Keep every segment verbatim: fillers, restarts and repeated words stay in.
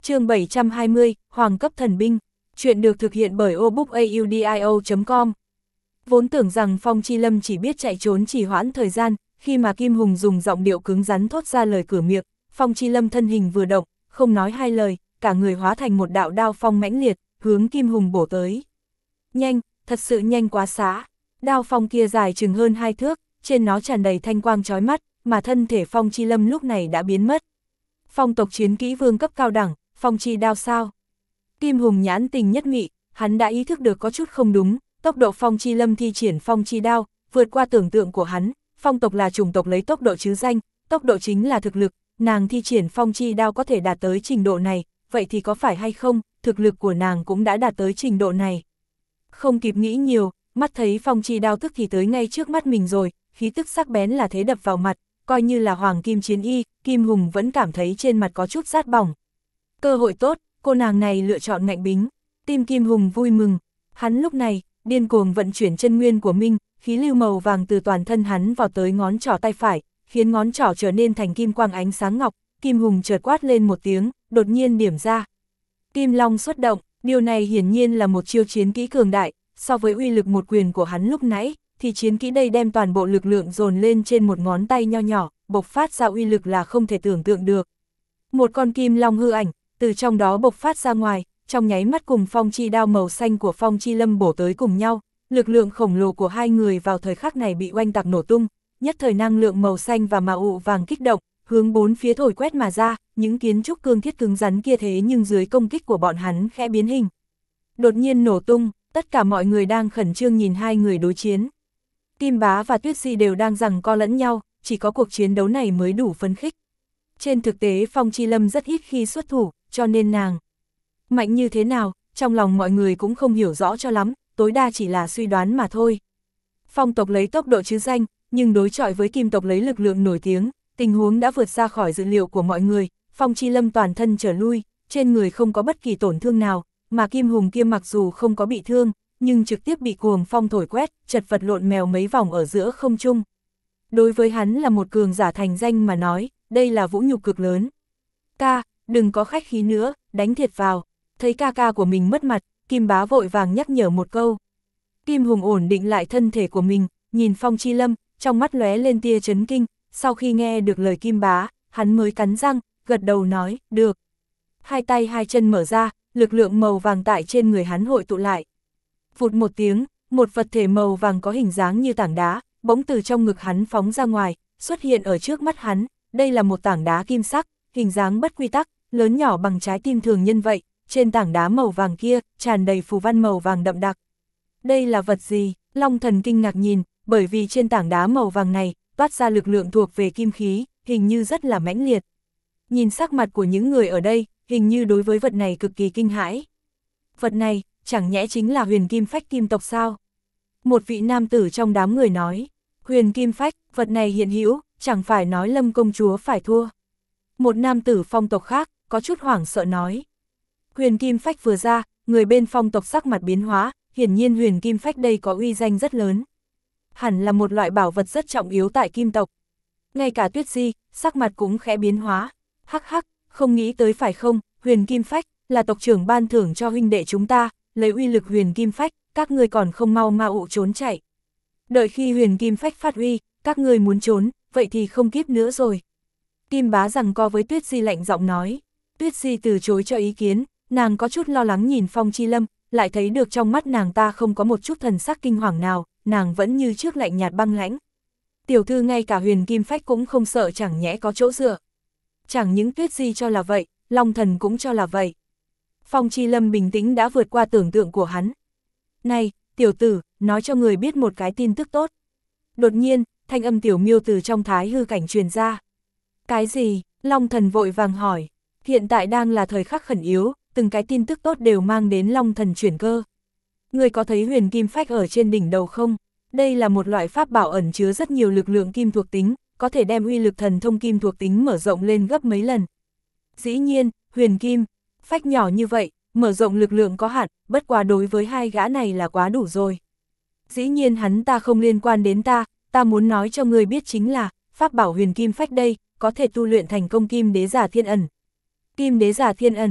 Chương bảy trăm hai mươi, Hoàng cấp thần binh. Chuyện được thực hiện bởi obookaudio chấm com. Vốn tưởng rằng Phong Chi Lâm chỉ biết chạy trốn chỉ hoãn thời gian, khi mà Kim Hùng dùng giọng điệu cứng rắn thốt ra lời cửa miệng, Phong Chi Lâm thân hình vừa động, không nói hai lời, cả người hóa thành một đạo đao phong mãnh liệt, hướng Kim Hùng bổ tới. Nhanh, thật sự nhanh quá xá. Đao phong kia dài chừng hơn hai thước, trên nó tràn đầy thanh quang chói mắt, mà thân thể Phong Chi Lâm lúc này đã biến mất. Phong tộc chiến kỹ vương cấp cao đẳng, phong chi đao sao? Kim Hùng nhãn tình nhất mị, hắn đã ý thức được có chút không đúng, tốc độ Phong Chi Lâm thi triển phong chi đao, vượt qua tưởng tượng của hắn, phong tộc là chủng tộc lấy tốc độ chứ danh, tốc độ chính là thực lực, nàng thi triển phong chi đao có thể đạt tới trình độ này, vậy thì có phải hay không, thực lực của nàng cũng đã đạt tới trình độ này. Không kịp nghĩ nhiều, mắt thấy phong chi đao tức thì tới ngay trước mắt mình rồi, khí tức sắc bén là thế đập vào mặt, coi như là hoàng kim chiến y, Kim Hùng vẫn cảm thấy trên mặt có chút rát bỏng. Cơ hội tốt, cô nàng này lựa chọn ngạnh bính, tim Kim Hùng vui mừng, hắn lúc này, điên cuồng vận chuyển chân nguyên của mình, khí lưu màu vàng từ toàn thân hắn vào tới ngón trỏ tay phải, khiến ngón trỏ trở nên thành kim quang ánh sáng ngọc, Kim Hùng chợt quát lên một tiếng, đột nhiên điểm ra. Kim Long xuất động, điều này hiển nhiên là một chiêu chiến kỹ cường đại, so với uy lực một quyền của hắn lúc nãy, thì chiến kỹ đây đem toàn bộ lực lượng dồn lên trên một ngón tay nho nhỏ, bộc phát ra uy lực là không thể tưởng tượng được. Một con kim long hư ảnh, từ trong đó bộc phát ra ngoài, trong nháy mắt cùng phong chi đao màu xanh của Phong Chi Lâm bổ tới cùng nhau, lực lượng khổng lồ của hai người vào thời khắc này bị oanh tạc nổ tung, nhất thời năng lượng màu xanh và màu ụ vàng kích động, hướng bốn phía thổi quét mà ra, những kiến trúc cương thiết cứng rắn kia thế nhưng dưới công kích của bọn hắn khẽ biến hình. Đột nhiên nổ tung, tất cả mọi người đang khẩn trương nhìn hai người đối chiến. Kim Bá và Tuyết Di đều đang giằng co lẫn nhau, chỉ có cuộc chiến đấu này mới đủ phấn khích. Trên thực tế Phong Chi Lâm rất ít khi xuất thủ, cho nên nàng mạnh như thế nào, trong lòng mọi người cũng không hiểu rõ cho lắm, tối đa chỉ là suy đoán mà thôi. Phong tộc lấy tốc độ chứ danh, nhưng đối chọi với Kim tộc lấy lực lượng nổi tiếng, tình huống đã vượt ra khỏi dự liệu của mọi người. Phong Chi Lâm toàn thân trở lui, trên người không có bất kỳ tổn thương nào, mà Kim Hùng kia mặc dù không có bị thương, nhưng trực tiếp bị cuồng phong thổi quét, chật vật lộn mèo mấy vòng ở giữa không trung. Đối với hắn là một cường giả thành danh mà nói, đây là vũ nhục cực lớn. Ca, đừng có khách khí nữa, đánh thiệt vào. Thấy ca ca của mình mất mặt, Kim Bá vội vàng nhắc nhở một câu. Kim Hùng ổn định lại thân thể của mình, nhìn Phong Chi Lâm, trong mắt lóe lên tia chấn kinh, sau khi nghe được lời Kim Bá, hắn mới cắn răng, gật đầu nói, được. Hai tay hai chân mở ra, lực lượng màu vàng tại trên người hắn hội tụ lại. Vụt một tiếng, một vật thể màu vàng có hình dáng như tảng đá, bỗng từ trong ngực hắn phóng ra ngoài, xuất hiện ở trước mắt hắn, đây là một tảng đá kim sắc, hình dáng bất quy tắc, lớn nhỏ bằng trái tim thường nhân vậy, trên tảng đá màu vàng kia, tràn đầy phù văn màu vàng đậm đặc. Đây là vật gì? Long Thần kinh ngạc nhìn, bởi vì trên tảng đá màu vàng này, toát ra lực lượng thuộc về kim khí, hình như rất là mãnh liệt. Nhìn sắc mặt của những người ở đây, hình như đối với vật này cực kỳ kinh hãi. Vật này, chẳng nhẽ chính là huyền kim phách kim tộc sao? Một vị nam tử trong đám người nói, huyền kim phách, vật này hiện hữu, chẳng phải nói Lâm công chúa phải thua. Một nam tử phong tộc khác, có chút hoảng sợ nói. Huyền kim phách vừa ra, người bên phong tộc sắc mặt biến hóa, hiển nhiên huyền kim phách đây có uy danh rất lớn. Hẳn là một loại bảo vật rất trọng yếu tại kim tộc. Ngay cả Tuyết Di, sắc mặt cũng khẽ biến hóa. Hắc hắc, không nghĩ tới phải không, huyền kim phách, là tộc trưởng ban thưởng cho huynh đệ chúng ta, lấy uy lực huyền kim phách, các ngươi còn không mau ma ụ trốn chạy. Đợi khi huyền kim phách phát uy, các ngươi muốn trốn, vậy thì không kiếp nữa rồi. Kim Bá giằng co với Tuyết Di lạnh giọng nói. Tuyết Di từ chối cho ý kiến, nàng có chút lo lắng nhìn Phong Chi Lâm, lại thấy được trong mắt nàng ta không có một chút thần sắc kinh hoàng nào, nàng vẫn như trước lạnh nhạt băng lãnh. Tiểu thư ngay cả huyền kim phách cũng không sợ chẳng nhẽ có chỗ dựa. Chẳng những Tuyết Di cho là vậy, Long Thần cũng cho là vậy. Phong Chi Lâm bình tĩnh đã vượt qua tưởng tượng của hắn. Này, tiểu tử, nói cho người biết một cái tin tức tốt. Đột nhiên, thanh âm tiểu miêu từ trong thái hư cảnh truyền ra. Cái gì? Long Thần vội vàng hỏi. Hiện tại đang là thời khắc khẩn yếu, từng cái tin tức tốt đều mang đến Long Thần chuyển cơ. Người có thấy huyền kim phách ở trên đỉnh đầu không? Đây là một loại pháp bảo ẩn chứa rất nhiều lực lượng kim thuộc tính, có thể đem uy lực thần thông kim thuộc tính mở rộng lên gấp mấy lần. Dĩ nhiên, huyền kim phách nhỏ như vậy, mở rộng lực lượng có hạn, bất quá đối với hai gã này là quá đủ rồi. Dĩ nhiên hắn ta không liên quan đến ta, ta muốn nói cho người biết chính là, pháp bảo huyền kim phách đây, có thể tu luyện thành công kim đế giả thiên ẩn. Kim đế giả thiên ẩn,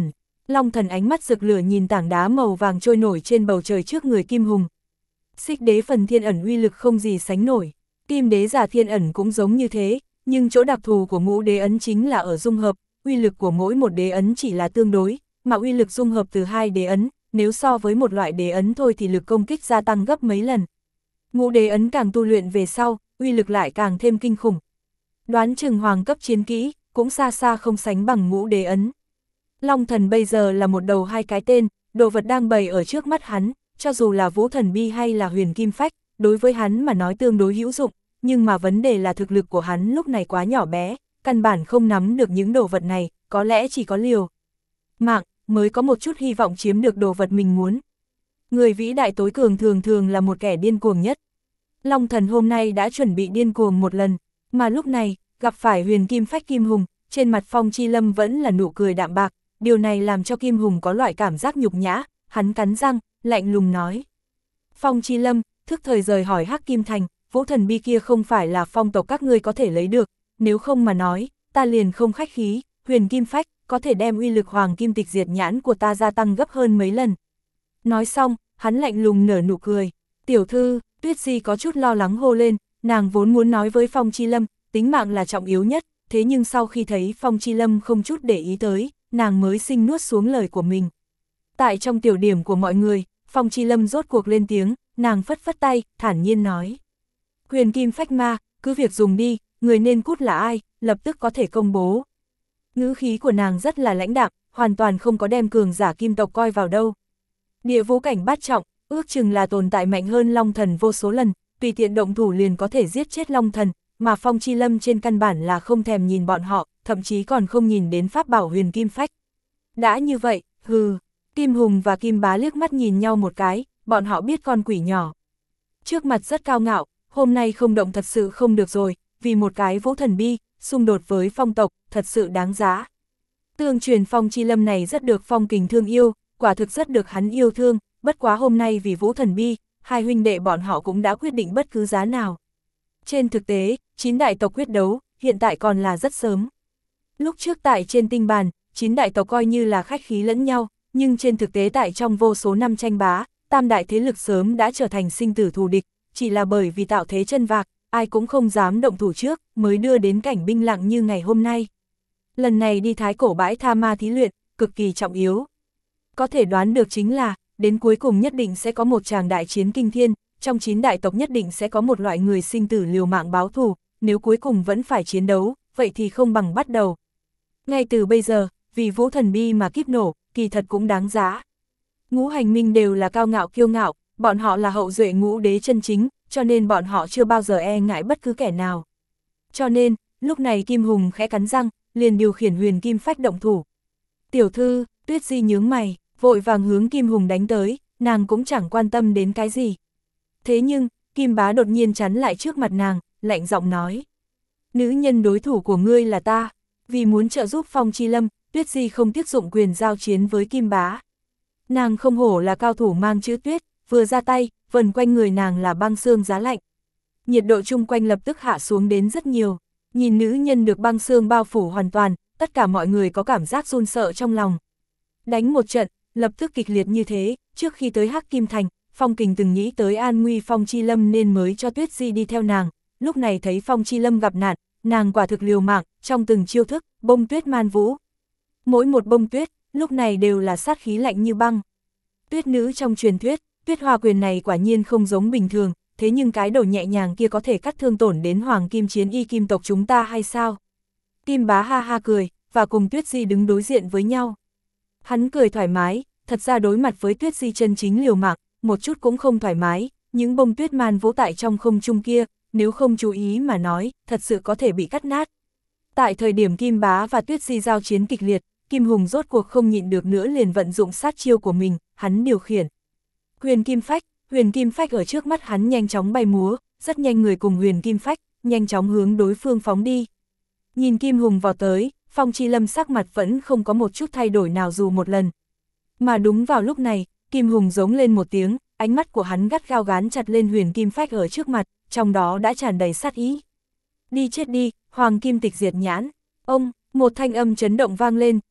Long Thần ánh mắt rực lửa nhìn tảng đá màu vàng trôi nổi trên bầu trời trước người Kim Hùng. Xích đế phần thiên ẩn uy lực không gì sánh nổi, Kim đế giả thiên ẩn cũng giống như thế, nhưng chỗ đặc thù của ngũ đế ấn chính là ở dung hợp, uy lực của mỗi một đế ấn chỉ là tương đối, mà uy lực dung hợp từ hai đế ấn, nếu so với một loại đế ấn thôi thì lực công kích gia tăng gấp mấy lần. Ngũ đế ấn càng tu luyện về sau, uy lực lại càng thêm kinh khủng. Đoán chừng hoàng cấp chiến kỹ, cũng xa xa không sánh bằng ngũ đế ấn. Long Thần bây giờ là một đầu hai cái tên, đồ vật đang bày ở trước mắt hắn, cho dù là Vũ Thần Bi hay là Huyền Kim Phách, đối với hắn mà nói tương đối hữu dụng, nhưng mà vấn đề là thực lực của hắn lúc này quá nhỏ bé, căn bản không nắm được những đồ vật này, có lẽ chỉ có liều mạng mới có một chút hy vọng chiếm được đồ vật mình muốn. Người vĩ đại tối cường thường thường là một kẻ điên cuồng nhất. Long Thần hôm nay đã chuẩn bị điên cuồng một lần, mà lúc này, gặp phải Huyền Kim Phách Kim Hùng, trên mặt Phong Chi Lâm vẫn là nụ cười đạm bạc, điều này làm cho Kim Hùng có loại cảm giác nhục nhã, hắn cắn răng, lạnh lùng nói. Phong Chi Lâm, thức thời rời hỏi Hắc Kim Thành, Vũ Thần Bi kia không phải là phong tộc các ngươi có thể lấy được, nếu không mà nói, ta liền không khách khí, Huyền Kim Phách, có thể đem uy lực Hoàng Kim Tịch Diệt Nhãn của ta gia tăng gấp hơn mấy lần. Nói xong, hắn lạnh lùng nở nụ cười, tiểu thư, Tuyết Di có chút lo lắng hô lên, nàng vốn muốn nói với Phong Chi Lâm, tính mạng là trọng yếu nhất, thế nhưng sau khi thấy Phong Chi Lâm không chút để ý tới, nàng mới sinh nuốt xuống lời của mình. Tại trong tiểu điểm của mọi người, Phong Chi Lâm rốt cuộc lên tiếng, nàng phất phất tay, thản nhiên nói. Huyền Kim Phách Ma, cứ việc dùng đi, người nên cút là ai, lập tức có thể công bố. Ngữ khí của nàng rất là lãnh đạm, hoàn toàn không có đem cường giả kim tộc coi vào đâu. Địa vũ cảnh bát trọng, ước chừng là tồn tại mạnh hơn Long Thần vô số lần, tùy tiện động thủ liền có thể giết chết Long Thần, mà Phong Chi Lâm trên căn bản là không thèm nhìn bọn họ, thậm chí còn không nhìn đến pháp bảo Huyền Kim Phách. Đã như vậy, hừ, Kim Hùng và Kim Bá liếc mắt nhìn nhau một cái, bọn họ biết con quỷ nhỏ. Trước mặt rất cao ngạo, hôm nay không động thật sự không được rồi, vì một cái Vũ Thần Bi, xung đột với phong tộc, thật sự đáng giá. Tương truyền Phong Chi Lâm này rất được Phong Kình thương yêu, quả thực rất được hắn yêu thương, bất quá hôm nay vì Vũ Thần Bi, hai huynh đệ bọn họ cũng đã quyết định bất cứ giá nào. Trên thực tế, chín đại tộc quyết đấu, hiện tại còn là rất sớm. Lúc trước tại trên tinh bàn, chín đại tộc coi như là khách khí lẫn nhau, nhưng trên thực tế tại trong vô số năm tranh bá, tam đại thế lực sớm đã trở thành sinh tử thù địch, chỉ là bởi vì tạo thế chân vạc, ai cũng không dám động thủ trước, mới đưa đến cảnh binh lặng như ngày hôm nay. Lần này đi Thái Cổ bãi Tha Ma thí luyện, cực kỳ trọng yếu. Có thể đoán được chính là, đến cuối cùng nhất định sẽ có một tràng đại chiến kinh thiên, trong chín đại tộc nhất định sẽ có một loại người sinh tử liều mạng báo thù, nếu cuối cùng vẫn phải chiến đấu, vậy thì không bằng bắt đầu. Ngay từ bây giờ, vì Vũ Thần Bi mà kíp nổ, kỳ thật cũng đáng giá. Ngũ hành minh đều là cao ngạo kiêu ngạo, bọn họ là hậu duệ ngũ đế chân chính, cho nên bọn họ chưa bao giờ e ngại bất cứ kẻ nào. Cho nên, lúc này Kim Hùng khẽ cắn răng, liền điều khiển Huyền Kim Phách động thủ. Tiểu thư, Tuyết Di nhướng mày, vội vàng hướng Kim Hùng đánh tới, nàng cũng chẳng quan tâm đến cái gì. Thế nhưng, Kim Bá đột nhiên chắn lại trước mặt nàng, lạnh giọng nói. Nữ nhân đối thủ của ngươi là ta, vì muốn trợ giúp Phong Chi Lâm, Tuyết Di không tiếc dụng quyền giao chiến với Kim Bá. Nàng không hổ là cao thủ mang chữ tuyết, vừa ra tay, vần quanh người nàng là băng xương giá lạnh. Nhiệt độ chung quanh lập tức hạ xuống đến rất nhiều, nhìn nữ nhân được băng xương bao phủ hoàn toàn, tất cả mọi người có cảm giác run sợ trong lòng. Đánh một trận, lập tức kịch liệt như thế, trước khi tới Hắc Kim Thành, Phong Kình từng nghĩ tới an nguy Phong Chi Lâm nên mới cho Tuyết Di đi theo nàng, lúc này thấy Phong Chi Lâm gặp nạn, nàng quả thực liều mạng, trong từng chiêu thức, bông tuyết man vũ. Mỗi một bông tuyết, lúc này đều là sát khí lạnh như băng. Tuyết nữ trong truyền thuyết, tuyết hoa quyền này quả nhiên không giống bình thường, thế nhưng cái đầu nhẹ nhàng kia có thể cắt thương tổn đến Hoàng Kim Chiến Y Kim tộc chúng ta hay sao? Kim Bá ha ha cười, và cùng Tuyết Di đứng đối diện với nhau. Hắn cười thoải mái, thật ra đối mặt với Tuyết Di chân chính liều mạng, một chút cũng không thoải mái, những bông tuyết man vũ tại trong không trung kia, nếu không chú ý mà nói, thật sự có thể bị cắt nát. Tại thời điểm Kim Bá và Tuyết Di giao chiến kịch liệt, Kim Hùng rốt cuộc không nhịn được nữa liền vận dụng sát chiêu của mình, hắn điều khiển Huyền Kim Phách, Huyền Kim Phách ở trước mắt hắn nhanh chóng bay múa, rất nhanh người cùng Huyền Kim Phách, nhanh chóng hướng đối phương phóng đi. Nhìn Kim Hùng vào tới, Phong Chi Lâm sắc mặt vẫn không có một chút thay đổi nào dù một lần. Mà đúng vào lúc này, Kim Hùng giống lên một tiếng, ánh mắt của hắn gắt gao gán chặt lên Huyền Kim Phách ở trước mặt, trong đó đã tràn đầy sát ý. Đi chết đi, Hoàng Kim Tịch Diệt Nhãn. Ông, một thanh âm chấn động vang lên,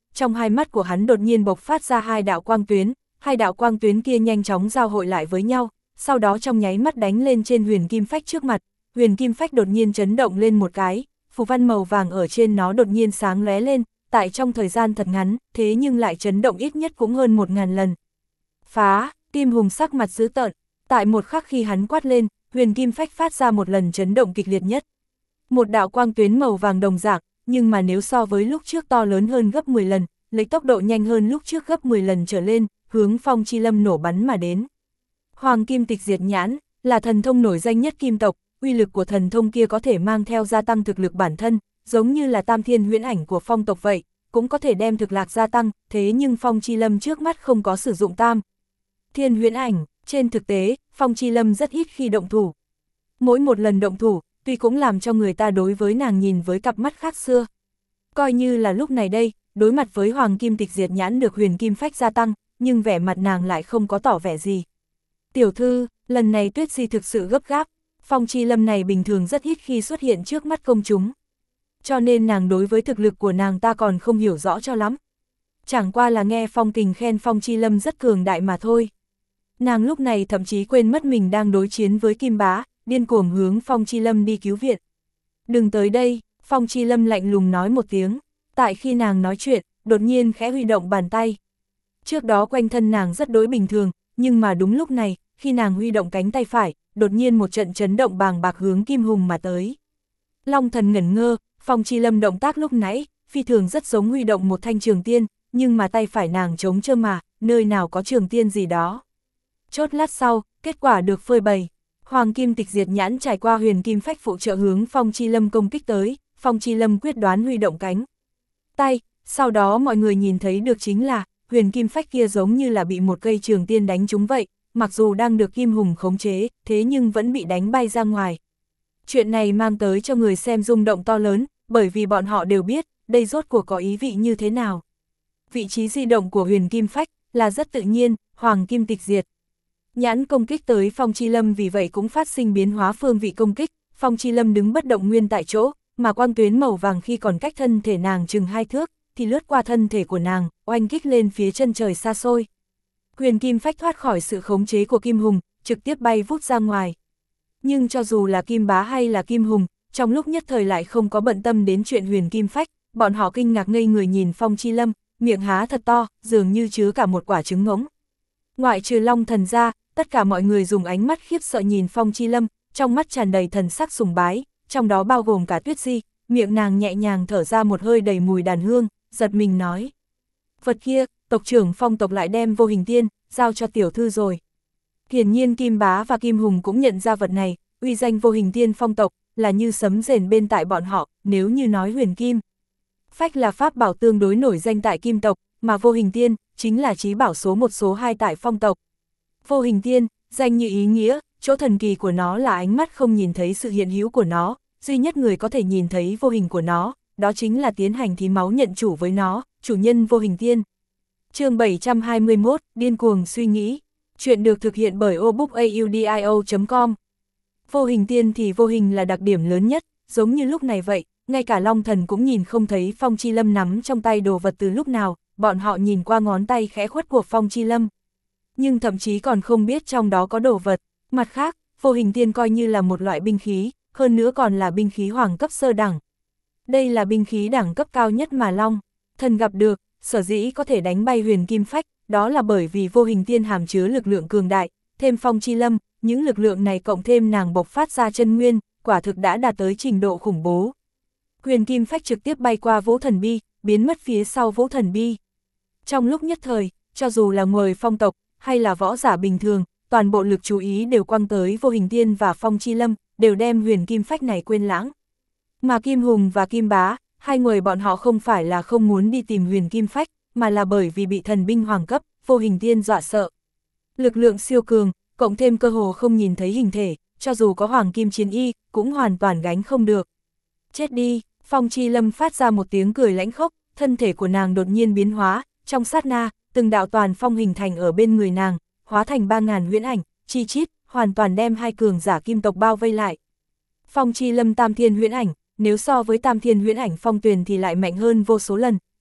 trong hai mắt của hắn đột nhiên bộc phát ra hai đạo quang tuyến, hai đạo quang tuyến kia nhanh chóng giao hội lại với nhau, sau đó trong nháy mắt đánh lên trên huyền kim phách trước mặt, huyền kim phách đột nhiên chấn động lên một cái, phù văn màu vàng ở trên nó đột nhiên sáng lóe lên, tại trong thời gian thật ngắn, thế nhưng lại chấn động ít nhất cũng hơn một ngàn lần. Phá, Kim Hùng sắc mặt dữ tợn, tại một khắc khi hắn quát lên, huyền kim phách phát ra một lần chấn động kịch liệt nhất. Một đạo quang tuyến màu vàng đồng dạng, nhưng mà nếu so với lúc trước to lớn hơn gấp mười lần, lấy tốc độ nhanh hơn lúc trước gấp mười lần trở lên, hướng Phong Chi Lâm nổ bắn mà đến. Hoàng Kim Tịch Diệt Nhãn là thần thông nổi danh nhất kim tộc, uy lực của thần thông kia có thể mang theo gia tăng thực lực bản thân, giống như là Tam Thiên Huyễn Ảnh của Phong tộc vậy, cũng có thể đem thực lạc gia tăng, thế nhưng Phong Chi Lâm trước mắt không có sử dụng Tam Thiên Huyễn Ảnh, trên thực tế, Phong Chi Lâm rất ít khi động thủ. Mỗi một lần động thủ, tuy cũng làm cho người ta đối với nàng nhìn với cặp mắt khác xưa. Coi như là lúc này đây, đối mặt với Hoàng Kim Tịch Diệt Nhãn được huyền kim phách gia tăng, nhưng vẻ mặt nàng lại không có tỏ vẻ gì. Tiểu thư, lần này Tuyết Di thực sự gấp gáp, Phong Chi Lâm này bình thường rất ít khi xuất hiện trước mắt công chúng. Cho nên nàng đối với thực lực của nàng ta còn không hiểu rõ cho lắm. Chẳng qua là nghe Phong Kình khen Phong Chi Lâm rất cường đại mà thôi. Nàng lúc này thậm chí quên mất mình đang đối chiến với Kim Bá, điên cuồng hướng Phong Chi Lâm đi cứu viện. Đừng tới đây, Phong Chi Lâm lạnh lùng nói một tiếng, tại khi nàng nói chuyện, đột nhiên khẽ huy động bàn tay. Trước đó quanh thân nàng rất đối bình thường, nhưng mà đúng lúc này, khi nàng huy động cánh tay phải, đột nhiên một trận chấn động bàng bạc hướng Kim Hùng mà tới. Long Thần ngẩn ngơ, Phong Chi Lâm động tác lúc nãy, phi thường rất giống huy động một thanh trường tiên, nhưng mà tay phải nàng trống trơn mà, nơi nào có trường tiên gì đó. Chốt lát sau, kết quả được phơi bày. Hoàng Kim Tịch Diệt Nhãn trải qua huyền kim phách phụ trợ hướng Phong Chi Lâm công kích tới, Phong Chi Lâm quyết đoán huy động cánh tay, sau đó mọi người nhìn thấy được chính là, huyền kim phách kia giống như là bị một cây trường tiên đánh trúng vậy, mặc dù đang được Kim Hùng khống chế, thế nhưng vẫn bị đánh bay ra ngoài. Chuyện này mang tới cho người xem rung động to lớn, bởi vì bọn họ đều biết, đây rốt cuộc có ý vị như thế nào. Vị trí di động của huyền kim phách là rất tự nhiên, Hoàng Kim Tịch Diệt Nhãn công kích tới Phong Chi Lâm, vì vậy cũng phát sinh biến hóa phương vị công kích, Phong Chi Lâm đứng bất động nguyên tại chỗ, mà quang tuyến màu vàng khi còn cách thân thể nàng chừng hai thước, thì lướt qua thân thể của nàng, oanh kích lên phía chân trời xa xôi. Huyền kim phách thoát khỏi sự khống chế của Kim Hùng, trực tiếp bay vút ra ngoài. Nhưng cho dù là Kim Bá hay là Kim Hùng, trong lúc nhất thời lại không có bận tâm đến chuyện huyền kim phách, bọn họ kinh ngạc ngây người nhìn Phong Chi Lâm, miệng há thật to, dường như chứa cả một quả trứng ngỗng. Ngoại trừ Long Thần ra, tất cả mọi người dùng ánh mắt khiếp sợ nhìn Phong Chi Lâm, trong mắt tràn đầy thần sắc sùng bái, trong đó bao gồm cả Tuyết Di, miệng nàng nhẹ nhàng thở ra một hơi đầy mùi đàn hương, giật mình nói. Vật kia, tộc trưởng Phong tộc lại đem Vô Hình Tiên, giao cho tiểu thư rồi. Hiển nhiên Kim Bá và Kim Hùng cũng nhận ra vật này, uy danh Vô Hình Tiên Phong tộc, là như sấm rền bên tại bọn họ, nếu như nói huyền kim phách là pháp bảo tương đối nổi danh tại Kim tộc, mà Vô Hình Tiên, chính là chí bảo số một số hai tại Phong tộc. Vô Hình Tiên, danh như ý nghĩa, chỗ thần kỳ của nó là ánh mắt không nhìn thấy sự hiện hữu của nó, duy nhất người có thể nhìn thấy vô hình của nó, đó chính là tiến hành thí máu nhận chủ với nó, chủ nhân Vô Hình Tiên. Chương bảy trăm hai mươi mốt, điên cuồng suy nghĩ. Chuyện được thực hiện bởi obookaudio chấm com. Vô Hình Tiên thì vô hình là đặc điểm lớn nhất, giống như lúc này vậy, ngay cả Long Thần cũng nhìn không thấy Phong Chi Lâm nắm trong tay đồ vật từ lúc nào, bọn họ nhìn qua ngón tay khẽ khuất của Phong Chi Lâm. Nhưng thậm chí còn không biết trong đó có đồ vật. Mặt khác, Vô Hình Tiên coi như là một loại binh khí, hơn nữa còn là binh khí hoàng cấp sơ đẳng. Đây là binh khí đẳng cấp cao nhất mà Long Thần gặp được, sở dĩ có thể đánh bay huyền kim phách, đó là bởi vì Vô Hình Tiên hàm chứa lực lượng cường đại, thêm Phong Chi Lâm, những lực lượng này cộng thêm nàng bộc phát ra chân nguyên, quả thực đã đạt tới trình độ khủng bố. Huyền kim phách trực tiếp bay qua Vũ Thần Bi, biến mất phía sau Vũ Thần Bi. Trong lúc nhất thời, cho dù là người Phong tộc, hay là võ giả bình thường, toàn bộ lực chú ý đều quăng tới Vô Hình Tiên và Phong Chi Lâm, đều đem huyền kim phách này quên lãng. Mà Kim Hùng và Kim Bá, hai người bọn họ không phải là không muốn đi tìm huyền kim phách, mà là bởi vì bị thần binh hoàng cấp, Vô Hình Tiên dọa sợ. Lực lượng siêu cường, cộng thêm cơ hồ không nhìn thấy hình thể, cho dù có hoàng kim chiến y, cũng hoàn toàn gánh không được. Chết đi, Phong Chi Lâm phát ra một tiếng cười lãnh khốc, thân thể của nàng đột nhiên biến hóa, trong sát na, từng đạo toàn phong hình thành ở bên người nàng, hóa thành ba ngàn huyễn ảnh, chi chít, hoàn toàn đem hai cường giả kim tộc bao vây lại. Phong Chi Lâm tam thiên huyễn ảnh, nếu so với tam thiên huyễn ảnh Phong Tuyền thì lại mạnh hơn vô số lần,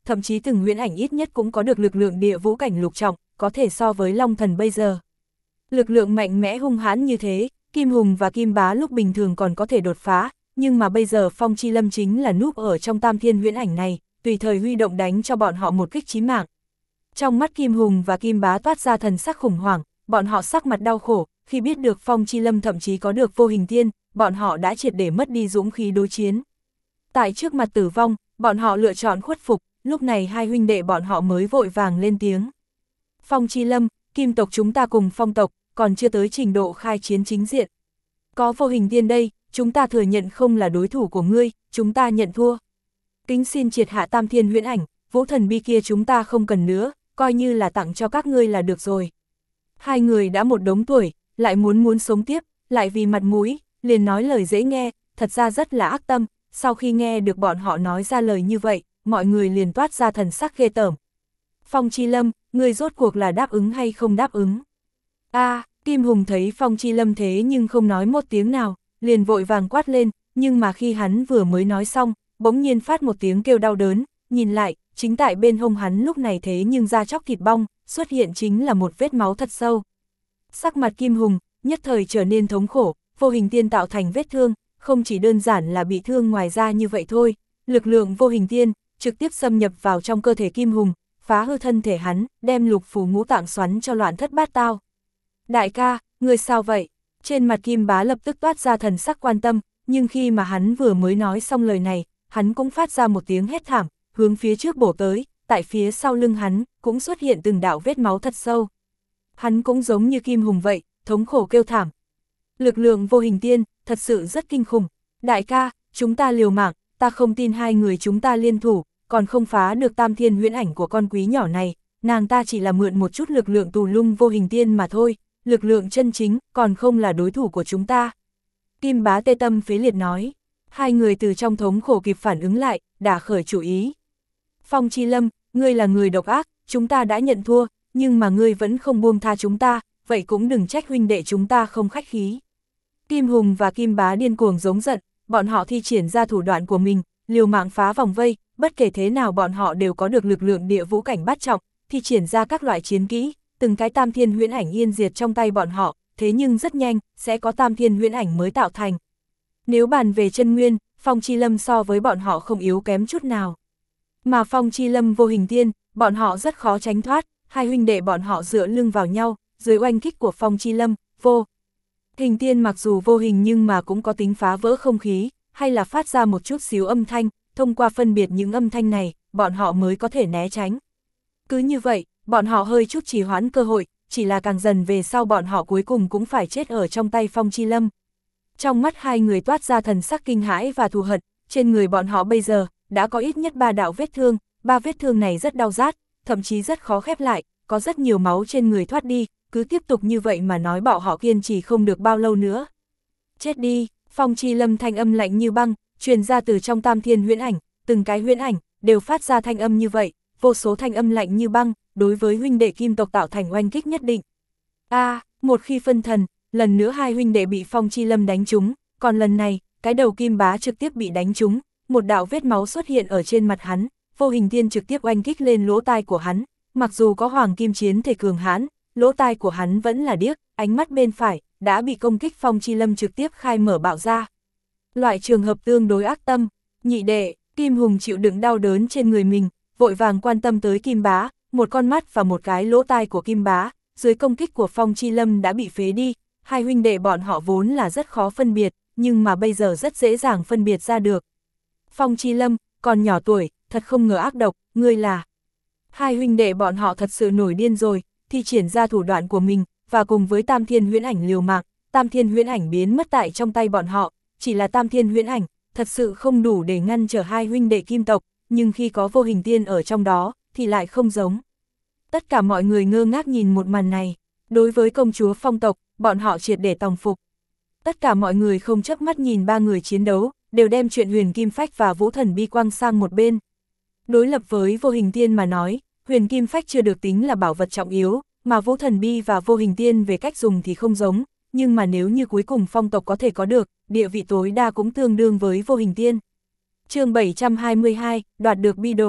thậm chí từng huyễn ảnh ít nhất cũng có được lực lượng địa vũ cảnh lục trọng, có thể so với Long Thần bây giờ. Lực lượng mạnh mẽ hung hãn như thế, Kim Hùng và Kim Bá lúc bình thường còn có thể đột phá, nhưng mà bây giờ Phong Chi Lâm chính là núp ở trong tam thiên huyễn ảnh này, tùy thời huy động đánh cho bọn họ một kích chí mạng. Trong mắt Kim Hùng và Kim Bá toát ra thần sắc khủng hoảng, bọn họ sắc mặt đau khổ, khi biết được Phong Chi Lâm thậm chí có được vô hình tiên, bọn họ đã triệt để mất đi dũng khí đối chiến. Tại trước mặt tử vong, bọn họ lựa chọn khuất phục, lúc này hai huynh đệ bọn họ mới vội vàng lên tiếng. Phong Chi Lâm, Kim tộc chúng ta cùng Phong tộc, còn chưa tới trình độ khai chiến chính diện. Có vô hình tiên đây, chúng ta thừa nhận không là đối thủ của ngươi, chúng ta nhận thua. Kính xin triệt hạ tam thiên huyễn ảnh, vũ thần bi kia chúng ta không cần nữa, coi như là tặng cho các ngươi là được rồi. Hai người đã một đống tuổi, lại muốn muốn sống tiếp, lại vì mặt mũi, liền nói lời dễ nghe, thật ra rất là ác tâm, sau khi nghe được bọn họ nói ra lời như vậy, mọi người liền toát ra thần sắc ghê tởm. Phong Chi Lâm, ngươi rốt cuộc là đáp ứng hay không đáp ứng? A, à, Kim Hùng thấy Phong Chi Lâm thế nhưng không nói một tiếng nào, liền vội vàng quát lên, nhưng mà khi hắn vừa mới nói xong, bỗng nhiên phát một tiếng kêu đau đớn, nhìn lại, chính tại bên hông hắn lúc này thế nhưng da chóc thịt bong, xuất hiện chính là một vết máu thật sâu. Sắc mặt Kim Hùng, nhất thời trở nên thống khổ, vô hình tiên tạo thành vết thương, không chỉ đơn giản là bị thương ngoài ra như vậy thôi, lực lượng vô hình tiên, trực tiếp xâm nhập vào trong cơ thể Kim Hùng, phá hư thân thể hắn, đem lục phủ ngũ tạng xoắn cho loạn thất bát tao. Đại ca, người sao vậy? Trên mặt Kim Bá lập tức toát ra thần sắc quan tâm, nhưng khi mà hắn vừa mới nói xong lời này, hắn cũng phát ra một tiếng hét thảm, hướng phía trước bổ tới, tại phía sau lưng hắn, cũng xuất hiện từng đạo vết máu thật sâu. Hắn cũng giống như Kim Hùng vậy, thống khổ kêu thảm. Lực lượng vô hình tiên, thật sự rất kinh khủng. Đại ca, chúng ta liều mạng, ta không tin hai người chúng ta liên thủ, còn không phá được tam thiên huyễn ảnh của con quý nhỏ này, nàng ta chỉ là mượn một chút lực lượng tù lung vô hình tiên mà thôi, lực lượng chân chính, còn không là đối thủ của chúng ta. Kim Bá tê tâm phế liệt nói, hai người từ trong thống khổ kịp phản ứng lại, đã khởi chủ ý. Phong Chi Lâm, ngươi là người độc ác, chúng ta đã nhận thua, nhưng mà ngươi vẫn không buông tha chúng ta, vậy cũng đừng trách huynh đệ chúng ta không khách khí. Kim Hùng và Kim Bá điên cuồng giống giận, bọn họ thi triển ra thủ đoạn của mình, liều mạng phá vòng vây, bất kể thế nào bọn họ đều có được lực lượng địa vũ cảnh bát trọng, thi triển ra các loại chiến kỹ, từng cái tam thiên huyễn ảnh yên diệt trong tay bọn họ, thế nhưng rất nhanh, sẽ có tam thiên huyễn ảnh mới tạo thành. Nếu bàn về chân nguyên, Phong Chi Lâm so với bọn họ không yếu kém chút nào. Mà Phong Chi Lâm vô hình tiên, bọn họ rất khó tránh thoát, hai huynh đệ bọn họ dựa lưng vào nhau, dưới oanh kích của Phong Chi Lâm, vô hình tiên mặc dù vô hình nhưng mà cũng có tính phá vỡ không khí, hay là phát ra một chút xíu âm thanh, thông qua phân biệt những âm thanh này, bọn họ mới có thể né tránh. Cứ như vậy, bọn họ hơi chút trì hoãn cơ hội, chỉ là càng dần về sau bọn họ cuối cùng cũng phải chết ở trong tay Phong Chi Lâm. Trong mắt hai người toát ra thần sắc kinh hãi và thù hận, trên người bọn họ bây giờ, đã có ít nhất ba đạo vết thương, ba vết thương này rất đau rát, thậm chí rất khó khép lại, có rất nhiều máu trên người thoát đi, cứ tiếp tục như vậy mà nói bọn họ kiên trì không được bao lâu nữa. Chết đi, Phong Chi Lâm thanh âm lạnh như băng, truyền ra từ trong tam thiên huyễn ảnh, từng cái huyễn ảnh, đều phát ra thanh âm như vậy, vô số thanh âm lạnh như băng, đối với huynh đệ Kim tộc tạo thành oanh kích nhất định. A, à, một khi phân thần, lần nữa hai huynh đệ bị Phong Chi Lâm đánh trúng, còn lần này, cái đầu Kim Bá trực tiếp bị đánh trúng, một đạo vết máu xuất hiện ở trên mặt hắn, vô hình tiên trực tiếp oanh kích lên lỗ tai của hắn, mặc dù có hoàng kim chiến thể cường hãn, lỗ tai của hắn vẫn là điếc, ánh mắt bên phải, đã bị công kích Phong Chi Lâm trực tiếp khai mở bạo ra. Loại trường hợp tương đối ác tâm, nhị đệ, Kim Hùng chịu đựng đau đớn trên người mình, vội vàng quan tâm tới Kim Bá, một con mắt và một cái lỗ tai của Kim Bá, dưới công kích của Phong Chi Lâm đã bị phế đi, hai huynh đệ bọn họ vốn là rất khó phân biệt, nhưng mà bây giờ rất dễ dàng phân biệt ra được. Phong Chi Lâm, còn nhỏ tuổi, thật không ngờ ác độc, ngươi là... Hai huynh đệ bọn họ thật sự nổi điên rồi, thi triển ra thủ đoạn của mình, và cùng với tam thiên huyễn ảnh liều mạng, tam thiên huyễn ảnh biến mất tại trong tay bọn họ, chỉ là tam thiên huyễn ảnh, thật sự không đủ để ngăn trở hai huynh đệ Kim tộc, nhưng khi có vô hình tiên ở trong đó, thì lại không giống. Tất cả mọi người ngơ ngác nhìn một màn này, đối với công chúa Phong tộc, bọn họ triệt để tòng phục. Tất cả mọi người không chớp mắt nhìn ba người chiến đấu, đều đem chuyện Huyền Kim Phách và Vũ Thần Bi quăng sang một bên. Đối lập với vô hình tiên mà nói, Huyền Kim Phách chưa được tính là bảo vật trọng yếu, mà Vũ Thần Bi và vô hình tiên về cách dùng thì không giống, nhưng mà nếu như cuối cùng Phong tộc có thể có được, địa vị tối đa cũng tương đương với vô hình tiên. Chương bảy trăm hai mươi hai, đoạt được bi đồ.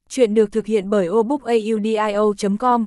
Chuyện được thực hiện bởi o book audio chấm com.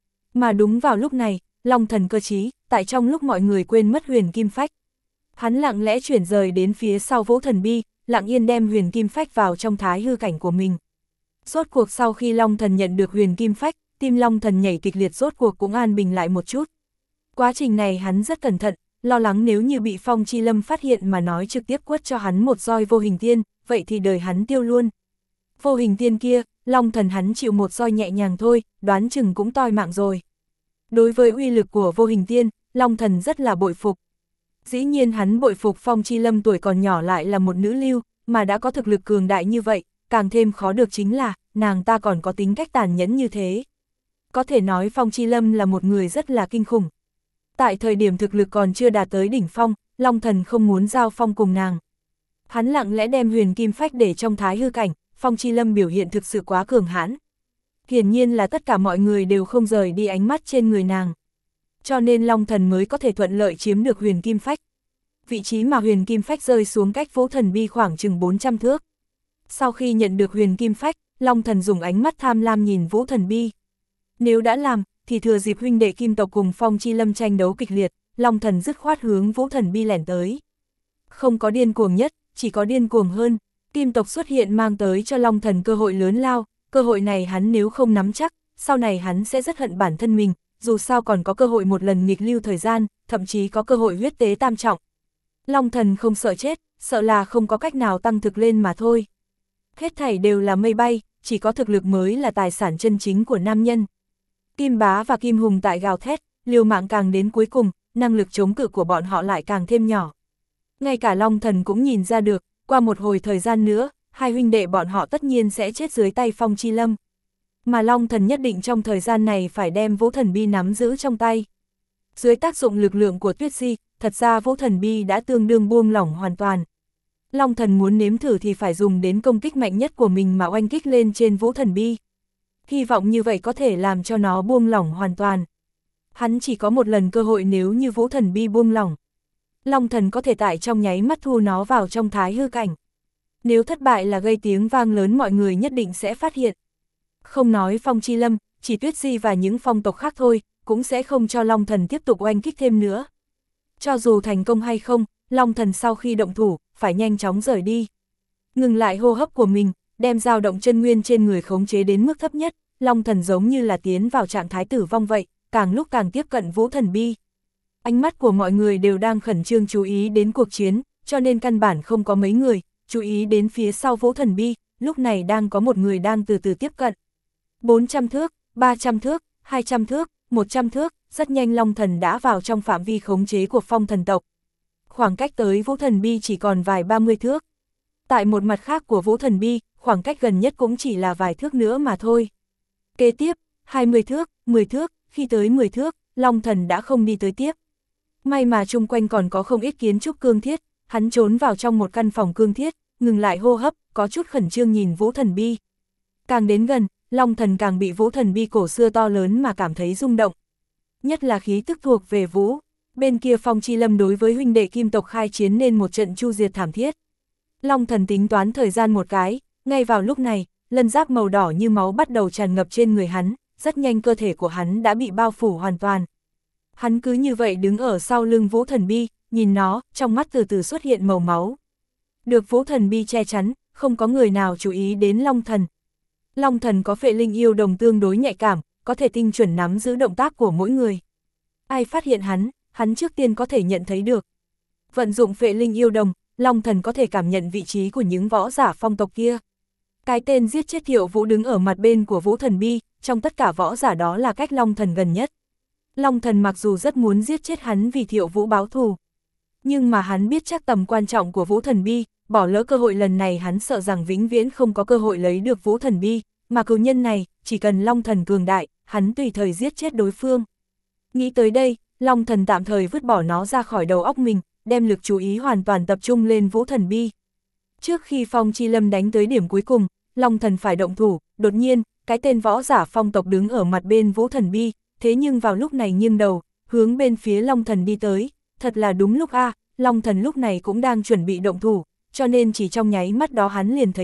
Mà đúng vào lúc này, Long Thần cơ trí, tại trong lúc mọi người quên mất huyền kim phách. Hắn lặng lẽ chuyển rời đến phía sau Vũ Thần Bi, lặng yên đem huyền kim phách vào trong thái hư cảnh của mình. Rốt cuộc sau khi Long Thần nhận được huyền kim phách, tim Long Thần nhảy kịch liệt rốt cuộc cũng an bình lại một chút. Quá trình này hắn rất cẩn thận, lo lắng nếu như bị Phong Chi Lâm phát hiện mà nói trực tiếp quất cho hắn một roi vô hình tiên, vậy thì đời hắn tiêu luôn. Vô hình tiên kia, Long Thần hắn chịu một roi nhẹ nhàng thôi, đoán chừng cũng toi mạng rồi. Đối với uy lực của vô hình tiên, Long Thần rất là bội phục. Dĩ nhiên hắn bội phục Phong Chi Lâm tuổi còn nhỏ lại là một nữ lưu, mà đã có thực lực cường đại như vậy, càng thêm khó được chính là, nàng ta còn có tính cách tàn nhẫn như thế. Có thể nói Phong Chi Lâm là một người rất là kinh khủng. Tại thời điểm thực lực còn chưa đạt tới đỉnh phong, Long Thần không muốn giao phong cùng nàng. Hắn lặng lẽ đem huyền kim phách để trong thái hư cảnh, Phong Chi Lâm biểu hiện thực sự quá cường hãn. Hiển nhiên là tất cả mọi người đều không rời đi ánh mắt trên người nàng. Cho nên Long Thần mới có thể thuận lợi chiếm được huyền kim phách. Vị trí mà huyền kim phách rơi xuống cách Vũ Thần Bi khoảng chừng bốn trăm thước. Sau khi nhận được huyền kim phách, Long Thần dùng ánh mắt tham lam nhìn Vũ Thần Bi. Nếu đã làm, thì thừa dịp huynh đệ kim tộc cùng Phong Chi Lâm tranh đấu kịch liệt, Long Thần dứt khoát hướng Vũ Thần Bi lẻn tới. Không có điên cuồng nhất, chỉ có điên cuồng hơn. Kim tộc xuất hiện mang tới cho Long Thần cơ hội lớn lao, cơ hội này hắn nếu không nắm chắc, sau này hắn sẽ rất hận bản thân mình, dù sao còn có cơ hội một lần nghịch lưu thời gian, thậm chí có cơ hội huyết tế tam trọng. Long Thần không sợ chết, sợ là không có cách nào tăng thực lên mà thôi. Hết thảy đều là mây bay, chỉ có thực lực mới là tài sản chân chính của nam nhân. Kim Bá và Kim Hùng tại gào thét, liều mạng càng đến cuối cùng, năng lực chống cự của bọn họ lại càng thêm nhỏ. Ngay cả Long Thần cũng nhìn ra được, qua một hồi thời gian nữa, hai huynh đệ bọn họ tất nhiên sẽ chết dưới tay Phong Chi Lâm. Mà Long Thần nhất định trong thời gian này phải đem Vũ Thần Bi nắm giữ trong tay. Dưới tác dụng lực lượng của Tuyết Di, thật ra Vũ Thần Bi đã tương đương buông lỏng hoàn toàn. Long Thần muốn nếm thử thì phải dùng đến công kích mạnh nhất của mình mà oanh kích lên trên Vũ Thần Bi. Hy vọng như vậy có thể làm cho nó buông lỏng hoàn toàn. Hắn chỉ có một lần cơ hội nếu như Vũ Thần Bi buông lỏng. Long Thần có thể tại trong nháy mắt thu nó vào trong thái hư cảnh. Nếu thất bại là gây tiếng vang lớn mọi người nhất định sẽ phát hiện. Không nói Phong Chi Lâm, chỉ Tuyết Di và những phong tộc khác thôi, cũng sẽ không cho Long Thần tiếp tục oanh kích thêm nữa. Cho dù thành công hay không, Long Thần sau khi động thủ, phải nhanh chóng rời đi. Ngừng lại hô hấp của mình, đem dao động chân nguyên trên người khống chế đến mức thấp nhất, Long Thần giống như là tiến vào trạng thái tử vong vậy, càng lúc càng tiếp cận Vũ Thần Bi. Ánh mắt của mọi người đều đang khẩn trương chú ý đến cuộc chiến, cho nên căn bản không có mấy người chú ý đến phía sau Vũ Thần Bi, lúc này đang có một người đang từ từ tiếp cận. bốn trăm thước, ba trăm thước, hai trăm thước, một trăm thước, rất nhanh Long Thần đã vào trong phạm vi khống chế của Phong thần tộc. Khoảng cách tới Vũ Thần Bi chỉ còn vài ba mươi thước. Tại một mặt khác của Vũ Thần Bi, khoảng cách gần nhất cũng chỉ là vài thước nữa mà thôi. Kế tiếp, hai mươi thước, mười thước, khi tới mười thước, Long Thần đã không đi tới tiếp. May mà chung quanh còn có không ít kiến trúc cương thiết, hắn trốn vào trong một căn phòng cương thiết, ngừng lại hô hấp, có chút khẩn trương nhìn Vũ Thần Bi. Càng đến gần, Long Thần càng bị Vũ Thần Bi cổ xưa to lớn mà cảm thấy rung động. Nhất là khí tức thuộc về Vũ. Bên kia Phong Chi Lâm đối với huynh đệ kim tộc khai chiến nên một trận chu diệt thảm thiết. Long Thần tính toán thời gian một cái, ngay vào lúc này, lân giáp màu đỏ như máu bắt đầu tràn ngập trên người hắn, rất nhanh cơ thể của hắn đã bị bao phủ hoàn toàn. Hắn cứ như vậy đứng ở sau lưng Vũ Thần Bi, nhìn nó, trong mắt từ từ xuất hiện màu máu. Được Vũ Thần Bi che chắn, không có người nào chú ý đến Long Thần. Long Thần có phệ linh yêu đồng tương đối nhạy cảm, có thể tinh chuẩn nắm giữ động tác của mỗi người. Ai phát hiện hắn, hắn trước tiên có thể nhận thấy được. Vận dụng phệ linh yêu đồng, Long Thần có thể cảm nhận vị trí của những võ giả phong tộc kia. Cái tên giết chết Thiệu Vũ đứng ở mặt bên của Vũ Thần Bi, trong tất cả võ giả đó là cách Long Thần gần nhất. Long Thần mặc dù rất muốn giết chết hắn vì Thiệu Vũ báo thù, nhưng mà hắn biết chắc tầm quan trọng của Vũ Thần Bi, bỏ lỡ cơ hội lần này hắn sợ rằng vĩnh viễn không có cơ hội lấy được Vũ Thần Bi, mà cừu nhân này, chỉ cần Long Thần cường đại, hắn tùy thời giết chết đối phương. Nghĩ tới đây, Long Thần tạm thời vứt bỏ nó ra khỏi đầu óc mình, đem lực chú ý hoàn toàn tập trung lên Vũ Thần Bi. Trước khi Phong Chi Lâm đánh tới điểm cuối cùng, Long Thần phải động thủ, đột nhiên, cái tên võ giả phong tộc đứng ở mặt bên Vũ Thần Bi, thế nhưng vào lúc này nghiêng đầu, hướng bên phía Long Thần đi tới, thật là đúng lúc a, à, Long Thần lúc này cũng đang chuẩn bị động thủ, cho nên chỉ trong nháy mắt đó hắn liền thấy được,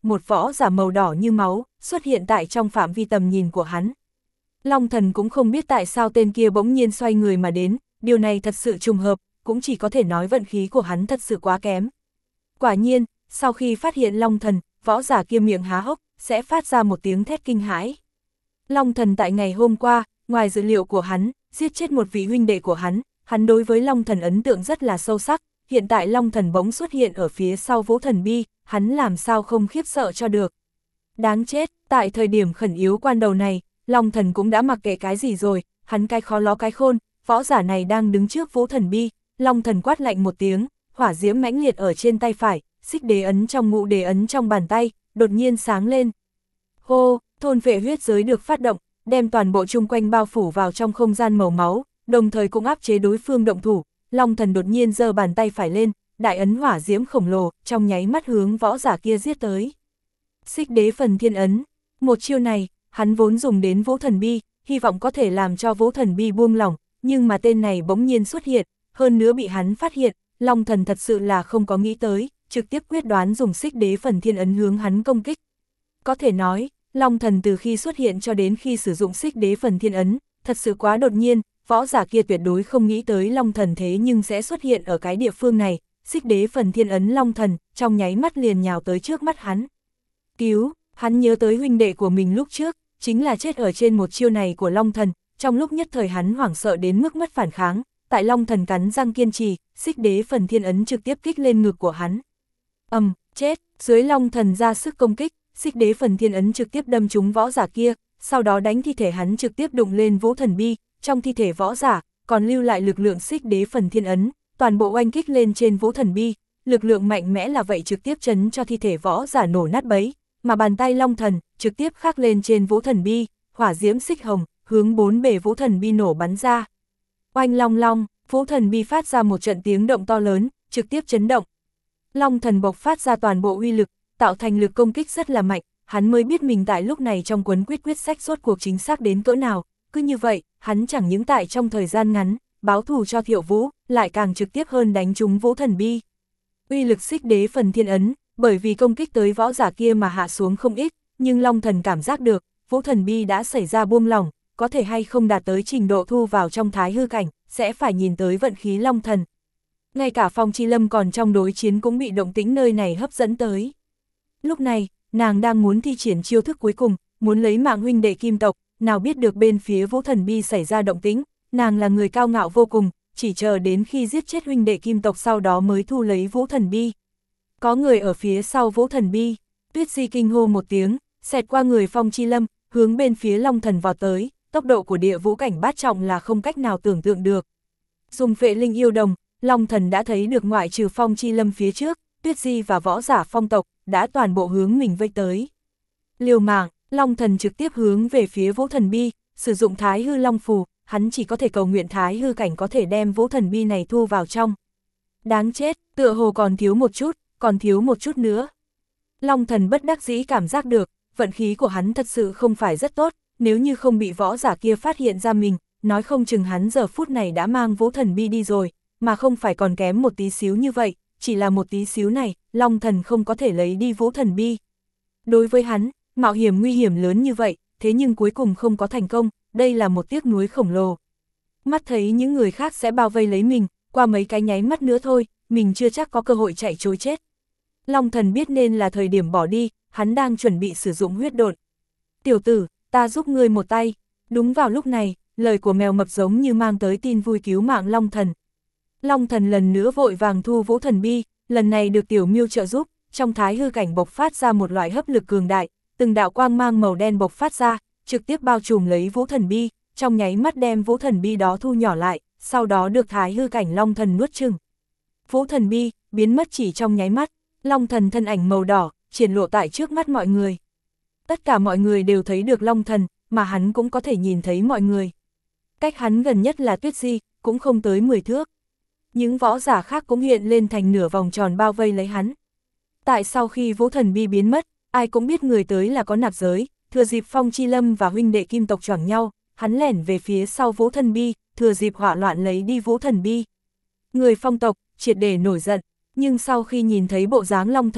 một võ giả màu đỏ như máu, xuất hiện tại trong phạm vi tầm nhìn của hắn. Long Thần cũng không biết tại sao tên kia bỗng nhiên xoay người mà đến, điều này thật sự trùng hợp, cũng chỉ có thể nói vận khí của hắn thật sự quá kém. Quả nhiên, sau khi phát hiện Long Thần, võ giả kia miệng há hốc, sẽ phát ra một tiếng thét kinh hãi. Long Thần tại ngày hôm qua, ngoài dữ liệu của hắn, giết chết một vị huynh đệ của hắn, hắn đối với Long Thần ấn tượng rất là sâu sắc, hiện tại Long Thần bỗng xuất hiện ở phía sau Vũ Thần Bi, hắn làm sao không khiếp sợ cho được. Đáng chết, tại thời điểm khẩn yếu quan đầu này, Long Thần cũng đã mặc kệ cái gì rồi, hắn cái khó ló cái khôn, võ giả này đang đứng trước Vũ Thần Bi, Long Thần quát lạnh một tiếng, hỏa diễm mãnh liệt ở trên tay phải, xích đế ấn trong ngũ đế ấn trong bàn tay, đột nhiên sáng lên. Hô, thôn vệ huyết giới được phát động, đem toàn bộ chung quanh bao phủ vào trong không gian màu máu, đồng thời cũng áp chế đối phương động thủ. Long Thần đột nhiên giơ bàn tay phải lên, đại ấn hỏa diễm khổng lồ, trong nháy mắt hướng võ giả kia giết tới. Xích đế phần thiên ấn, một chiêu này, hắn vốn dùng đến Vũ Thần Bi, hy vọng có thể làm cho Vũ Thần Bi buông lỏng, nhưng mà tên này bỗng nhiên xuất hiện, hơn nữa bị hắn phát hiện, Long Thần thật sự là không có nghĩ tới, trực tiếp quyết đoán dùng xích đế phần thiên ấn hướng hắn công kích. Có thể nói, Long Thần từ khi xuất hiện cho đến khi sử dụng xích đế phần thiên ấn, thật sự quá đột nhiên, võ giả kia tuyệt đối không nghĩ tới Long Thần thế nhưng sẽ xuất hiện ở cái địa phương này, xích đế phần thiên ấn Long Thần, trong nháy mắt liền nhào tới trước mắt hắn. Cứu, hắn nhớ tới huynh đệ của mình lúc trước, chính là chết ở trên một chiêu này của Long Thần, trong lúc nhất thời hắn hoảng sợ đến mức mất phản kháng, tại Long Thần cắn răng kiên trì, xích đế phần thiên ấn trực tiếp kích lên ngực của hắn. Ầm, um, chết, dưới Long Thần ra sức công kích, xích đế phần thiên ấn trực tiếp đâm trúng võ giả kia, sau đó đánh thi thể hắn trực tiếp đụng lên Vũ Thần Bi, trong thi thể võ giả, còn lưu lại lực lượng xích đế phần thiên ấn, toàn bộ oanh kích lên trên Vũ Thần Bi, lực lượng mạnh mẽ là vậy trực tiếp chấn cho thi thể võ giả nổ nát bấy, mà bàn tay Long Thần trực tiếp khắc lên trên Vũ Thần Bi, hỏa diễm xích hồng, hướng bốn bề Vũ Thần Bi nổ bắn ra. Oanh long long, Vũ Thần Bi phát ra một trận tiếng động to lớn, trực tiếp chấn động. Long Thần bộc phát ra toàn bộ uy lực, tạo thành lực công kích rất là mạnh, hắn mới biết mình tại lúc này trong cuốn quyết quyết sách rốt cuộc chính xác đến cỡ nào, cứ như vậy, hắn chẳng những tại trong thời gian ngắn, báo thù cho Thiệu Vũ, lại càng trực tiếp hơn đánh trúng Vũ Thần Bi. Uy lực xích đế phần thiên ấn, bởi vì công kích tới võ giả kia mà hạ xuống không ít, nhưng Long Thần cảm giác được, Vũ Thần Bi đã xảy ra buông lỏng, có thể hay không đạt tới trình độ thu vào trong thái hư cảnh, sẽ phải nhìn tới vận khí Long Thần. Ngay cả Phong Chi Lâm còn trong đối chiến cũng bị động tĩnh nơi này hấp dẫn tới. Lúc này, nàng đang muốn thi triển chiêu thức cuối cùng, muốn lấy mạng huynh đệ Kim tộc, nào biết được bên phía Vũ Thần Bi xảy ra động tĩnh, nàng là người cao ngạo vô cùng, chỉ chờ đến khi giết chết huynh đệ Kim tộc sau đó mới thu lấy Vũ Thần Bi. Có người ở phía sau Vũ Thần Bi, Tuyết Di kinh hô một tiếng, xẹt qua người Phong Chi Lâm, hướng bên phía Long Thần vào tới, tốc độ của địa vũ cảnh bát trọng là không cách nào tưởng tượng được. Dùng phệ linh yêu đồng, Long Thần đã thấy được ngoại trừ Phong Chi Lâm phía trước, Tuyết Di và võ giả phong tộc đã toàn bộ hướng mình vây tới. Liều mạng, Long Thần trực tiếp hướng về phía Vũ Thần Bi, sử dụng Thái Hư Long Phù, hắn chỉ có thể cầu nguyện Thái Hư cảnh có thể đem Vũ Thần Bi này thu vào trong. Đáng chết, tựa hồ còn thiếu một chút, còn thiếu một chút nữa. Long Thần bất đắc dĩ cảm giác được, vận khí của hắn thật sự không phải rất tốt, nếu như không bị võ giả kia phát hiện ra mình, nói không chừng hắn giờ phút này đã mang Vũ Thần Bi đi rồi, mà không phải còn kém một tí xíu như vậy, chỉ là một tí xíu này, Long Thần không có thể lấy đi Vũ Thần Bi. Đối với hắn, mạo hiểm nguy hiểm lớn như vậy, thế nhưng cuối cùng không có thành công, đây là một tiếc nuối khổng lồ. Mắt thấy những người khác sẽ bao vây lấy mình, qua mấy cái nháy mắt nữa thôi, mình chưa chắc có cơ hội chạy trối chết. Long Thần biết nên là thời điểm bỏ đi, hắn đang chuẩn bị sử dụng huyết độn. Tiểu tử, ta giúp ngươi một tay. Đúng vào lúc này, lời của mèo mập giống như mang tới tin vui cứu mạng Long Thần. Long Thần lần nữa vội vàng thu Vũ Thần Bi, lần này được Tiểu Miêu trợ giúp, trong thái hư cảnh bộc phát ra một loại hấp lực cường đại, từng đạo quang mang màu đen bộc phát ra, trực tiếp bao trùm lấy Vũ Thần Bi, trong nháy mắt đem Vũ Thần Bi đó thu nhỏ lại, sau đó được thái hư cảnh Long Thần nuốt chửng. Vũ Thần Bi biến mất chỉ trong nháy mắt, Long Thần thân ảnh màu đỏ triển lộ tại trước mắt mọi người. Tất cả mọi người đều thấy được Long Thần, mà hắn cũng có thể nhìn thấy mọi người. Cách hắn gần nhất là Tuyết Di, cũng không tới mười thước. Những võ giả khác cũng hiện lên thành nửa vòng tròn bao vây lấy hắn. Tại sau khi Vũ Thần Bi biến mất, ai cũng biết người tới là có nạp giới, thừa dịp Phong Chi Lâm và huynh đệ Kim tộc choảng nhau, hắn lẻn về phía sau Vũ Thần Bi, thừa dịp hỏa loạn lấy đi Vũ Thần Bi. Người Phong tộc triệt để nổi giận, nhưng sau khi nhìn thấy bộ dáng Long Thần,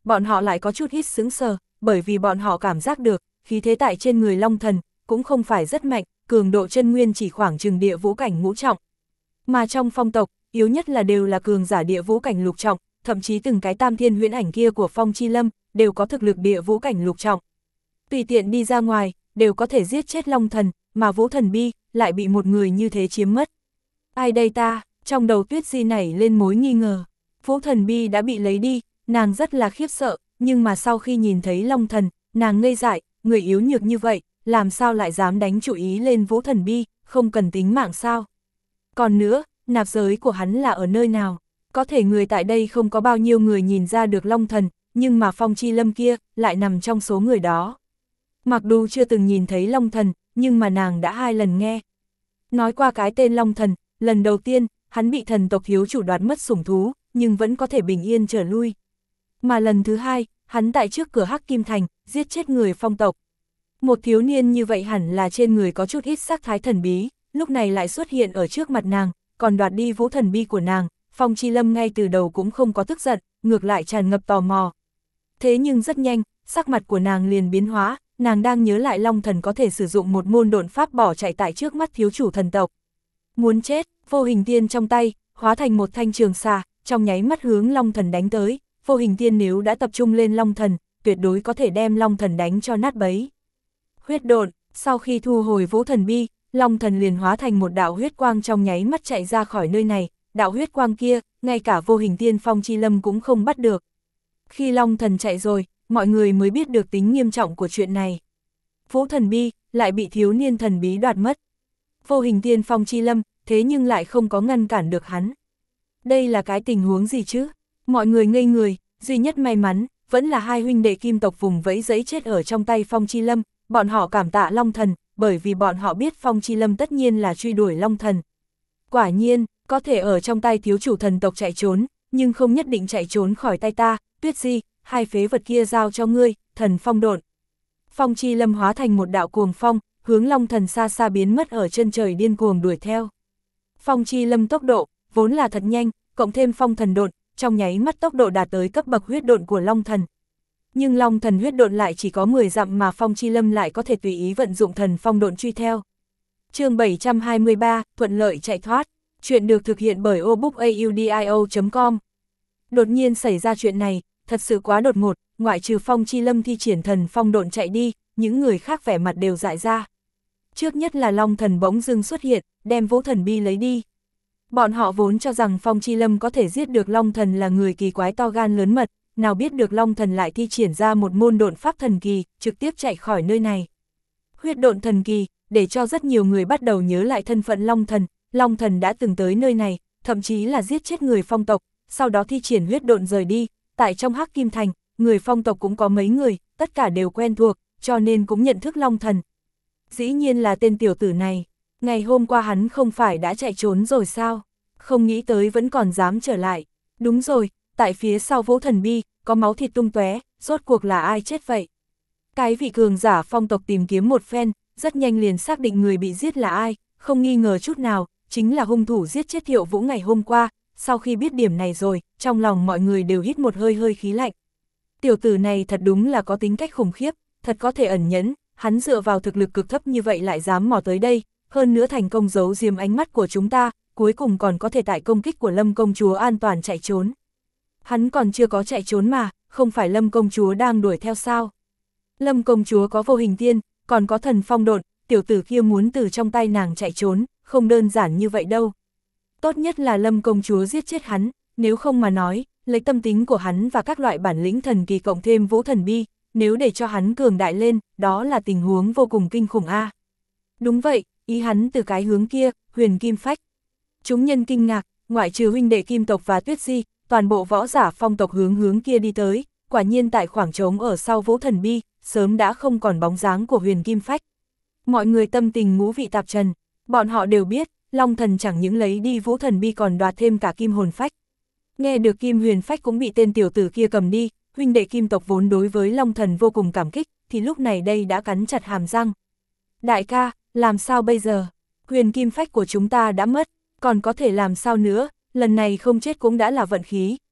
bọn họ lại có chút ít sững sờ, bởi vì bọn họ cảm giác được, khí thế tại trên người Long Thần, cũng không phải rất mạnh, cường độ chân nguyên chỉ khoảng chừng địa vũ cảnh ngũ trọng. Mà trong phong tộc, yếu nhất là đều là cường giả địa vũ cảnh lục trọng, thậm chí từng cái tam thiên huyễn ảnh kia của Phong Chi Lâm, đều có thực lực địa vũ cảnh lục trọng. Tùy tiện đi ra ngoài, đều có thể giết chết Long Thần, mà Vũ Thần Bi, lại bị một người như thế chiếm mất. Ai đây ta, trong đầu Tuyết Di nảy lên mối nghi ngờ. Vũ Thần Bi đã bị lấy đi, nàng rất là khiếp sợ, nhưng mà sau khi nhìn thấy Long Thần, nàng ngây dại, người yếu nhược như vậy, làm sao lại dám đánh chủ ý lên Vũ Thần Bi, không cần tính mạng sao? Còn nữa, nạp giới của hắn là ở nơi nào? Có thể người tại đây không có bao nhiêu người nhìn ra được Long Thần, nhưng mà Phong Chi Lâm kia lại nằm trong số người đó. Mặc dù chưa từng nhìn thấy Long Thần, nhưng mà nàng đã hai lần nghe. Nói qua cái tên Long Thần, lần đầu tiên, hắn bị thần tộc thiếu chủ đoạt mất sủng thú, nhưng vẫn có thể bình yên trở lui. Mà lần thứ hai, hắn tại trước cửa Hắc Kim Thành, giết chết người Phong tộc. Một thiếu niên như vậy hẳn là trên người có chút ít sắc thái thần bí, lúc này lại xuất hiện ở trước mặt nàng, còn đoạt đi Vũ Thần Bi của nàng. Phong Chi Lâm ngay từ đầu cũng không có tức giận, ngược lại tràn ngập tò mò. Thế nhưng rất nhanh, sắc mặt của nàng liền biến hóa, nàng đang nhớ lại Long Thần có thể sử dụng một môn độn pháp bỏ chạy tại trước mắt thiếu chủ thần tộc. Muốn chết, Vô Hình Tiên trong tay, hóa thành một thanh trường xà, trong nháy mắt hướng Long Thần đánh tới. Vô Hình Tiên nếu đã tập trung lên Long Thần, tuyệt đối có thể đem Long Thần đánh cho nát bấy. Huyết độn, sau khi thu hồi Vũ Thần Bi, Long Thần liền hóa thành một đạo huyết quang trong nháy mắt chạy ra khỏi nơi này. Đạo huyết quang kia, ngay cả Vô Hình Tiên Phong Chi Lâm cũng không bắt được. Khi Long Thần chạy rồi, mọi người mới biết được tính nghiêm trọng của chuyện này. Vũ Thần Bi lại bị thiếu niên thần bí đoạt mất. Vô Hình Tiên Phong Chi Lâm, thế nhưng lại không có ngăn cản được hắn. Đây là cái tình huống gì chứ? Mọi người ngây người, duy nhất may mắn, vẫn là hai huynh đệ kim tộc vùng vẫy giấy chết ở trong tay Phong Chi Lâm, bọn họ cảm tạ Long Thần, bởi vì bọn họ biết Phong Chi Lâm tất nhiên là truy đuổi Long Thần. Quả nhiên, có thể ở trong tay thiếu chủ thần tộc chạy trốn, nhưng không nhất định chạy trốn khỏi tay ta. Tuyết Di, hai phế vật kia giao cho ngươi, thần phong độn. Phong Chi Lâm hóa thành một đạo cuồng phong, hướng Long Thần xa xa biến mất ở chân trời điên cuồng đuổi theo. Phong Chi Lâm tốc độ, vốn là thật nhanh, cộng thêm phong thần độn, trong nháy mắt tốc độ đạt tới cấp bậc huyết độn của Long Thần. Nhưng Long Thần huyết độn lại chỉ có mười dặm mà Phong Chi Lâm lại có thể tùy ý vận dụng thần phong độn truy theo. Chương bảy trăm hai mươi ba, thuận lợi chạy thoát. Chuyện được thực hiện bởi obookaudio chấm com. Đột nhiên xảy ra chuyện này, thật sự quá đột ngột, ngoại trừ Phong Chi Lâm thi triển thần phong độn chạy đi, những người khác vẻ mặt đều dại ra. Trước nhất là Long Thần bỗng dưng xuất hiện, đem Vũ Thần Bi lấy đi. Bọn họ vốn cho rằng Phong Chi Lâm có thể giết được Long Thần là người kỳ quái to gan lớn mật, nào biết được Long Thần lại thi triển ra một môn độn pháp thần kỳ, trực tiếp chạy khỏi nơi này. Huyết độn thần kỳ, để cho rất nhiều người bắt đầu nhớ lại thân phận Long Thần. Long Thần đã từng tới nơi này, thậm chí là giết chết người Phong tộc, sau đó thi triển huyết độn rời đi. Tại trong Hắc Kim Thành, người Phong tộc cũng có mấy người, tất cả đều quen thuộc, cho nên cũng nhận thức Long Thần. Dĩ nhiên là tên tiểu tử này, ngày hôm qua hắn không phải đã chạy trốn rồi sao? Không nghĩ tới vẫn còn dám trở lại. Đúng rồi, tại phía sau Vũ Thần Bi, có máu thịt tung tóe, rốt cuộc là ai chết vậy? Cái vị cường giả Phong tộc tìm kiếm một phen, rất nhanh liền xác định người bị giết là ai, không nghi ngờ chút nào, chính là hung thủ giết chết Thiệu Vũ ngày hôm qua. Sau khi biết điểm này rồi, trong lòng mọi người đều hít một hơi hơi khí lạnh. Tiểu tử này thật đúng là có tính cách khủng khiếp, thật có thể ẩn nhẫn, hắn dựa vào thực lực cực thấp như vậy lại dám mò tới đây, hơn nữa thành công giấu giếm ánh mắt của chúng ta, cuối cùng còn có thể tại công kích của Lâm công chúa an toàn chạy trốn. Hắn còn chưa có chạy trốn mà, không phải Lâm công chúa đang đuổi theo sao? Lâm công chúa có Vô Hình Tiên, còn có thần phong độn, tiểu tử kia muốn từ trong tay nàng chạy trốn, không đơn giản như vậy đâu. Tốt nhất là Lâm công chúa giết chết hắn, nếu không mà nói, lấy tâm tính của hắn và các loại bản lĩnh thần kỳ cộng thêm Vũ Thần Bi, nếu để cho hắn cường đại lên, đó là tình huống vô cùng kinh khủng a. À. Đúng vậy, ý hắn từ cái hướng kia, Huyền Kim Phách. Chúng nhân kinh ngạc, ngoại trừ huynh đệ Kim tộc và Tuyết Di, toàn bộ võ giả Phong tộc hướng hướng kia đi tới, quả nhiên tại khoảng trống ở sau Vũ Thần Bi, sớm đã không còn bóng dáng của Huyền Kim Phách. Mọi người tâm tình ngũ vị tạp trần, bọn họ đều biết, Long Thần chẳng những lấy đi Vũ Thần Bi còn đoạt thêm cả Kim Hồn Phách. Nghe được Kim Huyền Phách cũng bị tên tiểu tử kia cầm đi, huynh đệ Kim tộc vốn đối với Long Thần vô cùng cảm kích, thì lúc này đây đã cắn chặt hàm răng. Đại ca, làm sao bây giờ? Huyền Kim Phách của chúng ta đã mất, còn có thể làm sao nữa, lần này không chết cũng đã là vận khí,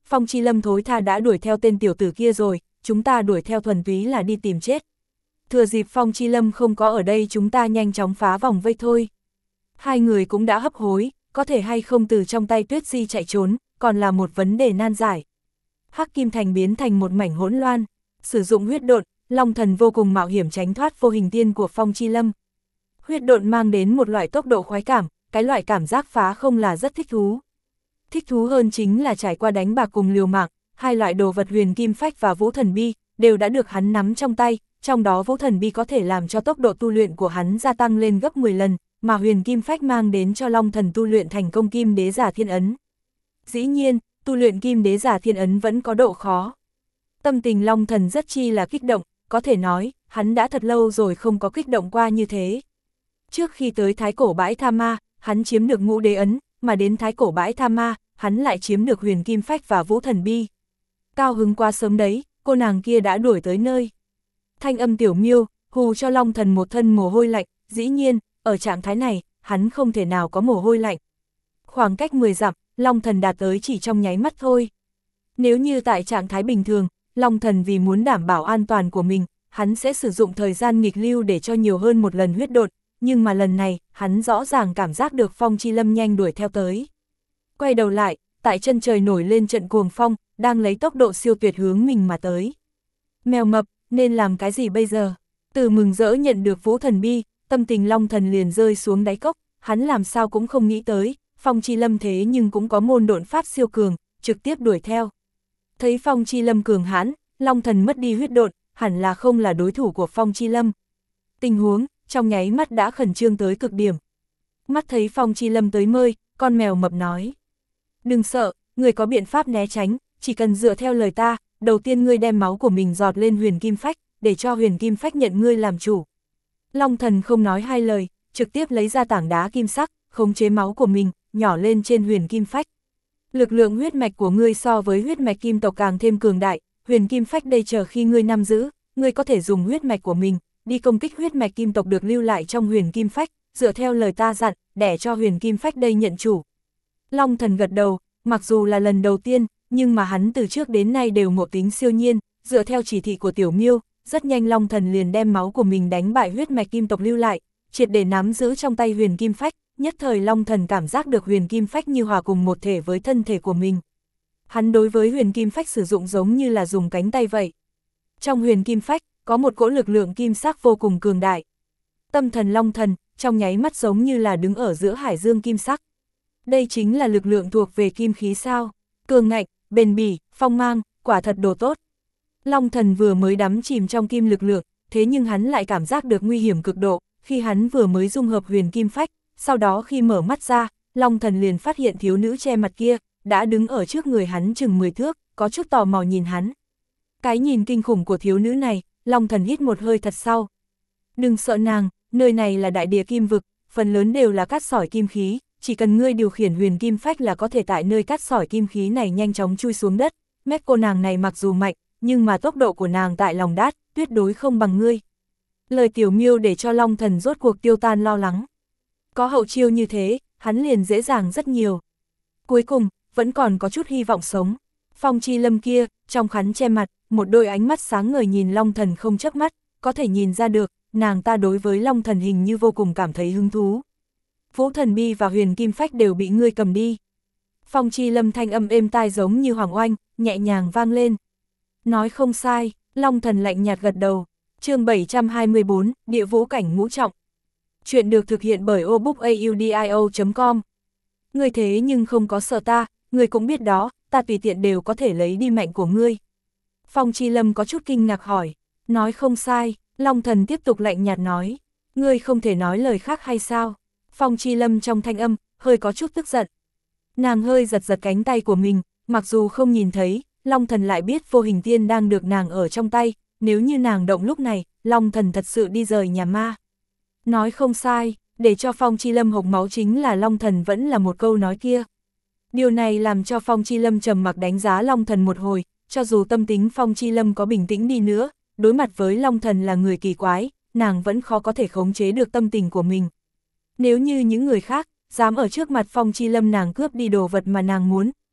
Phong Chi Lâm thối tha đã đuổi theo tên tiểu tử kia rồi, chúng ta đuổi theo thuần túy là đi tìm chết. Thừa dịp Phong Chi Lâm không có ở đây chúng ta nhanh chóng phá vòng vây thôi. Hai người cũng đã hấp hối, có thể hay không từ trong tay Tuyết Di chạy trốn, còn là một vấn đề nan giải. Hắc Kim Thành biến thành một mảnh hỗn loạn, sử dụng huyết độn, Long Thần vô cùng mạo hiểm tránh thoát vô hình tiên của Phong Chi Lâm. Huyết độn mang đến một loại tốc độ khoái cảm, cái loại cảm giác phá không là rất thích thú. Thích thú hơn chính là trải qua đánh bạc cùng liều mạng, hai loại đồ vật huyền kim phách và vũ thần bi, đều đã được hắn nắm trong tay, trong đó vũ thần bi có thể làm cho tốc độ tu luyện của hắn gia tăng lên gấp mười lần, mà huyền kim phách mang đến cho Long Thần tu luyện thành công kim đế giả thiên ấn. Dĩ nhiên, tu luyện kim đế giả thiên ấn vẫn có độ khó. Tâm tình Long Thần rất chi là kích động, có thể nói, hắn đã thật lâu rồi không có kích động qua như thế. Trước khi tới Thái Cổ Bãi Tha Ma, hắn chiếm được ngũ đế ấn, mà đến Thái Cổ Bãi Tha Ma, hắn lại chiếm được huyền kim phách và vũ thần bi. Cao hứng quá sớm đấy, cô nàng kia đã đuổi tới nơi. Thanh âm Tiểu Miêu, hù cho Long Thần một thân mồ hôi lạnh, dĩ nhiên, ở trạng thái này, hắn không thể nào có mồ hôi lạnh. Khoảng cách mười dặm, Long Thần đạt tới chỉ trong nháy mắt thôi. Nếu như tại trạng thái bình thường, Long Thần vì muốn đảm bảo an toàn của mình, hắn sẽ sử dụng thời gian nghịch lưu để cho nhiều hơn một lần huyết độn, nhưng mà lần này, hắn rõ ràng cảm giác được Phong Chi Lâm nhanh đuổi theo tới. Quay đầu lại, tại chân trời nổi lên trận cuồng phong, đang lấy tốc độ siêu tuyệt hướng mình mà tới. Mèo mập, nên làm cái gì bây giờ? Từ mừng rỡ nhận được vũ thần bi, tâm tình Long Thần liền rơi xuống đáy cốc, hắn làm sao cũng không nghĩ tới, Phong Chi Lâm thế nhưng cũng có môn độn pháp siêu cường, trực tiếp đuổi theo. Thấy Phong Chi Lâm cường hãn, Long Thần mất đi huyết độn, hẳn là không là đối thủ của Phong Chi Lâm. Tình huống, trong nháy mắt đã khẩn trương tới cực điểm. Mắt thấy Phong Chi Lâm tới mơi, con mèo mập nói. Đừng sợ, người có biện pháp né tránh, chỉ cần dựa theo lời ta, đầu tiên ngươi đem máu của mình giọt lên huyền kim phách, để cho huyền kim phách nhận ngươi làm chủ. Long Thần không nói hai lời, trực tiếp lấy ra tảng đá kim sắc, khống chế máu của mình, nhỏ lên trên huyền kim phách. Lực lượng huyết mạch của ngươi so với huyết mạch kim tộc càng thêm cường đại, huyền kim phách đây chờ khi ngươi nắm giữ, ngươi có thể dùng huyết mạch của mình, đi công kích huyết mạch kim tộc được lưu lại trong huyền kim phách, dựa theo lời ta dặn, để cho huyền kim phách đây nhận chủ. Long Thần gật đầu, mặc dù là lần đầu tiên, nhưng mà hắn từ trước đến nay đều ngộ tính siêu nhiên, dựa theo chỉ thị của Tiểu Miêu, rất nhanh Long Thần liền đem máu của mình đánh bại huyết mạch kim tộc lưu lại, triệt để nắm giữ trong tay huyền kim phách, nhất thời Long Thần cảm giác được huyền kim phách như hòa cùng một thể với thân thể của mình. Hắn đối với huyền kim phách sử dụng giống như là dùng cánh tay vậy. Trong huyền kim phách, có một cỗ lực lượng kim sắc vô cùng cường đại. Tâm thần Long Thần, trong nháy mắt giống như là đứng ở giữa hải dương kim sắc. Đây chính là lực lượng thuộc về kim khí sao, cường ngạnh, bền bỉ, phong mang, quả thật đồ tốt. Long Thần vừa mới đắm chìm trong kim lực lượng, thế nhưng hắn lại cảm giác được nguy hiểm cực độ, khi hắn vừa mới dung hợp huyền kim phách, sau đó khi mở mắt ra, Long Thần liền phát hiện thiếu nữ che mặt kia, đã đứng ở trước người hắn chừng mười thước, có chút tò mò nhìn hắn. Cái nhìn kinh khủng của thiếu nữ này, Long Thần hít một hơi thật sâu. Đừng sợ nàng, nơi này là đại địa kim vực, phần lớn đều là cát sỏi kim khí, chỉ cần ngươi điều khiển huyền kim phách là có thể tại nơi cát sỏi kim khí này nhanh chóng chui xuống đất. Mét cô nàng này mặc dù mạnh, nhưng mà tốc độ của nàng tại lòng đát, tuyệt đối không bằng ngươi. Lời Tiểu Miêu để cho Long Thần rốt cuộc tiêu tan lo lắng. Có hậu chiêu như thế, hắn liền dễ dàng rất nhiều. Cuối cùng, vẫn còn có chút hy vọng sống. Phong Chi Lâm kia, trong khăn che mặt, một đôi ánh mắt sáng ngời nhìn Long Thần không chớp mắt, có thể nhìn ra được, nàng ta đối với Long Thần hình như vô cùng cảm thấy hứng thú. Vũ thần bi và huyền kim phách đều bị ngươi cầm đi. Phong Chi Lâm thanh âm êm tai giống như hoàng oanh, nhẹ nhàng vang lên. Nói không sai, Long Thần lạnh nhạt gật đầu. Chương bảy trăm hai mươi bốn, Địa Vũ Cảnh Ngũ Trọng. Chuyện được thực hiện bởi obookaudio chấm com. Ngươi thế nhưng không có sợ ta, ngươi cũng biết đó, ta tùy tiện đều có thể lấy đi mạnh của ngươi. Phong Chi Lâm có chút kinh ngạc hỏi. Nói không sai, Long Thần tiếp tục lạnh nhạt nói. Ngươi không thể nói lời khác hay sao? Phong Chi Lâm trong thanh âm, hơi có chút tức giận. Nàng hơi giật giật cánh tay của mình, mặc dù không nhìn thấy, Long Thần lại biết vô hình tiên đang được nàng ở trong tay, nếu như nàng động lúc này, Long Thần thật sự đi rời nhà ma. Nói không sai, để cho Phong Chi Lâm hộc máu chính là Long Thần vẫn là một câu nói kia. Điều này làm cho Phong Chi Lâm trầm mặc đánh giá Long Thần một hồi, cho dù tâm tính Phong Chi Lâm có bình tĩnh đi nữa, đối mặt với Long Thần là người kỳ quái, nàng vẫn khó có thể khống chế được tâm tình của mình. Nếu như những người khác, dám ở trước mặt Phong Chi Lâm nàng cướp đi đồ vật mà nàng muốn,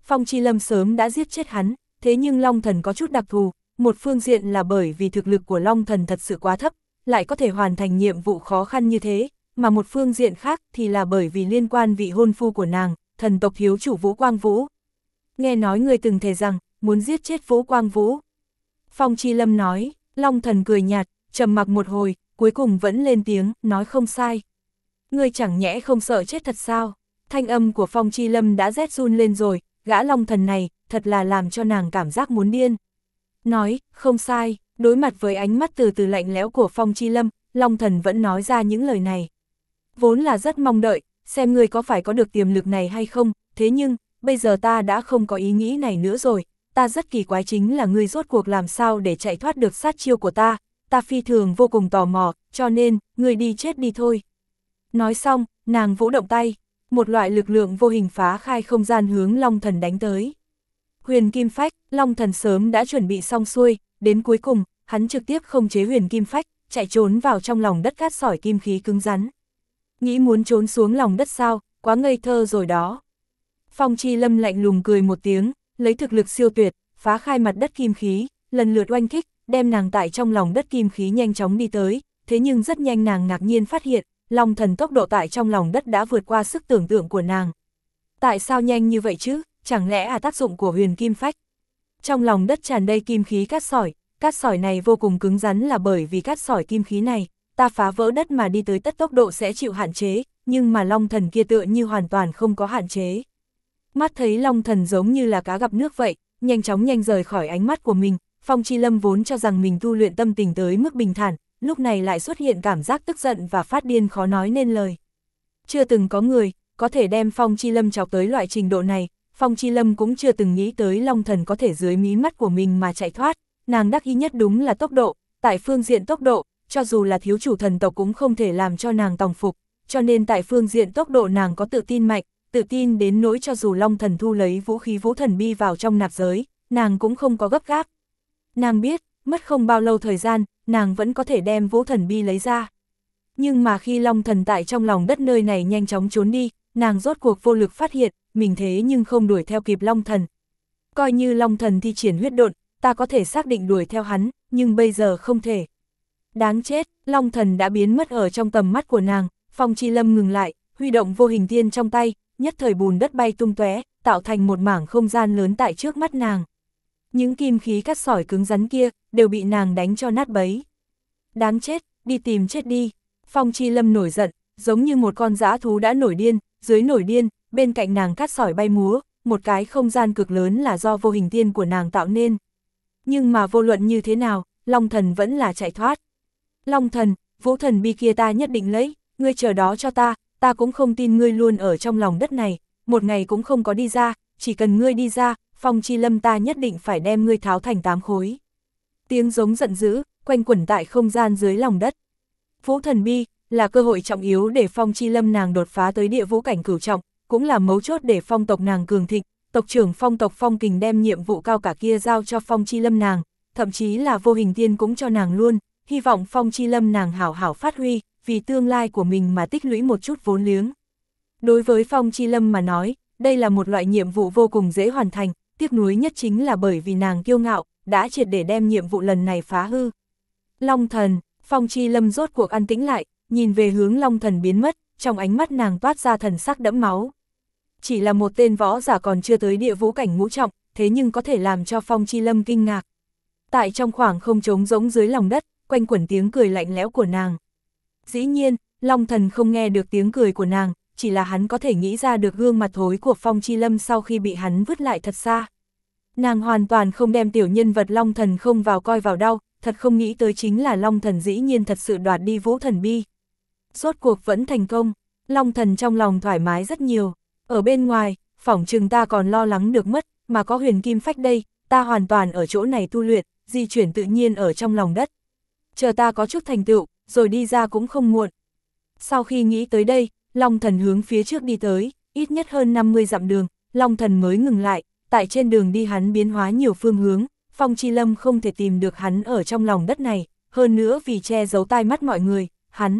Phong Chi Lâm sớm đã giết chết hắn, thế nhưng Long Thần có chút đặc thù, một phương diện là bởi vì thực lực của Long Thần thật sự quá thấp, lại có thể hoàn thành nhiệm vụ khó khăn như thế, mà một phương diện khác thì là bởi vì liên quan vị hôn phu của nàng, thần tộc thiếu chủ Vũ Quang Vũ. Nghe nói người từng thề rằng, muốn giết chết Vũ Quang Vũ. Phong Chi Lâm nói, Long Thần cười nhạt, trầm mặc một hồi, cuối cùng vẫn lên tiếng, nói không sai. Ngươi chẳng nhẽ không sợ chết thật sao? Thanh âm của Phong Chi Lâm đã rét run lên rồi, gã Long Thần này, thật là làm cho nàng cảm giác muốn điên. Nói, không sai, đối mặt với ánh mắt từ từ lạnh lẽo của Phong Chi Lâm, Long Thần vẫn nói ra những lời này. Vốn là rất mong đợi, xem ngươi có phải có được tiềm lực này hay không, thế nhưng, bây giờ ta đã không có ý nghĩ này nữa rồi, ta rất kỳ quái chính là ngươi rốt cuộc làm sao để chạy thoát được sát chiêu của ta, ta phi thường vô cùng tò mò, cho nên, ngươi đi chết đi thôi. Nói xong, nàng vũ động tay, một loại lực lượng vô hình phá khai không gian hướng Long Thần đánh tới. Huyền Kim Phách, Long Thần sớm đã chuẩn bị xong xuôi, đến cuối cùng, hắn trực tiếp không chế Huyền Kim Phách, chạy trốn vào trong lòng đất cát sỏi kim khí cứng rắn. Nghĩ muốn trốn xuống lòng đất sao, quá ngây thơ rồi đó. Phong Chi Lâm lạnh lùng cười một tiếng, lấy thực lực siêu tuyệt, phá khai mặt đất kim khí, lần lượt oanh kích, đem nàng tại trong lòng đất kim khí nhanh chóng đi tới, thế nhưng rất nhanh nàng ngạc nhiên phát hiện, Long Thần tốc độ tại trong lòng đất đã vượt qua sức tưởng tượng của nàng. Tại sao nhanh như vậy chứ, chẳng lẽ là tác dụng của Huyền Kim Phách? Trong lòng đất tràn đầy kim khí cát sỏi, cát sỏi này vô cùng cứng rắn là bởi vì cát sỏi kim khí này, ta phá vỡ đất mà đi tới tất tốc độ sẽ chịu hạn chế, nhưng mà Long Thần kia tựa như hoàn toàn không có hạn chế. Mắt thấy Long Thần giống như là cá gặp nước vậy, nhanh chóng nhanh rời khỏi ánh mắt của mình, Phong Chi Lâm vốn cho rằng mình tu luyện tâm tình tới mức bình thản, lúc này lại xuất hiện cảm giác tức giận và phát điên khó nói nên lời. Chưa từng có người, có thể đem Phong Chi Lâm chọc tới loại trình độ này, Phong Chi Lâm cũng chưa từng nghĩ tới Long Thần có thể dưới mí mắt của mình mà chạy thoát, nàng đắc ý nhất đúng là tốc độ, tại phương diện tốc độ, cho dù là thiếu chủ thần tộc cũng không thể làm cho nàng tòng phục, cho nên tại phương diện tốc độ nàng có tự tin mạnh, tự tin đến nỗi cho dù Long Thần thu lấy vũ khí Vũ Thần Bi vào trong nạp giới, nàng cũng không có gấp gáp. Nàng biết, mất không bao lâu thời gian, nàng vẫn có thể đem Vũ Thần Bi lấy ra. Nhưng mà khi Long Thần tại trong lòng đất nơi này nhanh chóng trốn đi, nàng rốt cuộc vô lực phát hiện, mình thế nhưng không đuổi theo kịp Long Thần. Coi như Long Thần thi triển huyết độn, ta có thể xác định đuổi theo hắn, nhưng bây giờ không thể. Đáng chết, Long Thần đã biến mất ở trong tầm mắt của nàng, Phong Chi Lâm ngừng lại, huy động vô hình tiên trong tay, nhất thời bùn đất bay tung tóe, tạo thành một mảng không gian lớn tại trước mắt nàng. Những kim khí cát sỏi cứng rắn kia, đều bị nàng đánh cho nát bấy. Đáng chết, đi tìm chết đi. Phong Chi Lâm nổi giận, giống như một con dã thú đã nổi điên, dưới nổi điên, bên cạnh nàng cát sỏi bay múa, một cái không gian cực lớn là do vô hình tiên của nàng tạo nên. Nhưng mà vô luận như thế nào, Long Thần vẫn là chạy thoát. Long Thần, Vũ Thần Bi kia ta nhất định lấy, ngươi chờ đó cho ta, ta cũng không tin ngươi luôn ở trong lòng đất này, một ngày cũng không có đi ra, chỉ cần ngươi đi ra, Phong Chi Lâm ta nhất định phải đem ngươi tháo thành tám khối. Tiếng giống giận dữ, quanh quẩn tại không gian dưới lòng đất. Vũ Thần Bi là cơ hội trọng yếu để Phong Chi Lâm nàng đột phá tới địa vũ cảnh cửu trọng, cũng là mấu chốt để phong tộc nàng cường thịnh, tộc trưởng phong tộc Phong Kình đem nhiệm vụ cao cả kia giao cho Phong Chi Lâm nàng, thậm chí là vô hình tiên cũng cho nàng luôn, hy vọng Phong Chi Lâm nàng hảo hảo phát huy, vì tương lai của mình mà tích lũy một chút vốn liếng. Đối với Phong Chi Lâm mà nói, đây là một loại nhiệm vụ vô cùng dễ hoàn thành, tiếc nuối nhất chính là bởi vì nàng kiêu ngạo, đã triệt để đem nhiệm vụ lần này phá hư. Long Thần, Phong Chi Lâm rốt cuộc an tĩnh lại, nhìn về hướng Long Thần biến mất, trong ánh mắt nàng toát ra thần sắc đẫm máu. Chỉ là một tên võ giả còn chưa tới địa vũ cảnh ngũ trọng, thế nhưng có thể làm cho Phong Chi Lâm kinh ngạc. Tại trong khoảng không trống rỗng dưới lòng đất, quanh quẩn tiếng cười lạnh lẽo của nàng. Dĩ nhiên, Long Thần không nghe được tiếng cười của nàng, chỉ là hắn có thể nghĩ ra được gương mặt thối của Phong Chi Lâm sau khi bị hắn vứt lại thật xa. Nàng hoàn toàn không đem tiểu nhân vật Long Thần không vào coi vào đâu, thật không nghĩ tới chính là Long Thần dĩ nhiên thật sự đoạt đi Vũ Thần Bi. Rốt cuộc vẫn thành công, Long Thần trong lòng thoải mái rất nhiều. Ở bên ngoài, phỏng chừng ta còn lo lắng được mất, mà có Huyền Kim Phách đây, ta hoàn toàn ở chỗ này tu luyện, di chuyển tự nhiên ở trong lòng đất. Chờ ta có chút thành tựu, rồi đi ra cũng không muộn. Sau khi nghĩ tới đây, Long Thần hướng phía trước đi tới, ít nhất hơn năm mươi dặm đường, Long Thần mới ngừng lại, tại trên đường đi hắn biến hóa nhiều phương hướng, Phong Chi Lâm không thể tìm được hắn ở trong lòng đất này, hơn nữa vì che giấu tai mắt mọi người, hắn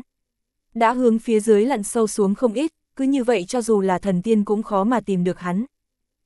đã hướng phía dưới lặn sâu xuống không ít, cứ như vậy cho dù là thần tiên cũng khó mà tìm được hắn.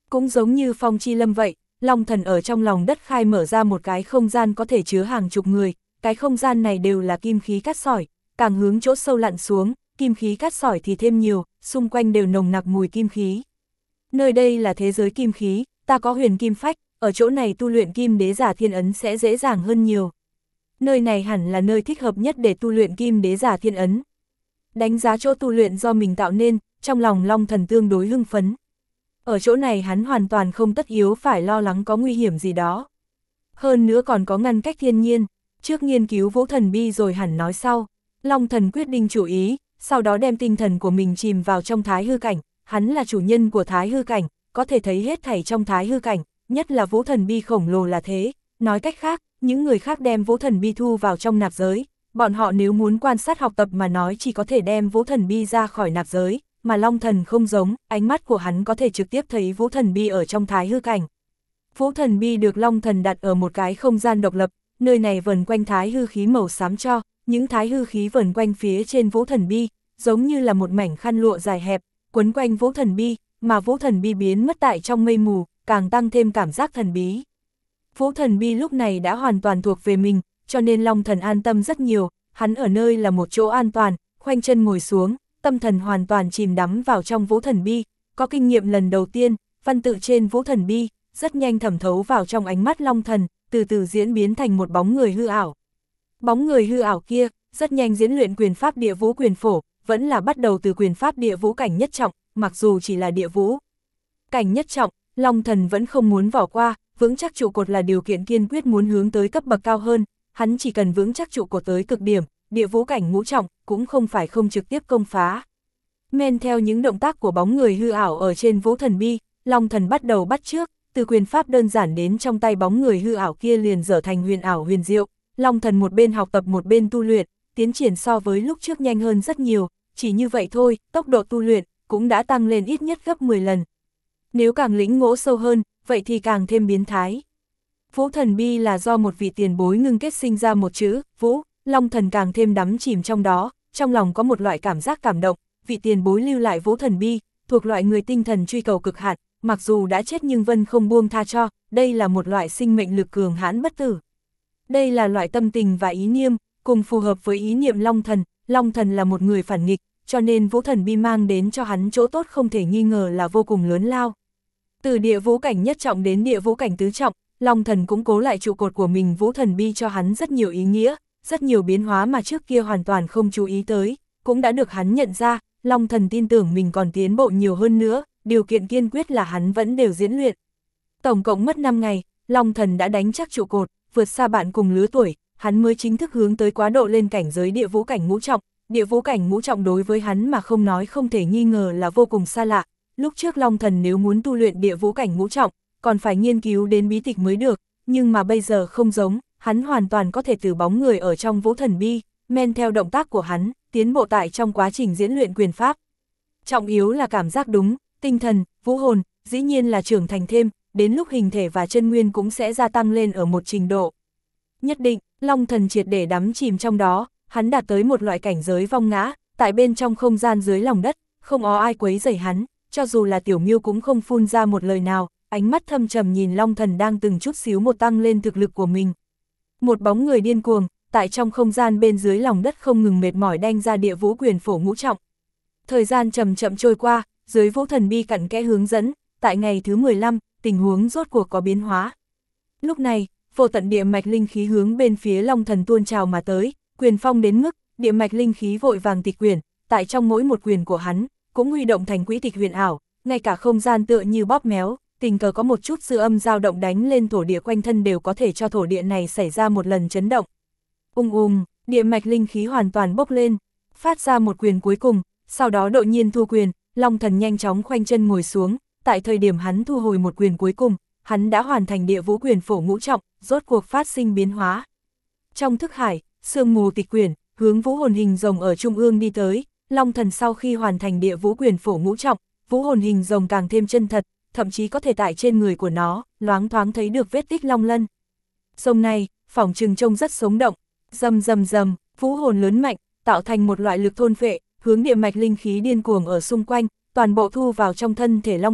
Cũng giống như Phong Chi Lâm vậy, Long Thần ở trong lòng đất khai mở ra một cái không gian có thể chứa hàng chục người, cái không gian này đều là kim khí cát sỏi, càng hướng chỗ sâu lặn xuống, kim khí cát sỏi thì thêm nhiều, xung quanh đều nồng nặc mùi kim khí. Nơi đây là thế giới kim khí, ta có huyền kim phách, ở chỗ này tu luyện kim đế giả thiên ấn sẽ dễ dàng hơn nhiều. Nơi này hẳn là nơi thích hợp nhất để tu luyện kim đế giả thiên ấn. Đánh giá chỗ tu luyện do mình tạo nên, trong lòng Long Thần tương đối hưng phấn. Ở chỗ này hắn hoàn toàn không tất yếu phải lo lắng có nguy hiểm gì đó. Hơn nữa còn có ngăn cách thiên nhiên, trước nghiên cứu Vũ Thần Bi rồi hẳn nói sau. Long Thần quyết định chủ ý, sau đó đem tinh thần của mình chìm vào trong thái hư cảnh, hắn là chủ nhân của thái hư cảnh, có thể thấy hết thảy trong thái hư cảnh, nhất là Vũ Thần Bi khổng lồ là thế. Nói cách khác, những người khác đem Vũ Thần Bi thu vào trong nạp giới, bọn họ nếu muốn quan sát học tập mà nói chỉ có thể đem Vũ Thần Bi ra khỏi nạp giới, mà Long Thần không giống, ánh mắt của hắn có thể trực tiếp thấy Vũ Thần Bi ở trong thái hư cảnh. Vũ Thần Bi được Long Thần đặt ở một cái không gian độc lập, nơi này vần quanh thái hư khí màu xám cho, những thái hư khí vần quanh phía trên Vũ Thần Bi, giống như là một mảnh khăn lụa dài hẹp, quấn quanh Vũ Thần Bi, mà Vũ Thần Bi biến mất tại trong mây mù, càng tăng thêm cảm giác thần bí. Vũ Thần Bi lúc này đã hoàn toàn thuộc về mình, cho nên Long Thần an tâm rất nhiều, hắn ở nơi là một chỗ an toàn, khoanh chân ngồi xuống, tâm thần hoàn toàn chìm đắm vào trong Vũ Thần Bi, có kinh nghiệm lần đầu tiên, văn tự trên Vũ Thần Bi, rất nhanh thẩm thấu vào trong ánh mắt Long Thần, từ từ diễn biến thành một bóng người hư ảo. Bóng người hư ảo kia, rất nhanh diễn luyện quyền pháp địa vũ quyền phổ, vẫn là bắt đầu từ quyền pháp địa vũ cảnh nhất trọng, mặc dù chỉ là địa vũ cảnh nhất trọng, Long Thần vẫn không muốn bỏ qua, vững chắc trụ cột là điều kiện kiên quyết muốn hướng tới cấp bậc cao hơn, hắn chỉ cần vững chắc trụ cột tới cực điểm, địa vũ cảnh ngũ trọng, cũng không phải không trực tiếp công phá. Men theo những động tác của bóng người hư ảo ở trên Vũ Thần Bi, Long Thần bắt đầu bắt chước, từ quyền pháp đơn giản đến trong tay bóng người hư ảo kia liền trở thành huyền ảo huyền diệu. Long Thần một bên học tập một bên tu luyện, tiến triển so với lúc trước nhanh hơn rất nhiều, chỉ như vậy thôi, tốc độ tu luyện cũng đã tăng lên ít nhất gấp mười lần. Nếu càng lĩnh ngộ sâu hơn, vậy thì càng thêm biến thái. Vũ Thần Bi là do một vị tiền bối ngưng kết sinh ra một chữ, Vũ, Long Thần càng thêm đắm chìm trong đó, trong lòng có một loại cảm giác cảm động, vị tiền bối lưu lại Vũ Thần Bi, thuộc loại người tinh thần truy cầu cực hạn, mặc dù đã chết nhưng vẫn không buông tha cho, đây là một loại sinh mệnh lực cường hãn bất tử. Đây là loại tâm tình và ý niệm, cùng phù hợp với ý niệm Long Thần, Long Thần là một người phản nghịch, cho nên Vũ Thần Bi mang đến cho hắn chỗ tốt không thể nghi ngờ là vô cùng lớn lao. Từ địa vũ cảnh nhất trọng đến địa vũ cảnh tứ trọng, Long Thần cũng cố lại trụ cột của mình. Vũ Thần Bi cho hắn rất nhiều ý nghĩa, rất nhiều biến hóa mà trước kia hoàn toàn không chú ý tới, cũng đã được hắn nhận ra. Long Thần tin tưởng mình còn tiến bộ nhiều hơn nữa, điều kiện kiên quyết là hắn vẫn đều diễn luyện. Tổng cộng mất năm ngày, Long Thần đã đánh chắc trụ cột, vượt xa bạn cùng lứa tuổi, hắn mới chính thức hướng tới quá độ lên cảnh giới địa vũ cảnh ngũ trọng. Địa vũ cảnh ngũ trọng đối với hắn mà không nói không thể nghi ngờ là vô cùng xa lạ. Lúc trước Long Thần nếu muốn tu luyện địa vũ cảnh ngũ trọng, còn phải nghiên cứu đến bí tịch mới được, nhưng mà bây giờ không giống, hắn hoàn toàn có thể từ bóng người ở trong Vũ Thần Bi, men theo động tác của hắn, tiến bộ tại trong quá trình diễn luyện quyền pháp. Trọng yếu là cảm giác đúng, tinh thần, vũ hồn, dĩ nhiên là trưởng thành thêm, đến lúc hình thể và chân nguyên cũng sẽ gia tăng lên ở một trình độ nhất định. Long Thần triệt để đắm chìm trong đó, hắn đạt tới một loại cảnh giới vong ngã, tại bên trong không gian dưới lòng đất, không có ai quấy rầy hắn, cho dù là Tiểu Miêu cũng không phun ra một lời nào, ánh mắt thâm trầm nhìn Long Thần đang từng chút xíu một tăng lên thực lực của mình. Một bóng người điên cuồng, tại trong không gian bên dưới lòng đất không ngừng mệt mỏi đanh ra địa vũ quyền phổ ngũ trọng. Thời gian chậm chậm trôi qua, dưới Vũ Thần Bi cặn kẽ hướng dẫn, tại ngày thứ mười lăm, tình huống rốt cuộc có biến hóa. Lúc này, vô tận địa mạch linh khí hướng bên phía Long Thần tuôn trào mà tới, quyền phong đến mức, địa mạch linh khí vội vàng tịch quyển, tại trong mỗi một quyền của hắn, cũng huy động thành quỹ tịch huyền ảo, ngay cả không gian tựa như bóp méo, tình cờ có một chút dư âm dao động đánh lên thổ địa quanh thân đều có thể cho thổ địa này xảy ra một lần chấn động. Ung ung, địa mạch linh khí hoàn toàn bốc lên, phát ra một quyền cuối cùng, sau đó đột nhiên thu quyền, Long Thần nhanh chóng khoanh chân ngồi xuống, tại thời điểm hắn thu hồi một quyền cuối cùng, hắn đã hoàn thành địa vũ quyền phổ ngũ trọng, rốt cuộc phát sinh biến hóa. Trong thức hải, sương mù tịch quyển, hướng vũ hồn hình rồng ở trung ương đi tới, Long Thần sau khi hoàn thành địa vũ quyền phổ ngũ trọng, vũ hồn hình rồng càng thêm chân thật, thậm chí có thể tại trên người của nó, loáng thoáng thấy được vết tích long lân. Rồng này, phỏng chừng trông rất sống động, rầm rầm rầm, vũ hồn lớn mạnh, tạo thành một loại lực thôn phệ, hướng địa mạch linh khí điên cuồng ở xung quanh, toàn bộ thu vào trong thân thể Long Thần,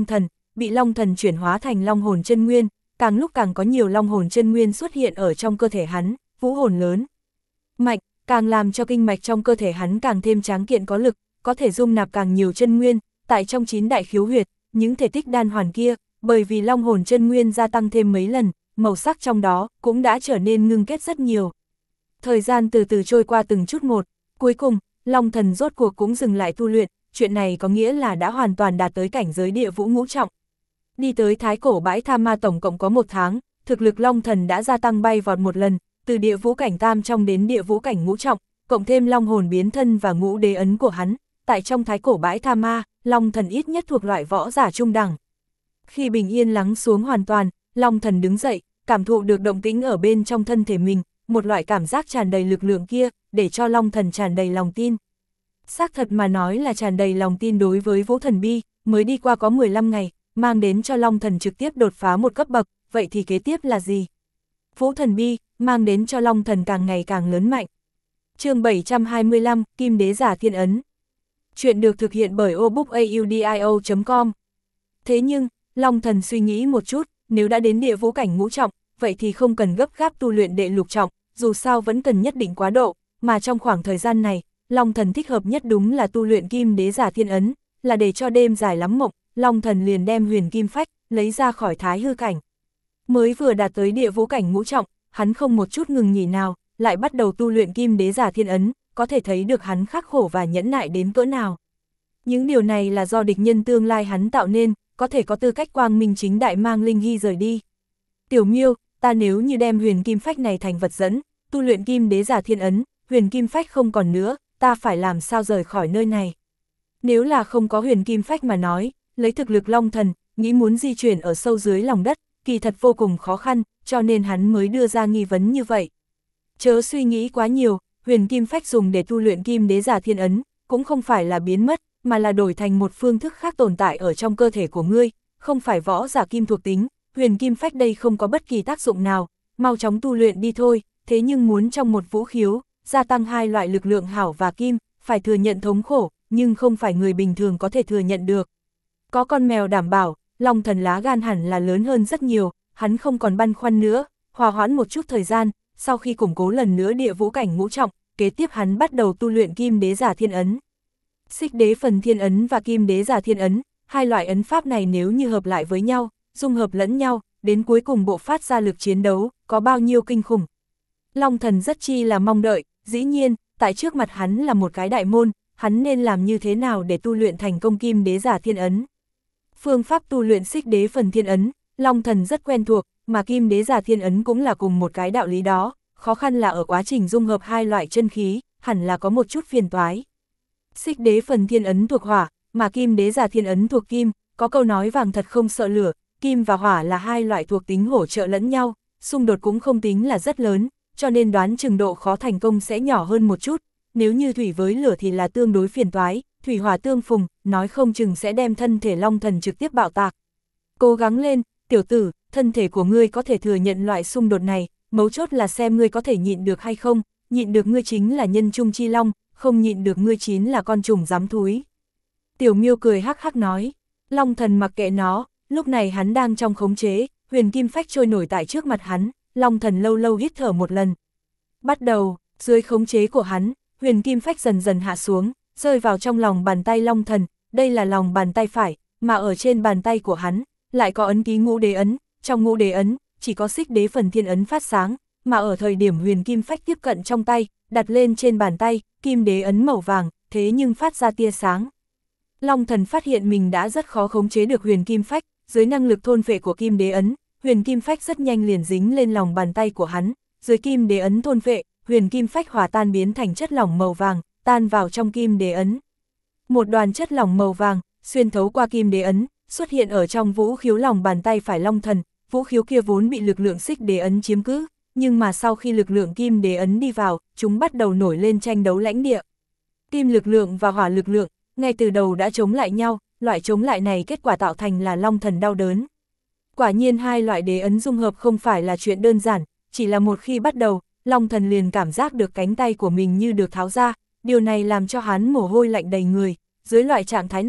bị Long Thần chuyển hóa thành long hồn chân nguyên, càng lúc càng có nhiều long hồn chân nguyên xuất hiện ở trong cơ thể hắn, vũ hồn lớn mạnh, càng làm cho kinh mạch trong cơ thể hắn càng thêm tráng kiện có lực, có thể dung nạp càng nhiều chân nguyên, tại trong chín đại khiếu huyệt, những thể tích đan hoàn kia, bởi vì long hồn chân nguyên gia tăng thêm mấy lần, màu sắc trong đó cũng đã trở nên ngưng kết rất nhiều. Thời gian từ từ trôi qua từng chút một, cuối cùng, Long Thần rốt cuộc cũng dừng lại tu luyện, chuyện này có nghĩa là đã hoàn toàn đạt tới cảnh giới địa vũ ngũ trọng. Đi tới thái cổ bãi tha ma tổng cộng có một tháng, thực lực Long Thần đã gia tăng bay vọt một lần, từ địa vũ cảnh tam trong đến địa vũ cảnh ngũ trọng, cộng thêm long hồn biến thân và ngũ đế ấn của hắn, tại trong thái cổ bãi tha ma, Long Thần ít nhất thuộc loại võ giả trung đẳng. Khi bình yên lắng xuống hoàn toàn, Long Thần đứng dậy, cảm thụ được động tĩnh ở bên trong thân thể mình, một loại cảm giác tràn đầy lực lượng kia, để cho Long Thần tràn đầy lòng tin. Xác thật mà nói là tràn đầy lòng tin đối với Vũ Thần Bi, mới đi qua có mười lăm ngày, mang đến cho Long Thần trực tiếp đột phá một cấp bậc, vậy thì kế tiếp là gì? Vũ Thần Bi, mang đến cho Long Thần càng ngày càng lớn mạnh. Chương bảy trăm hai mươi lăm, Kim Đế Giả Thiên Ấn. Chuyện được thực hiện bởi obookaudio chấm com. Thế nhưng, Long Thần suy nghĩ một chút, nếu đã đến địa vũ cảnh ngũ trọng, vậy thì không cần gấp gáp tu luyện đệ lục trọng, dù sao vẫn cần nhất định quá độ, mà trong khoảng thời gian này, Long Thần thích hợp nhất đúng là tu luyện Kim Đế Giả Thiên Ấn, là để cho đêm dài lắm mộng, Long Thần liền đem huyền kim phách, lấy ra khỏi thái hư cảnh. Mới vừa đạt tới địa vũ cảnh ngũ trọng, hắn không một chút ngừng nghỉ nào, lại bắt đầu tu luyện Kim Đế Giả Thiên Ấn, có thể thấy được hắn khắc khổ và nhẫn nại đến cỡ nào. Những điều này là do địch nhân tương lai hắn tạo nên, có thể có tư cách quang minh chính đại mang Linh Hy rời đi. Tiểu Miêu, ta nếu như đem huyền kim phách này thành vật dẫn, tu luyện Kim Đế Giả Thiên Ấn, huyền kim phách không còn nữa, ta phải làm sao rời khỏi nơi này? Nếu là không có huyền kim phách mà nói, lấy thực lực Long Thần, nghĩ muốn di chuyển ở sâu dưới lòng đất, kỳ thật vô cùng khó khăn, cho nên hắn mới đưa ra nghi vấn như vậy. Chớ suy nghĩ quá nhiều, huyền kim phách dùng để tu luyện Kim Đế Giả Thiên Ấn, cũng không phải là biến mất, mà là đổi thành một phương thức khác tồn tại ở trong cơ thể của ngươi, không phải võ giả kim thuộc tính, huyền kim phách đây không có bất kỳ tác dụng nào, mau chóng tu luyện đi thôi, thế nhưng muốn trong một vũ khiếu, gia tăng hai loại lực lượng hảo và kim, phải thừa nhận thống khổ, nhưng không phải người bình thường có thể thừa nhận được. Có con mèo đảm bảo, Long Thần lá gan hẳn là lớn hơn rất nhiều, hắn không còn băn khoăn nữa, hòa hoãn một chút thời gian, sau khi củng cố lần nữa địa vũ cảnh ngũ trọng, kế tiếp hắn bắt đầu tu luyện Kim Đế Giả Thiên Ấn. Xích Đế Phần Thiên Ấn và Kim Đế Giả Thiên Ấn, hai loại ấn pháp này nếu như hợp lại với nhau, dung hợp lẫn nhau, đến cuối cùng bộ phát ra lực chiến đấu, có bao nhiêu kinh khủng. Long Thần rất chi là mong đợi, dĩ nhiên, tại trước mặt hắn là một cái đại môn, hắn nên làm như thế nào để tu luyện thành công Kim Đế Giả Thiên Ấn. Phương pháp tu luyện Xích Đế Phần Thiên Ấn, Long Thần rất quen thuộc, mà Kim Đế Giả Thiên Ấn cũng là cùng một cái đạo lý đó, khó khăn là ở quá trình dung hợp hai loại chân khí, hẳn là có một chút phiền toái. Xích Đế Phần Thiên Ấn thuộc hỏa, mà Kim Đế Giả Thiên Ấn thuộc kim, có câu nói vàng thật không sợ lửa, kim và hỏa là hai loại thuộc tính hỗ trợ lẫn nhau, xung đột cũng không tính là rất lớn, cho nên đoán chừng độ khó thành công sẽ nhỏ hơn một chút, nếu như thủy với lửa thì là tương đối phiền toái, thủy hỏa tương phùng, nói không chừng sẽ đem thân thể Long Thần trực tiếp bạo tạc. Cố gắng lên, tiểu tử, thân thể của ngươi có thể thừa nhận loại xung đột này, mấu chốt là xem ngươi có thể nhịn được hay không, nhịn được ngươi chính là nhân trung chi long, không nhịn được ngươi chính là con trùng dám thúi. Tiểu Miêu cười hắc hắc nói, Long Thần mặc kệ nó, lúc này hắn đang trong khống chế, huyền kim phách trôi nổi tại trước mặt hắn, Long Thần lâu lâu hít thở một lần. Bắt đầu, dưới khống chế của hắn, huyền kim phách dần dần hạ xuống, rơi vào trong lòng bàn tay Long Thần, đây là lòng bàn tay phải, mà ở trên bàn tay của hắn, lại có ấn ký ngũ đế ấn, trong ngũ đế ấn, chỉ có Xích Đế Phần Thiên Ấn phát sáng, mà ở thời điểm huyền kim phách tiếp cận trong tay, đặt lên trên bàn tay, kim đế ấn màu vàng, thế nhưng phát ra tia sáng. Long Thần phát hiện mình đã rất khó khống chế được huyền kim phách, dưới năng lực thôn phệ của kim đế ấn, huyền kim phách rất nhanh liền dính lên lòng bàn tay của hắn, dưới kim đế ấn thôn phệ, huyền kim phách hòa tan biến thành chất lỏng màu vàng, tan vào trong kim đế ấn. Một đoàn chất lỏng màu vàng, xuyên thấu qua kim đế ấn, xuất hiện ở trong vũ khiếu lòng bàn tay phải Long Thần, vũ khiếu kia vốn bị lực lượng Xích Đế ấn chiếm cứ, nhưng mà sau khi lực lượng kim đế ấn đi vào, chúng bắt đầu nổi lên tranh đấu lãnh địa. Kim lực lượng và hỏa lực lượng, ngay từ đầu đã chống lại nhau, loại chống lại này kết quả tạo thành là Long Thần đau đớn. Quả nhiên hai loại đế ấn dung hợp không phải là chuyện đơn giản, chỉ là một khi bắt đầu, Long Thần liền cảm giác được cánh tay của mình như được tháo ra, điều này làm cho hắn mồ hôi lạnh đầy người, dưới loại trạng thái này,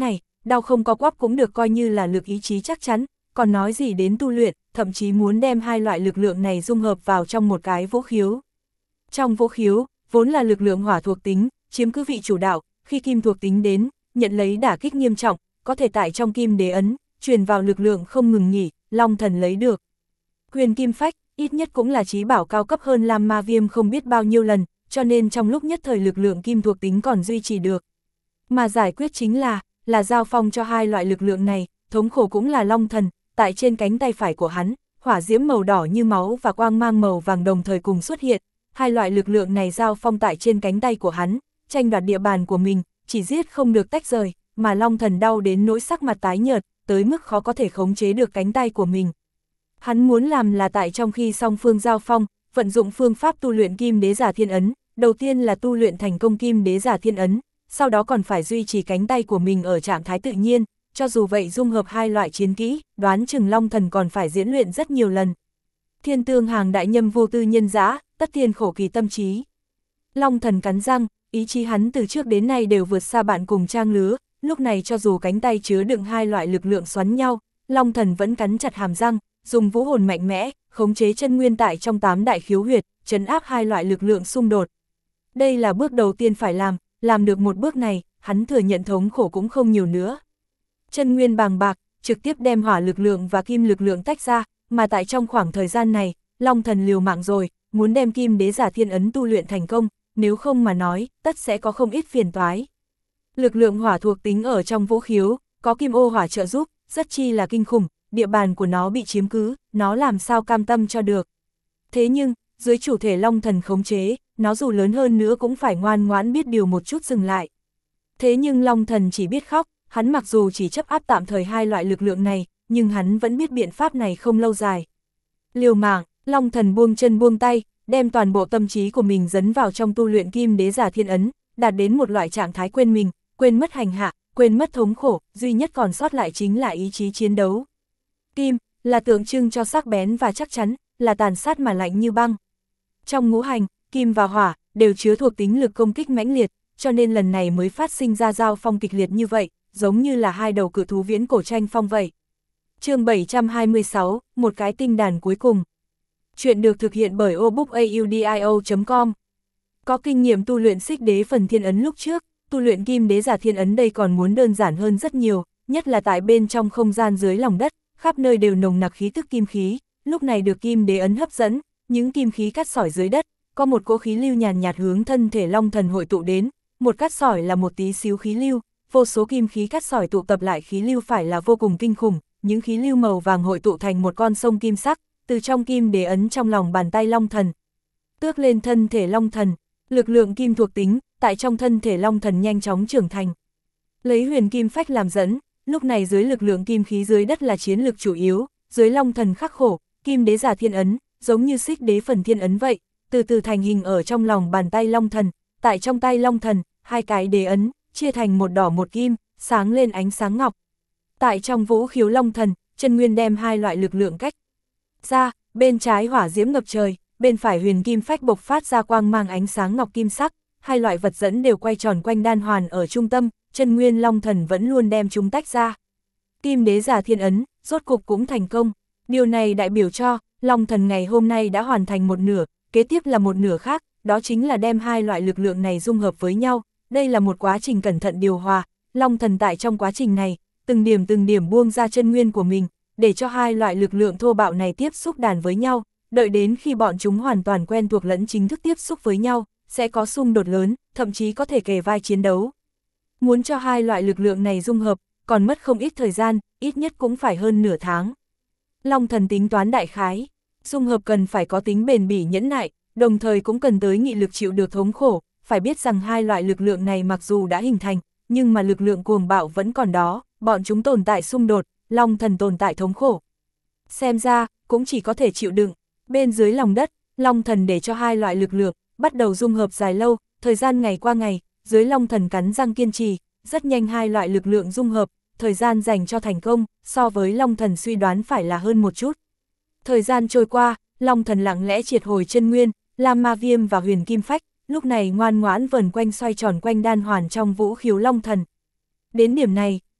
đau không có quắp cũng được coi như là lực ý chí chắc chắn, còn nói gì đến tu luyện, thậm chí muốn đem hai loại lực lượng này dung hợp vào trong một cái vũ khiếu. Trong vũ khiếu, vốn là lực lượng hỏa thuộc tính, chiếm cứ vị chủ đạo, khi kim thuộc tính đến, nhận lấy đả kích nghiêm trọng, có thể tại trong kim đế ấn, truyền vào lực lượng không ngừng nghỉ, Long Thần lấy được. Huyền kim phách, ít nhất cũng là chí bảo cao cấp hơn Lam Ma Viêm không biết bao nhiêu lần, cho nên trong lúc nhất thời lực lượng kim thuộc tính còn duy trì được. Mà giải quyết chính là, là giao phong cho hai loại lực lượng này, thống khổ cũng là Long Thần, tại trên cánh tay phải của hắn, hỏa diễm màu đỏ như máu và quang mang màu vàng đồng thời cùng xuất hiện, hai loại lực lượng này giao phong tại trên cánh tay của hắn, tranh đoạt địa bàn của mình, chỉ giết không được tách rời, mà Long Thần đau đến nỗi sắc mặt tái nhợt, tới mức khó có thể khống chế được cánh tay của mình. Hắn muốn làm là tại trong khi song phương giao phong, vận dụng phương pháp tu luyện kim đế giả thiên ấn, đầu tiên là tu luyện thành công kim đế giả thiên ấn, sau đó còn phải duy trì cánh tay của mình ở trạng thái tự nhiên, cho dù vậy dung hợp hai loại chiến kỹ, đoán chừng Long Thần còn phải diễn luyện rất nhiều lần. Thiên tương hàng đại nhâm vô tư nhân dã, tất thiên khổ kỳ tâm trí. Long Thần cắn răng, ý chí hắn từ trước đến nay đều vượt xa bạn cùng trang lứa, lúc này cho dù cánh tay chứa đựng hai loại lực lượng xoắn nhau, Long Thần vẫn cắn chặt hàm răng, dùng vũ hồn mạnh mẽ, khống chế chân nguyên tại trong tám đại khiếu huyệt, trấn áp hai loại lực lượng xung đột. Đây là bước đầu tiên phải làm, làm được một bước này, hắn thừa nhận thống khổ cũng không nhiều nữa. Chân nguyên bàng bạc, trực tiếp đem hỏa lực lượng và kim lực lượng tách ra, mà tại trong khoảng thời gian này, Long Thần liều mạng rồi, muốn đem kim đế giả thiên ấn tu luyện thành công, nếu không mà nói, tất sẽ có không ít phiền toái. Lực lượng hỏa thuộc tính ở trong vũ khiếu, có kim ô hỏa trợ giúp, rất chi là kinh khủng, địa bàn của nó bị chiếm cứ, nó làm sao cam tâm cho được. Thế nhưng, dưới chủ thể Long Thần khống chế, nó dù lớn hơn nữa cũng phải ngoan ngoãn biết điều một chút dừng lại. Thế nhưng Long Thần chỉ biết khóc, hắn mặc dù chỉ chấp áp tạm thời hai loại lực lượng này, nhưng hắn vẫn biết biện pháp này không lâu dài. Liều mạng, Long Thần buông chân buông tay, đem toàn bộ tâm trí của mình dấn vào trong tu luyện kim đế giả thiên ấn, đạt đến một loại trạng thái quên mình, quên mất hành hạ, quên mất thống khổ, duy nhất còn sót lại chính là ý chí chiến đấu. Kim, là tượng trưng cho sắc bén và chắc chắn, là tàn sát mà lạnh như băng. Trong ngũ hành, kim và hỏa, đều chứa thuộc tính lực công kích mãnh liệt, cho nên lần này mới phát sinh ra giao phong kịch liệt như vậy, giống như là hai đầu cự thú viễn cổ tranh phong vậy. Chương bảy trăm hai mươi sáu, một cái tinh đàn cuối cùng. Chuyện được thực hiện bởi obookaudio chấm com. Có kinh nghiệm tu luyện xích đế phần thiên ấn lúc trước, tu luyện kim đế giả thiên ấn đây còn muốn đơn giản hơn rất nhiều, nhất là tại bên trong không gian dưới lòng đất, khắp nơi đều nồng nặc khí tức kim khí, lúc này được kim đế ấn hấp dẫn, những kim khí cắt sỏi dưới đất, có một cỗ khí lưu nhàn nhạt hướng thân thể Long Thần hội tụ đến, một cắt sỏi là một tí xíu khí lưu, vô số kim khí cắt sỏi tụ tập lại khí lưu phải là vô cùng kinh khủng, những khí lưu màu vàng hội tụ thành một con sông kim sắc, từ trong kim đế ấn trong lòng bàn tay Long Thần. Tước lên thân thể Long Thần, lực lượng kim thuộc tính, tại trong thân thể Long Thần nhanh chóng trưởng thành. Lấy huyền kim phách làm dẫn, lúc này dưới lực lượng kim khí dưới đất là chiến lực chủ yếu, dưới Long Thần khắc khổ, kim đế giả thiên ấn, giống như xích đế phần thiên ấn vậy, từ từ thành hình ở trong lòng bàn tay Long Thần, tại trong tay Long Thần, hai cái đế ấn, chia thành một đỏ một kim, sáng lên ánh sáng ngọc. Tại trong vũ khiếu Long Thần, chân nguyên đem hai loại lực lượng cách ra, bên trái hỏa diễm ngập trời, bên phải huyền kim phách bộc phát ra quang mang ánh sáng ngọc kim sắc, hai loại vật dẫn đều quay tròn quanh đan hoàn ở trung tâm, chân nguyên Long Thần vẫn luôn đem chúng tách ra. Kim đế giả thiên ấn, rốt cục cũng thành công, điều này đại biểu cho, Long Thần ngày hôm nay đã hoàn thành một nửa, kế tiếp là một nửa khác, đó chính là đem hai loại lực lượng này dung hợp với nhau, đây là một quá trình cẩn thận điều hòa, Long Thần tại trong quá trình này, từng điểm từng điểm buông ra chân nguyên của mình, để cho hai loại lực lượng thô bạo này tiếp xúc đàn với nhau, đợi đến khi bọn chúng hoàn toàn quen thuộc lẫn chính thức tiếp xúc với nhau, sẽ có xung đột lớn, thậm chí có thể kề vai chiến đấu. Muốn cho hai loại lực lượng này dung hợp, còn mất không ít thời gian, ít nhất cũng phải hơn nửa tháng. Long Thần tính toán đại khái, dung hợp cần phải có tính bền bỉ nhẫn nại, đồng thời cũng cần tới nghị lực chịu được thống khổ, phải biết rằng hai loại lực lượng này mặc dù đã hình thành, nhưng mà lực lượng cuồng bạo vẫn còn đó, bọn chúng tồn tại xung đột, Long Thần tồn tại thống khổ. Xem ra, cũng chỉ có thể chịu đựng. Bên dưới lòng đất, Long Thần để cho hai loại lực lượng bắt đầu dung hợp dài lâu, thời gian ngày qua ngày, dưới Long Thần cắn răng kiên trì, rất nhanh hai loại lực lượng dung hợp, thời gian dành cho thành công, so với Long Thần suy đoán phải là hơn một chút. Thời gian trôi qua, Long Thần lặng lẽ triệt hồi chân nguyên, Lam Ma Viêm và huyền kim phách, lúc này ngoan ngoãn vần quanh xoay tròn quanh đan hoàn trong vũ khiếu Long Thần. Đến điểm này,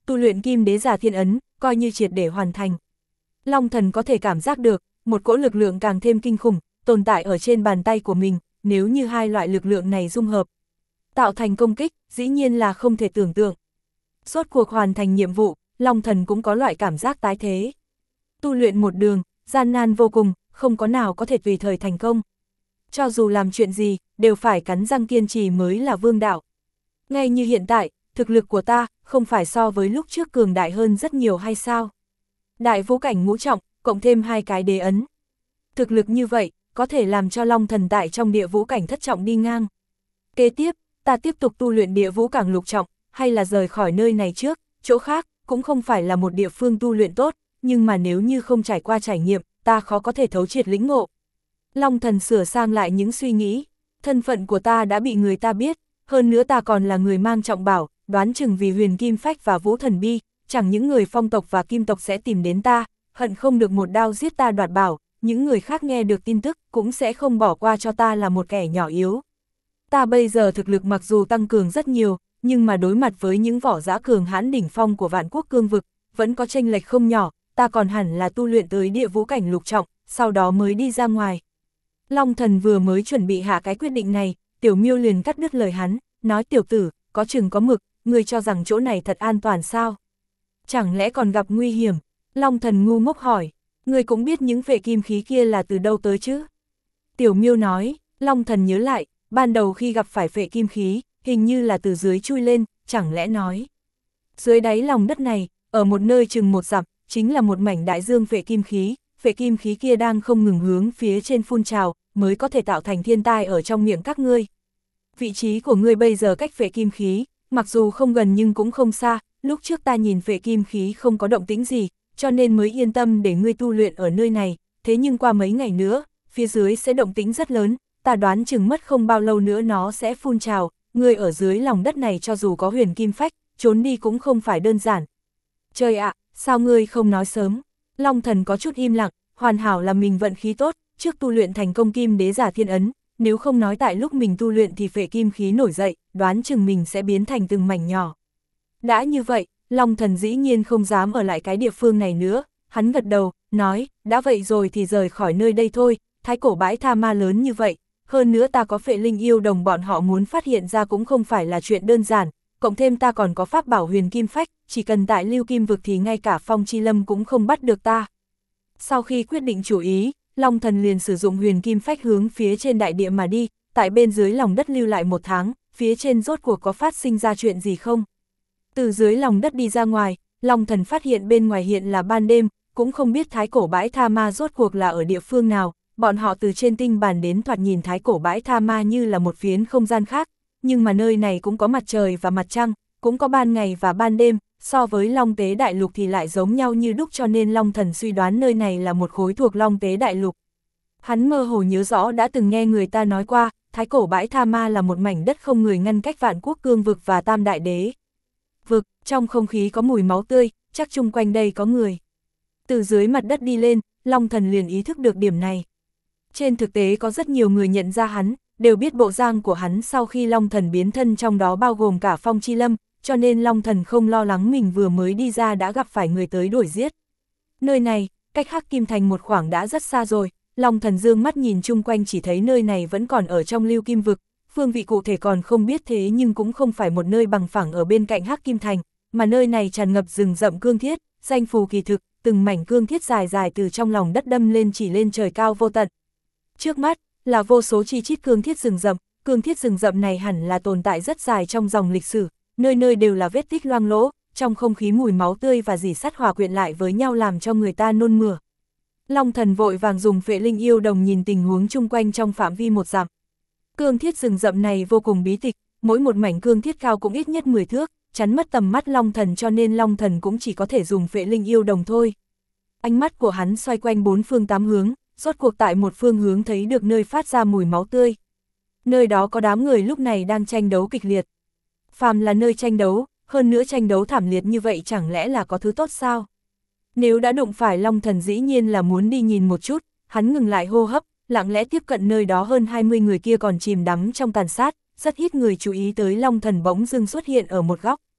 tu luyện kim đế giả thiên ấn, coi như triệt để hoàn thành. Long thần có thể cảm giác được, một cỗ lực lượng càng thêm kinh khủng, tồn tại ở trên bàn tay của mình, nếu như hai loại lực lượng này dung hợp, tạo thành công kích, dĩ nhiên là không thể tưởng tượng. Rốt cuộc hoàn thành nhiệm vụ, Long thần cũng có loại cảm giác tái thế. Tu luyện một đường, gian nan vô cùng, không có nào có thể tùy thời thành công. Cho dù làm chuyện gì, đều phải cắn răng kiên trì mới là vương đạo. Ngay như hiện tại, thực lực của ta, không phải so với lúc trước cường đại hơn rất nhiều hay sao? Đại vũ cảnh ngũ trọng, cộng thêm hai cái đế ấn. Thực lực như vậy, có thể làm cho Long thần tại trong địa vũ cảnh thất trọng đi ngang. Kế tiếp, ta tiếp tục tu luyện địa vũ cảnh lục trọng, hay là rời khỏi nơi này trước, chỗ khác, cũng không phải là một địa phương tu luyện tốt, nhưng mà nếu như không trải qua trải nghiệm, ta khó có thể thấu triệt lĩnh ngộ. Long thần sửa sang lại những suy nghĩ, thân phận của ta đã bị người ta biết, hơn nữa ta còn là người mang trọng bảo, đoán chừng vì huyền kim phách và vũ thần bi, chẳng những người phong tộc và kim tộc sẽ tìm đến ta, hận không được một đao giết ta đoạt bảo, những người khác nghe được tin tức cũng sẽ không bỏ qua cho ta là một kẻ nhỏ yếu. Ta bây giờ thực lực mặc dù tăng cường rất nhiều, nhưng mà đối mặt với những võ giả cường hãn đỉnh phong của vạn quốc cương vực, vẫn có chênh lệch không nhỏ, ta còn hẳn là tu luyện tới địa vũ cảnh lục trọng, sau đó mới đi ra ngoài. Long thần vừa mới chuẩn bị hạ cái quyết định này, Tiểu Miêu liền cắt đứt lời hắn, nói tiểu tử, có chừng có mực, ngươi cho rằng chỗ này thật an toàn sao? Chẳng lẽ còn gặp nguy hiểm? Long thần ngu ngốc hỏi, ngươi cũng biết những vệ kim khí kia là từ đâu tới chứ? Tiểu Miêu nói, Long thần nhớ lại, ban đầu khi gặp phải vệ kim khí, hình như là từ dưới chui lên, chẳng lẽ nói. Dưới đáy lòng đất này, ở một nơi chừng một dặm, chính là một mảnh đại dương vệ kim khí, vệ kim khí kia đang không ngừng hướng phía trên phun trào, mới có thể tạo thành thiên tai ở trong miệng các ngươi. Vị trí của ngươi bây giờ cách vệ kim khí, mặc dù không gần nhưng cũng không xa, lúc trước ta nhìn vệ kim khí không có động tĩnh gì, cho nên mới yên tâm để ngươi tu luyện ở nơi này, thế nhưng qua mấy ngày nữa, phía dưới sẽ động tĩnh rất lớn, ta đoán chừng mất không bao lâu nữa nó sẽ phun trào, ngươi ở dưới lòng đất này cho dù có huyền kim phách, trốn đi cũng không phải đơn giản. Trời ạ, sao ngươi không nói sớm? Long thần có chút im lặng, hoàn hảo là mình vận khí tốt, trước tu luyện thành công kim đế giả thiên ấn, nếu không nói tại lúc mình tu luyện thì phệ kim khí nổi dậy, đoán chừng mình sẽ biến thành từng mảnh nhỏ. Đã như vậy, Long thần dĩ nhiên không dám ở lại cái địa phương này nữa, hắn gật đầu, nói, đã vậy rồi thì rời khỏi nơi đây thôi, thái cổ bãi tha ma lớn như vậy, hơn nữa ta có phệ linh yêu đồng bọn họ muốn phát hiện ra cũng không phải là chuyện đơn giản, cộng thêm ta còn có pháp bảo huyền kim phách, chỉ cần tại lưu kim vực thì ngay cả phong chi lâm cũng không bắt được ta. Sau khi quyết định chủ ý, Long thần liền sử dụng huyền kim phách hướng phía trên đại địa mà đi, tại bên dưới lòng đất lưu lại một tháng, phía trên rốt cuộc có phát sinh ra chuyện gì không? Từ dưới lòng đất đi ra ngoài, Long thần phát hiện bên ngoài hiện là ban đêm, cũng không biết thái cổ bãi tha ma rốt cuộc là ở địa phương nào, bọn họ từ trên tinh bàn đến thoạt nhìn thái cổ bãi tha ma như là một phiến không gian khác, nhưng mà nơi này cũng có mặt trời và mặt trăng, cũng có ban ngày và ban đêm, so với Long Tế Đại Lục thì lại giống nhau như đúc, cho nên Long thần suy đoán nơi này là một khối thuộc Long Tế Đại Lục. Hắn mơ hồ nhớ rõ đã từng nghe người ta nói qua, thái cổ bãi tha ma là một mảnh đất không người ngăn cách vạn quốc cương vực và tam đại đế vực, trong không khí có mùi máu tươi, chắc chung quanh đây có người. Từ dưới mặt đất đi lên, Long thần liền ý thức được điểm này. Trên thực tế có rất nhiều người nhận ra hắn, đều biết bộ dạng của hắn sau khi Long thần biến thân, trong đó bao gồm cả Phong Chi Lâm, cho nên Long thần không lo lắng mình vừa mới đi ra đã gặp phải người tới đuổi giết. Nơi này, cách Hắc Kim Thành một khoảng đã rất xa rồi, Long thần dương mắt nhìn chung quanh chỉ thấy nơi này vẫn còn ở trong lưu kim vực, phương vị cụ thể còn không biết, thế nhưng cũng không phải một nơi bằng phẳng ở bên cạnh Hắc Kim Thành, mà nơi này tràn ngập rừng rậm cương thiết, danh phù kỳ thực, từng mảnh cương thiết dài dài từ trong lòng đất đâm lên chỉ lên trời cao vô tận. Trước mắt, là vô số chi chít cương thiết rừng rậm, cương thiết rừng rậm này hẳn là tồn tại rất dài trong dòng lịch sử, nơi nơi đều là vết tích loang lỗ, trong không khí mùi máu tươi và rỉ sắt hòa quyện lại với nhau làm cho người ta nôn mửa. Long thần vội vàng dùng phệ linh yêu đồng nhìn tình huống chung quanh trong phạm vi một dặm. Cương thiết rừng rậm này vô cùng bí tịch, mỗi một mảnh cương thiết cao cũng ít nhất mười thước, chắn mất tầm mắt Long thần, cho nên Long thần cũng chỉ có thể dùng phệ linh yêu đồng thôi. Ánh mắt của hắn xoay quanh bốn phương tám hướng, rốt cuộc tại một phương hướng thấy được nơi phát ra mùi máu tươi. Nơi đó có đám người lúc này đang tranh đấu kịch liệt. Phàm là nơi tranh đấu, hơn nữa tranh đấu thảm liệt như vậy chẳng lẽ là có thứ tốt sao? Nếu đã đụng phải Long thần dĩ nhiên là muốn đi nhìn một chút, hắn ngừng lại hô hấp, lặng lẽ tiếp cận nơi đó. Hơn hai mươi người kia còn chìm đắm trong tàn sát, rất ít người chú ý tới Long thần bỗng dưng xuất hiện ở một góc.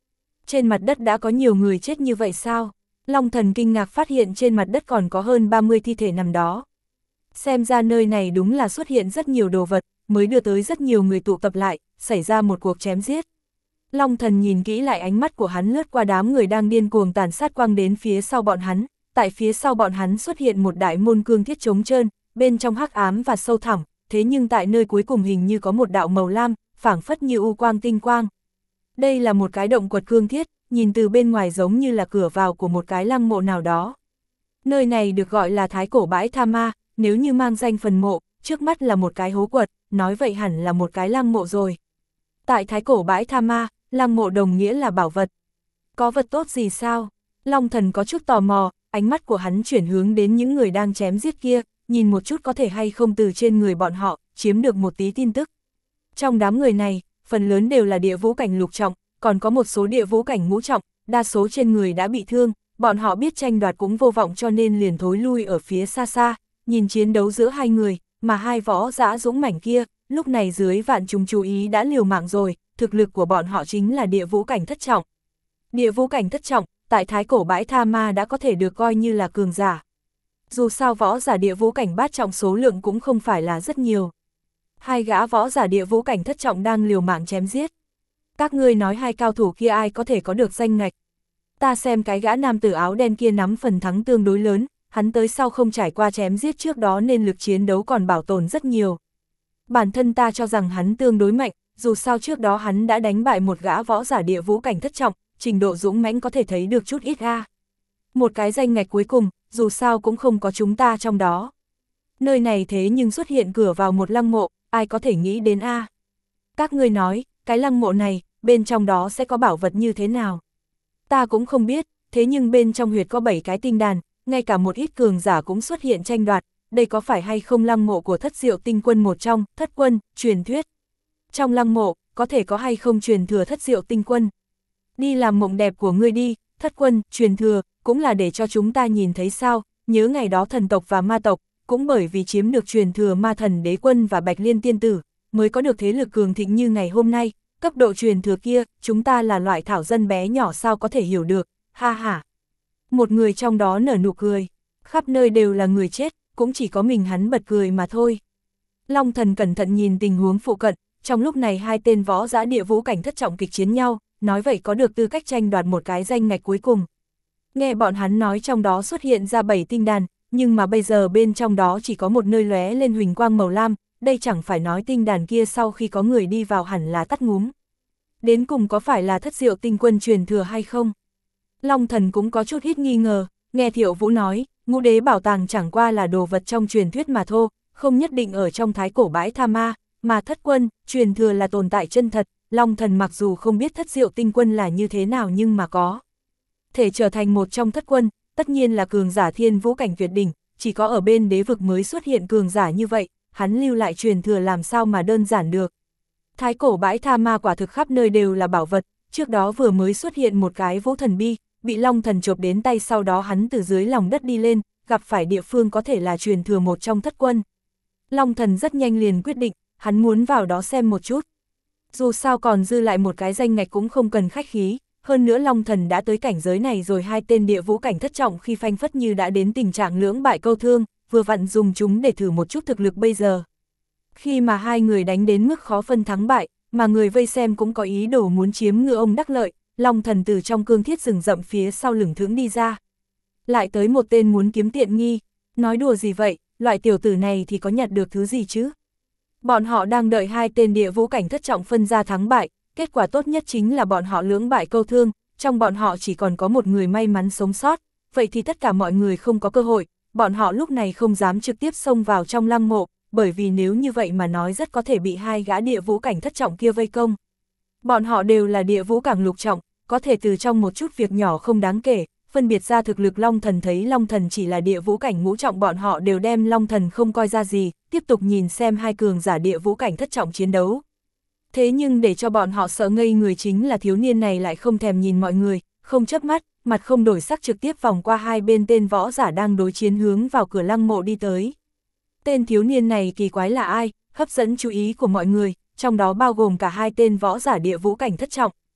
Trên mặt đất đã có nhiều người chết như vậy sao? Long Thần kinh ngạc phát hiện trên mặt đất còn có hơn ba mươi thi thể nằm đó. Xem ra nơi này đúng là xuất hiện rất nhiều đồ vật, mới đưa tới rất nhiều người tụ tập lại, xảy ra một cuộc chém giết. Long Thần nhìn kỹ lại, ánh mắt của hắn lướt qua đám người đang điên cuồng tàn sát quang đến phía sau bọn hắn. Tại phía sau bọn hắn xuất hiện một đại môn cương thiết trống trơn, bên trong hắc ám và sâu thẳm, thế nhưng tại nơi cuối cùng hình như có một đạo màu lam, phảng phất như u quang tinh quang. Đây là một cái động quật cương thiết, nhìn từ bên ngoài giống như là cửa vào của một cái lăng mộ nào đó. Nơi này được gọi là Thái Cổ Bãi Tha Ma, nếu như mang danh phần mộ, trước mắt là một cái hố quật, nói vậy hẳn là một cái lăng mộ rồi. Tại Thái Cổ Bãi Tha Ma, lăng mộ đồng nghĩa là bảo vật. Có vật tốt gì sao? Long Thần có chút tò mò, ánh mắt của hắn chuyển hướng đến những người đang chém giết kia, nhìn một chút có thể hay không từ trên người bọn họ, chiếm được một tí tin tức. Trong đám người này, phần lớn đều là địa vũ cảnh lục trọng, còn có một số địa vũ cảnh ngũ trọng, đa số trên người đã bị thương, bọn họ biết tranh đoạt cũng vô vọng cho nên liền thối lui ở phía xa xa, nhìn chiến đấu giữa hai người, mà hai võ dã dũng mãnh kia, lúc này dưới vạn chúng chú ý đã liều mạng rồi, thực lực của bọn họ chính là địa vũ cảnh thất trọng. Địa vũ cảnh thất trọng, tại Thái Cổ Bãi Tha Ma đã có thể được coi như là cường giả. Dù sao võ giả địa vũ cảnh bát trọng số lượng cũng không phải là rất nhiều. Hai gã võ giả địa vũ cảnh thất trọng đang liều mạng chém giết. Các ngươi nói hai cao thủ kia ai có thể có được danh ngạch? Ta xem cái gã nam tử áo đen kia nắm phần thắng tương đối lớn, hắn tới sau không trải qua chém giết trước đó nên lực chiến đấu còn bảo tồn rất nhiều. Bản thân ta cho rằng hắn tương đối mạnh, dù sao trước đó hắn đã đánh bại một gã võ giả địa vũ cảnh thất trọng, trình độ dũng mãnh có thể thấy được chút ít a. Một cái danh ngạch cuối cùng, dù sao cũng không có chúng ta trong đó. Nơi này thế nhưng xuất hiện cửa vào một lăng mộ, ai có thể nghĩ đến a? Các ngươi nói, cái lăng mộ này, bên trong đó sẽ có bảo vật như thế nào? Ta cũng không biết, thế nhưng bên trong huyệt có bảy cái tinh đàn, ngay cả một ít cường giả cũng xuất hiện tranh đoạt, đây có phải hay không lăng mộ của Thất Diệu Tinh Quân một trong, Thất Quân, truyền thuyết. Trong lăng mộ, có thể có hay không truyền thừa Thất Diệu Tinh Quân? Đi làm mộng đẹp của ngươi đi, Thất Quân, truyền thừa, cũng là để cho chúng ta nhìn thấy sao, nhớ ngày đó thần tộc và ma tộc, cũng bởi vì chiếm được truyền thừa ma thần đế quân và Bạch Liên tiên tử, mới có được thế lực cường thịnh như ngày hôm nay, cấp độ truyền thừa kia, chúng ta là loại thảo dân bé nhỏ sao có thể hiểu được, ha ha. Một người trong đó nở nụ cười, khắp nơi đều là người chết, cũng chỉ có mình hắn bật cười mà thôi. Long Thần cẩn thận nhìn tình huống phụ cận, trong lúc này hai tên võ dã địa vũ cảnh thất trọng kịch chiến nhau, nói vậy có được tư cách tranh đoạt một cái danh ngạch cuối cùng. Nghe bọn hắn nói trong đó xuất hiện ra bảy tinh đàn, nhưng mà bây giờ bên trong đó chỉ có một nơi lóe lên huỳnh quang màu lam, đây chẳng phải nói tinh đàn kia sau khi có người đi vào hẳn là tắt ngúm. Đến cùng có phải là Thất Diệu Tinh Quân truyền thừa hay không? Long Thần cũng có chút ít nghi ngờ, nghe Thiệu Vũ nói, ngũ đế bảo tàng chẳng qua là đồ vật trong truyền thuyết mà thôi, không nhất định ở trong Thái Cổ Bãi Tha Ma, mà Thất Quân, truyền thừa là tồn tại chân thật, Long Thần mặc dù không biết Thất Diệu Tinh Quân là như thế nào nhưng mà có thể trở thành một trong thất quân, tất nhiên là cường giả thiên vũ cảnh tuyệt đỉnh, chỉ có ở bên đế vực mới xuất hiện cường giả như vậy, hắn lưu lại truyền thừa làm sao mà đơn giản được. Thái Cổ Bãi Tha Ma quả thực khắp nơi đều là bảo vật, trước đó vừa mới xuất hiện một cái vũ thần bi, bị Long Thần chộp đến tay, sau đó hắn từ dưới lòng đất đi lên, gặp phải địa phương có thể là truyền thừa một trong thất quân. Long Thần rất nhanh liền quyết định, hắn muốn vào đó xem một chút. Dù sao còn dư lại một cái danh ngạch cũng không cần khách khí, hơn nữa Long Thần đã tới cảnh giới này rồi, hai tên địa vũ cảnh thất trọng khi phanh phất như đã đến tình trạng lưỡng bại câu thương, vừa vặn dùng chúng để thử một chút thực lực bây giờ. Khi mà hai người đánh đến mức khó phân thắng bại, mà người vây xem cũng có ý đồ muốn chiếm ngựa ông đắc lợi, Long Thần từ trong cương thiết rừng rậm phía sau lửng thững đi ra. Lại tới một tên muốn kiếm tiện nghi, nói đùa gì vậy, loại tiểu tử này thì có nhặt được thứ gì chứ? Bọn họ đang đợi hai tên địa vũ cảnh thất trọng phân ra thắng bại, kết quả tốt nhất chính là bọn họ lưỡng bại câu thương, trong bọn họ chỉ còn có một người may mắn sống sót, vậy thì tất cả mọi người không có cơ hội, bọn họ lúc này không dám trực tiếp xông vào trong lăng mộ, bởi vì nếu như vậy mà nói rất có thể bị hai gã địa vũ cảnh thất trọng kia vây công. Bọn họ đều là địa vũ cảnh lục trọng, có thể từ trong một chút việc nhỏ không đáng kể, phân biệt ra thực lực Long Thần, thấy Long Thần chỉ là địa vũ cảnh ngũ trọng, bọn họ đều đem Long Thần không coi ra gì, tiếp tục nhìn xem hai cường giả địa vũ cảnh thất trọng chiến đấu. Thế nhưng để cho bọn họ sợ ngây người chính là thiếu niên này lại không thèm nhìn mọi người, không chớp mắt, mặt không đổi sắc trực tiếp vòng qua hai bên tên võ giả đang đối chiến hướng vào cửa lăng mộ đi tới. Tên thiếu niên này kỳ quái là ai, hấp dẫn chú ý của mọi người, trong đó bao gồm cả hai tên võ giả địa vũ cảnh thất trọng.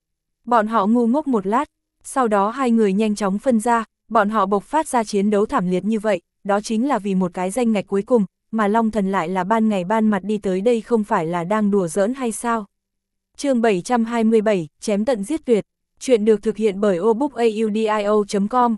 Bọn họ ngu ngốc một lát, sau đó hai người nhanh chóng phân ra, bọn họ bộc phát ra chiến đấu thảm liệt như vậy, đó chính là vì một cái danh ngạch cuối cùng, mà Long Thần lại là ban ngày ban mặt đi tới đây không phải là đang đùa giỡn hay sao? Chương bảy trăm hai mươi bảy, chém tận giết tuyệt, chuyện được thực hiện bởi obookaudio chấm com.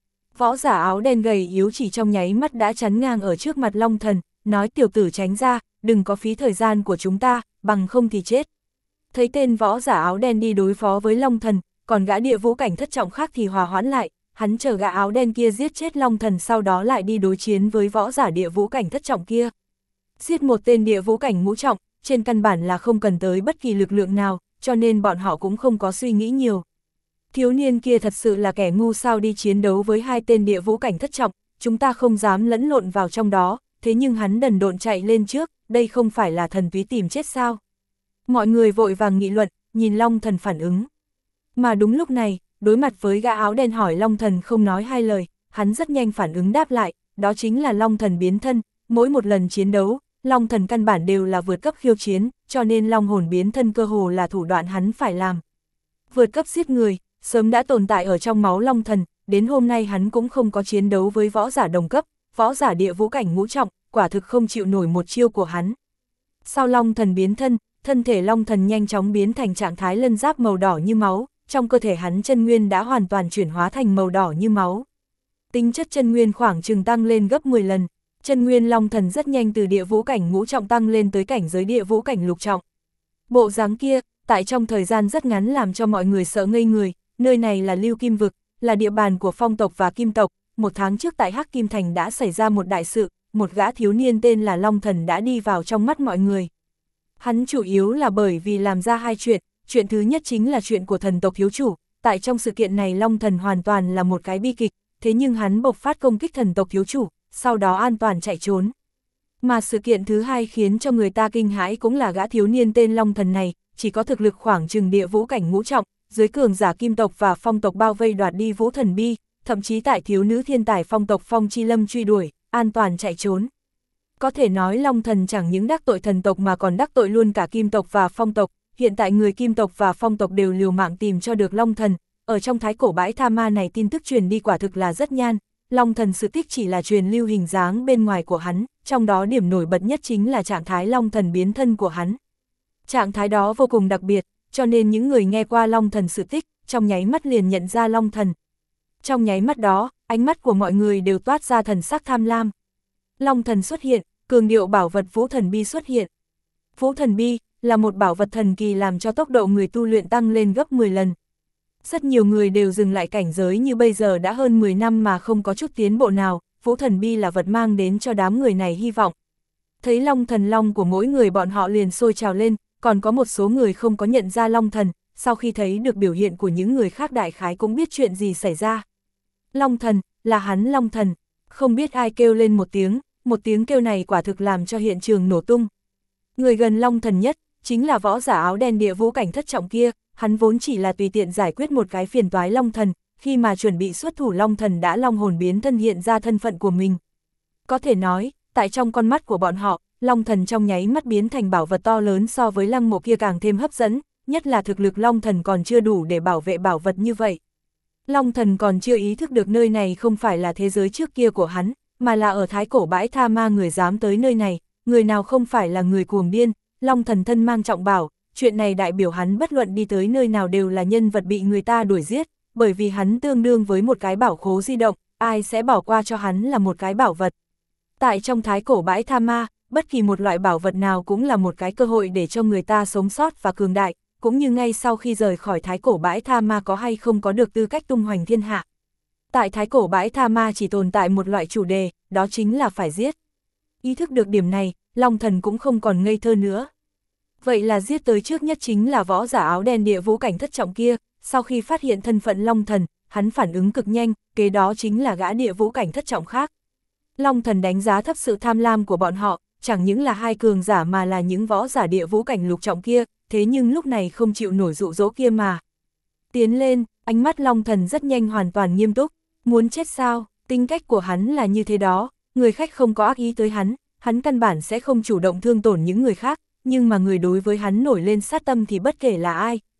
Võ giả áo đen gầy yếu chỉ trong nháy mắt đã chắn ngang ở trước mặt Long Thần, nói tiểu tử tránh ra, đừng có phí thời gian của chúng ta, bằng không thì chết. Thấy tên võ giả áo đen đi đối phó với Long Thần, còn gã địa vũ cảnh thất trọng khác thì hòa hoãn lại, hắn chờ gã áo đen kia giết chết Long Thần sau đó lại đi đối chiến với võ giả địa vũ cảnh thất trọng kia. Giết một tên địa vũ cảnh ngũ trọng, trên căn bản là không cần tới bất kỳ lực lượng nào, cho nên bọn họ cũng không có suy nghĩ nhiều. Thiếu niên kia thật sự là kẻ ngu sao đi chiến đấu với hai tên địa vũ cảnh thất trọng, chúng ta không dám lẫn lộn vào trong đó, thế nhưng hắn đần độn chạy lên trước, đây không phải là thần túy tìm chết sao. Mọi người vội vàng nghị luận, nhìn Long Thần phản ứng. Mà đúng lúc này, đối mặt với gã áo đen hỏi Long Thần không nói hai lời, hắn rất nhanh phản ứng đáp lại, đó chính là Long Thần biến thân, mỗi một lần chiến đấu, Long Thần căn bản đều là vượt cấp khiêu chiến, cho nên Long hồn biến thân cơ hồ là thủ đoạn hắn phải làm. Vượt cấp giết người, sớm đã tồn tại ở trong máu Long Thần, đến hôm nay hắn cũng không có chiến đấu với võ giả đồng cấp, võ giả địa vũ cảnh ngũ trọng, quả thực không chịu nổi một chiêu của hắn. Sau Long Thần biến thân, thân thể Long Thần nhanh chóng biến thành trạng thái lân giáp màu đỏ như máu, trong cơ thể hắn chân nguyên đã hoàn toàn chuyển hóa thành màu đỏ như máu. Tính chất chân nguyên khoảng chừng tăng lên gấp mười lần, chân nguyên Long Thần rất nhanh từ địa vũ cảnh ngũ trọng tăng lên tới cảnh giới địa vũ cảnh lục trọng. Bộ dáng kia, tại trong thời gian rất ngắn làm cho mọi người sợ ngây người, nơi này là Lưu Kim Vực, là địa bàn của Phong tộc và Kim tộc, một tháng trước tại Hắc Kim Thành đã xảy ra một đại sự, một gã thiếu niên tên là Long Thần đã đi vào trong mắt mọi người. Hắn chủ yếu là bởi vì làm ra hai chuyện, chuyện thứ nhất chính là chuyện của thần tộc thiếu chủ, tại trong sự kiện này Long Thần hoàn toàn là một cái bi kịch, thế nhưng hắn bộc phát công kích thần tộc thiếu chủ, sau đó an toàn chạy trốn. Mà sự kiện thứ hai khiến cho người ta kinh hãi cũng là gã thiếu niên tên Long Thần này, chỉ có thực lực khoảng chừng địa vũ cảnh ngũ trọng, dưới cường giả Kim tộc và Phong tộc bao vây đoạt đi Vũ Thần Bi, thậm chí tại thiếu nữ thiên tài Phong tộc Phong Chi Lâm truy đuổi, an toàn chạy trốn. Có thể nói Long Thần chẳng những đắc tội thần tộc mà còn đắc tội luôn cả Kim tộc và Phong tộc, hiện tại người Kim tộc và Phong tộc đều liều mạng tìm cho được Long Thần, ở trong thái cổ bãi tha ma này tin tức truyền đi quả thực là rất nhan, Long Thần sự tích chỉ là truyền lưu hình dáng bên ngoài của hắn, trong đó điểm nổi bật nhất chính là trạng thái Long Thần biến thân của hắn. Trạng thái đó vô cùng đặc biệt, cho nên những người nghe qua Long Thần sự tích, trong nháy mắt liền nhận ra Long Thần. Trong nháy mắt đó, ánh mắt của mọi người đều toát ra thần sắc tham lam. Long Thần xuất hiện, cường điệu bảo vật Vũ Thần Bi xuất hiện. Vũ Thần Bi là một bảo vật thần kỳ làm cho tốc độ người tu luyện tăng lên gấp mười lần. Rất nhiều người đều dừng lại cảnh giới như bây giờ đã hơn mười năm mà không có chút tiến bộ nào, Vũ Thần Bi là vật mang đến cho đám người này hy vọng. Thấy Long Thần Long của mỗi người bọn họ liền sôi trào lên, còn có một số người không có nhận ra Long Thần, sau khi thấy được biểu hiện của những người khác đại khái cũng biết chuyện gì xảy ra. Long Thần, là hắn Long Thần, không biết ai kêu lên một tiếng, một tiếng kêu này quả thực làm cho hiện trường nổ tung. Người gần Long Thần nhất, chính là võ giả áo đen địa vũ cảnh thất trọng kia, hắn vốn chỉ là tùy tiện giải quyết một cái phiền toái Long Thần, khi mà chuẩn bị xuất thủ Long Thần đã long hồn biến thân hiện ra thân phận của mình. Có thể nói, tại trong con mắt của bọn họ, Long Thần trong nháy mắt biến thành bảo vật to lớn so với lăng mộ kia càng thêm hấp dẫn, nhất là thực lực Long Thần còn chưa đủ để bảo vệ bảo vật như vậy. Long Thần còn chưa ý thức được nơi này không phải là thế giới trước kia của hắn, mà là ở thái cổ bãi tha ma người dám tới nơi này, người nào không phải là người cuồng điên, Long Thần thân mang trọng bảo, chuyện này đại biểu hắn bất luận đi tới nơi nào đều là nhân vật bị người ta đuổi giết, bởi vì hắn tương đương với một cái bảo khố di động, ai sẽ bỏ qua cho hắn là một cái bảo vật. Tại trong thái cổ bãi tha ma, bất kỳ một loại bảo vật nào cũng là một cái cơ hội để cho người ta sống sót và cường đại, cũng như ngay sau khi rời khỏi thái cổ bãi tha ma có hay không có được tư cách tung hoành thiên hạ. Tại thái cổ bãi tha ma chỉ tồn tại một loại chủ đề, đó chính là phải giết. Ý thức được điểm này, Long Thần cũng không còn ngây thơ nữa. Vậy là giết tới trước nhất chính là võ giả áo đen địa vũ cảnh thất trọng kia, sau khi phát hiện thân phận Long Thần, hắn phản ứng cực nhanh, kế đó chính là gã địa vũ cảnh thất trọng khác. Long Thần đánh giá thấp sự tham lam của bọn họ, chẳng những là hai cường giả mà là những võ giả địa vũ cảnh lục trọng kia, thế nhưng lúc này không chịu nổi dụ dỗ kia mà. Tiến lên, ánh mắt Long Thần rất nhanh hoàn toàn nghiêm túc, muốn chết sao, tính cách của hắn là như thế đó, người khách không có ác ý tới hắn, hắn căn bản sẽ không chủ động thương tổn những người khác, nhưng mà người đối với hắn nổi lên sát tâm thì bất kể là ai,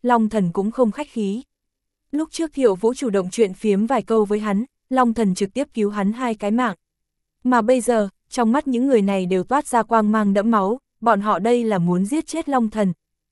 Long Thần cũng không khách khí. Lúc trước Thiệu Vũ chủ động chuyện phiếm vài câu với hắn, Long Thần trực tiếp cứu hắn hai cái mạng. Mà bây giờ, trong mắt những người này đều toát ra quang mang đẫm máu, bọn họ đây là muốn giết chết Long Thần.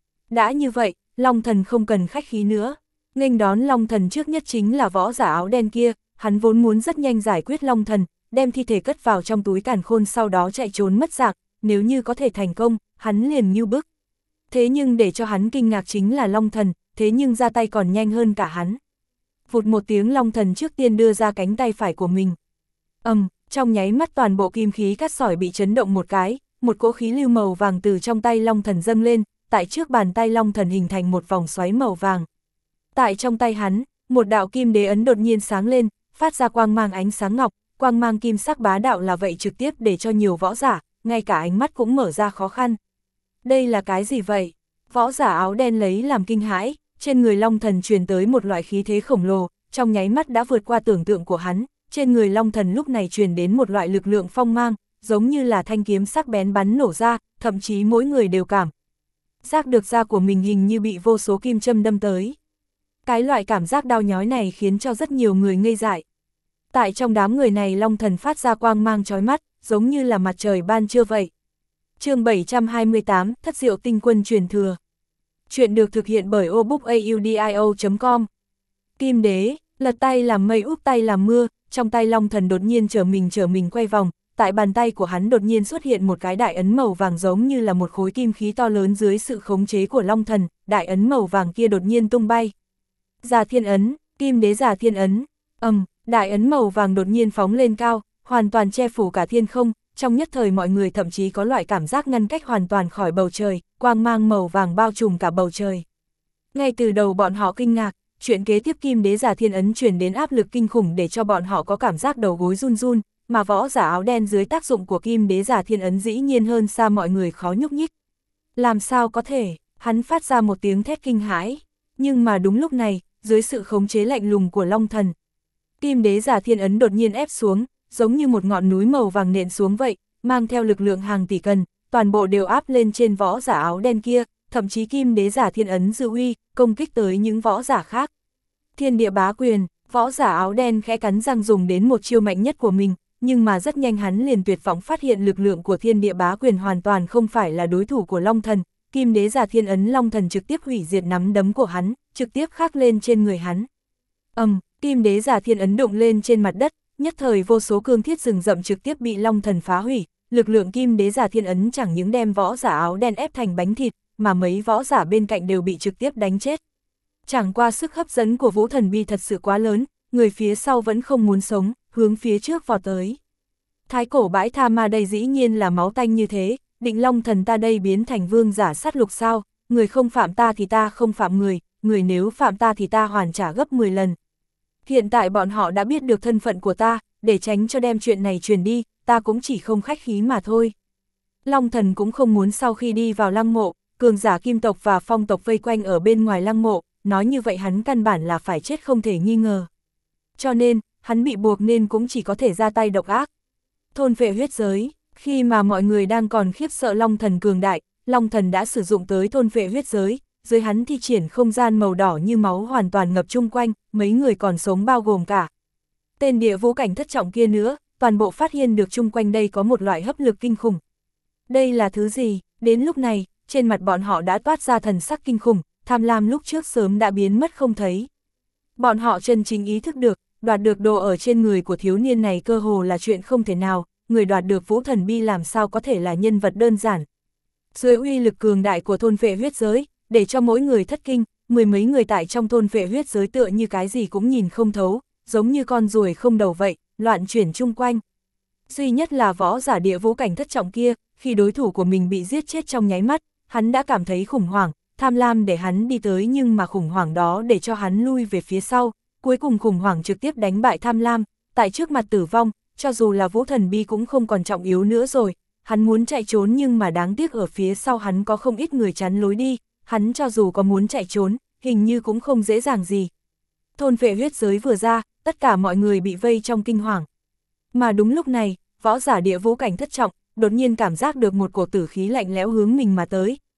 Đã như vậy, Long Thần không cần khách khí nữa. Nghênh đón Long Thần trước nhất chính là võ giả áo đen kia, hắn vốn muốn rất nhanh giải quyết Long Thần, đem thi thể cất vào trong túi càn khôn sau đó chạy trốn mất dạng, nếu như có thể thành công, hắn liền như bức. Thế nhưng để cho hắn kinh ngạc chính là Long Thần, thế nhưng ra tay còn nhanh hơn cả hắn. Vụt một tiếng, Long Thần trước tiên đưa ra cánh tay phải của mình. Ầm, um, trong nháy mắt toàn bộ kim khí cát sỏi bị chấn động một cái, một cỗ khí lưu màu vàng từ trong tay Long Thần dâng lên, tại trước bàn tay Long Thần hình thành một vòng xoáy màu vàng. Tại trong tay hắn, một đạo kim đế ấn đột nhiên sáng lên, phát ra quang mang ánh sáng ngọc, quang mang kim sắc bá đạo là vậy trực tiếp để cho nhiều võ giả, ngay cả ánh mắt cũng mở ra khó khăn. Đây là cái gì vậy? Võ giả áo đen lấy làm kinh hãi, trên người Long Thần truyền tới một loại khí thế khổng lồ, trong nháy mắt đã vượt qua tưởng tượng của hắn, trên người Long Thần lúc này truyền đến một loại lực lượng phong mang, giống như là thanh kiếm sắc bén bắn nổ ra, thậm chí mỗi người đều cảm giác được da của mình hình như bị vô số kim châm đâm tới. Cái loại cảm giác đau nhói này khiến cho rất nhiều người ngây dại. Tại trong đám người này Long Thần phát ra quang mang chói mắt, giống như là mặt trời ban trưa vậy. Chương bảy trăm hai mươi tám, Thất Diệu Tinh Quân truyền thừa. Chuyện được thực hiện bởi obookaudio chấm com. Kim đế, lật tay làm mây úp tay làm mưa, trong tay Long Thần đột nhiên trở mình trở mình quay vòng, tại bàn tay của hắn đột nhiên xuất hiện một cái đại ấn màu vàng giống như là một khối kim khí to lớn dưới sự khống chế của Long Thần, đại ấn màu vàng kia đột nhiên tung bay. Già Thiên Ấn, Kim đế Già Thiên Ấn, ầm, um, đại ấn màu vàng đột nhiên phóng lên cao, hoàn toàn che phủ cả thiên không, trong nhất thời mọi người thậm chí có loại cảm giác ngăn cách hoàn toàn khỏi bầu trời, quang mang màu vàng bao trùm cả bầu trời. Ngay từ đầu bọn họ kinh ngạc, chuyện kế tiếp Kim đế Già Thiên Ấn truyền đến áp lực kinh khủng để cho bọn họ có cảm giác đầu gối run run, mà võ giả áo đen dưới tác dụng của Kim đế Già Thiên Ấn dĩ nhiên hơn xa mọi người khó nhúc nhích. Làm sao có thể, hắn phát ra một tiếng thét kinh hãi, nhưng mà đúng lúc này, dưới sự khống chế lạnh lùng của Long Thần, Kim đế Già Thiên Ấn đột nhiên ép xuống, giống như một ngọn núi màu vàng nện xuống vậy, mang theo lực lượng hàng tỷ cân, toàn bộ đều áp lên trên võ giả áo đen kia, thậm chí Kim đế Già Thiên Ấn dư uy, công kích tới những võ giả khác. Thiên địa bá quyền, võ giả áo đen khẽ cắn răng dùng đến một chiêu mạnh nhất của mình, nhưng mà rất nhanh hắn liền tuyệt vọng phát hiện lực lượng của thiên địa bá quyền hoàn toàn không phải là đối thủ của Long Thần. Kim đế Già Thiên Ấn Long Thần trực tiếp hủy diệt nắm đấm của hắn, trực tiếp khắc lên trên người hắn. Ầm, um, Kim đế Già Thiên Ấn đụng lên trên mặt đất, nhất thời vô số cương thiết rừng rậm trực tiếp bị Long Thần phá hủy, lực lượng Kim đế Già Thiên Ấn chẳng những đem võ giả áo đen ép thành bánh thịt, mà mấy võ giả bên cạnh đều bị trực tiếp đánh chết. Chẳng qua sức hấp dẫn của Vũ Thần Bi thật sự quá lớn, người phía sau vẫn không muốn sống, hướng phía trước vọt tới. Thái cổ bãi tha ma đây dĩ nhiên là máu tanh như thế, định Long Thần ta đây biến thành vương giả sát lục sao, người không phạm ta thì ta không phạm người, người nếu phạm ta thì ta hoàn trả gấp mười lần. Hiện tại bọn họ đã biết được thân phận của ta, để tránh cho đem chuyện này truyền đi, ta cũng chỉ không khách khí mà thôi. Long Thần cũng không muốn sau khi đi vào lăng mộ, cường giả kim tộc và phong tộc vây quanh ở bên ngoài lăng mộ, nói như vậy hắn căn bản là phải chết không thể nghi ngờ. Cho nên, hắn bị buộc nên cũng chỉ có thể ra tay độc ác. Thôn phệ huyết giới, khi mà mọi người đang còn khiếp sợ Long Thần cường đại, Long Thần đã sử dụng tới thôn phệ huyết giới, dưới hắn thi triển không gian màu đỏ như máu hoàn toàn ngập chung quanh, mấy người còn sống bao gồm cả tên địa vũ cảnh thất trọng kia nữa, toàn bộ phát hiện được chung quanh đây có một loại hấp lực kinh khủng. Đây là thứ gì? Đến lúc này, trên mặt bọn họ đã toát ra thần sắc kinh khủng, tham lam lúc trước sớm đã biến mất không thấy. Bọn họ chân chính ý thức được, đoạt được đồ ở trên người của thiếu niên này cơ hồ là chuyện không thể nào, người đoạt được Vũ Thần Bi làm sao có thể là nhân vật đơn giản. Dưới uy lực cường đại của thôn phệ huyết giới, để cho mỗi người thất kinh, mười mấy người tại trong thôn phệ huyết giới tựa như cái gì cũng nhìn không thấu, giống như con ruồi không đầu vậy, loạn chuyển chung quanh. Duy nhất là võ giả địa vũ cảnh thất trọng kia, khi đối thủ của mình bị giết chết trong nháy mắt, hắn đã cảm thấy khủng hoảng, tham lam để hắn đi tới nhưng mà khủng hoảng đó để cho hắn lui về phía sau, cuối cùng khủng hoảng trực tiếp đánh bại tham lam, tại trước mặt tử vong, cho dù là Vũ Thần Bi cũng không còn trọng yếu nữa rồi, hắn muốn chạy trốn nhưng mà đáng tiếc ở phía sau hắn có không ít người chắn lối đi, hắn cho dù có muốn chạy trốn, hình như cũng không dễ dàng gì. Thôn phệ huyết giới vừa ra, tất cả mọi người bị vây trong kinh hoàng. Mà đúng lúc này, võ giả địa vũ cảnh thất trọng, đột nhiên cảm giác được một cổ tử khí lạnh lẽo hướng mình mà tới,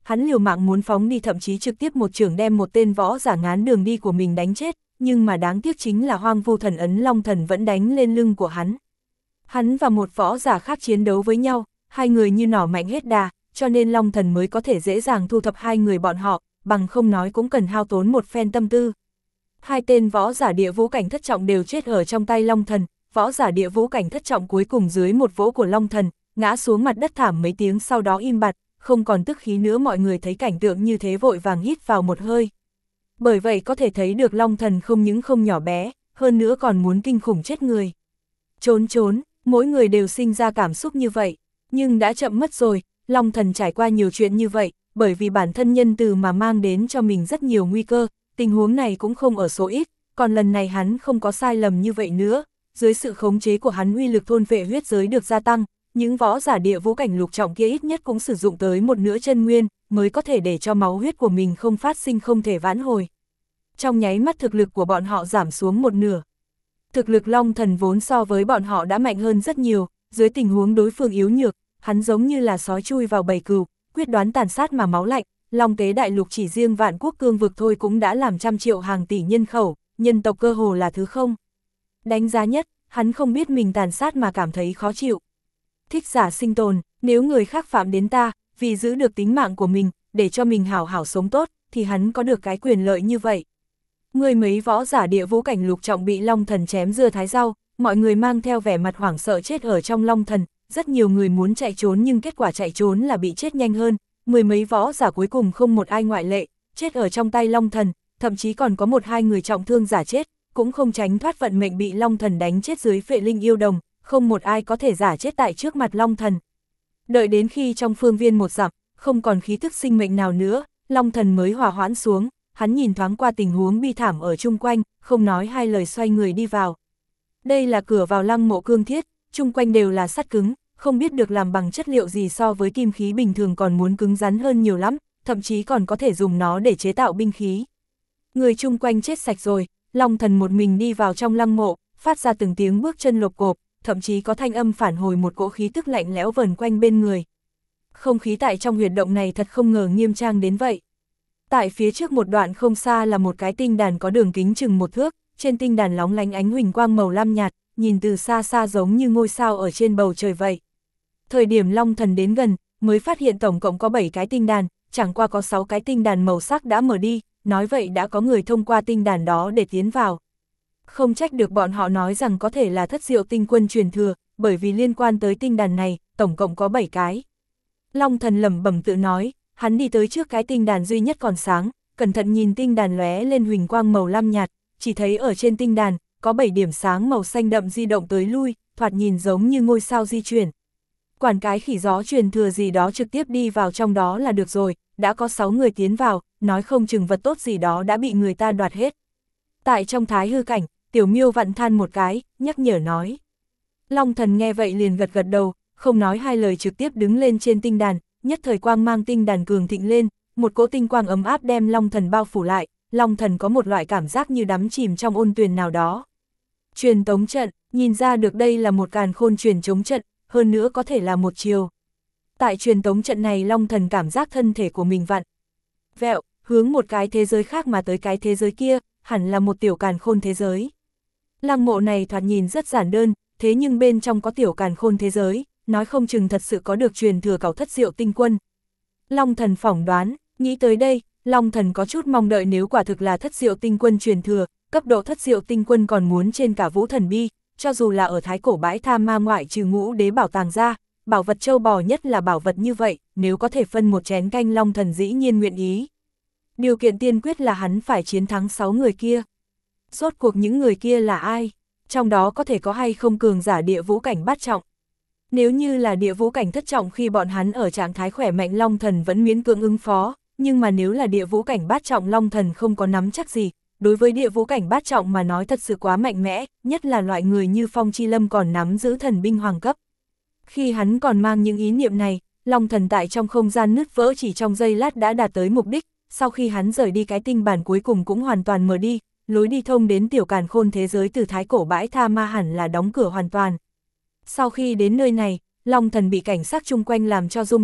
hắn liều mạng muốn phóng đi, thậm chí trực tiếp một chưởng đem một tên võ giả ngán đường đi của mình đánh chết, nhưng mà đáng tiếc chính là Hoang Vu Thần ấn Long Thần vẫn đánh lên lưng của hắn. Hắn và một võ giả khác chiến đấu với nhau, hai người như nỏ mạnh hết đà, cho nên Long Thần mới có thể dễ dàng thu thập hai người bọn họ, bằng không nói cũng cần hao tốn một phen tâm tư. Hai tên võ giả địa vũ cảnh thất trọng đều chết ở trong tay Long Thần, võ giả địa vũ cảnh thất trọng cuối cùng dưới một vỗ của Long Thần, ngã xuống mặt đất thảm mấy tiếng sau đó im bặt, không còn tức khí nữa. Mọi người thấy cảnh tượng như thế vội vàng hít vào một hơi. Bởi vậy có thể thấy được Long Thần không những không nhỏ bé, hơn nữa còn muốn kinh khủng chết người. Trốn trốn, mỗi người đều sinh ra cảm xúc như vậy, nhưng đã chậm mất rồi. Long Thần trải qua nhiều chuyện như vậy, bởi vì bản thân nhân từ mà mang đến cho mình rất nhiều nguy cơ, tình huống này cũng không ở số ít, còn lần này hắn không có sai lầm như vậy nữa, dưới sự khống chế của hắn uy lực thôn vệ huyết giới được gia tăng, những võ giả địa vũ cảnh lục trọng kia ít nhất cũng sử dụng tới một nửa chân nguyên, mới có thể để cho máu huyết của mình không phát sinh không thể vãn hồi. Trong nháy mắt thực lực của bọn họ giảm xuống một nửa. Thực lực Long Thần vốn so với bọn họ đã mạnh hơn rất nhiều, dưới tình huống đối phương yếu nhược, hắn giống như là sói chui vào bầy cừu, quyết đoán tàn sát mà máu lạnh. Long Tế đại lục chỉ riêng Vạn Quốc cương vực thôi cũng đã làm trăm triệu hàng tỷ nhân khẩu, nhân tộc cơ hồ là thứ không. Đánh giá nhất, hắn không biết mình tàn sát mà cảm thấy khó chịu. Thích giả sinh tồn, nếu người khác phạm đến ta, vì giữ được tính mạng của mình, để cho mình hảo hảo sống tốt, thì hắn có được cái quyền lợi như vậy. Người mấy võ giả địa vũ cảnh lục trọng bị Long Thần chém dưa thái rau, mọi người mang theo vẻ mặt hoảng sợ chết ở trong Long Thần, rất nhiều người muốn chạy trốn nhưng kết quả chạy trốn là bị chết nhanh hơn, mười mấy võ giả cuối cùng không một ai ngoại lệ, chết ở trong tay Long Thần, thậm chí còn có một hai người trọng thương giả chết, cũng không tránh thoát vận mệnh bị Long Thần đánh chết dưới Phệ Linh Yêu Đồng, không một ai có thể giả chết tại trước mặt Long Thần. Đợi đến khi trong phương viên một dặm, không còn khí tức sinh mệnh nào nữa, Long Thần mới hòa hoãn xuống, hắn nhìn thoáng qua tình huống bi thảm ở chung quanh, không nói hai lời xoay người đi vào. Đây là cửa vào lăng mộ cương thiết, chung quanh đều là sắt cứng, không biết được làm bằng chất liệu gì, so với kim khí bình thường còn muốn cứng rắn hơn nhiều lắm, thậm chí còn có thể dùng nó để chế tạo binh khí. Người chung quanh chết sạch rồi, Long Thần một mình đi vào trong lăng mộ, phát ra từng tiếng bước chân lộp cộp, thậm chí có thanh âm phản hồi một cỗ khí tức lạnh lẽo vờn quanh bên người. Không khí tại trong huyệt động này thật không ngờ nghiêm trang đến vậy. Tại phía trước một đoạn không xa là một cái tinh đàn có đường kính chừng một thước, trên tinh đàn lóng lánh ánh huỳnh quang màu lam nhạt, nhìn từ xa xa giống như ngôi sao ở trên bầu trời vậy. Thời điểm Long Thần đến gần, mới phát hiện tổng cộng có bảy cái tinh đàn, chẳng qua có sáu cái tinh đàn màu sắc đã mở đi, nói vậy đã có người thông qua tinh đàn đó để tiến vào. Không trách được bọn họ nói rằng có thể là Thất Diệu Tinh Quân truyền thừa, bởi vì liên quan tới tinh đàn này, tổng cộng có bảy cái. Long Thần lẩm bẩm tự nói, hắn đi tới trước cái tinh đàn duy nhất còn sáng, cẩn thận nhìn tinh đàn lóe lên huỳnh quang màu lam nhạt, chỉ thấy ở trên tinh đàn, có bảy điểm sáng màu xanh đậm di động tới lui, thoạt nhìn giống như ngôi sao di chuyển. Quản cái khỉ gió truyền thừa gì đó trực tiếp đi vào trong đó là được rồi, đã có sáu người tiến vào, nói không chừng vật tốt gì đó đã bị người ta đoạt hết. Tại trong thái hư cảnh, Tiểu Miêu vặn than một cái, nhắc nhở nói. Long Thần nghe vậy liền gật gật đầu, không nói hai lời trực tiếp đứng lên trên tinh đàn, nhất thời quang mang tinh đàn cường thịnh lên, một cỗ tinh quang ấm áp đem Long Thần bao phủ lại, Long Thần có một loại cảm giác như đắm chìm trong ôn tuyền nào đó. Truyền tống trận, nhìn ra được đây là một càn khôn truyền chống trận, hơn nữa có thể là một chiều. Tại truyền tống trận này Long Thần cảm giác thân thể của mình vặn vẹo, hướng một cái thế giới khác mà tới cái thế giới kia, hẳn là một tiểu càn khôn thế giới. Lăng mộ này thoạt nhìn rất giản đơn, thế nhưng bên trong có tiểu càn khôn thế giới, nói không chừng thật sự có được truyền thừa cẩu Thất Diệu Tinh Quân. Long Thần phỏng đoán, nghĩ tới đây, Long Thần có chút mong đợi nếu quả thực là Thất Diệu Tinh Quân truyền thừa, cấp độ Thất Diệu Tinh Quân còn muốn trên cả Vũ Thần Bi, cho dù là ở thái cổ bãi tha ma ngoại trừ Ngũ Đế bảo tàng ra, bảo vật châu bò nhất là bảo vật như vậy, nếu có thể phân một chén canh Long Thần dĩ nhiên nguyện ý. Điều kiện tiên quyết là hắn phải chiến thắng sáu người kia. Rốt cuộc những người kia là ai? Trong đó có thể có hay không cường giả địa vũ cảnh bát trọng? Nếu như là địa vũ cảnh thất trọng khi bọn hắn ở trạng thái khỏe mạnh Long Thần vẫn miễn cưỡng ứng phó, nhưng mà nếu là địa vũ cảnh bát trọng Long Thần không có nắm chắc gì, đối với địa vũ cảnh bát trọng mà nói thật sự quá mạnh mẽ, nhất là loại người như Phong Chi Lâm còn nắm giữ thần binh hoàng cấp. Khi hắn còn mang những ý niệm này, Long Thần tại trong không gian nứt vỡ chỉ trong giây lát đã đạt tới mục đích, sau khi hắn rời đi cái tinh bản cuối cùng cũng hoàn toàn mở đi, lối đi thông đến tiểu càn khôn thế giới từ thái cổ bãi tha ma hẳn là đóng cửa hoàn toàn. Sau khi đến nơi này, Long Thần bị cảnh sát chung quanh làm cho rung động,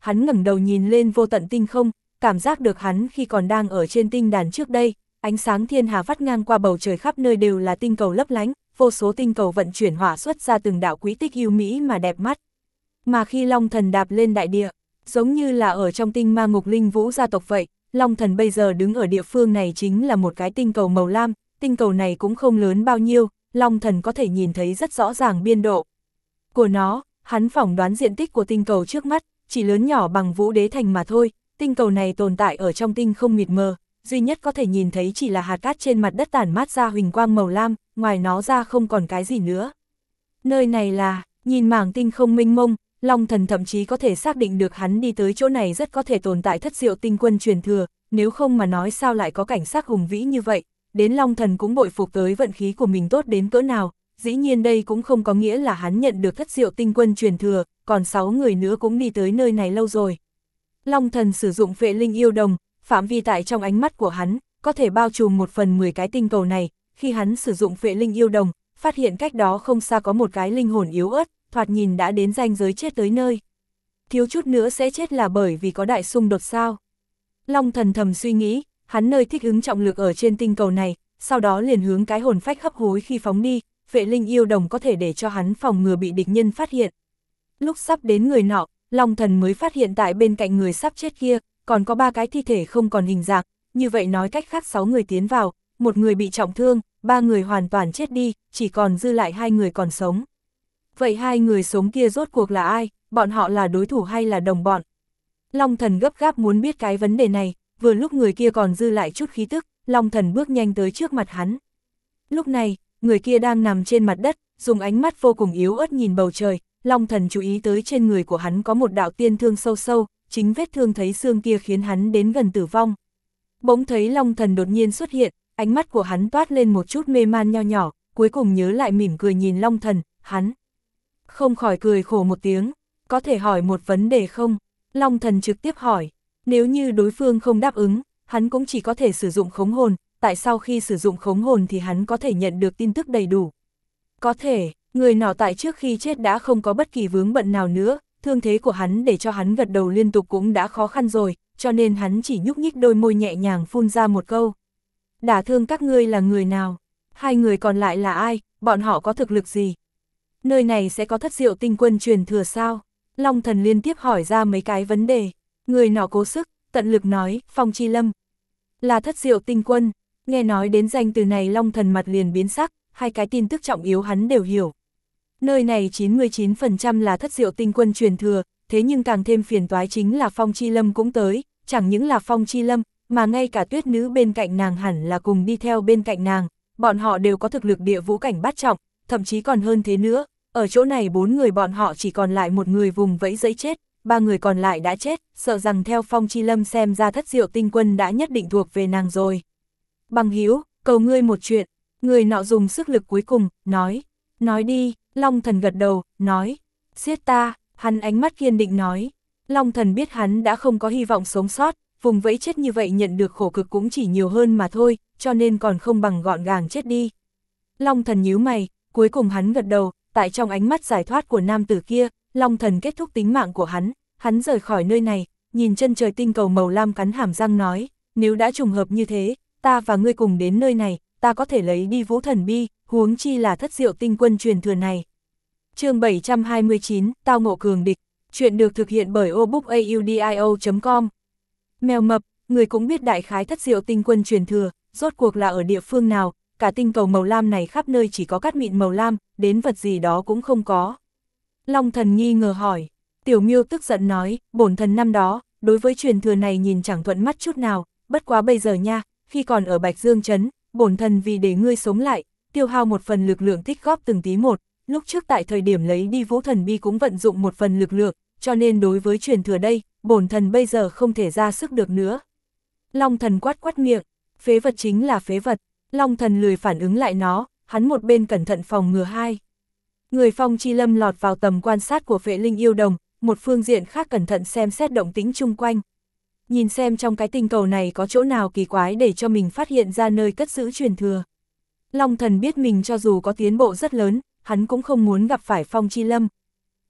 hắn ngẩng đầu nhìn lên vô tận tinh không, cảm giác được hắn khi còn đang ở trên tinh đàn trước đây, ánh sáng thiên hà vắt ngang qua bầu trời khắp nơi đều là tinh cầu lấp lánh, vô số tinh cầu vận chuyển hỏa xuất ra từng đạo quỹ tích yêu mỹ mà đẹp mắt. Mà khi Long Thần đạp lên đại địa, giống như là ở trong tinh ma ngục linh vũ gia tộc vậy, Long Thần bây giờ đứng ở địa phương này chính là một cái tinh cầu màu lam, tinh cầu này cũng không lớn bao nhiêu, Long Thần có thể nhìn thấy rất rõ ràng biên độ của nó, hắn phỏng đoán diện tích của tinh cầu trước mắt, chỉ lớn nhỏ bằng Vũ Đế Thành mà thôi, tinh cầu này tồn tại ở trong tinh không mịt mờ, duy nhất có thể nhìn thấy chỉ là hạt cát trên mặt đất tản mát ra huỳnh quang màu lam, ngoài nó ra không còn cái gì nữa. Nơi này là, nhìn mảng tinh không mênh mông, Long Thần thậm chí có thể xác định được hắn đi tới chỗ này rất có thể tồn tại thất diệu tinh quân truyền thừa, nếu không mà nói sao lại có cảnh sắc hùng vĩ như vậy, đến Long Thần cũng bội phục tới vận khí của mình tốt đến cỡ nào, dĩ nhiên đây cũng không có nghĩa là hắn nhận được thất diệu tinh quân truyền thừa, còn sáu người nữa cũng đi tới nơi này lâu rồi. Long Thần sử dụng Phệ Linh Yêu Đồng, phạm vi tại trong ánh mắt của hắn, có thể bao trùm một phần mười cái tinh cầu này, khi hắn sử dụng Phệ Linh Yêu Đồng, phát hiện cách đó không xa có một cái linh hồn yếu ớt, thoạt nhìn đã đến ranh giới chết tới nơi. Thiếu chút nữa sẽ chết là bởi vì có đại xung đột sao? Long Thần thầm suy nghĩ, hắn nơi thích ứng trọng lực ở trên tinh cầu này, sau đó liền hướng cái hồn phách hấp hối khi phóng đi, Phệ Linh Yêu Đồng có thể để cho hắn phòng ngừa bị địch nhân phát hiện. Lúc sắp đến người nọ, Long Thần mới phát hiện tại bên cạnh người sắp chết kia, còn có ba cái thi thể không còn hình dạng, như vậy nói cách khác sáu người tiến vào, một người bị trọng thương, ba người hoàn toàn chết đi, chỉ còn dư lại hai người còn sống. Vậy hai người sống kia rốt cuộc là ai, bọn họ là đối thủ hay là đồng bọn? Long Thần gấp gáp muốn biết cái vấn đề này, vừa lúc người kia còn dư lại chút khí tức, Long Thần bước nhanh tới trước mặt hắn. Lúc này, người kia đang nằm trên mặt đất, dùng ánh mắt vô cùng yếu ớt nhìn bầu trời, Long Thần chú ý tới trên người của hắn có một đạo tiên thương sâu sâu, chính vết thương thấy xương kia khiến hắn đến gần tử vong. Bỗng thấy Long Thần đột nhiên xuất hiện, ánh mắt của hắn toát lên một chút mê man nho nhỏ, cuối cùng nhớ lại mỉm cười nhìn Long Thần, hắn không khỏi cười khổ một tiếng, có thể hỏi một vấn đề không? Long Thần trực tiếp hỏi, nếu như đối phương không đáp ứng, hắn cũng chỉ có thể sử dụng khống hồn, tại sao khi sử dụng khống hồn thì hắn có thể nhận được tin tức đầy đủ? Có thể, người nọ tại trước khi chết đã không có bất kỳ vướng bận nào nữa, thương thế của hắn để cho hắn gật đầu liên tục cũng đã khó khăn rồi, cho nên hắn chỉ nhúc nhích đôi môi nhẹ nhàng phun ra một câu. Đả thương các ngươi là người nào? Hai người còn lại là ai? Bọn họ có thực lực gì? Nơi này sẽ có thất diệu tinh quân truyền thừa sao? Long Thần liên tiếp hỏi ra mấy cái vấn đề. Người nọ cố sức, tận lực nói, Phong Chi Lâm là thất diệu tinh quân. Nghe nói đến danh từ này Long Thần mặt liền biến sắc, hai cái tin tức trọng yếu hắn đều hiểu. Nơi này chín mươi chín phần trăm là thất diệu tinh quân truyền thừa, thế nhưng càng thêm phiền toái chính là Phong Chi Lâm cũng tới, chẳng những là Phong Chi Lâm, mà ngay cả Tuyết Nữ bên cạnh nàng hẳn là cùng đi theo bên cạnh nàng, bọn họ đều có thực lực địa vũ cảnh bát trọng, thậm chí còn hơn thế nữa, ở chỗ này bốn người bọn họ chỉ còn lại một người vùng vẫy giấy chết, ba người còn lại đã chết, sợ rằng theo Phong Chi Lâm xem ra thất diệu tinh quân đã nhất định thuộc về nàng rồi. Bằng hữu, cầu ngươi một chuyện, người nọ dùng sức lực cuối cùng, nói, nói đi. Long Thần gật đầu, nói, giết ta, hắn ánh mắt kiên định nói. Long Thần biết hắn đã không có hy vọng sống sót, vùng vẫy chết như vậy nhận được khổ cực cũng chỉ nhiều hơn mà thôi, cho nên còn không bằng gọn gàng chết đi. Long Thần nhíu mày, cuối cùng hắn gật đầu, tại trong ánh mắt giải thoát của nam tử kia, Long Thần kết thúc tính mạng của hắn, hắn rời khỏi nơi này, nhìn chân trời tinh cầu màu lam cắn hàm răng nói, nếu đã trùng hợp như thế, ta và ngươi cùng đến nơi này, ta có thể lấy đi Vũ Thần Bi, huống chi là thất diệu tinh quân truyền thừa này. Chương bảy trăm hai mươi chín, tao ngộ cường địch, chuyện được thực hiện bởi obookaudio chấm com. Mèo mập, người cũng biết đại khái thất diệu tinh quân truyền thừa, rốt cuộc là ở địa phương nào, cả tinh cầu màu lam này khắp nơi chỉ có cát mịn màu lam, đến vật gì đó cũng không có. Long Thần nghi ngờ hỏi, Tiểu Miêu tức giận nói, bổn thần năm đó, đối với truyền thừa này nhìn chẳng thuận mắt chút nào, bất quá bây giờ nha, khi còn ở Bạch Dương Trấn, bổn thần vì để ngươi sống lại, tiêu hao một phần lực lượng tích góp từng tí một, lúc trước tại thời điểm lấy đi Vũ Thần Bi cũng vận dụng một phần lực lượng, cho nên đối với truyền thừa đây, bổn thần bây giờ không thể ra sức được nữa. Long Thần quát quát miệng, phế vật chính là phế vật, Long Thần lười phản ứng lại nó, hắn một bên cẩn thận phòng ngừa hai. Người Phong Chi Lâm lọt vào tầm quan sát của Phệ Linh Yêu Đồng, một phương diện khác cẩn thận xem xét động tĩnh chung quanh. Nhìn xem trong cái tinh cầu này có chỗ nào kỳ quái để cho mình phát hiện ra nơi cất giữ truyền thừa. Long Thần biết mình cho dù có tiến bộ rất lớn, hắn cũng không muốn gặp phải Phong Chi Lâm.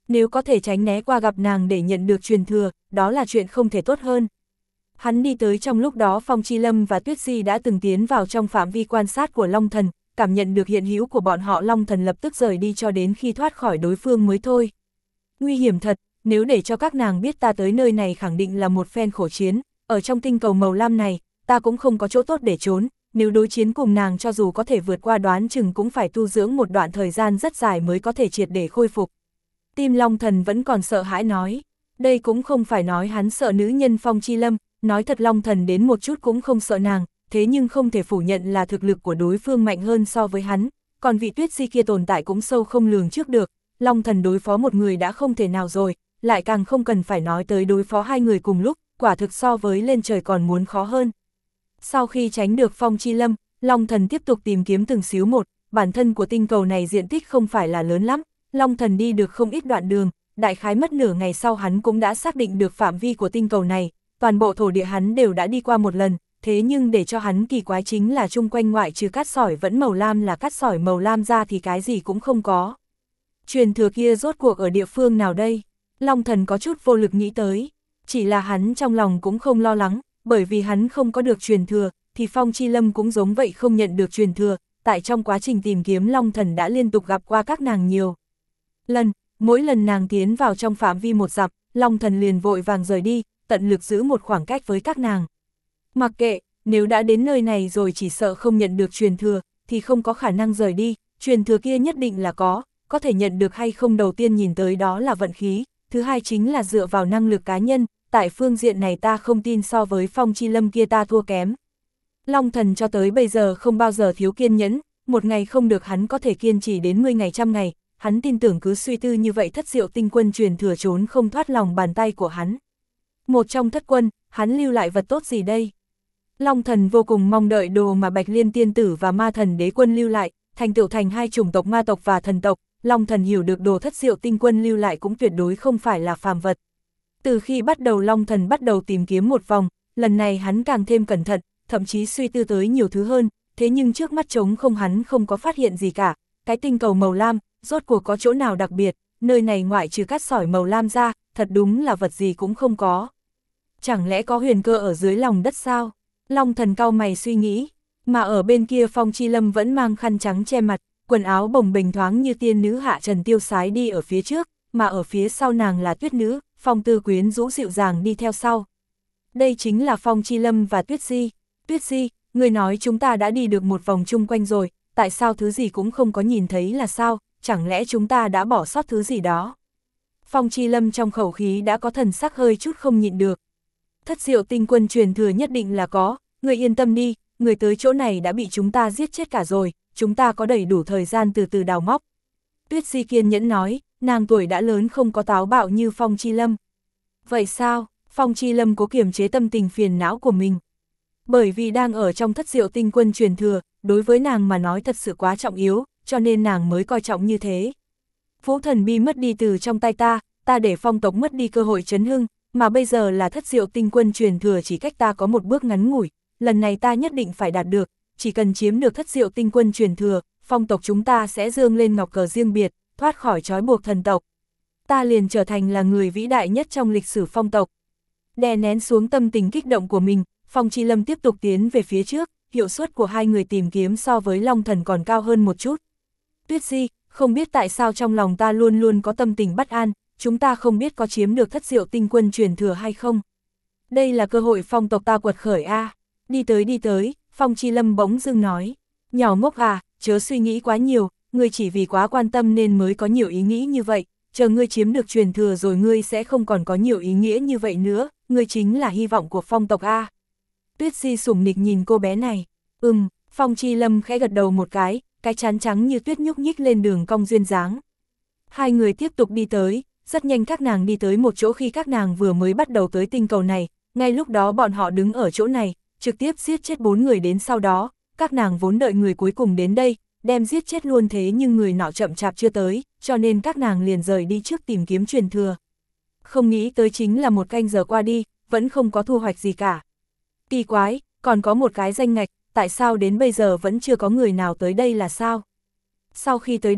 Nếu có thể tránh né qua gặp nàng để nhận được truyền thừa, đó là chuyện không thể tốt hơn. Hắn đi tới trong lúc đó Phong Chi Lâm và Tuyết Di đã từng tiến vào trong phạm vi quan sát của Long Thần, cảm nhận được hiện hữu của bọn họ. Long Thần lập tức rời đi cho đến khi thoát khỏi đối phương mới thôi. Nguy hiểm thật, nếu để cho các nàng biết ta tới nơi này khẳng định là một phen khổ chiến, ở trong tinh cầu màu lam này, ta cũng không có chỗ tốt để trốn, nếu đối chiến cùng nàng cho dù có thể vượt qua đoán chừng cũng phải tu dưỡng một đoạn thời gian rất dài mới có thể triệt để khôi phục. Tim Long Thần vẫn còn sợ hãi nói, đây cũng không phải nói hắn sợ nữ nhân Phong Chi Lâm, nói thật Long Thần đến một chút cũng không sợ nàng, thế nhưng không thể phủ nhận là thực lực của đối phương mạnh hơn so với hắn, còn vị Tuyết Di kia tồn tại cũng sâu không lường trước được, Long Thần đối phó một người đã không thể nào rồi, lại càng không cần phải nói tới đối phó hai người cùng lúc, quả thực so với lên trời còn muốn khó hơn. Sau khi tránh được Phong Chi Lâm, Long Thần tiếp tục tìm kiếm từng xíu một, bản thân của tinh cầu này diện tích không phải là lớn lắm, Long Thần đi được không ít đoạn đường, đại khái mất nửa ngày sau hắn cũng đã xác định được phạm vi của tinh cầu này, toàn bộ thổ địa hắn đều đã đi qua một lần, thế nhưng để cho hắn kỳ quái chính là chung quanh ngoại trừ cát sỏi vẫn màu lam là cát sỏi màu lam ra thì cái gì cũng không có. Truyền thừa kia rốt cuộc ở địa phương nào đây? Long Thần có chút vô lực nghĩ tới, chỉ là hắn trong lòng cũng không lo lắng, bởi vì hắn không có được truyền thừa, thì Phong Chi Lâm cũng giống vậy không nhận được truyền thừa, tại trong quá trình tìm kiếm Long Thần đã liên tục gặp qua các nàng nhiều lần, mỗi lần nàng tiến vào trong phạm vi một dặm, Long Thần liền vội vàng rời đi, tận lực giữ một khoảng cách với các nàng. Mặc kệ, nếu đã đến nơi này rồi chỉ sợ không nhận được truyền thừa, thì không có khả năng rời đi, truyền thừa kia nhất định là có, có thể nhận được hay không đầu tiên nhìn tới đó là vận khí, thứ hai chính là dựa vào năng lực cá nhân, tại phương diện này ta không tin so với Phong Chi Lâm kia ta thua kém. Long Thần cho tới bây giờ không bao giờ thiếu kiên nhẫn, một ngày không được hắn có thể kiên trì đến mười ngày trăm ngày, hắn tin tưởng cứ suy tư như vậy thất diệu tinh quân truyền thừa trốn không thoát lòng bàn tay của hắn. Một trong thất quân, hắn lưu lại vật tốt gì đây? Long Thần vô cùng mong đợi đồ mà Bạch Liên Tiên Tử và Ma Thần Đế Quân lưu lại, thành tựu thành hai chủng tộc ma tộc và thần tộc, Long Thần hiểu được đồ thất diệu tinh quân lưu lại cũng tuyệt đối không phải là phàm vật. Từ khi bắt đầu Long Thần bắt đầu tìm kiếm một vòng, lần này hắn càng thêm cẩn thận, thậm chí suy tư tới nhiều thứ hơn, thế nhưng trước mắt trống không hắn không có phát hiện gì cả, cái tinh cầu màu lam, rốt cuộc có chỗ nào đặc biệt, nơi này ngoại trừ cát sỏi màu lam ra, thật đúng là vật gì cũng không có. Chẳng lẽ có huyền cơ ở dưới lòng đất sao? Long Thần cau mày suy nghĩ, mà ở bên kia Phong Chi Lâm vẫn mang khăn trắng che mặt, quần áo bồng bềnh thoáng như tiên nữ hạ trần tiêu sái đi ở phía trước, mà ở phía sau nàng là Tuyết Nữ, Phong Tư quyến rũ dịu dàng đi theo sau. Đây chính là Phong Chi Lâm và Tuyết Di. Tuyết Di, người nói chúng ta đã đi được một vòng chung quanh rồi, tại sao thứ gì cũng không có nhìn thấy là sao, chẳng lẽ chúng ta đã bỏ sót thứ gì đó? Phong Chi Lâm trong khẩu khí đã có thần sắc hơi chút không nhịn được. Thất diệu tinh quân truyền thừa nhất định là có, người yên tâm đi, người tới chỗ này đã bị chúng ta giết chết cả rồi, chúng ta có đầy đủ thời gian từ từ đào móc. Tuyết Di kiên nhẫn nói, nàng tuổi đã lớn không có táo bạo như Phong Chi Lâm. Vậy sao? Phong Chi Lâm cố kiềm chế tâm tình phiền não của mình. Bởi vì đang ở trong thất diệu tinh quân truyền thừa, đối với nàng mà nói thật sự quá trọng yếu, cho nên nàng mới coi trọng như thế. Vũ thần bi mất đi từ trong tay ta, ta để phong tộc mất đi cơ hội chấn hưng, mà bây giờ là thất diệu tinh quân truyền thừa chỉ cách ta có một bước ngắn ngủi, lần này ta nhất định phải đạt được, chỉ cần chiếm được thất diệu tinh quân truyền thừa, phong tộc chúng ta sẽ dương lên ngọc cờ riêng biệt, thoát khỏi trói buộc thần tộc. Ta liền trở thành là người vĩ đại nhất trong lịch sử phong tộc. Đè nén xuống tâm tình kích động của mình, Phong Chi Lâm tiếp tục tiến về phía trước, hiệu suất của hai người tìm kiếm so với Long Thần còn cao hơn một chút. Tuyết Di, không biết tại sao trong lòng ta luôn luôn có tâm tình bất an, chúng ta không biết có chiếm được thất diệu tinh quân truyền thừa hay không. Đây là cơ hội phong tộc ta quật khởi a. À. Đi tới đi tới, Phong Chi Lâm bỗng dưng nói, nhỏ ngốc à, chớ suy nghĩ quá nhiều, ngươi chỉ vì quá quan tâm nên mới có nhiều ý nghĩ như vậy, chờ ngươi chiếm được truyền thừa rồi ngươi sẽ không còn có nhiều ý nghĩa như vậy nữa, ngươi chính là hy vọng của phong tộc a. Tuyết Di sủng nịch nhìn cô bé này, ừm, Phong Chi Lâm khẽ gật đầu một cái, cái trán trắng như tuyết nhúc nhích lên đường cong duyên dáng. Hai người tiếp tục đi tới, rất nhanh các nàng đi tới một chỗ khi các nàng vừa mới bắt đầu tới tinh cầu này, ngay lúc đó bọn họ đứng ở chỗ này, trực tiếp giết chết bốn người đến sau đó, các nàng vốn đợi người cuối cùng đến đây, đem giết chết luôn thế nhưng người nọ chậm chạp chưa tới, cho nên các nàng liền rời đi trước tìm kiếm truyền thừa. Không nghĩ tới chính là một canh giờ qua đi, vẫn không có thu hoạch gì cả. Kỳ quái, còn có một cái danh ngạch, tại sao đến bây giờ vẫn chưa có người nào tới đây là sao? Sau khi tới đây,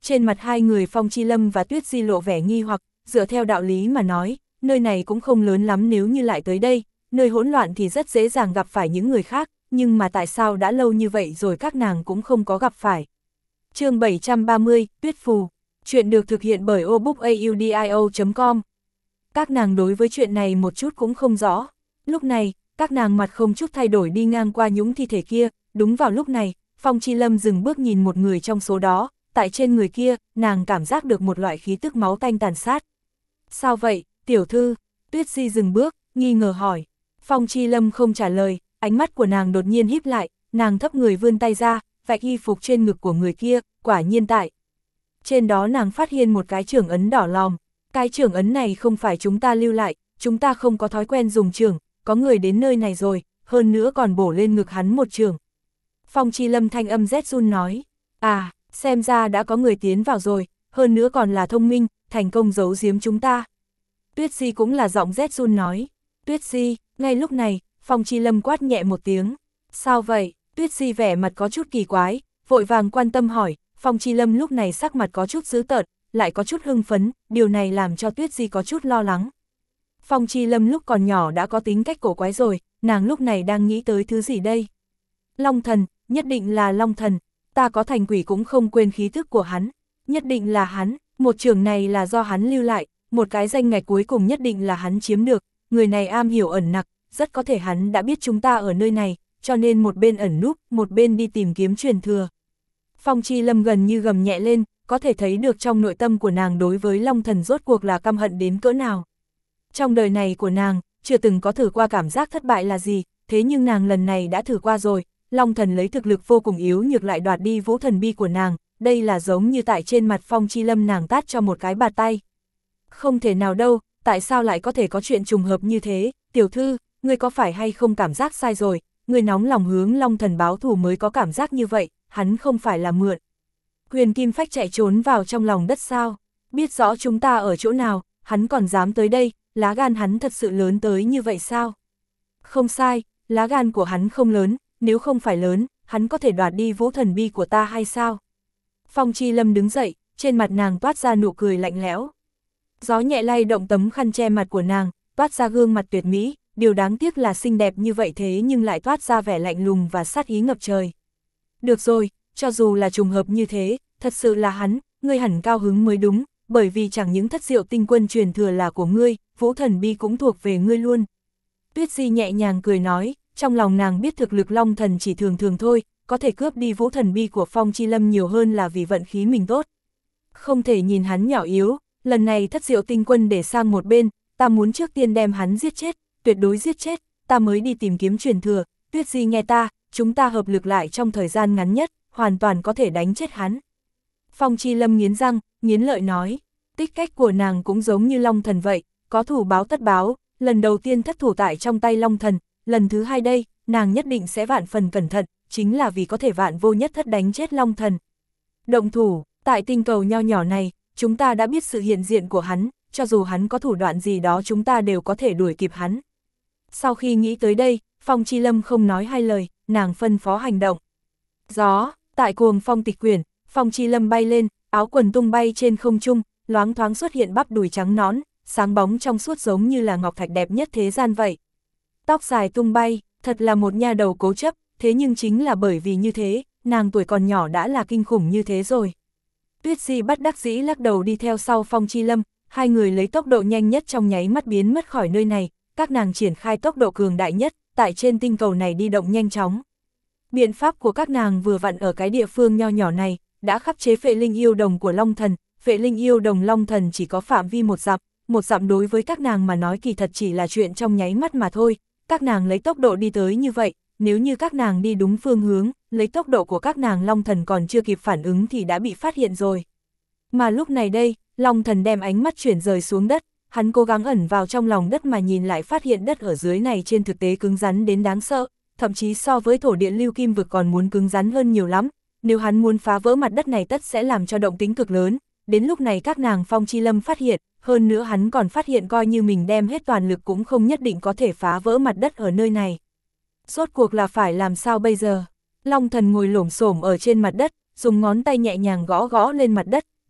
Trên mặt hai người Phong Chi Lâm và Tuyết Di lộ vẻ nghi hoặc, dựa theo đạo lý mà nói, nơi này cũng không lớn lắm nếu như lại tới đây, nơi hỗn loạn thì rất dễ dàng gặp phải những người khác, nhưng mà tại sao đã lâu như vậy rồi các nàng cũng không có gặp phải. Chương bảy trăm ba mươi, Tuyết Phù. Chuyện được thực hiện bởi obookaudio chấm com. Các nàng đối với chuyện này một chút cũng không rõ. Lúc này, các nàng mặt không chút thay đổi đi ngang qua những thi thể kia, đúng vào lúc này, Phong Chi Lâm dừng bước nhìn một người trong số đó, tại trên người kia, nàng cảm giác được một loại khí tức máu tanh tàn sát. Sao vậy, tiểu thư? Tuyết Di dừng bước, nghi ngờ hỏi. Phong Chi Lâm không trả lời, ánh mắt của nàng đột nhiên híp lại, nàng thấp người vươn tay ra, vạch y phục trên ngực của người kia, quả nhiên tại. Trên đó nàng phát hiện một cái trưởng ấn đỏ lòm. Cái trưởng ấn này không phải chúng ta lưu lại, chúng ta không có thói quen dùng trưởng, có người đến nơi này rồi, hơn nữa còn bổ lên ngực hắn một trường. Phong Chi Lâm thanh âm rét run nói, à, xem ra đã có người tiến vào rồi, hơn nữa còn là thông minh, thành công giấu giếm chúng ta. Tuyết Di cũng là giọng rét run nói, Tuyết Di, ngay lúc này, Phong Chi Lâm quát nhẹ một tiếng, sao vậy? Tuyết Di vẻ mặt có chút kỳ quái, vội vàng quan tâm hỏi, Phong Chi Lâm lúc này sắc mặt có chút dữ tợn, lại có chút hưng phấn, điều này làm cho Tuyết Di có chút lo lắng. Phong Chi Lâm lúc còn nhỏ đã có tính cách cổ quái rồi, nàng lúc này đang nghĩ tới thứ gì đây? Long thần, nhất định là Long thần, ta có thành quỷ cũng không quên khí thức của hắn, nhất định là hắn, một trường này là do hắn lưu lại, một cái danh ngạch cuối cùng nhất định là hắn chiếm được, người này am hiểu ẩn nặc, rất có thể hắn đã biết chúng ta ở nơi này, cho nên một bên ẩn núp, một bên đi tìm kiếm truyền thừa. Phong Chi Lâm gần như gầm nhẹ lên, có thể thấy được trong nội tâm của nàng đối với Long thần rốt cuộc là căm hận đến cỡ nào. Trong đời này của nàng, chưa từng có thử qua cảm giác thất bại là gì, thế nhưng nàng lần này đã thử qua rồi, Long thần lấy thực lực vô cùng yếu nhược lại đoạt đi vũ thần bi của nàng, đây là giống như tại trên mặt Phong Chi Lâm nàng tát cho một cái bạt tay. Không thể nào đâu, tại sao lại có thể có chuyện trùng hợp như thế, tiểu thư, ngươi có phải hay không cảm giác sai rồi, ngươi nóng lòng hướng Long thần báo thù mới có cảm giác như vậy, hắn không phải là mượn. Huyền Kim Phách chạy trốn vào trong lòng đất sao, biết rõ chúng ta ở chỗ nào, hắn còn dám tới đây, lá gan hắn thật sự lớn tới như vậy sao? Không sai, lá gan của hắn không lớn, nếu không phải lớn, hắn có thể đoạt đi vũ thần bi của ta hay sao? Phong Chi Lâm đứng dậy, trên mặt nàng toát ra nụ cười lạnh lẽo. Gió nhẹ lay động tấm khăn che mặt của nàng, toát ra gương mặt tuyệt mỹ, điều đáng tiếc là xinh đẹp như vậy thế nhưng lại toát ra vẻ lạnh lùng và sát ý ngập trời. Được rồi, cho dù là trùng hợp như thế, thật sự là hắn, ngươi hẳn cao hứng mới đúng, bởi vì chẳng những thất diệu tinh quân truyền thừa là của ngươi, vũ thần bi cũng thuộc về ngươi luôn. Tuyết Di nhẹ nhàng cười nói, trong lòng nàng biết thực lực Long thần chỉ thường thường thôi, có thể cướp đi vũ thần bi của Phong Chi Lâm nhiều hơn là vì vận khí mình tốt. Không thể nhìn hắn nhỏ yếu, lần này thất diệu tinh quân để sang một bên, ta muốn trước tiên đem hắn giết chết, tuyệt đối giết chết, ta mới đi tìm kiếm truyền thừa, Tuyết Di nghe ta, chúng ta hợp lực lại trong thời gian ngắn nhất, hoàn toàn có thể đánh chết hắn. Phong Chi Lâm nghiến răng, nghiến lợi nói, tích cách của nàng cũng giống như Long thần vậy, có thủ báo tất báo, lần đầu tiên thất thủ tại trong tay Long thần, lần thứ hai đây, nàng nhất định sẽ vạn phần cẩn thận, chính là vì có thể vạn vô nhất thất đánh chết Long thần. Động thủ, tại tinh cầu nho nhỏ này, chúng ta đã biết sự hiện diện của hắn, cho dù hắn có thủ đoạn gì đó chúng ta đều có thể đuổi kịp hắn. Sau khi nghĩ tới đây, Phong Chi Lâm không nói hai lời, nàng phân phó hành động. Gió, tại cuồng phong tịch quyển, Phong Chi Lâm bay lên, áo quần tung bay trên không trung, loáng thoáng xuất hiện bắp đùi trắng nõn, sáng bóng trong suốt giống như là ngọc thạch đẹp nhất thế gian vậy. Tóc dài tung bay, thật là một nha đầu cố chấp, thế nhưng chính là bởi vì như thế, nàng tuổi còn nhỏ đã là kinh khủng như thế rồi. Tuyết Di bất đắc dĩ lắc đầu đi theo sau Phong Chi Lâm, hai người lấy tốc độ nhanh nhất trong nháy mắt biến mất khỏi nơi này, các nàng triển khai tốc độ cường đại nhất, tại trên tinh cầu này đi động nhanh chóng. Biện pháp của các nàng vừa vặn ở cái địa phương nho nhỏ này, đã khắc chế phệ linh yêu đồng của Long thần, phệ linh yêu đồng Long thần chỉ có phạm vi một dặm, một dặm đối với các nàng mà nói kỳ thật chỉ là chuyện trong nháy mắt mà thôi, các nàng lấy tốc độ đi tới như vậy, nếu như các nàng đi đúng phương hướng, lấy tốc độ của các nàng Long thần còn chưa kịp phản ứng thì đã bị phát hiện rồi. Mà lúc này đây, Long thần đem ánh mắt chuyển rời xuống đất, hắn cố gắng ẩn vào trong lòng đất mà nhìn lại phát hiện đất ở dưới này trên thực tế cứng rắn đến đáng sợ, thậm chí so với thổ địa lưu kim vực còn muốn cứng rắn hơn nhiều lắm, nếu hắn muốn phá vỡ mặt đất này tất sẽ làm cho động tính cực lớn, đến lúc này các nàng Phong Chi Lâm phát hiện, hơn nữa hắn còn phát hiện coi như mình đem hết toàn lực cũng không nhất định có thể phá vỡ mặt đất ở nơi này. Rốt cuộc là phải làm sao bây giờ? Long thần ngồi lổm xổm ở trên mặt đất, dùng ngón tay nhẹ nhàng gõ gõ lên mặt đất,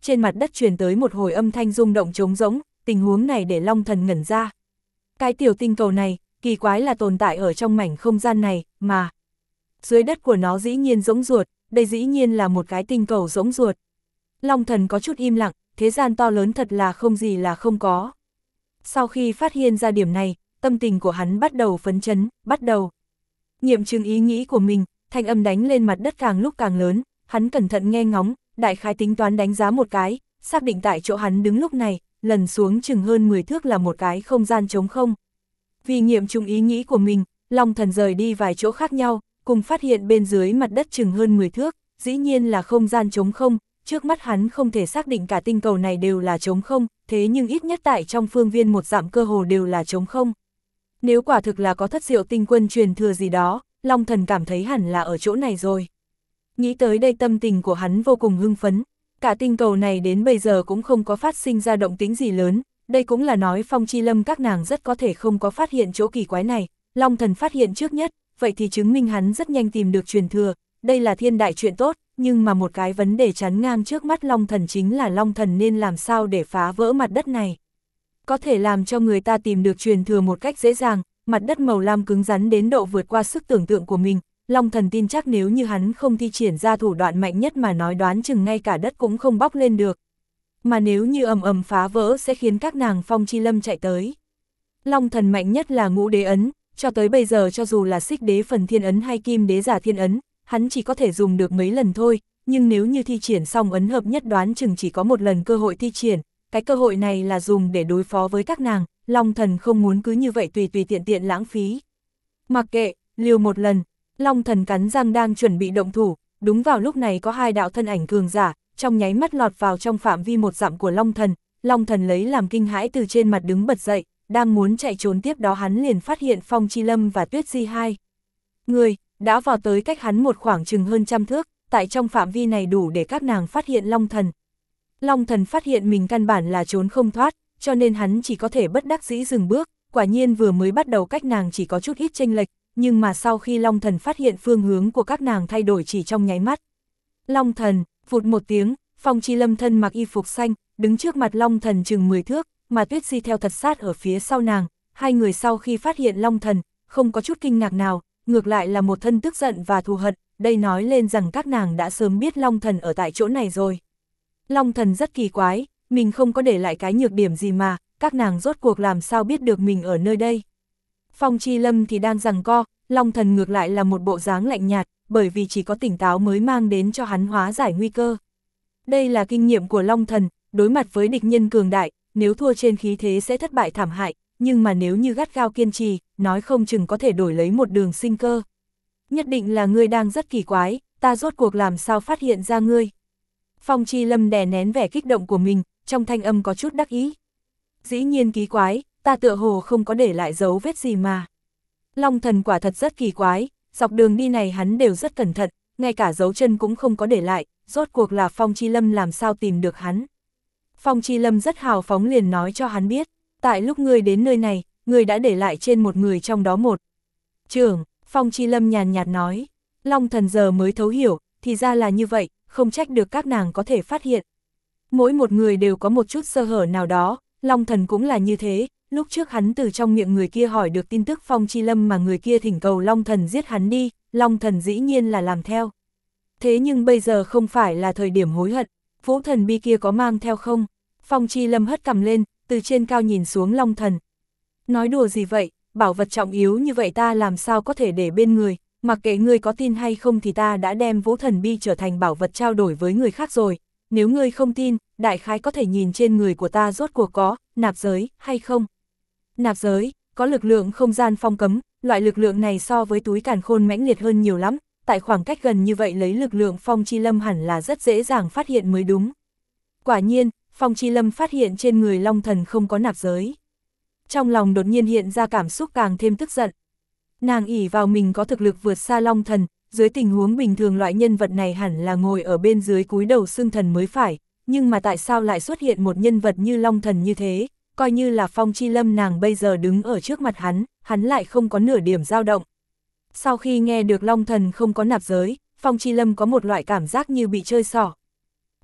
trên mặt đất truyền tới một hồi âm thanh rung động trống rỗng, tình huống này để Long Thần ngẩn ra. Cái tiểu tinh cầu này, kỳ quái là tồn tại ở trong mảnh không gian này, mà dưới đất của nó dĩ nhiên rỗng ruột, đây dĩ nhiên là một cái tinh cầu rỗng ruột. Long Thần có chút im lặng, thế gian to lớn thật là không gì là không có. Sau khi phát hiện ra điểm này, tâm tình của hắn bắt đầu phấn chấn, bắt đầu nghiệm chứng ý nghĩ của mình, thanh âm đánh lên mặt đất càng lúc càng lớn, hắn cẩn thận nghe ngóng, đại khái tính toán đánh giá một cái, xác định tại chỗ hắn đứng lúc này, lần xuống chừng hơn mười thước là một cái không gian trống không. Vì nghiệm chứng ý nghĩ của mình, Long Thần rời đi vài chỗ khác nhau, cùng phát hiện bên dưới mặt đất chừng hơn mười thước, dĩ nhiên là không gian trống không, trước mắt hắn không thể xác định cả tinh cầu này đều là trống không, thế nhưng ít nhất tại trong phương viên một dặm cơ hồ đều là trống không. Nếu quả thực là có thất diệu tinh quân truyền thừa gì đó, Long Thần cảm thấy hẳn là ở chỗ này rồi. Nghĩ tới đây tâm tình của hắn vô cùng hưng phấn, cả tinh cầu này đến bây giờ cũng không có phát sinh ra động tĩnh gì lớn, đây cũng là nói Phong Chi Lâm các nàng rất có thể không có phát hiện chỗ kỳ quái này, Long Thần phát hiện trước nhất, vậy thì chứng minh hắn rất nhanh tìm được truyền thừa, đây là thiên đại chuyện tốt, nhưng mà một cái vấn đề chắn ngang trước mắt Long Thần chính là Long Thần nên làm sao để phá vỡ mặt đất này. Có thể làm cho người ta tìm được truyền thừa một cách dễ dàng, mặt đất màu lam cứng rắn đến độ vượt qua sức tưởng tượng của mình, Long Thần tin chắc nếu như hắn không thi triển ra thủ đoạn mạnh nhất mà nói đoán chừng ngay cả đất cũng không bóc lên được. Mà nếu như ầm ầm phá vỡ sẽ khiến các nàng Phong Chi Lâm chạy tới. Long Thần mạnh nhất là ngũ đế ấn, cho tới bây giờ cho dù là xích đế phần thiên ấn hay kim đế giả thiên ấn, hắn chỉ có thể dùng được mấy lần thôi, nhưng nếu như thi triển xong ấn hợp nhất đoán chừng chỉ có một lần cơ hội thi triển, cái cơ hội này là dùng để đối phó với các nàng, Long Thần không muốn cứ như vậy tùy tùy tiện tiện lãng phí. Mặc kệ, liều một lần, Long Thần cắn răng đang chuẩn bị động thủ, đúng vào lúc này có hai đạo thân ảnh cường giả, trong nháy mắt lọt vào trong phạm vi một dặm của Long Thần, Long Thần lấy làm kinh hãi từ trên mặt đứng bật dậy, đang muốn chạy trốn tiếp đó hắn liền phát hiện Phong Chi Lâm và Tuyết Di hai người đã vào tới cách hắn một khoảng chừng hơn trăm thước, tại trong phạm vi này đủ để các nàng phát hiện Long Thần. Long Thần phát hiện mình căn bản là trốn không thoát, cho nên hắn chỉ có thể bất đắc dĩ dừng bước, quả nhiên vừa mới bắt đầu cách nàng chỉ có chút ít chênh lệch, nhưng mà sau khi Long Thần phát hiện phương hướng của các nàng thay đổi chỉ trong nháy mắt. Long Thần, vụt một tiếng, Phong Chi Lâm thân mặc y phục xanh, đứng trước mặt Long Thần chừng mười thước, mà Tuyết Di theo thật sát ở phía sau nàng, hai người sau khi phát hiện Long Thần, không có chút kinh ngạc nào, ngược lại là một thân tức giận và thù hận, đây nói lên rằng các nàng đã sớm biết Long Thần ở tại chỗ này rồi. Long Thần rất kỳ quái, mình không có để lại cái nhược điểm gì mà, các nàng rốt cuộc làm sao biết được mình ở nơi đây. Phong Chi Lâm thì đang giằng co, Long Thần ngược lại là một bộ dáng lạnh nhạt, bởi vì chỉ có tỉnh táo mới mang đến cho hắn hóa giải nguy cơ. Đây là kinh nghiệm của Long Thần, đối mặt với địch nhân cường đại, nếu thua trên khí thế sẽ thất bại thảm hại, nhưng mà nếu như gắt gao kiên trì, nói không chừng có thể đổi lấy một đường sinh cơ. Nhất định là ngươi đang rất kỳ quái, ta rốt cuộc làm sao phát hiện ra ngươi. Phong Chi Lâm đè nén vẻ kích động của mình, trong thanh âm có chút đắc ý. Dĩ nhiên kỳ quái, ta tựa hồ không có để lại dấu vết gì mà. Long Thần quả thật rất kỳ quái, dọc đường đi này hắn đều rất cẩn thận, ngay cả dấu chân cũng không có để lại, rốt cuộc là Phong Chi Lâm làm sao tìm được hắn. Phong Chi Lâm rất hào phóng liền nói cho hắn biết, tại lúc ngươi đến nơi này, ngươi đã để lại trên một người trong đó một. Trưởng, Phong Chi Lâm nhàn nhạt nói, Long Thần giờ mới thấu hiểu, thì ra là như vậy, không trách được các nàng có thể phát hiện. Mỗi một người đều có một chút sơ hở nào đó, Long Thần cũng là như thế, lúc trước hắn từ trong miệng người kia hỏi được tin tức Phong Chi Lâm mà người kia thỉnh cầu Long Thần giết hắn đi, Long Thần dĩ nhiên là làm theo. Thế nhưng bây giờ không phải là thời điểm hối hận, Vũ Thần Bi kia có mang theo không? Phong Chi Lâm hất cằm lên, từ trên cao nhìn xuống Long Thần. Nói đùa gì vậy, bảo vật trọng yếu như vậy ta làm sao có thể để bên người, mặc kệ ngươi có tin hay không thì ta đã đem Vũ Thần Bi trở thành bảo vật trao đổi với người khác rồi, nếu ngươi không tin, đại khái có thể nhìn trên người của ta rốt cuộc có, nạp giới, hay không? Nạp giới, có lực lượng không gian phong cấm, loại lực lượng này so với túi càn khôn mãnh liệt hơn nhiều lắm, tại khoảng cách gần như vậy lấy lực lượng Phong Chi Lâm hẳn là rất dễ dàng phát hiện mới đúng. Quả nhiên, Phong Chi Lâm phát hiện trên người Long Thần không có nạp giới. Trong lòng đột nhiên hiện ra cảm xúc càng thêm tức giận. Nàng ỷ vào mình có thực lực vượt xa Long Thần, dưới tình huống bình thường loại nhân vật này hẳn là ngồi ở bên dưới cúi đầu xưng thần mới phải, nhưng mà tại sao lại xuất hiện một nhân vật như Long Thần như thế, coi như là Phong Chi Lâm nàng bây giờ đứng ở trước mặt hắn, hắn lại không có nửa điểm dao động. Sau khi nghe được Long Thần không có nạp giới, Phong Chi Lâm có một loại cảm giác như bị chơi xỏ.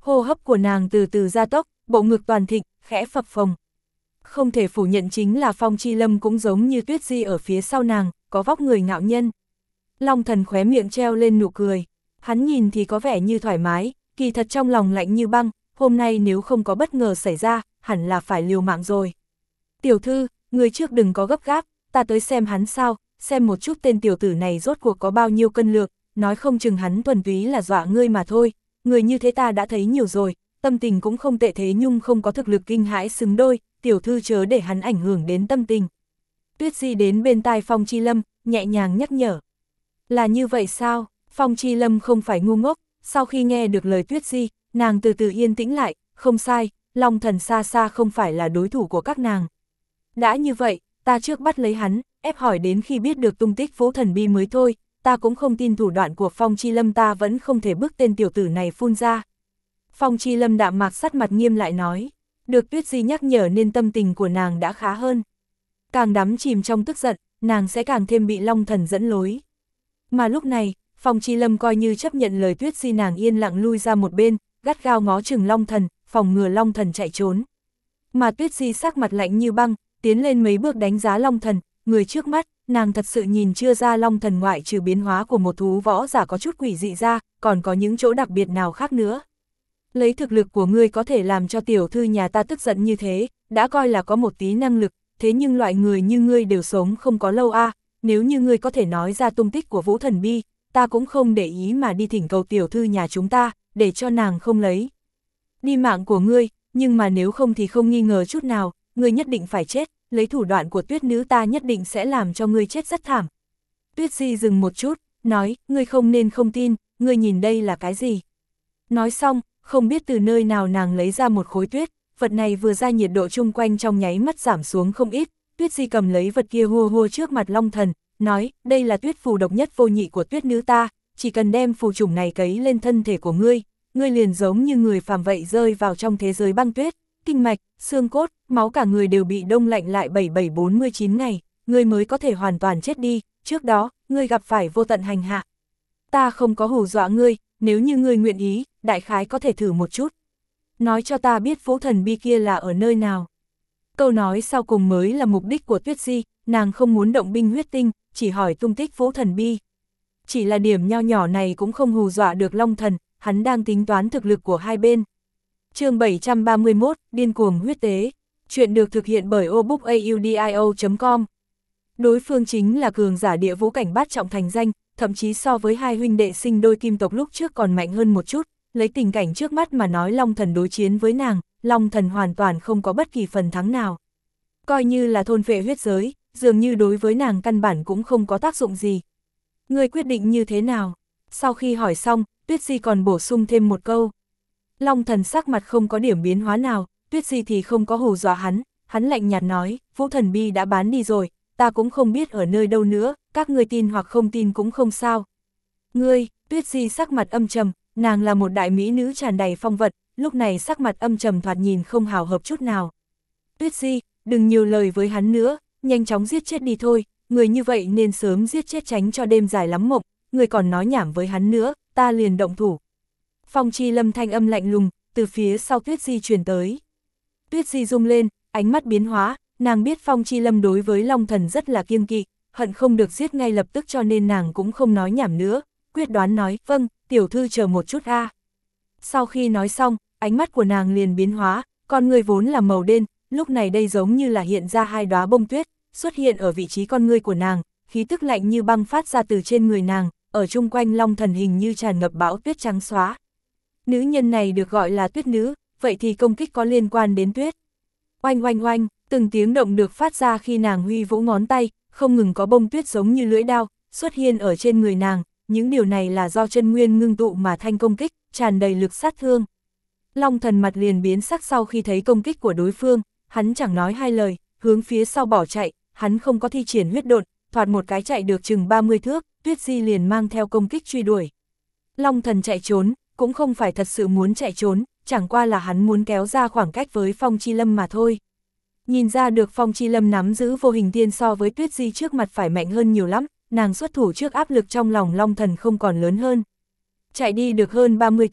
Hô hấp của nàng từ từ gia tốc, bộ ngực toàn thịnh, khẽ phập phồng. Không thể phủ nhận chính là Phong Chi Lâm cũng giống như Tuyết Di ở phía sau nàng, có vóc người ngạo nhân. Long Thần khóe miệng treo lên nụ cười, hắn nhìn thì có vẻ như thoải mái, kỳ thật trong lòng lạnh như băng, hôm nay nếu không có bất ngờ xảy ra, hẳn là phải liều mạng rồi. Tiểu thư, người trước đừng có gấp gáp, ta tới xem hắn sao, xem một chút tên tiểu tử này rốt cuộc có bao nhiêu cân lượng, nói không chừng hắn thuần túy là dọa ngươi mà thôi, người như thế ta đã thấy nhiều rồi, tâm tình cũng không tệ thế nhưng không có thực lực kinh hãi xứng đôi, tiểu thư chớ để hắn ảnh hưởng đến tâm tình. Tuyết Di đến bên tai Phong Chi Lâm, nhẹ nhàng nhắc nhở. Là như vậy sao? Phong Chi Lâm không phải ngu ngốc, sau khi nghe được lời Tuyết Di, nàng từ từ yên tĩnh lại, không sai, Long Thần xa xa không phải là đối thủ của các nàng. Đã như vậy, ta trước bắt lấy hắn, ép hỏi đến khi biết được tung tích Vũ Thần Bi mới thôi, ta cũng không tin thủ đoạn của Phong Chi Lâm ta vẫn không thể bức tên tiểu tử này phun ra. Phong Chi Lâm đạm mạc sắt mặt nghiêm lại nói, được Tuyết Di nhắc nhở nên tâm tình của nàng đã khá hơn. Càng đắm chìm trong tức giận, nàng sẽ càng thêm bị Long Thần dẫn lối. Mà lúc này, Phong Chi Lâm coi như chấp nhận lời Tuyết Di, nàng yên lặng lui ra một bên, gắt gao ngó chừng Long Thần, phòng ngừa Long Thần chạy trốn. Mà Tuyết Di sắc mặt lạnh như băng, tiến lên mấy bước đánh giá Long Thần, người trước mắt, nàng thật sự nhìn chưa ra Long Thần ngoại trừ biến hóa của một thú võ giả có chút quỷ dị ra, còn có những chỗ đặc biệt nào khác nữa. Lấy thực lực của ngươi có thể làm cho tiểu thư nhà ta tức giận như thế, đã coi là có một tí năng lực, thế nhưng loại người như ngươi đều sống không có lâu a, à, nếu như ngươi có thể nói ra tung tích của Vũ Thần Bi, ta cũng không để ý mà đi thỉnh cầu tiểu thư nhà chúng ta, để cho nàng không lấy đi mạng của ngươi, nhưng mà nếu không thì không nghi ngờ chút nào, ngươi nhất định phải chết, lấy thủ đoạn của Tuyết nữ ta nhất định sẽ làm cho ngươi chết rất thảm. Tuyết Di dừng một chút, nói, ngươi không nên không tin, ngươi nhìn đây là cái gì? Nói xong, không biết từ nơi nào nàng lấy ra một khối tuyết, vật này vừa ra nhiệt độ chung quanh trong nháy mắt giảm xuống không ít, Tuyết Di cầm lấy vật kia hua hua trước mặt Long Thần, nói, đây là tuyết phù độc nhất vô nhị của Tuyết nữ ta, chỉ cần đem phù chủng này cấy lên thân thể của ngươi, ngươi liền giống như người phàm vậy rơi vào trong thế giới băng tuyết, kinh mạch, xương cốt, máu cả người đều bị đông lạnh lại bảy bảy bốn mươi chín ngày, ngươi mới có thể hoàn toàn chết đi, trước đó, ngươi gặp phải vô tận hành hạ. Ta không có hù dọa ngươi, nếu như ngươi nguyện ý, đại khái có thể thử một chút. Nói cho ta biết Vũ Thần Bi kia là ở nơi nào. Câu nói sau cùng mới là mục đích của Tuyết Di, nàng không muốn động binh huyết tinh, chỉ hỏi tung tích Vũ Thần Bi. Chỉ là điểm nho nhỏ này cũng không hù dọa được Long Thần, hắn đang tính toán thực lực của hai bên. Chương bảy trăm ba mươi mốt, điên cuồng huyết tế. Chuyện được thực hiện bởi obookaudio chấm com. Đối phương chính là cường giả địa vũ cảnh bát trọng thành danh, thậm chí so với hai huynh đệ sinh đôi kim tộc lúc trước còn mạnh hơn một chút, lấy tình cảnh trước mắt mà nói Long Thần đối chiến với nàng, Long Thần hoàn toàn không có bất kỳ phần thắng nào. Coi như là thôn phệ huyết giới, dường như đối với nàng căn bản cũng không có tác dụng gì. Ngươi quyết định như thế nào? Sau khi hỏi xong, Tuyết Di còn bổ sung thêm một câu. Long Thần sắc mặt không có điểm biến hóa nào, Tuyết Di thì không có hù dọa hắn, hắn lạnh nhạt nói, Vũ Thần Bi đã bán đi rồi, ta cũng không biết ở nơi đâu nữa, các ngươi tin hoặc không tin cũng không sao. Ngươi, Tuyết Di sắc mặt âm trầm, nàng là một đại mỹ nữ tràn đầy phong vật, lúc này sắc mặt âm trầm thoạt nhìn không hào hợp chút nào. Tuyết Di, đừng nhiều lời với hắn nữa, nhanh chóng giết chết đi thôi, người như vậy nên sớm giết chết tránh cho đêm dài lắm mộng, người còn nói nhảm với hắn nữa, ta liền động thủ. Phong Chi Lâm thanh âm lạnh lùng, từ phía sau Tuyết Di truyền tới. Tuyết Di rung lên, ánh mắt biến hóa, nàng biết Phong Chi Lâm đối với Long Thần rất là kiêng kỵ, hận không được giết ngay lập tức cho nên nàng cũng không nói nhảm nữa, quyết đoán nói, vâng, tiểu thư chờ một chút a. Sau khi nói xong, ánh mắt của nàng liền biến hóa, con người vốn là màu đen, lúc này đây giống như là hiện ra hai đóa bông tuyết, xuất hiện ở vị trí con ngươi của nàng, khí tức lạnh như băng phát ra từ trên người nàng, ở chung quanh Long Thần hình như tràn ngập bão tuyết trắng xóa. Nữ nhân này được gọi là tuyết nữ, vậy thì công kích có liên quan đến tuyết. Oanh oanh oanh, từng tiếng động được phát ra khi nàng huy vũ ngón tay, không ngừng có bông tuyết giống như lưỡi đao, xuất hiện ở trên người nàng, những điều này là do chân nguyên ngưng tụ mà thanh công kích, tràn đầy lực sát thương. Long Thần mặt liền biến sắc sau khi thấy công kích của đối phương, hắn chẳng nói hai lời, hướng phía sau bỏ chạy, hắn không có thi triển huyết độn, thoạt một cái chạy được chừng ba mươi thước, Tuyết Di liền mang theo công kích truy đuổi. Long Thần chạy trốn, cũng không phải thật sự muốn chạy trốn, chẳng qua là hắn muốn kéo ra khoảng cách với Phong Chi Lâm mà thôi. Nhìn ra được Phong Chi Lâm nắm giữ vô hình tiên so với Tuyết Di trước mặt phải mạnh hơn nhiều lắm, nàng xuất thủ trước áp lực trong lòng Long Thần không còn lớn hơn. Chạy đi được hơn ba mươi thước,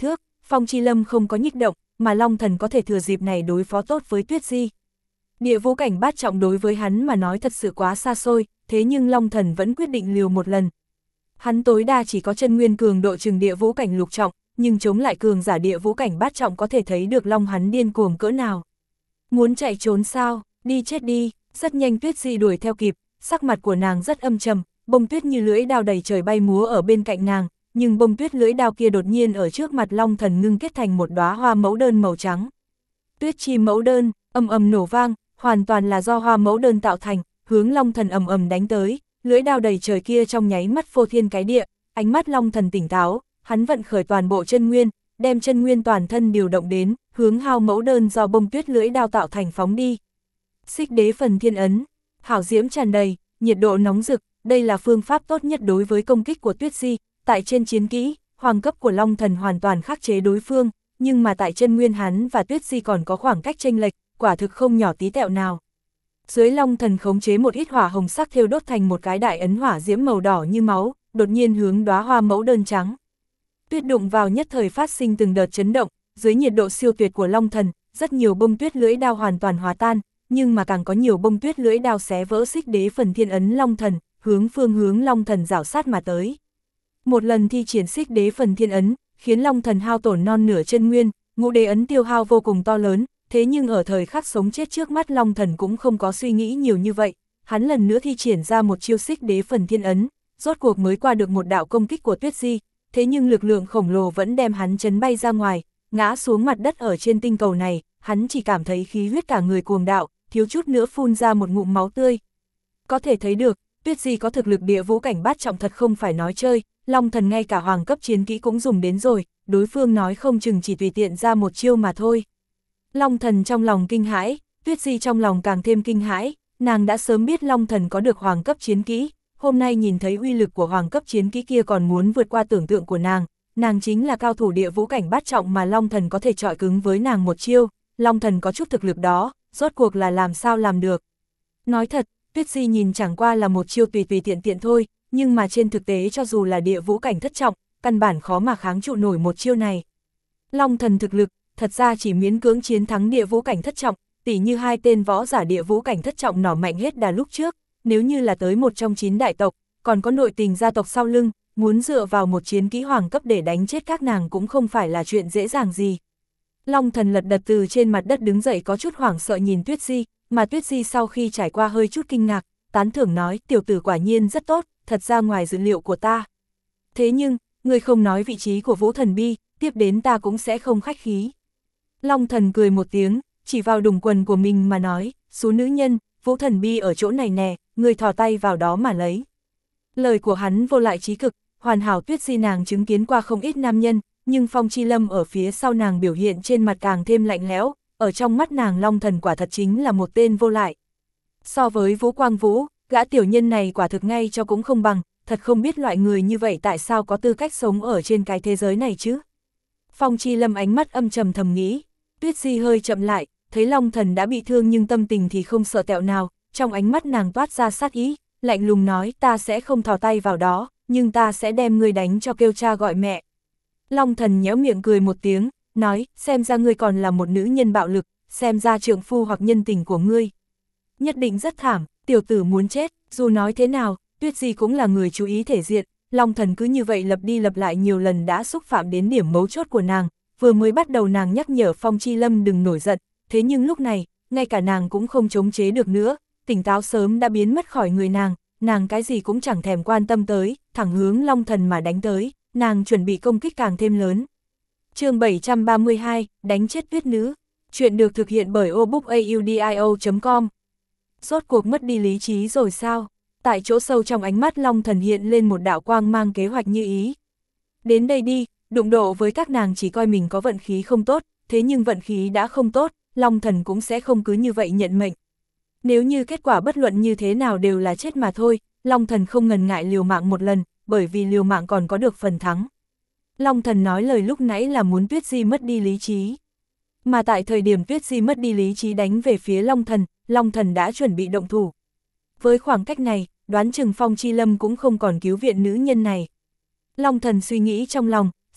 Phong Chi Lâm không có nhích động, mà Long Thần có thể thừa dịp này đối phó tốt với Tuyết Di. Địa vũ cảnh bát trọng đối với hắn mà nói thật sự quá xa xôi, thế nhưng Long Thần vẫn quyết định liều một lần. Hắn tối đa chỉ có chân nguyên cường độ chừng địa vũ cảnh lục trọng, nhưng chống lại cường giả địa vũ cảnh bát trọng có thể thấy được Long hắn điên cuồng cỡ nào. Muốn chạy trốn sao, đi chết đi, rất nhanh Tuyết Di đuổi theo kịp, sắc mặt của nàng rất âm trầm, bông tuyết như lưỡi đao đầy trời bay múa ở bên cạnh nàng, nhưng bông tuyết lưỡi đao kia đột nhiên ở trước mặt Long Thần ngưng kết thành một đóa hoa mẫu đơn màu trắng. Tuyết chi mẫu đơn, ầm ầm nổ vang, hoàn toàn là do hoa mẫu đơn tạo thành, hướng Long Thần ầm ầm đánh tới, lưỡi đao đầy trời kia trong nháy mắt phô thiên cái địa, ánh mắt Long Thần tỉnh táo, hắn vận khởi toàn bộ chân nguyên, đem chân nguyên toàn thân điều động đến, hướng hao mẫu đơn do bông tuyết lưỡi đao tạo thành phóng đi. Xích đế phần thiên ấn, hảo diễm tràn đầy, nhiệt độ nóng rực, đây là phương pháp tốt nhất đối với công kích của Tuyết Di. Tại trên chiến kỹ, hoàng cấp của Long Thần hoàn toàn khắc chế đối phương, nhưng mà tại chân nguyên hắn và Tuyết Di còn có khoảng cách chênh lệch, quả thực không nhỏ tí tẹo nào. Dưới Long Thần khống chế một ít hỏa hồng sắc thêu đốt thành một cái đại ấn hỏa diễm màu đỏ như máu, đột nhiên hướng đóa hoa mẫu đơn trắng. Tuyết đụng vào nhất thời phát sinh từng đợt chấn động, dưới nhiệt độ siêu tuyệt của Long Thần, rất nhiều bông tuyết lưỡi đao hoàn toàn hòa tan, nhưng mà càng có nhiều bông tuyết lưỡi đao xé vỡ xích đế phần thiên ấn Long Thần, hướng phương hướng Long Thần rảo sát mà tới. Một lần thi triển xích đế phần thiên ấn, khiến Long Thần hao tổn non nửa chân nguyên, ngũ đế ấn tiêu hao vô cùng to lớn, thế nhưng ở thời khắc sống chết trước mắt Long Thần cũng không có suy nghĩ nhiều như vậy, hắn lần nữa thi triển ra một chiêu xích đế phần thiên ấn, rốt cuộc mới qua được một đạo công kích của Tuyết Di, thế nhưng lực lượng khổng lồ vẫn đem hắn chấn bay ra ngoài, ngã xuống mặt đất ở trên tinh cầu này, hắn chỉ cảm thấy khí huyết cả người cuồng đạo, thiếu chút nữa phun ra một ngụm máu tươi. Có thể thấy được, Tuyết Di có thực lực địa vũ cảnh bát trọng thật không phải nói chơi, Long Thần ngay cả hoàng cấp chiến kỹ cũng dùng đến rồi, đối phương nói không chừng chỉ tùy tiện ra một chiêu mà thôi. Long Thần trong lòng kinh hãi, Tuyết Di trong lòng càng thêm kinh hãi, nàng đã sớm biết Long Thần có được hoàng cấp chiến kỹ, hôm nay nhìn thấy uy lực của hoàng cấp chiến kỹ kia còn muốn vượt qua tưởng tượng của nàng, nàng chính là cao thủ địa vũ cảnh bát trọng mà Long Thần có thể chọi cứng với nàng một chiêu, Long Thần có chút thực lực đó, rốt cuộc là làm sao làm được. Nói thật, Tuyết Di nhìn chẳng qua là một chiêu tùy tùy tiện tiện thôi, nhưng mà trên thực tế cho dù là địa vũ cảnh thất trọng, căn bản khó mà kháng trụ nổi một chiêu này. Long Thần thực lực, thật ra chỉ miễn cưỡng chiến thắng địa vũ cảnh thất trọng, tỉ như hai tên võ giả địa vũ cảnh thất trọng nỏ mạnh hết đà lúc trước, nếu như là tới một trong chín đại tộc, còn có nội tình gia tộc sau lưng, muốn dựa vào một chiến kỹ hoàng cấp để đánh chết các nàng cũng không phải là chuyện dễ dàng gì. Long Thần lật đật từ trên mặt đất đứng dậy có chút hoảng sợ nhìn Tuyết Di, mà Tuyết Di sau khi trải qua hơi chút kinh ngạc, tán thưởng nói tiểu tử quả nhiên rất tốt, thật ra ngoài dự liệu của ta. Thế nhưng, người không nói vị trí của Vũ Thần Bi, tiếp đến ta cũng sẽ không khách khí. Long Thần cười một tiếng, chỉ vào đùng quần của mình mà nói, số nữ nhân, Vũ Thần Bi ở chỗ này nè, người thò tay vào đó mà lấy. Lời của hắn vô lại trí cực, hoàn hảo. Tuyết Di nàng chứng kiến qua không ít nam nhân, nhưng Phong Chi Lâm ở phía sau nàng biểu hiện trên mặt càng thêm lạnh lẽo, ở trong mắt nàng Long Thần quả thật chính là một tên vô lại. So với Vũ Quang Vũ, gã tiểu nhân này quả thực ngay cho cũng không bằng, thật không biết loại người như vậy tại sao có tư cách sống ở trên cái thế giới này chứ. Phong Chi Lâm ánh mắt âm trầm thầm nghĩ, Tuyết Di hơi chậm lại, thấy Long Thần đã bị thương nhưng tâm tình thì không sợ tẹo nào, trong ánh mắt nàng toát ra sát ý, lạnh lùng nói ta sẽ không thò tay vào đó, nhưng ta sẽ đem ngươi đánh cho kêu cha gọi mẹ. Long Thần nhéo miệng cười một tiếng, nói, xem ra ngươi còn là một nữ nhân bạo lực, xem ra trượng phu hoặc nhân tình của ngươi nhất định rất thảm, tiểu tử muốn chết. Dù nói thế nào, Tuyết Di cũng là người chú ý thể diện, Long Thần cứ như vậy lặp đi lặp lại nhiều lần đã xúc phạm đến điểm mấu chốt của nàng, vừa mới bắt đầu nàng nhắc nhở Phong Chi Lâm đừng nổi giận, thế nhưng lúc này, ngay cả nàng cũng không chống chế được nữa, tỉnh táo sớm đã biến mất khỏi người nàng, nàng cái gì cũng chẳng thèm quan tâm tới, thẳng hướng Long Thần mà đánh tới, nàng chuẩn bị công kích càng thêm lớn. Chương bảy trăm ba mươi hai, đánh chết tuyết nữ. Chuyện được thực hiện bởi obookaudio chấm com. Rốt cuộc mất đi lý trí rồi sao? Tại chỗ sâu trong ánh mắt Long Thần hiện lên một đạo quang mang kế hoạch như ý. Đến đây đi, đụng độ với các nàng chỉ coi mình có vận khí không tốt, thế nhưng vận khí đã không tốt, Long Thần cũng sẽ không cứ như vậy nhận mệnh. Nếu như kết quả bất luận như thế nào đều là chết mà thôi, Long Thần không ngần ngại liều mạng một lần, bởi vì liều mạng còn có được phần thắng. Long Thần nói lời lúc nãy là muốn Tuyết Di mất đi lý trí. Mà tại thời điểm Tuyết Di mất đi lý trí đánh về phía Long Thần, Long Thần đã chuẩn bị động thủ. Với khoảng cách này, đoán chừng Phong Chi Lâm cũng không còn cứu viện nữ nhân này. Long Thần suy nghĩ trong lòng,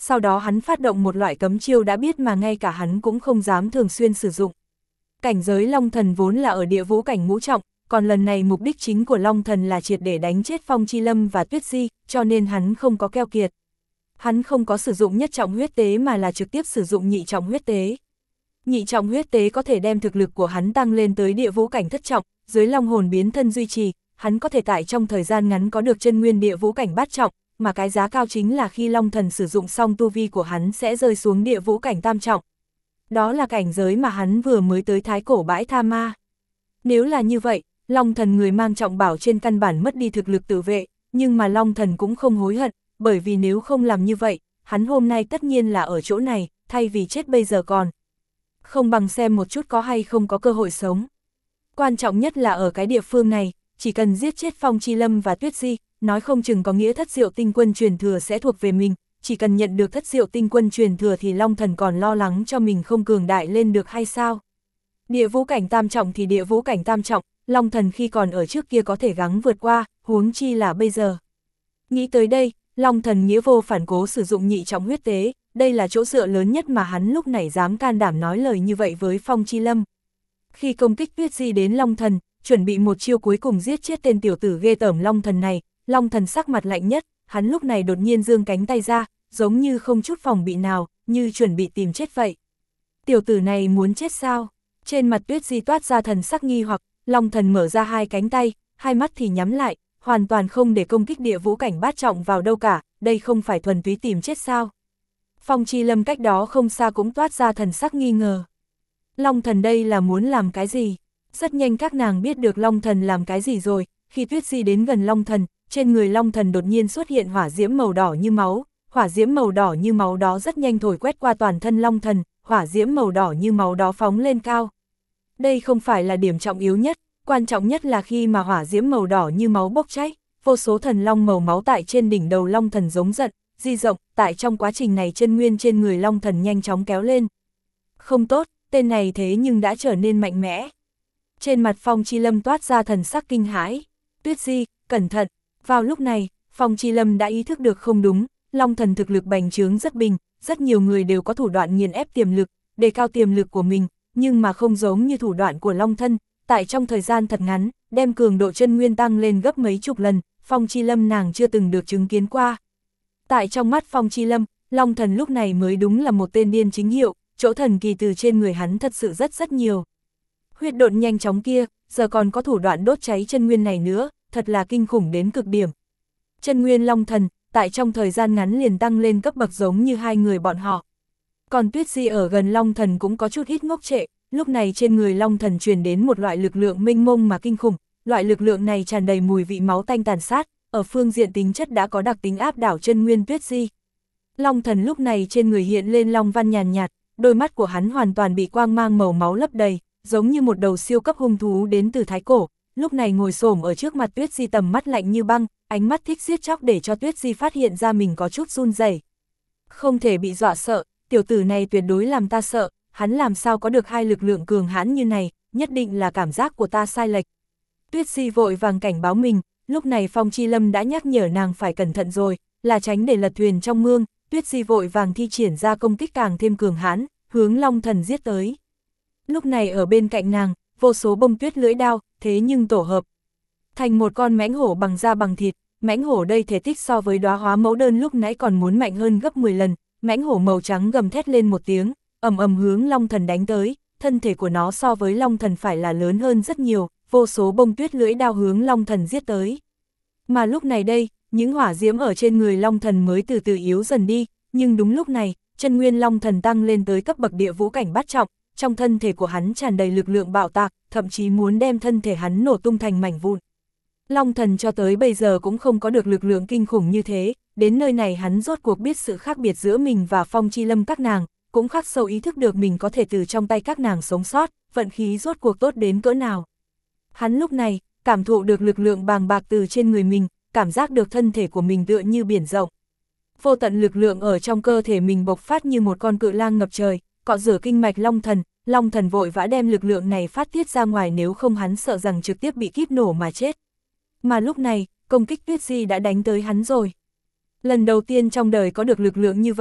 sau đó hắn phát động một loại cấm chiêu đã biết mà ngay cả hắn cũng không dám thường xuyên sử dụng. Cảnh giới Long Thần vốn là ở địa vũ cảnh ngũ trọng, còn lần này mục đích chính của Long Thần là triệt để đánh chết Phong Chi Lâm và Tuyết Di, cho nên hắn không có keo kiệt. Hắn không có sử dụng nhất trọng huyết tế mà là trực tiếp sử dụng nhị trọng huyết tế. Nhị trọng huyết tế có thể đem thực lực của hắn tăng lên tới địa vũ cảnh thất trọng, dưới long hồn biến thân duy trì, hắn có thể tại trong thời gian ngắn có được chân nguyên địa vũ cảnh bát trọng, mà cái giá cao chính là khi Long Thần sử dụng xong tu vi của hắn sẽ rơi xuống địa vũ cảnh tam trọng. Đó là cảnh giới mà hắn vừa mới tới thái cổ bãi tha ma. Nếu là như vậy, Long Thần người mang trọng bảo trên căn bản mất đi thực lực tự vệ, nhưng mà Long Thần cũng không hối hận, bởi vì nếu không làm như vậy, hắn hôm nay tất nhiên là ở chỗ này, thay vì chết bây giờ còn. Không bằng xem một chút có hay không có cơ hội sống. Quan trọng nhất là ở cái địa phương này, chỉ cần giết chết Phong Chi Lâm và Tuyết Di, nói không chừng có nghĩa thất diệu tinh quân truyền thừa sẽ thuộc về mình, chỉ cần nhận được thất diệu tinh quân truyền thừa thì Long Thần còn lo lắng cho mình không cường đại lên được hay sao. Địa vũ cảnh tam trọng thì địa vũ cảnh tam trọng, Long Thần khi còn ở trước kia có thể gắng vượt qua, huống chi là bây giờ. Nghĩ tới đây, Long Thần nghĩa vô phản cố sử dụng nhị trọng huyết tế, đây là chỗ dựa lớn nhất mà hắn lúc này dám can đảm nói lời như vậy với Phong Chi Lâm. Khi công kích Tuyết Di đến Long Thần, chuẩn bị một chiêu cuối cùng giết chết tên tiểu tử ghê tởm Long Thần này, Long Thần sắc mặt lạnh nhất, hắn lúc này đột nhiên giương cánh tay ra, giống như không chút phòng bị nào, như chuẩn bị tìm chết vậy. Tiểu tử này muốn chết sao? Trên mặt Tuyết Di toát ra thần sắc nghi hoặc, Long Thần mở ra hai cánh tay, hai mắt thì nhắm lại, hoàn toàn không để công kích địa vũ cảnh bát trọng vào đâu cả, đây không phải thuần túy tìm chết sao? Phong Chi Lâm cách đó không xa cũng toát ra thần sắc nghi ngờ. Long Thần đây là muốn làm cái gì? Rất nhanh các nàng biết được Long Thần làm cái gì rồi, khi Tuyết Di đến gần Long Thần, trên người Long Thần đột nhiên xuất hiện hỏa diễm màu đỏ như máu, hỏa diễm màu đỏ như máu đó rất nhanh thổi quét qua toàn thân Long Thần, hỏa diễm màu đỏ như máu đó phóng lên cao. Đây không phải là điểm trọng yếu nhất, quan trọng nhất là khi mà hỏa diễm màu đỏ như máu bốc cháy, vô số thần long màu máu tại trên đỉnh đầu Long Thần giống giận, di rộng, tại trong quá trình này chân nguyên trên người Long Thần nhanh chóng kéo lên. Không tốt, tên này thế nhưng đã trở nên mạnh mẽ. Trên mặt Phong Chi Lâm toát ra thần sắc kinh hãi. Tuyết Di, cẩn thận. Vào lúc này, Phong Chi Lâm đã ý thức được không đúng, Long Thần thực lực bành trướng rất bình, rất nhiều người đều có thủ đoạn nghiền ép tiềm lực, đề cao tiềm lực của mình, nhưng mà không giống như thủ đoạn của Long Thân, tại trong thời gian thật ngắn, đem cường độ chân nguyên tăng lên gấp mấy chục lần, Phong Chi Lâm nàng chưa từng được chứng kiến qua. Tại trong mắt Phong Chi Lâm, Long Thần lúc này mới đúng là một tên điên chính hiệu, chỗ thần kỳ từ trên người hắn thật sự rất rất nhiều. Huyết độn nhanh chóng kia, giờ còn có thủ đoạn đốt cháy chân nguyên này nữa, thật là kinh khủng đến cực điểm. Chân nguyên Long Thần, tại trong thời gian ngắn liền tăng lên cấp bậc giống như hai người bọn họ. Còn Tuyết Di ở gần Long Thần cũng có chút ít ngốc trệ, lúc này trên người Long Thần truyền đến một loại lực lượng mênh mông mà kinh khủng, loại lực lượng này tràn đầy mùi vị máu tanh tàn sát, ở phương diện tính chất đã có đặc tính áp đảo chân nguyên Tuyết Di. Long Thần lúc này trên người hiện lên long văn nhàn nhạt, đôi mắt của hắn hoàn toàn bị quang mang màu máu lấp đầy, giống như một đầu siêu cấp hung thú đến từ thái cổ, lúc này ngồi xổm ở trước mặt Tuyết Di tầm mắt lạnh như băng, ánh mắt thích giết chóc để cho Tuyết Di phát hiện ra mình có chút run rẩy. Không thể bị dọa sợ, tiểu tử này tuyệt đối làm ta sợ, hắn làm sao có được hai lực lượng cường hãn như này, nhất định là cảm giác của ta sai lệch. Tuyết Di vội vàng cảnh báo mình, lúc này Phong Chi Lâm đã nhắc nhở nàng phải cẩn thận rồi, là tránh để lật thuyền trong mương, Tuyết Di vội vàng thi triển ra công kích càng thêm cường hãn, hướng Long Thần giết tới. Lúc này ở bên cạnh nàng, vô số bông tuyết lưỡi đao, thế nhưng tổ hợp thành một con mãnh hổ bằng da bằng thịt, mãnh hổ đây thể tích so với đóa hóa mẫu đơn lúc nãy còn muốn mạnh hơn gấp mười lần, mãnh hổ màu trắng gầm thét lên một tiếng, ầm ầm hướng Long Thần đánh tới, thân thể của nó so với Long Thần phải là lớn hơn rất nhiều, vô số bông tuyết lưỡi đao hướng Long Thần giết tới. Mà lúc này đây, những hỏa diễm ở trên người Long Thần mới từ từ yếu dần đi, nhưng đúng lúc này, chân nguyên Long Thần tăng lên tới cấp bậc địa vũ cảnh bát trọng, trong thân thể của hắn tràn đầy lực lượng bạo tạc, thậm chí muốn đem thân thể hắn nổ tung thành mảnh vụn. Long Thần cho tới bây giờ cũng không có được lực lượng kinh khủng như thế, đến nơi này hắn rốt cuộc biết sự khác biệt giữa mình và Phong Chi Lâm các nàng, cũng khắc sâu ý thức được mình có thể từ trong tay các nàng sống sót, vận khí rốt cuộc tốt đến cỡ nào. Hắn lúc này, cảm thụ được lực lượng bàng bạc từ trên người mình, cảm giác được thân thể của mình tựa như biển rộng. Vô tận lực lượng ở trong cơ thể mình bộc phát như một con cự lang ngập trời, cọ rửa kinh mạch Long Thần, Long Thần vội vã đem lực lượng này phát tiết ra ngoài nếu không hắn sợ rằng trực tiếp bị kíp nổ mà chết. Mà lúc này, công kích Tuyết Di đã đánh tới hắn rồi. Lần đầu tiên trong đời có được lực lượng như vậy,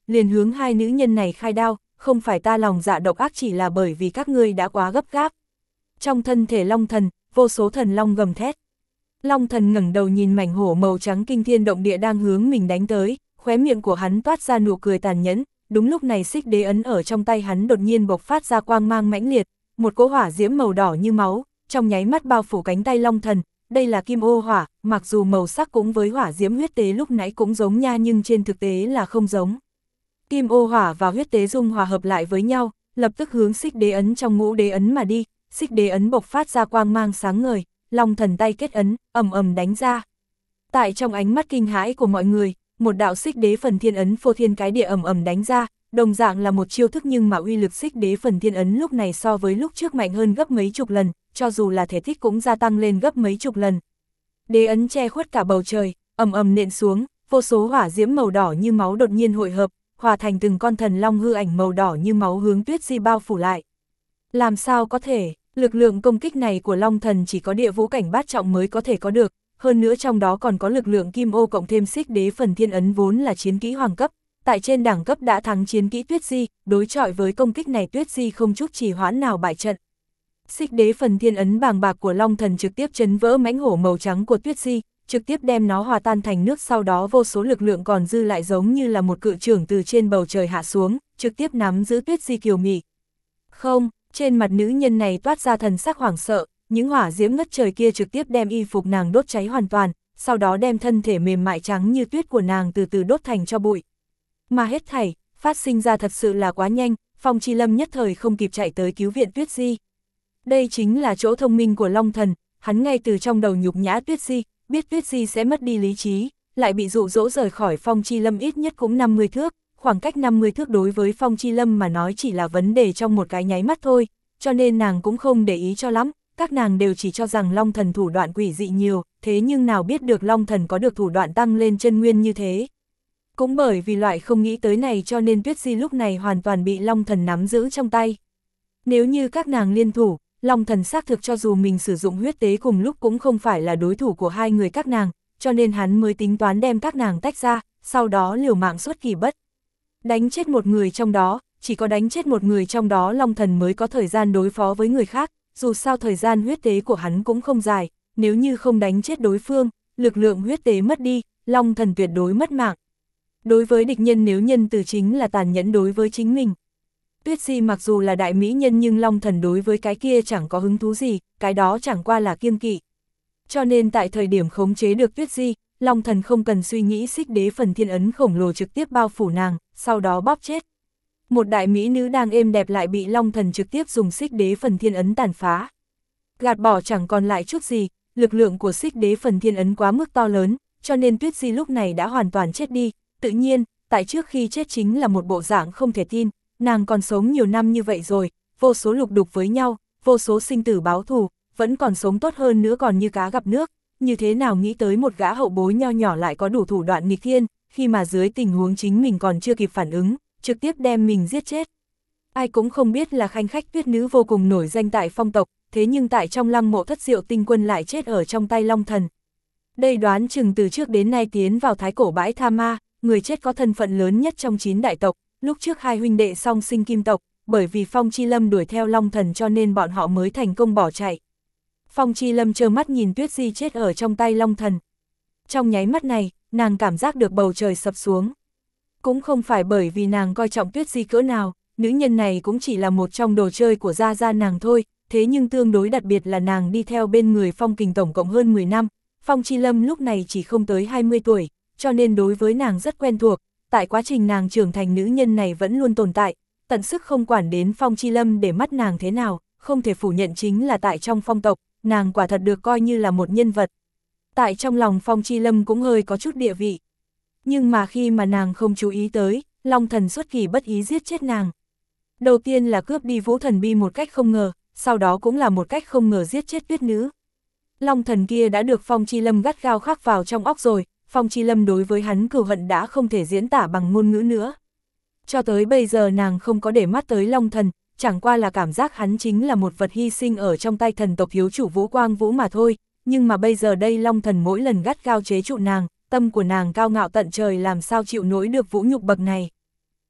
liền hướng hai nữ nhân này khai đao, không phải ta lòng dạ độc ác, chỉ là bởi vì các ngươi đã quá gấp gáp. Trong thân thể long thần, vô số thần long gầm thét. Long thần ngẩng đầu nhìn mảnh hổ màu trắng kinh thiên động địa đang hướng mình đánh tới, khóe miệng của hắn toát ra nụ cười tàn nhẫn. Đúng lúc này xích đế ấn ở trong tay hắn đột nhiên bộc phát ra quang mang mãnh liệt, một cỗ hỏa diễm màu đỏ như máu, trong nháy mắt bao phủ cánh tay long thần. Đây là kim ô hỏa, mặc dù màu sắc cũng với hỏa diễm huyết tế lúc nãy cũng giống nha, nhưng trên thực tế là không giống. Kim ô hỏa và huyết tế dung hòa hợp lại với nhau, lập tức hướng xích đế ấn trong ngũ đế ấn mà đi. Xích đế ấn bộc phát ra quang mang sáng ngời, long thần tay kết ấn, ầm ầm đánh ra. Tại trong ánh mắt kinh hãi của mọi người, một đạo xích đế phần thiên ấn phô thiên cái địa ầm ầm đánh ra, đồng dạng là một chiêu thức, nhưng mà uy lực xích đế phần thiên ấn lúc này so với lúc trước mạnh hơn gấp mấy chục lần, cho dù là thể tích cũng gia tăng lên gấp mấy chục lần. Đế ấn che khuất cả bầu trời, ầm ầm nện xuống, vô số hỏa diễm màu đỏ như máu đột nhiên hội hợp, hòa thành từng con thần long hư ảnh màu đỏ như máu hướng Tuyết Di bao phủ lại. Làm sao có thể, lực lượng công kích này của long thần chỉ có địa vũ cảnh bát trọng mới có thể có được, hơn nữa trong đó còn có lực lượng kim ô cộng thêm xích đế phần thiên ấn vốn là chiến kỹ hoàng cấp, tại trên đẳng cấp đã thắng chiến kỹ Tuyết Di, đối chọi với công kích này Tuyết Di không chút trì hoãn nào bại trận. Xích đế phần thiên ấn bàng bạc của long thần trực tiếp chấn vỡ mãnh hổ màu trắng của Tuyết Di, trực tiếp đem nó hòa tan thành nước, sau đó vô số lực lượng còn dư lại giống như là một cự chưởng từ trên bầu trời hạ xuống, trực tiếp nắm giữ Tuyết Di kiều mị. Không, trên mặt nữ nhân này toát ra thần sắc hoảng sợ, những hỏa diễm ngất trời kia trực tiếp đem y phục nàng đốt cháy hoàn toàn, sau đó đem thân thể mềm mại trắng như tuyết của nàng từ từ đốt thành tro bụi. Mà hết thảy, phát sinh ra thật sự là quá nhanh, Phong Chi Lâm nhất thời không kịp chạy tới cứu viện Tuyết Di. Đây chính là chỗ thông minh của long thần, hắn ngay từ trong đầu nhục nhã Tuyết Di, biết Tuyết Di sẽ mất đi lý trí, lại bị dụ dỗ rời khỏi Phong Chi Lâm ít nhất cũng năm mươi thước, khoảng cách năm mươi thước đối với Phong Chi Lâm mà nói chỉ là vấn đề trong một cái nháy mắt thôi, cho nên nàng cũng không để ý cho lắm, các nàng đều chỉ cho rằng long thần thủ đoạn quỷ dị nhiều, thế nhưng nào biết được long thần có được thủ đoạn tăng lên chân nguyên như thế. Cũng bởi vì loại không nghĩ tới này cho nên Tuyết Di lúc này hoàn toàn bị long thần nắm giữ trong tay. Nếu như các nàng liên thủ, long thần xác thực cho dù mình sử dụng huyết tế cùng lúc cũng không phải là đối thủ của hai người các nàng, cho nên hắn mới tính toán đem các nàng tách ra, sau đó liều mạng xuất kỳ bất. Đánh chết một người trong đó, chỉ có đánh chết một người trong đó long thần mới có thời gian đối phó với người khác, dù sao thời gian huyết tế của hắn cũng không dài, nếu như không đánh chết đối phương, lực lượng huyết tế mất đi, long thần tuyệt đối mất mạng. Đối với địch nhân nếu nhân từ chính là tàn nhẫn đối với chính mình. Tuyết Di mặc dù là đại mỹ nhân nhưng long thần đối với cái kia chẳng có hứng thú gì, cái đó chẳng qua là kiêng kỵ. Cho nên tại thời điểm khống chế được Tuyết Di, long thần không cần suy nghĩ xích đế phần thiên ấn khổng lồ trực tiếp bao phủ nàng, sau đó bóp chết. Một đại mỹ nữ đang êm đẹp lại bị long thần trực tiếp dùng xích đế phần thiên ấn tàn phá. Gạt bỏ chẳng còn lại chút gì, lực lượng của xích đế phần thiên ấn quá mức to lớn, cho nên Tuyết Di lúc này đã hoàn toàn chết đi. Tự nhiên, tại trước khi chết chính là một bộ dạng không thể tin, nàng còn sống nhiều năm như vậy rồi, vô số lục đục với nhau, vô số sinh tử báo thù, vẫn còn sống tốt hơn nữa còn như cá gặp nước, như thế nào nghĩ tới một gã hậu bối nho nhỏ lại có đủ thủ đoạn nghịch thiên, khi mà dưới tình huống chính mình còn chưa kịp phản ứng, trực tiếp đem mình giết chết. Ai cũng không biết là khanh khách tuyết nữ vô cùng nổi danh tại phong tộc, thế nhưng tại trong lăng mộ thất diệu tinh quân lại chết ở trong tay long thần. Đây đoán chừng từ trước đến nay tiến vào thái cổ bãi tha ma, người chết có thân phận lớn nhất trong chín đại tộc, lúc trước hai huynh đệ song sinh kim tộc, bởi vì Phong Chi Lâm đuổi theo long thần cho nên bọn họ mới thành công bỏ chạy. Phong Chi Lâm trơ mắt nhìn Tuyết Di chết ở trong tay long thần. Trong nháy mắt này, nàng cảm giác được bầu trời sập xuống. Cũng không phải bởi vì nàng coi trọng Tuyết Di cỡ nào, nữ nhân này cũng chỉ là một trong đồ chơi của gia gia nàng thôi, thế nhưng tương đối đặc biệt là nàng đi theo bên người Phong Kình tổng cộng hơn mười năm, Phong Chi Lâm lúc này chỉ không tới hai mươi tuổi, cho nên đối với nàng rất quen thuộc, tại quá trình nàng trưởng thành nữ nhân này vẫn luôn tồn tại, tận sức không quản đến Phong Chi Lâm để mắt nàng thế nào, không thể phủ nhận chính là tại trong phong tộc, nàng quả thật được coi như là một nhân vật. Tại trong lòng Phong Chi Lâm cũng hơi có chút địa vị. Nhưng mà khi mà nàng không chú ý tới, long thần xuất kỳ bất ý giết chết nàng. Đầu tiên là cướp đi vũ thần bi một cách không ngờ, sau đó cũng là một cách không ngờ giết chết tuyết nữ. Long thần kia đã được Phong Chi Lâm gắt gao khắc vào trong óc rồi, Phong Chi Lâm đối với hắn cừu hận đã không thể diễn tả bằng ngôn ngữ nữa. Cho tới bây giờ nàng không có để mắt tới long thần, chẳng qua là cảm giác hắn chính là một vật hy sinh ở trong tay thần tộc thiếu chủ Vũ Quang Vũ mà thôi, nhưng mà bây giờ đây long thần mỗi lần gắt gao chế trụ nàng, tâm của nàng cao ngạo tận trời làm sao chịu nổi được vũ nhục bậc này.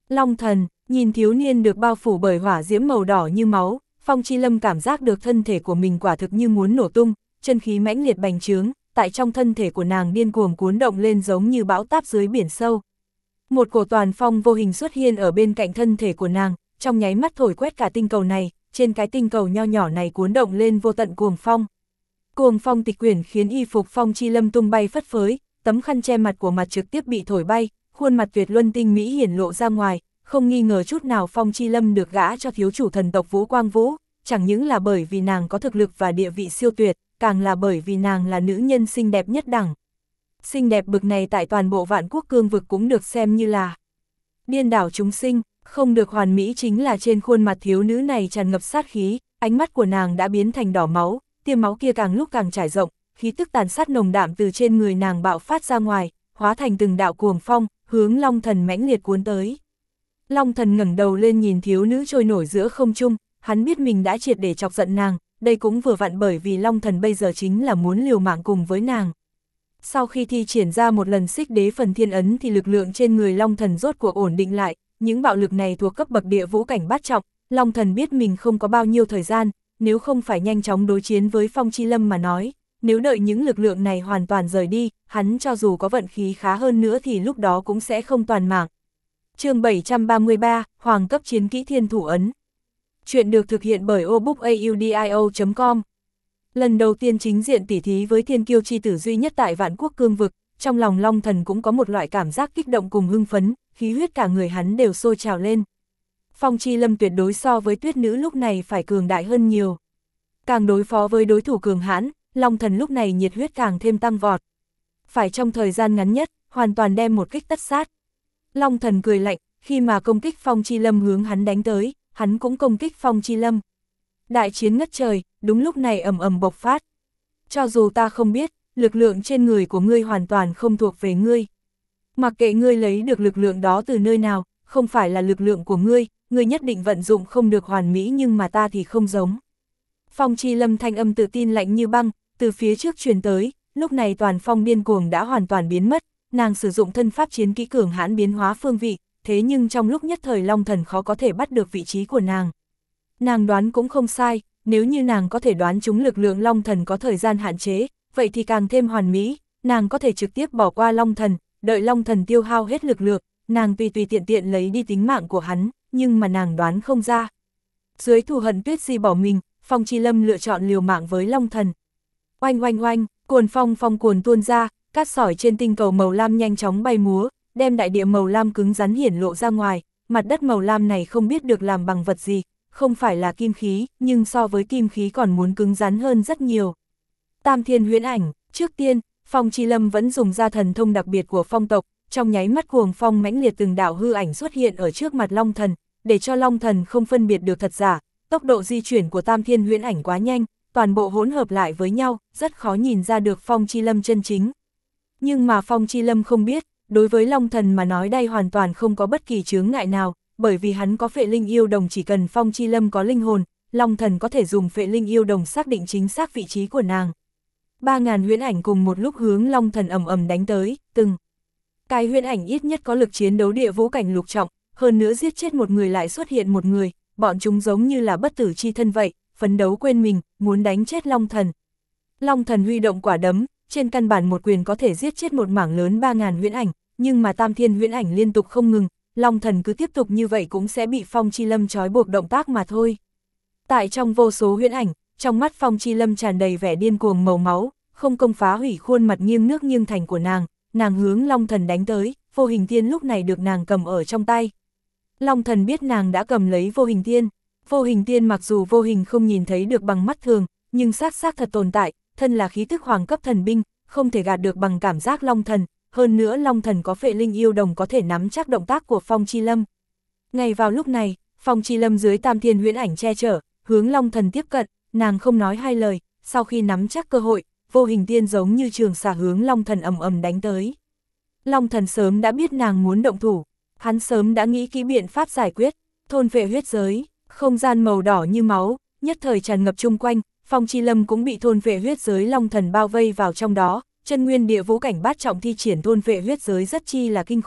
Long thần, nhìn thiếu niên được bao phủ bởi hỏa diễm màu đỏ như máu, Phong Chi Lâm cảm giác được thân thể của mình quả thực như muốn nổ tung, chân khí mãnh liệt bành trướng, tại trong thân thể của nàng điên cuồng cuốn động lên giống như bão táp dưới biển sâu. Một cổ toàn phong vô hình xuất hiện ở bên cạnh thân thể của nàng, trong nháy mắt thổi quét cả tinh cầu này, trên cái tinh cầu nho nhỏ này cuốn động lên vô tận cuồng phong. Cuồng phong tịch quyển khiến y phục Phong Chi Lâm tung bay phất phới, tấm khăn che mặt của mặt trực tiếp bị thổi bay, khuôn mặt tuyệt luân tinh mỹ hiển lộ ra ngoài, không nghi ngờ chút nào Phong Chi Lâm được gả cho thiếu chủ thần tộc Vũ Quang Vũ, chẳng những là bởi vì nàng có thực lực và địa vị siêu tuyệt, càng là bởi vì nàng là nữ nhân xinh đẹp nhất đẳng. Xinh đẹp bực này tại toàn bộ Vạn Quốc cương vực cũng được xem như là điên đảo chúng sinh, không được hoàn mỹ chính là trên khuôn mặt thiếu nữ này tràn ngập sát khí, ánh mắt của nàng đã biến thành đỏ máu, tia máu kia càng lúc càng trải rộng, khí tức tàn sát nồng đạm từ trên người nàng bạo phát ra ngoài, hóa thành từng đạo cuồng phong, hướng Long Thần mãnh liệt cuốn tới. Long Thần ngẩng đầu lên nhìn thiếu nữ trôi nổi giữa không trung, hắn biết mình đã triệt để chọc giận nàng, đây cũng vừa vặn bởi vì Long Thần bây giờ chính là muốn liều mạng cùng với nàng. Sau khi thi triển ra một lần xích đế phần thiên ấn thì lực lượng trên người Long Thần rốt cuộc ổn định lại, những bạo lực này thuộc cấp bậc địa vũ cảnh bát trọng, Long Thần biết mình không có bao nhiêu thời gian, nếu không phải nhanh chóng đối chiến với Phong Chi Lâm mà nói, nếu đợi những lực lượng này hoàn toàn rời đi, hắn cho dù có vận khí khá hơn nữa thì lúc đó cũng sẽ không toàn mạng. Chương bảy trăm ba mươi ba, Hoàng cấp chiến kỹ Thiên Thủ ấn. Chuyện được thực hiện bởi obookaudio chấm com. Lần đầu tiên chính diện tỉ thí với thiên kiêu chi tử duy nhất tại Vạn Quốc cương vực, trong lòng Long Thần cũng có một loại cảm giác kích động cùng hưng phấn, khí huyết cả người hắn đều sôi trào lên. Phong Chi Lâm tuyệt đối so với tuyết nữ lúc này phải cường đại hơn nhiều. Càng đối phó với đối thủ cường hãn, Long Thần lúc này nhiệt huyết càng thêm tăng vọt. Phải trong thời gian ngắn nhất, hoàn toàn đem một kích tất sát. Long Thần cười lạnh, khi mà công kích Phong Chi Lâm hướng hắn đánh tới, hắn cũng công kích Phong Chi Lâm. Đại chiến ngất trời, đúng lúc này ầm ầm bộc phát. Cho dù ta không biết, lực lượng trên người của ngươi hoàn toàn không thuộc về ngươi. Mặc kệ ngươi lấy được lực lượng đó từ nơi nào, không phải là lực lượng của ngươi, ngươi nhất định vận dụng không được hoàn mỹ nhưng mà ta thì không giống. Phong Chi Lâm thanh âm tự tin lạnh như băng, từ phía trước truyền tới, lúc này toàn phong điên cuồng đã hoàn toàn biến mất, nàng sử dụng thân pháp chiến kỹ cường hãn biến hóa phương vị, thế nhưng trong lúc nhất thời Long Thần khó có thể bắt được vị trí của nàng. Nàng đoán cũng không sai, nếu như nàng có thể đoán trúng lực lượng Long Thần có thời gian hạn chế, vậy thì càng thêm hoàn mỹ, nàng có thể trực tiếp bỏ qua Long Thần, đợi Long Thần tiêu hao hết lực lượng, nàng tùy tùy tiện tiện lấy đi tính mạng của hắn, nhưng mà nàng đoán không ra. Dưới thù hận tuyết di bỏ mình, Phong Chi Lâm lựa chọn liều mạng với Long Thần. Oanh oanh oanh, cuồn phong phong cuồn tuôn ra, cát sỏi trên tinh cầu màu lam nhanh chóng bay múa, đem đại địa màu lam cứng rắn hiển lộ ra ngoài, mặt đất màu lam này không biết được làm bằng vật gì, không phải là kim khí, nhưng so với kim khí còn muốn cứng rắn hơn rất nhiều. Tam Thiên Huyễn Ảnh, trước tiên, Phong Chi Lâm vẫn dùng ra thần thông đặc biệt của phong tộc, trong nháy mắt cuồng phong mãnh liệt từng đạo hư ảnh xuất hiện ở trước mặt Long Thần, để cho Long Thần không phân biệt được thật giả, tốc độ di chuyển của Tam Thiên Huyễn Ảnh quá nhanh, toàn bộ hỗn hợp lại với nhau, rất khó nhìn ra được Phong Chi Lâm chân chính. Nhưng mà Phong Chi Lâm không biết, đối với Long Thần mà nói đây hoàn toàn không có bất kỳ chướng ngại nào, bởi vì hắn có phệ linh yêu đồng, chỉ cần Phong Chi Lâm có linh hồn, Long Thần có thể dùng phệ linh yêu đồng xác định chính xác vị trí của nàng. Ba ngàn huyễn ảnh cùng một lúc hướng Long Thần ầm ầm đánh tới, từng cái huyễn ảnh ít nhất có lực chiến đấu địa vũ cảnh lục trọng, hơn nữa giết chết một người lại xuất hiện một người, bọn chúng giống như là bất tử chi thân vậy, phấn đấu quên mình, muốn đánh chết Long Thần. Long Thần huy động quả đấm, trên căn bản một quyền có thể giết chết một mảng lớn ba ngàn huyễn ảnh, nhưng mà Tam Thiên Huyễn Ảnh liên tục không ngừng, Long Thần cứ tiếp tục như vậy cũng sẽ bị Phong Chi Lâm trói buộc động tác mà thôi. Tại trong vô số huyễn ảnh, trong mắt Phong Chi Lâm tràn đầy vẻ điên cuồng màu máu, không công phá hủy khuôn mặt nghiêng nước nghiêng thành của nàng, nàng hướng Long Thần đánh tới, Vô Hình Tiên lúc này được nàng cầm ở trong tay. Long Thần biết nàng đã cầm lấy Vô Hình Tiên, Vô Hình Tiên mặc dù vô hình không nhìn thấy được bằng mắt thường, nhưng xác xác thật tồn tại, thân là khí tức hoàng cấp thần binh, không thể gạt được bằng cảm giác Long Thần, hơn nữa Long Thần có phệ linh yêu đồng có thể nắm chắc động tác của Phong Chi Lâm. Ngay vào lúc này, Phong Chi Lâm dưới Tam Thiên Huyễn Ảnh che chở, hướng Long Thần tiếp cận, nàng không nói hai lời, sau khi nắm chắc cơ hội, Vô Hình Tiên giống như trường xà hướng Long Thần ầm ầm đánh tới. Long Thần sớm đã biết nàng muốn động thủ, hắn sớm đã nghĩ kỹ biện pháp giải quyết, thôn phệ huyết giới, không gian màu đỏ như máu, nhất thời tràn ngập chung quanh, Phong Chi Lâm cũng bị thôn phệ huyết giới Long Thần bao vây vào trong đó, chân nguyên địa vũ cảnh bát trọng thi triển thôn phệ huyết giới rất chi là kinh khủng,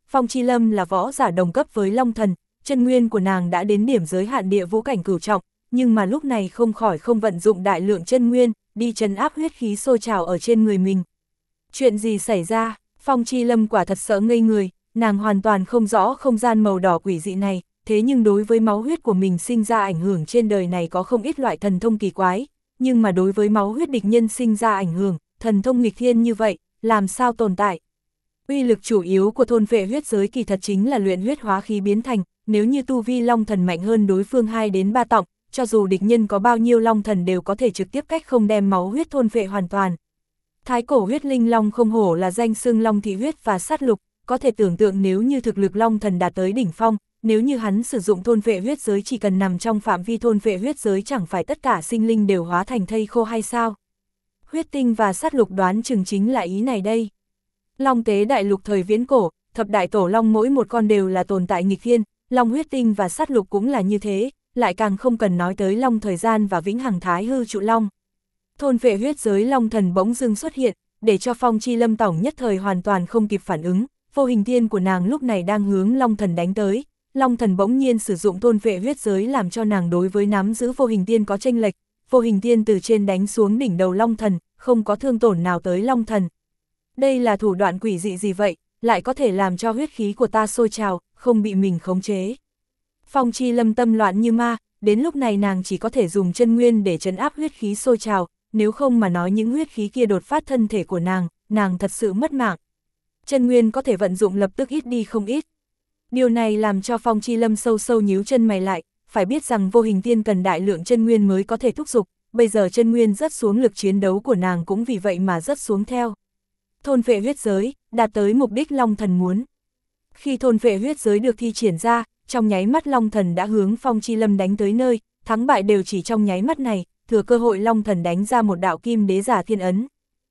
Phong Chi Lâm là võ giả đồng cấp với Long Thần, chân nguyên của nàng đã đến điểm giới hạn địa vũ cảnh cửu trọng, nhưng mà lúc này không khỏi không vận dụng đại lượng chân nguyên, đi trấn áp huyết khí sôi trào ở trên người mình. Chuyện gì xảy ra? Phong Chi Lâm quả thật sợ ngây người, nàng hoàn toàn không rõ không gian màu đỏ quỷ dị này, thế nhưng đối với máu huyết của mình sinh ra ảnh hưởng trên đời này có không ít loại thần thông kỳ quái, nhưng mà đối với máu huyết địch nhân sinh ra ảnh hưởng, thần thông nghịch thiên như vậy, làm sao tồn tại? Uy lực chủ yếu của thôn phệ huyết giới kỳ thật chính là luyện huyết hóa khí biến thành, nếu như tu vi Long Thần mạnh hơn đối phương hai đến ba tọng, cho dù địch nhân có bao nhiêu Long Thần đều có thể trực tiếp cách không đem máu huyết thôn phệ hoàn toàn. Thái cổ huyết linh long không hổ là danh xưng long thị huyết và sát lục, có thể tưởng tượng nếu như thực lực Long Thần đạt tới đỉnh phong, nếu như hắn sử dụng thôn phệ huyết giới chỉ cần nằm trong phạm vi thôn phệ huyết giới chẳng phải tất cả sinh linh đều hóa thành thây khô hay sao? Huyết tinh và sát lục đoán chừng chính là ý này đây. Long tế đại lục thời viễn cổ, thập đại tổ long mỗi một con đều là tồn tại nghịch thiên, long huyết tinh và sát lục cũng là như thế, lại càng không cần nói tới long thời gian và vĩnh hằng thái hư trụ long. Thôn phệ huyết giới Long Thần bỗng dưng xuất hiện, để cho Phong Chi Lâm tổng nhất thời hoàn toàn không kịp phản ứng, vô hình thiên của nàng lúc này đang hướng Long Thần đánh tới, Long Thần bỗng nhiên sử dụng thôn phệ huyết giới làm cho nàng đối với nắm giữ vô hình thiên có chênh lệch, vô hình thiên từ trên đánh xuống đỉnh đầu Long Thần, không có thương tổn nào tới Long Thần. Đây là thủ đoạn quỷ dị gì vậy, lại có thể làm cho huyết khí của ta sôi trào, không bị mình khống chế. Phong Chi Lâm tâm loạn như ma, đến lúc này nàng chỉ có thể dùng chân nguyên để trấn áp huyết khí sôi trào, nếu không mà nói những huyết khí kia đột phát thân thể của nàng, nàng thật sự mất mạng. Chân nguyên có thể vận dụng lập tức ít đi không ít. Điều này làm cho Phong Chi Lâm sâu sâu nhíu chân mày lại, phải biết rằng vô hình tiên cần đại lượng chân nguyên mới có thể thúc giục, bây giờ chân nguyên rớt xuống lực chiến đấu của nàng cũng vì vậy mà rớt xuống theo. Thôn phệ huyết giới, đạt tới mục đích Long Thần muốn. Khi thôn phệ huyết giới được thi triển ra, trong nháy mắt Long Thần đã hướng Phong Chi Lâm đánh tới nơi, thắng bại đều chỉ trong nháy mắt này, thừa cơ hội Long Thần đánh ra một đạo kim đế giả thiên ấn.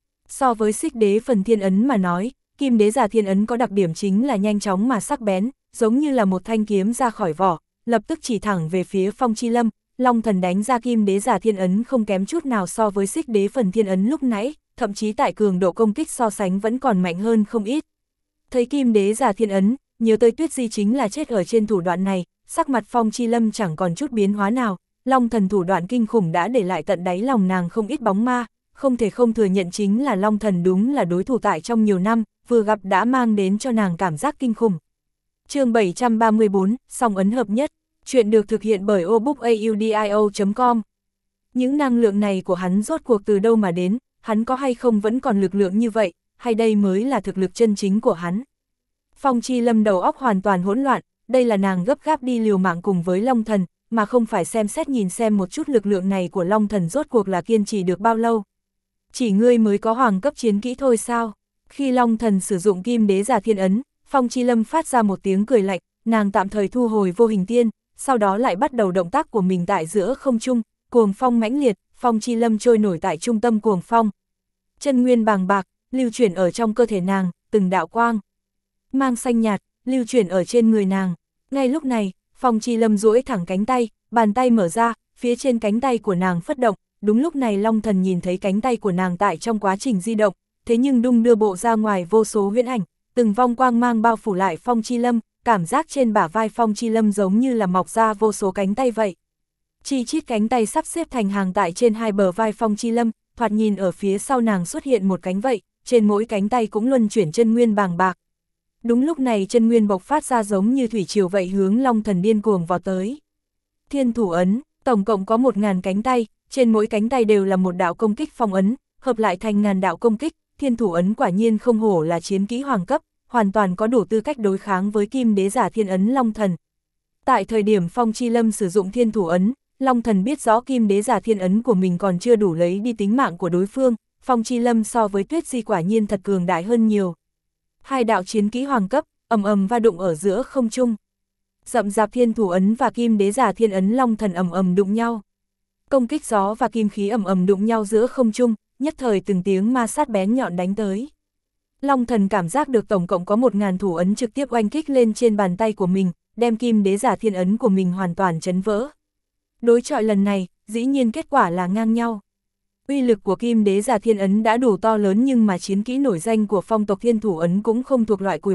So với xích đế phần thiên ấn mà nói, kim đế giả thiên ấn có đặc điểm chính là nhanh chóng mà sắc bén, giống như là một thanh kiếm ra khỏi vỏ, lập tức chỉ thẳng về phía Phong Chi Lâm. Long Thần đánh ra kim đế giả thiên ấn không kém chút nào so với xích đế phần thiên ấn lúc nãy, thậm chí tại cường độ công kích so sánh vẫn còn mạnh hơn không ít. Thấy kim đế giả thiên ấn, nhớ tới Tuyết Di chính là chết ở trên thủ đoạn này, sắc mặt Phong Chi Lâm chẳng còn chút biến hóa nào, Long Thần thủ đoạn kinh khủng đã để lại tận đáy lòng nàng không ít bóng ma, không thể không thừa nhận chính là Long Thần đúng là đối thủ tại trong nhiều năm, vừa gặp đã mang đến cho nàng cảm giác kinh khủng. Chương bảy trăm ba mươi bốn, song ấn hợp nhất, chuyện được thực hiện bởi obookaudio chấm com. Những năng lượng này của hắn rốt cuộc từ đâu mà đến, hắn có hay không vẫn còn lực lượng như vậy, hay đây mới là thực lực chân chính của hắn. Phong Chi Lâm đầu óc hoàn toàn hỗn loạn, đây là nàng gấp gáp đi liều mạng cùng với Long Thần, mà không phải xem xét nhìn xem một chút lực lượng này của Long Thần rốt cuộc là kiên trì được bao lâu. Chỉ ngươi mới có hoàng cấp chiến kỹ thôi sao? Khi Long Thần sử dụng kim đế giả thiên ấn, Phong Chi Lâm phát ra một tiếng cười lạnh, nàng tạm thời thu hồi vô hình tiên, sau đó lại bắt đầu động tác của mình tại giữa không trung, cuồng phong mãnh liệt, Phong Chi Lâm trôi nổi tại trung tâm cuồng phong. Chân nguyên bàng bạc, lưu chuyển ở trong cơ thể nàng, từng đạo quang mang xanh nhạt, lưu chuyển ở trên người nàng. Ngay lúc này, Phong Chi Lâm duỗi thẳng cánh tay, bàn tay mở ra, phía trên cánh tay của nàng phất động, đúng lúc này Long Thần nhìn thấy cánh tay của nàng tại trong quá trình di động, thế nhưng đung đưa bộ ra ngoài vô số huyễn ảnh, từng vong quang mang bao phủ lại Phong Chi Lâm, cảm giác trên bả vai Phong Chi Lâm giống như là mọc ra vô số cánh tay vậy. Chi chít cánh tay sắp xếp thành hàng tại trên hai bờ vai Phong Chi Lâm, thoạt nhìn ở phía sau nàng xuất hiện một cánh vậy, trên mỗi cánh tay cũng luân chuyển chân nguyên bàng bạc. Đúng lúc này chân nguyên bộc phát ra giống như thủy triều vậy hướng Long Thần điên cuồng vào tới. Thiên thủ ấn, tổng cộng có một ngàn cánh tay, trên mỗi cánh tay đều là một đạo công kích phong ấn, hợp lại thành ngàn đạo công kích, thiên thủ ấn quả nhiên không hổ là chiến kỹ hoàng cấp, hoàn toàn có đủ tư cách đối kháng với kim đế giả thiên ấn Long Thần. Tại thời điểm Phong Chi Lâm sử dụng thiên thủ ấn, Long Thần biết rõ kim đế giả thiên ấn của mình còn chưa đủ lấy đi tính mạng của đối phương, Phong Chi Lâm so với Tuyết Di quả nhiên thật cường đại hơn nhiều. Hai đạo chiến kỹ hoàng cấp, ầm ầm va đụng ở giữa không trung. Rậm rạp thiên thủ ấn và kim đế giả thiên ấn Long Thần ầm ầm đụng nhau. Công kích gió và kim khí ầm ầm đụng nhau giữa không trung, nhất thời từng tiếng ma sát bén nhọn đánh tới. Long Thần cảm giác được tổng cộng có một ngàn thủ ấn trực tiếp oanh kích lên trên bàn tay của mình, đem kim đế giả thiên ấn của mình hoàn toàn chấn vỡ. Đối chọi lần này, dĩ nhiên kết quả là ngang nhau. Uy lực của kim đế giả thiên ấn đã đủ to lớn nhưng mà chiến kỹ nổi danh của phong tộc thiên thủ ấn cũng không thuộc loại cùi bắp,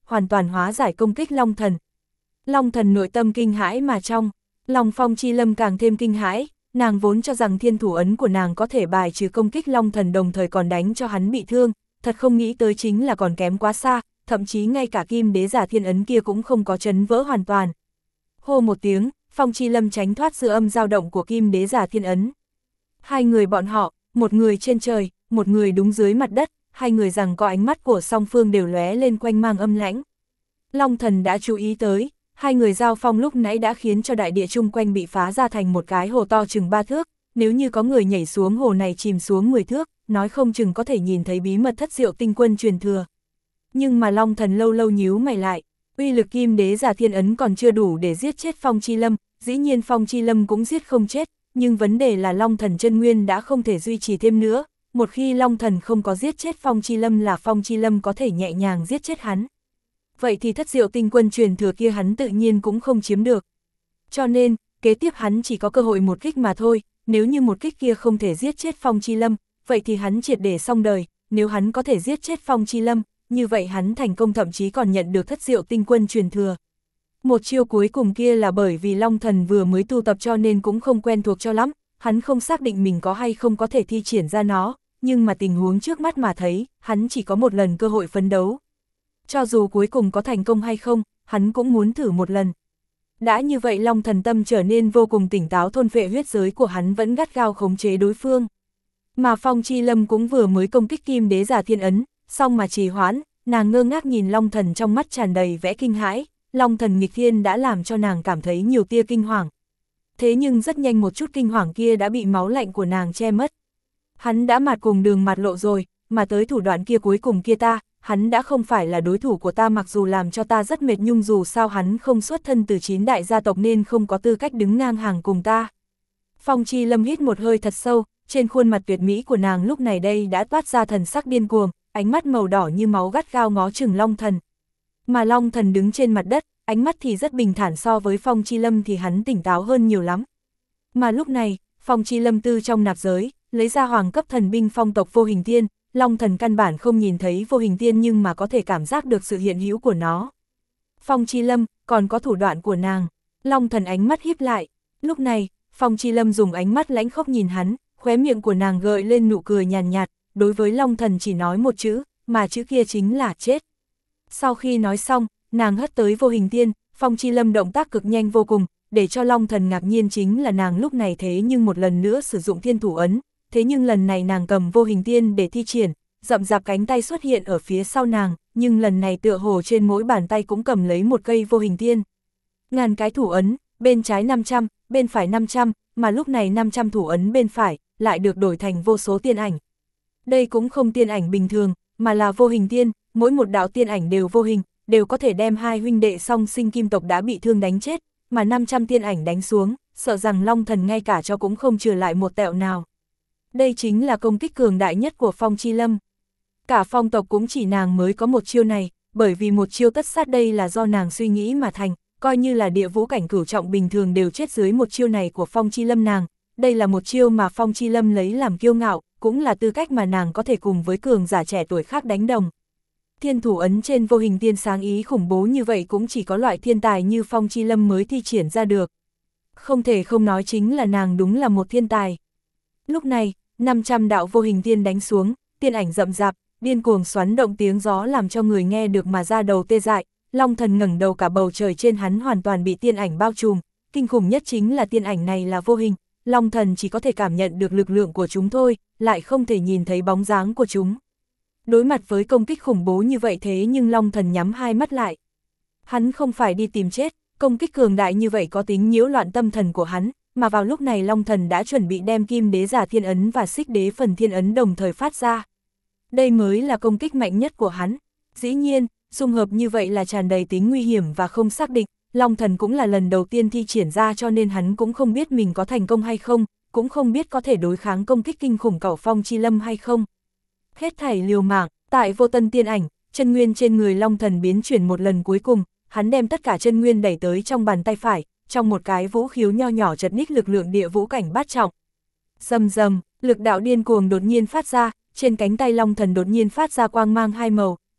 hoàn toàn hóa giải công kích Long Thần. Long Thần nội tâm kinh hãi mà trong, lòng Phong Chi Lâm càng thêm kinh hãi, nàng vốn cho rằng thiên thủ ấn của nàng có thể bài trừ công kích Long Thần đồng thời còn đánh cho hắn bị thương, thật không nghĩ tới chính là còn kém quá xa, thậm chí ngay cả kim đế giả thiên ấn kia cũng không có chấn vỡ hoàn toàn. Hô một tiếng, Phong Chi Lâm tránh thoát sự âm dao động của kim đế giả thiên ấn. Hai người bọn họ, một người trên trời, một người đúng dưới mặt đất, hai người rằng có ánh mắt của song phương đều lóe lên quanh mang âm lãnh. Long Thần đã chú ý tới, hai người giao phong lúc nãy đã khiến cho đại địa chung quanh bị phá ra thành một cái hồ to chừng ba thước, nếu như có người nhảy xuống hồ này chìm xuống mười thước, nói không chừng có thể nhìn thấy bí mật thất diệu tinh quân truyền thừa. Nhưng mà Long Thần lâu lâu nhíu mày lại, uy lực kim đế giả thiên ấn còn chưa đủ để giết chết Phong Chi Lâm, dĩ nhiên Phong Chi Lâm cũng giết không chết, nhưng vấn đề là Long Thần chân nguyên đã không thể duy trì thêm nữa, một khi Long Thần không có giết chết Phong Chi Lâm là Phong Chi Lâm có thể nhẹ nhàng giết chết hắn. Vậy thì thất diệu tinh quân truyền thừa kia hắn tự nhiên cũng không chiếm được. Cho nên, kế tiếp hắn chỉ có cơ hội một kích mà thôi, nếu như một kích kia không thể giết chết Phong Chi Lâm, vậy thì hắn triệt để xong đời, nếu hắn có thể giết chết Phong Chi Lâm, như vậy hắn thành công thậm chí còn nhận được thất diệu tinh quân truyền thừa. Một chiêu cuối cùng kia là bởi vì Long Thần vừa mới tu tập cho nên cũng không quen thuộc cho lắm, hắn không xác định mình có hay không có thể thi triển ra nó, nhưng mà tình huống trước mắt mà thấy, hắn chỉ có một lần cơ hội phấn đấu. Cho dù cuối cùng có thành công hay không, hắn cũng muốn thử một lần. Đã như vậy Long Thần tâm trở nên vô cùng tỉnh táo, thôn phệ huyết giới của hắn vẫn gắt gao khống chế đối phương. Mà Phong Chi Lâm cũng vừa mới công kích kim đế giả thiên ấn, xong mà trì hoãn, nàng ngơ ngác nhìn Long Thần trong mắt tràn đầy vẻ kinh hãi, Long Thần nghịch thiên đã làm cho nàng cảm thấy nhiều tia kinh hoàng. Thế nhưng rất nhanh một chút kinh hoàng kia đã bị máu lạnh của nàng che mất. Hắn đã mạt cùng đường mạt lộ rồi, mà tới thủ đoạn kia cuối cùng kia ta, hắn đã không phải là đối thủ của ta, mặc dù làm cho ta rất mệt nhưng dù sao hắn không xuất thân từ chín đại gia tộc nên không có tư cách đứng ngang hàng cùng ta. Phong Chi Lâm hít một hơi thật sâu, trên khuôn mặt tuyệt mỹ của nàng lúc này đây đã toát ra thần sắc điên cuồng, ánh mắt màu đỏ như máu gắt gao ngó chừng Long Thần. Mà Long Thần đứng trên mặt đất, ánh mắt thì rất bình thản, so với Phong Chi Lâm thì hắn tỉnh táo hơn nhiều lắm. Mà lúc này, Phong Chi Lâm từ trong nạp giới, lấy ra hoàng cấp thần binh phong tộc vô hình tiên, Long Thần căn bản không nhìn thấy vô hình tiên nhưng mà có thể cảm giác được sự hiện hữu của nó. Phong Chi Lâm, còn có thủ đoạn của nàng. Long Thần ánh mắt híp lại. Lúc này, Phong Chi Lâm dùng ánh mắt lãnh khốc nhìn hắn, khóe miệng của nàng gợi lên nụ cười nhàn nhạt, đối với Long Thần chỉ nói một chữ, mà chữ kia chính là chết. Sau khi nói xong, nàng hất tới vô hình tiên, Phong Chi Lâm động tác cực nhanh vô cùng, để cho Long Thần ngạc nhiên chính là nàng lúc này thế nhưng một lần nữa sử dụng thiên thủ ấn, thế nhưng lần này nàng cầm vô hình tiên để thi triển, rậm rạp cánh tay xuất hiện ở phía sau nàng, nhưng lần này tựa hồ trên mỗi bàn tay cũng cầm lấy một cây vô hình tiên. Ngàn cái thủ ấn, bên trái năm trăm, bên phải năm trăm, mà lúc này năm trăm thủ ấn bên phải, lại được đổi thành vô số tiên ảnh. Đây cũng không tiên ảnh bình thường, mà là vô hình tiên, mỗi một đạo tiên ảnh đều vô hình, đều có thể đem hai huynh đệ song sinh kim tộc đã bị thương đánh chết, mà năm trăm tiên ảnh đánh xuống, sợ rằng Long Thần ngay cả cho cũng không trừ lại một tẹo nào. Đây chính là công kích cường đại nhất của Phong Chi Lâm. Cả phong tộc cũng chỉ nàng mới có một chiêu này, bởi vì một chiêu tất sát đây là do nàng suy nghĩ mà thành, coi như là địa vũ cảnh cửu trọng bình thường đều chết dưới một chiêu này của Phong Chi Lâm nàng. Đây là một chiêu mà Phong Chi Lâm lấy làm kiêu ngạo, cũng là tư cách mà nàng có thể cùng với cường giả trẻ tuổi khác đánh đồng. Thiên thủ ấn trên vô hình tiên sáng ý khủng bố như vậy cũng chỉ có loại thiên tài như Phong Chi Lâm mới thi triển ra được. Không thể không nói chính là nàng đúng là một thiên tài. Lúc này, năm trăm đạo vô hình tiên đánh xuống, tiên ảnh rậm rạp, điên cuồng xoắn động, tiếng gió làm cho người nghe được mà ra đầu tê dại. Long Thần ngẩng đầu, cả bầu trời trên hắn hoàn toàn bị tiên ảnh bao trùm, kinh khủng nhất chính là tiên ảnh này là vô hình, Long Thần chỉ có thể cảm nhận được lực lượng của chúng thôi, lại không thể nhìn thấy bóng dáng của chúng. Đối mặt với công kích khủng bố như vậy thế nhưng Long Thần nhắm hai mắt lại. Hắn không phải đi tìm chết, công kích cường đại như vậy có tính nhiễu loạn tâm thần của hắn, mà vào lúc này Long Thần đã chuẩn bị đem kim đế giả thiên ấn và xích đế phần thiên ấn đồng thời phát ra. Đây mới là công kích mạnh nhất của hắn. Dĩ nhiên, xung hợp như vậy là tràn đầy tính nguy hiểm và không xác định, Long Thần cũng là lần đầu tiên thi triển ra cho nên hắn cũng không biết mình có thành công hay không, cũng không biết có thể đối kháng công kích kinh khủng của Phong Chi Lâm hay không. Hết thảy liều mạng, tại vô tân tiên ảnh, chân nguyên trên người Long Thần biến chuyển một lần cuối cùng, hắn đem tất cả chân nguyên đẩy tới trong bàn tay phải, trong một cái vũ khiếu nho nhỏ chật ních lực lượng địa vũ cảnh bát trọng. Rầm rầm, lực đạo điên cuồng đột nhiên phát ra, trên cánh tay Long Thần đột nhiên phát ra quang mang hai màu,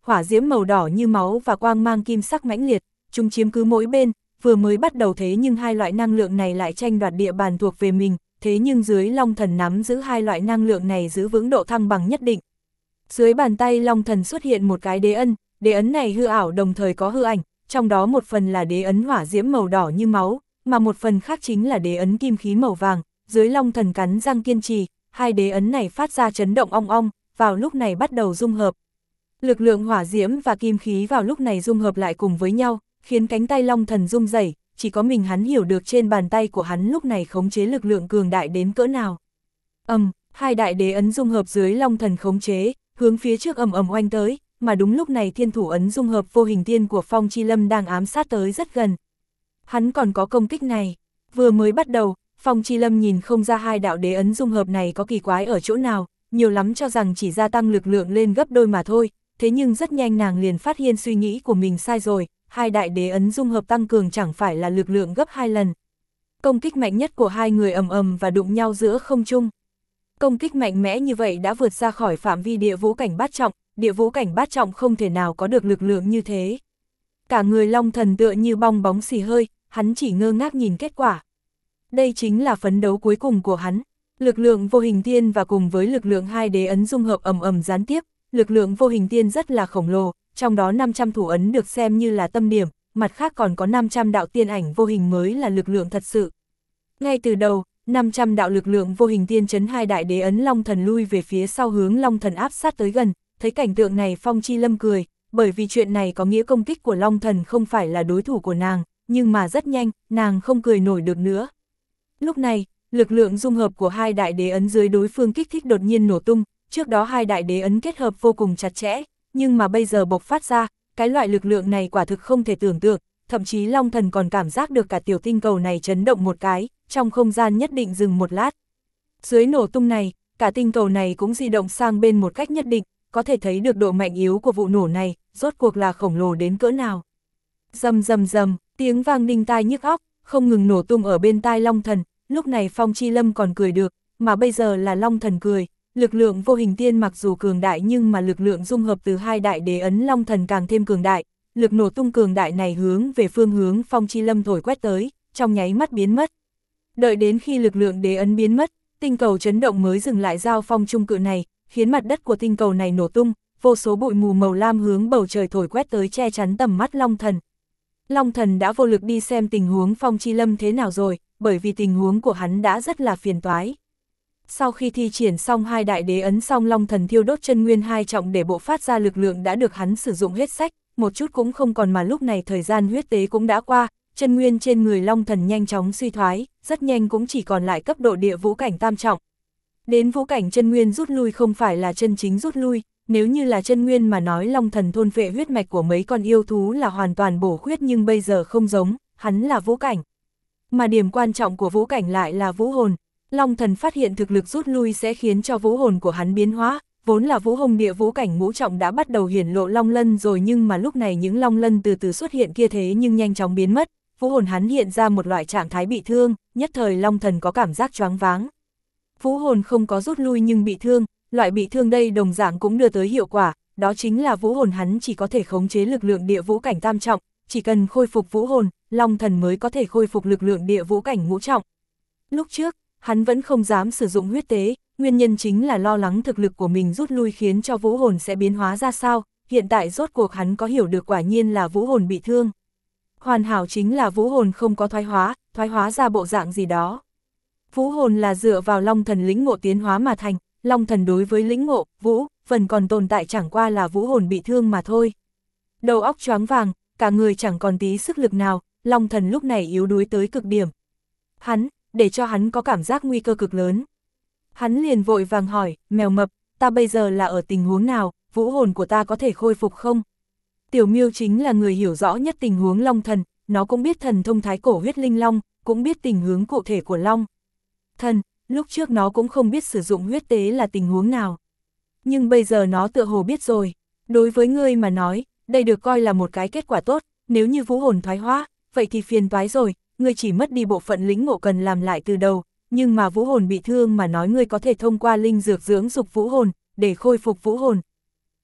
hỏa diễm màu đỏ như máu và quang mang kim sắc mãnh liệt, chúng chiếm cứ mỗi bên, vừa mới bắt đầu thế nhưng hai loại năng lượng này lại tranh đoạt địa bàn thuộc về mình, thế nhưng dưới Long Thần nắm giữ hai loại năng lượng này giữ vững độ thăng bằng nhất định. Dưới bàn tay Long Thần xuất hiện một cái đế ân, đế ấn này hư ảo đồng thời có hư ảnh, trong đó một phần là đế ấn hỏa diễm màu đỏ như máu, mà một phần khác chính là đế ấn kim khí màu vàng, dưới Long Thần cắn răng kiên trì, hai đế ấn này phát ra chấn động ong ong, vào lúc này bắt đầu dung hợp. Lực lượng hỏa diễm và kim khí vào lúc này dung hợp lại cùng với nhau, khiến cánh tay Long Thần rung rẩy, chỉ có mình hắn hiểu được trên bàn tay của hắn lúc này khống chế lực lượng cường đại đến cỡ nào. Ầm, um, hai đại đế ấn dung hợp dưới Long Thần khống chế, hướng phía trước ầm ầm oanh tới, mà đúng lúc này thiên thủ ấn dung hợp vô hình tiên của Phong Chi Lâm đang ám sát tới rất gần. Hắn còn có công kích này, vừa mới bắt đầu, Phong Chi Lâm nhìn không ra hai đạo đế ấn dung hợp này có kỳ quái ở chỗ nào, nhiều lắm cho rằng chỉ gia tăng lực lượng lên gấp đôi mà thôi, thế nhưng rất nhanh nàng liền phát hiện suy nghĩ của mình sai rồi, hai đại đế ấn dung hợp tăng cường chẳng phải là lực lượng gấp hai lần. Công kích mạnh nhất của hai người ầm ầm và đụng nhau giữa không trung. Công kích mạnh mẽ như vậy đã vượt ra khỏi phạm vi địa vũ cảnh bát trọng, địa vũ cảnh bát trọng không thể nào có được lực lượng như thế. Cả người Long Thần tựa như bong bóng xì hơi, hắn chỉ ngơ ngác nhìn kết quả. Đây chính là phấn đấu cuối cùng của hắn. Lực lượng vô hình tiên và cùng với lực lượng hai đế ấn dung hợp ầm ầm gián tiếp, lực lượng vô hình tiên rất là khổng lồ, trong đó năm trăm thủ ấn được xem như là tâm điểm, mặt khác còn có năm trăm đạo tiên ảnh vô hình mới là lực lượng thật sự. Ngay từ đầu, năm trăm đạo lực lượng vô hình tiên chấn hai đại đế ấn Long Thần lui về phía sau hướng Long Thần áp sát tới gần, thấy cảnh tượng này Phong Chi Lâm cười, bởi vì chuyện này có nghĩa công kích của Long Thần không phải là đối thủ của nàng, nhưng mà rất nhanh, nàng không cười nổi được nữa. Lúc này, lực lượng dung hợp của hai đại đế ấn dưới đối phương kích thích đột nhiên nổ tung, trước đó hai đại đế ấn kết hợp vô cùng chặt chẽ, nhưng mà bây giờ bộc phát ra, cái loại lực lượng này quả thực không thể tưởng tượng, thậm chí Long Thần còn cảm giác được cả tiểu tinh cầu này chấn động một cái, trong không gian nhất định dừng một lát. Dưới nổ tung này, cả tinh cầu này cũng di động sang bên một cách nhất định, có thể thấy được độ mạnh yếu của vụ nổ này, rốt cuộc là khổng lồ đến cỡ nào. Rầm rầm rầm, tiếng vang đinh tai nhức óc, không ngừng nổ tung ở bên tai Long Thần, lúc này Phong Chi Lâm còn cười được, mà bây giờ là Long Thần cười. Lực lượng vô hình tiên mặc dù cường đại nhưng mà lực lượng dung hợp từ hai đại đế ấn Long Thần càng thêm cường đại, lực nổ tung cường đại này hướng về phương hướng Phong Chi Lâm thổi quét tới, trong nháy mắt biến mất. Đợi đến khi lực lượng đế ấn biến mất, tinh cầu chấn động mới dừng lại giao phong trung cự này, khiến mặt đất của tinh cầu này nổ tung, vô số bụi mù màu lam hướng bầu trời thổi quét tới che chắn tầm mắt Long Thần. Long Thần đã vô lực đi xem tình huống Phong Chi Lâm thế nào rồi, bởi vì tình huống của hắn đã rất là phiền toái. Sau khi thi triển xong hai đại đế ấn xong Long Thần thiêu đốt chân nguyên hai trọng để bộ phát ra lực lượng đã được hắn sử dụng hết sách, một chút cũng không còn mà lúc này thời gian huyết tế cũng đã qua, chân nguyên trên người Long Thần nhanh chóng suy thoái, rất nhanh cũng chỉ còn lại cấp độ địa vũ cảnh tam trọng. Đến vũ cảnh chân nguyên rút lui không phải là chân chính rút lui, nếu như là chân nguyên mà nói Long Thần thôn phệ huyết mạch của mấy con yêu thú là hoàn toàn bổ khuyết nhưng bây giờ không giống, hắn là vũ cảnh. Mà điểm quan trọng của vũ cảnh lại là vũ hồn. Long Thần phát hiện thực lực rút lui sẽ khiến cho vũ hồn của hắn biến hóa, vốn là vũ hồn địa vũ cảnh ngũ trọng đã bắt đầu hiển lộ long lân rồi nhưng mà lúc này những long lân từ từ xuất hiện kia thế nhưng nhanh chóng biến mất, vũ hồn hắn hiện ra một loại trạng thái bị thương, nhất thời Long Thần có cảm giác choáng váng. Vũ hồn không có rút lui nhưng bị thương, loại bị thương đây đồng dạng cũng đưa tới hiệu quả, đó chính là vũ hồn hắn chỉ có thể khống chế lực lượng địa vũ cảnh tam trọng, chỉ cần khôi phục vũ hồn, Long Thần mới có thể khôi phục lực lượng địa vũ cảnh ngũ trọng. Lúc trước, hắn vẫn không dám sử dụng huyết tế, nguyên nhân chính là lo lắng thực lực của mình rút lui khiến cho vũ hồn sẽ biến hóa ra sao, hiện tại rốt cuộc hắn có hiểu được quả nhiên là vũ hồn bị thương. Hoàn hảo chính là vũ hồn không có thoái hóa, thoái hóa ra bộ dạng gì đó. Vũ hồn là dựa vào Long Thần lĩnh ngộ tiến hóa mà thành, Long Thần đối với lĩnh ngộ, vũ, phần còn tồn tại chẳng qua là vũ hồn bị thương mà thôi. Đầu óc choáng vàng, cả người chẳng còn tí sức lực nào, Long Thần lúc này yếu đuối tới cực điểm. Hắn, để cho hắn có cảm giác nguy cơ cực lớn. Hắn liền vội vàng hỏi, mèo mập, ta bây giờ là ở tình huống nào, vũ hồn của ta có thể khôi phục không? Tiểu Miêu chính là người hiểu rõ nhất tình huống Long Thần, nó cũng biết thần thông thái cổ huyết linh long, cũng biết tình huống cụ thể của Long Thần, lúc trước nó cũng không biết sử dụng huyết tế là tình huống nào. Nhưng bây giờ nó tựa hồ biết rồi, đối với ngươi mà nói, đây được coi là một cái kết quả tốt, nếu như vũ hồn thoái hóa, vậy thì phiền toái rồi, ngươi chỉ mất đi bộ phận lĩnh ngộ cần làm lại từ đầu, nhưng mà vũ hồn bị thương mà nói ngươi có thể thông qua linh dược dưỡng dục vũ hồn, để khôi phục vũ hồn.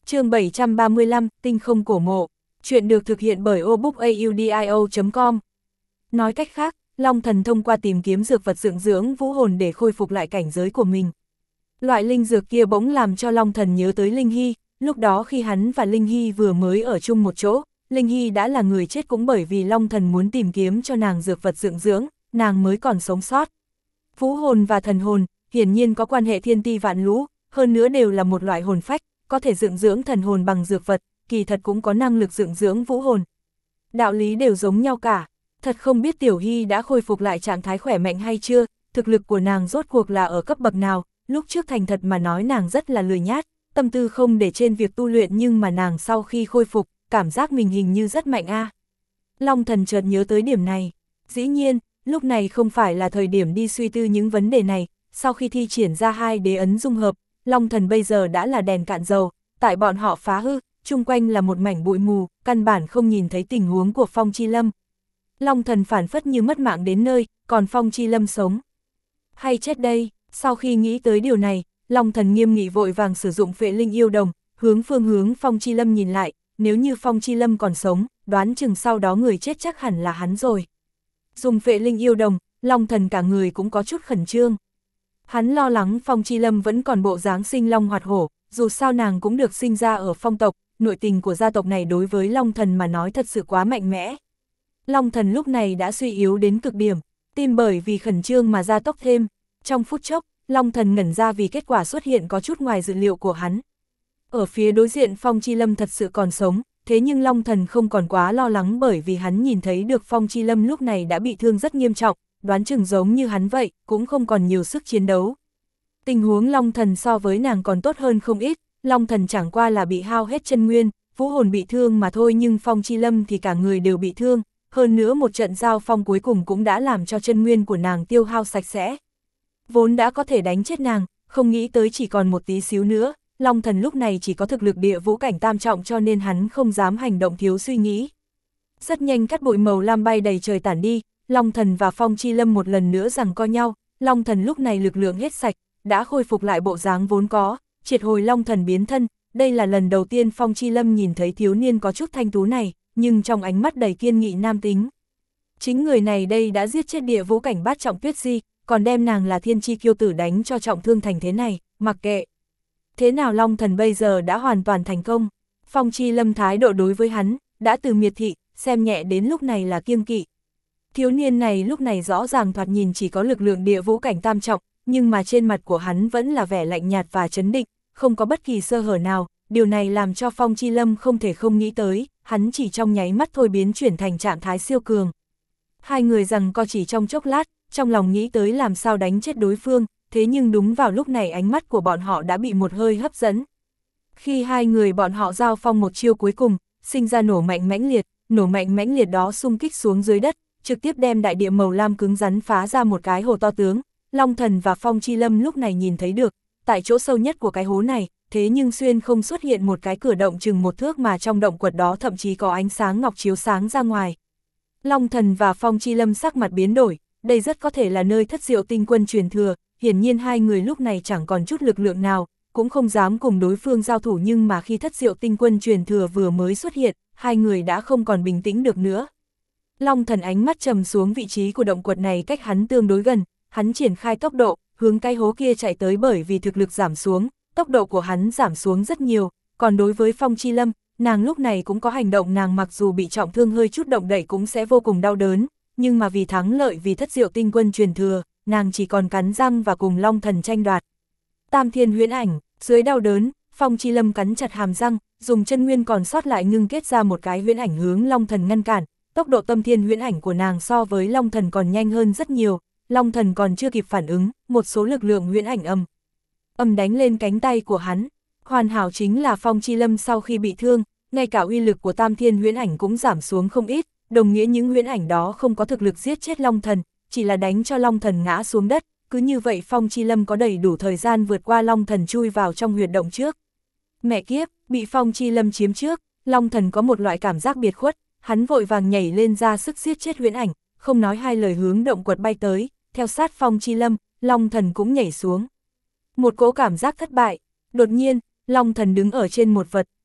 Chương bảy trăm ba mươi lăm, Tinh không cổ mộ. Chuyện được thực hiện bởi obookaudio chấm com. Nói cách khác, Long Thần thông qua tìm kiếm dược vật dưỡng dưỡng vũ hồn để khôi phục lại cảnh giới của mình. Loại linh dược kia bỗng làm cho Long Thần nhớ tới Linh Hy, lúc đó khi hắn và Linh Hy vừa mới ở chung một chỗ, Linh Hy đã là người chết cũng bởi vì Long Thần muốn tìm kiếm cho nàng dược vật dưỡng dưỡng, nàng mới còn sống sót. Vũ hồn và thần hồn, hiển nhiên có quan hệ thiên ti vạn lũ, hơn nữa đều là một loại hồn phách, có thể dưỡng dưỡng thần hồn bằng dược vật, kỳ thật cũng có năng lực dưỡng dưỡng vũ hồn. Đạo lý đều giống nhau cả, thật không biết Tiểu Hy đã khôi phục lại trạng thái khỏe mạnh hay chưa, thực lực của nàng rốt cuộc là ở cấp bậc nào, lúc trước thành thật mà nói nàng rất là lười nhát, tâm tư không để trên việc tu luyện nhưng mà nàng sau khi khôi phục, cảm giác mình hình như rất mạnh a. À. Long Thần chợt nhớ tới điểm này, dĩ nhiên, lúc này không phải là thời điểm đi suy tư những vấn đề này, sau khi thi triển ra hai đế ấn dung hợp, Long Thần bây giờ đã là đèn cạn dầu, tại bọn họ phá hư, chung quanh là một mảnh bụi mù, căn bản không nhìn thấy tình huống của Phong Chi Lâm. Long Thần phản phất như mất mạng đến nơi, còn Phong Chi Lâm sống. Hay chết đây, sau khi nghĩ tới điều này, Long Thần nghiêm nghị vội vàng sử dụng phệ linh yêu đồng, hướng phương hướng Phong Chi Lâm nhìn lại, nếu như Phong Chi Lâm còn sống, đoán chừng sau đó người chết chắc hẳn là hắn rồi. Dùng phệ linh yêu đồng, Long Thần cả người cũng có chút khẩn trương. Hắn lo lắng Phong Chi Lâm vẫn còn bộ dáng sinh long hoạt hổ, dù sao nàng cũng được sinh ra ở Phong tộc, nội tình của gia tộc này đối với Long Thần mà nói thật sự quá mạnh mẽ. Long Thần lúc này đã suy yếu đến cực điểm, tim bởi vì khẩn trương mà gia tốc thêm. Trong phút chốc, Long Thần ngẩn ra vì kết quả xuất hiện có chút ngoài dự liệu của hắn. Ở phía đối diện Phong Chi Lâm thật sự còn sống, thế nhưng Long Thần không còn quá lo lắng bởi vì hắn nhìn thấy được Phong Chi Lâm lúc này đã bị thương rất nghiêm trọng, đoán chừng giống như hắn vậy, cũng không còn nhiều sức chiến đấu. Tình huống Long Thần so với nàng còn tốt hơn không ít, Long Thần chẳng qua là bị hao hết chân nguyên, vũ hồn bị thương mà thôi nhưng Phong Chi Lâm thì cả người đều bị thương, hơn nữa một trận giao phong cuối cùng cũng đã làm cho chân nguyên của nàng tiêu hao sạch sẽ. Vốn đã có thể đánh chết nàng, không nghĩ tới chỉ còn một tí xíu nữa, Long Thần lúc này chỉ có thực lực địa vũ cảnh tam trọng cho nên hắn không dám hành động thiếu suy nghĩ. Rất nhanh cát bụi màu lam bay đầy trời tản đi, Long Thần và Phong Chi Lâm một lần nữa giằng co nhau, Long Thần lúc này lực lượng hết sạch, đã khôi phục lại bộ dáng vốn có, triệt hồi Long Thần biến thân, đây là lần đầu tiên Phong Chi Lâm nhìn thấy thiếu niên có chút thanh tú này, nhưng trong ánh mắt đầy kiên nghị nam tính. Chính người này đây đã giết chết địa vũ cảnh bát trọng Tuyết Di, còn đem nàng là thiên chi kiêu tử đánh cho trọng thương thành thế này, mặc kệ. Thế nào Long Thần bây giờ đã hoàn toàn thành công, Phong Chi Lâm thái độ đối với hắn, đã từ miệt thị, xem nhẹ đến lúc này là kiêng kỵ. Thiếu niên này lúc này rõ ràng thoạt nhìn chỉ có lực lượng địa vũ cảnh tam trọng, nhưng mà trên mặt của hắn vẫn là vẻ lạnh nhạt và trấn định, không có bất kỳ sơ hở nào, điều này làm cho Phong Chi Lâm không thể không nghĩ tới, hắn chỉ trong nháy mắt thôi biến chuyển thành trạng thái siêu cường. Hai người giằng co chỉ trong chốc lát, trong lòng nghĩ tới làm sao đánh chết đối phương, thế nhưng đúng vào lúc này ánh mắt của bọn họ đã bị một hơi hấp dẫn. Khi hai người bọn họ giao phong một chiêu cuối cùng, sinh ra nổ mạnh mãnh liệt, nổ mạnh mãnh liệt đó xung kích xuống dưới đất, trực tiếp đem đại địa màu lam cứng rắn phá ra một cái hồ to tướng. Long Thần và Phong Chi Lâm lúc này nhìn thấy được, tại chỗ sâu nhất của cái hố này, thế nhưng xuyên không xuất hiện một cái cửa động chừng một thước mà trong động quật đó thậm chí có ánh sáng ngọc chiếu sáng ra ngoài. Long Thần và Phong Chi Lâm sắc mặt biến đổi, đây rất có thể là nơi thất diệu tinh quân truyền thừa, hiển nhiên hai người lúc này chẳng còn chút lực lượng nào, cũng không dám cùng đối phương giao thủ nhưng mà khi thất diệu tinh quân truyền thừa vừa mới xuất hiện, hai người đã không còn bình tĩnh được nữa. Long Thần ánh mắt trầm xuống vị trí của động quật này cách hắn tương đối gần, hắn triển khai tốc độ, hướng cái hố kia chạy tới bởi vì thực lực giảm xuống, tốc độ của hắn giảm xuống rất nhiều, còn đối với Phong Chi Lâm, nàng lúc này cũng có hành động nàng mặc dù bị trọng thương hơi chút động đậy cũng sẽ vô cùng đau đớn, nhưng mà vì thắng lợi vì thất diệu tinh quân truyền thừa, nàng chỉ còn cắn răng và cùng Long Thần tranh đoạt. Tam thiên huyễn ảnh, dưới đau đớn, Phong Chi Lâm cắn chặt hàm răng, dùng chân nguyên còn sót lại ngưng kết ra một cái huyễn ảnh hướng Long Thần ngăn cản, tốc độ tâm thiên huyễn ảnh của nàng so với Long Thần còn nhanh hơn rất nhiều, Long Thần còn chưa kịp phản ứng, một số lực lượng huyễn ảnh âm âm đánh lên cánh tay của hắn. Hoàn hảo chính là Phong Chi Lâm sau khi bị thương, ngay cả uy lực của tam thiên huyễn ảnh cũng giảm xuống không ít, đồng nghĩa những huyễn ảnh đó không có thực lực giết chết Long Thần, chỉ là đánh cho Long Thần ngã xuống đất, cứ như vậy Phong Chi Lâm có đầy đủ thời gian vượt qua Long Thần chui vào trong huyệt động trước. Mẹ kiếp, bị Phong Chi Lâm chiếm trước, Long Thần có một loại cảm giác biệt khuất, hắn vội vàng nhảy lên ra sức giết chết huyễn ảnh, không nói hai lời hướng động quật bay tới, theo sát Phong Chi Lâm, Long Thần cũng nhảy xuống. Một cỗ cảm giác thất bại, đột nhiên, Long Thần đứng ở trên một vật,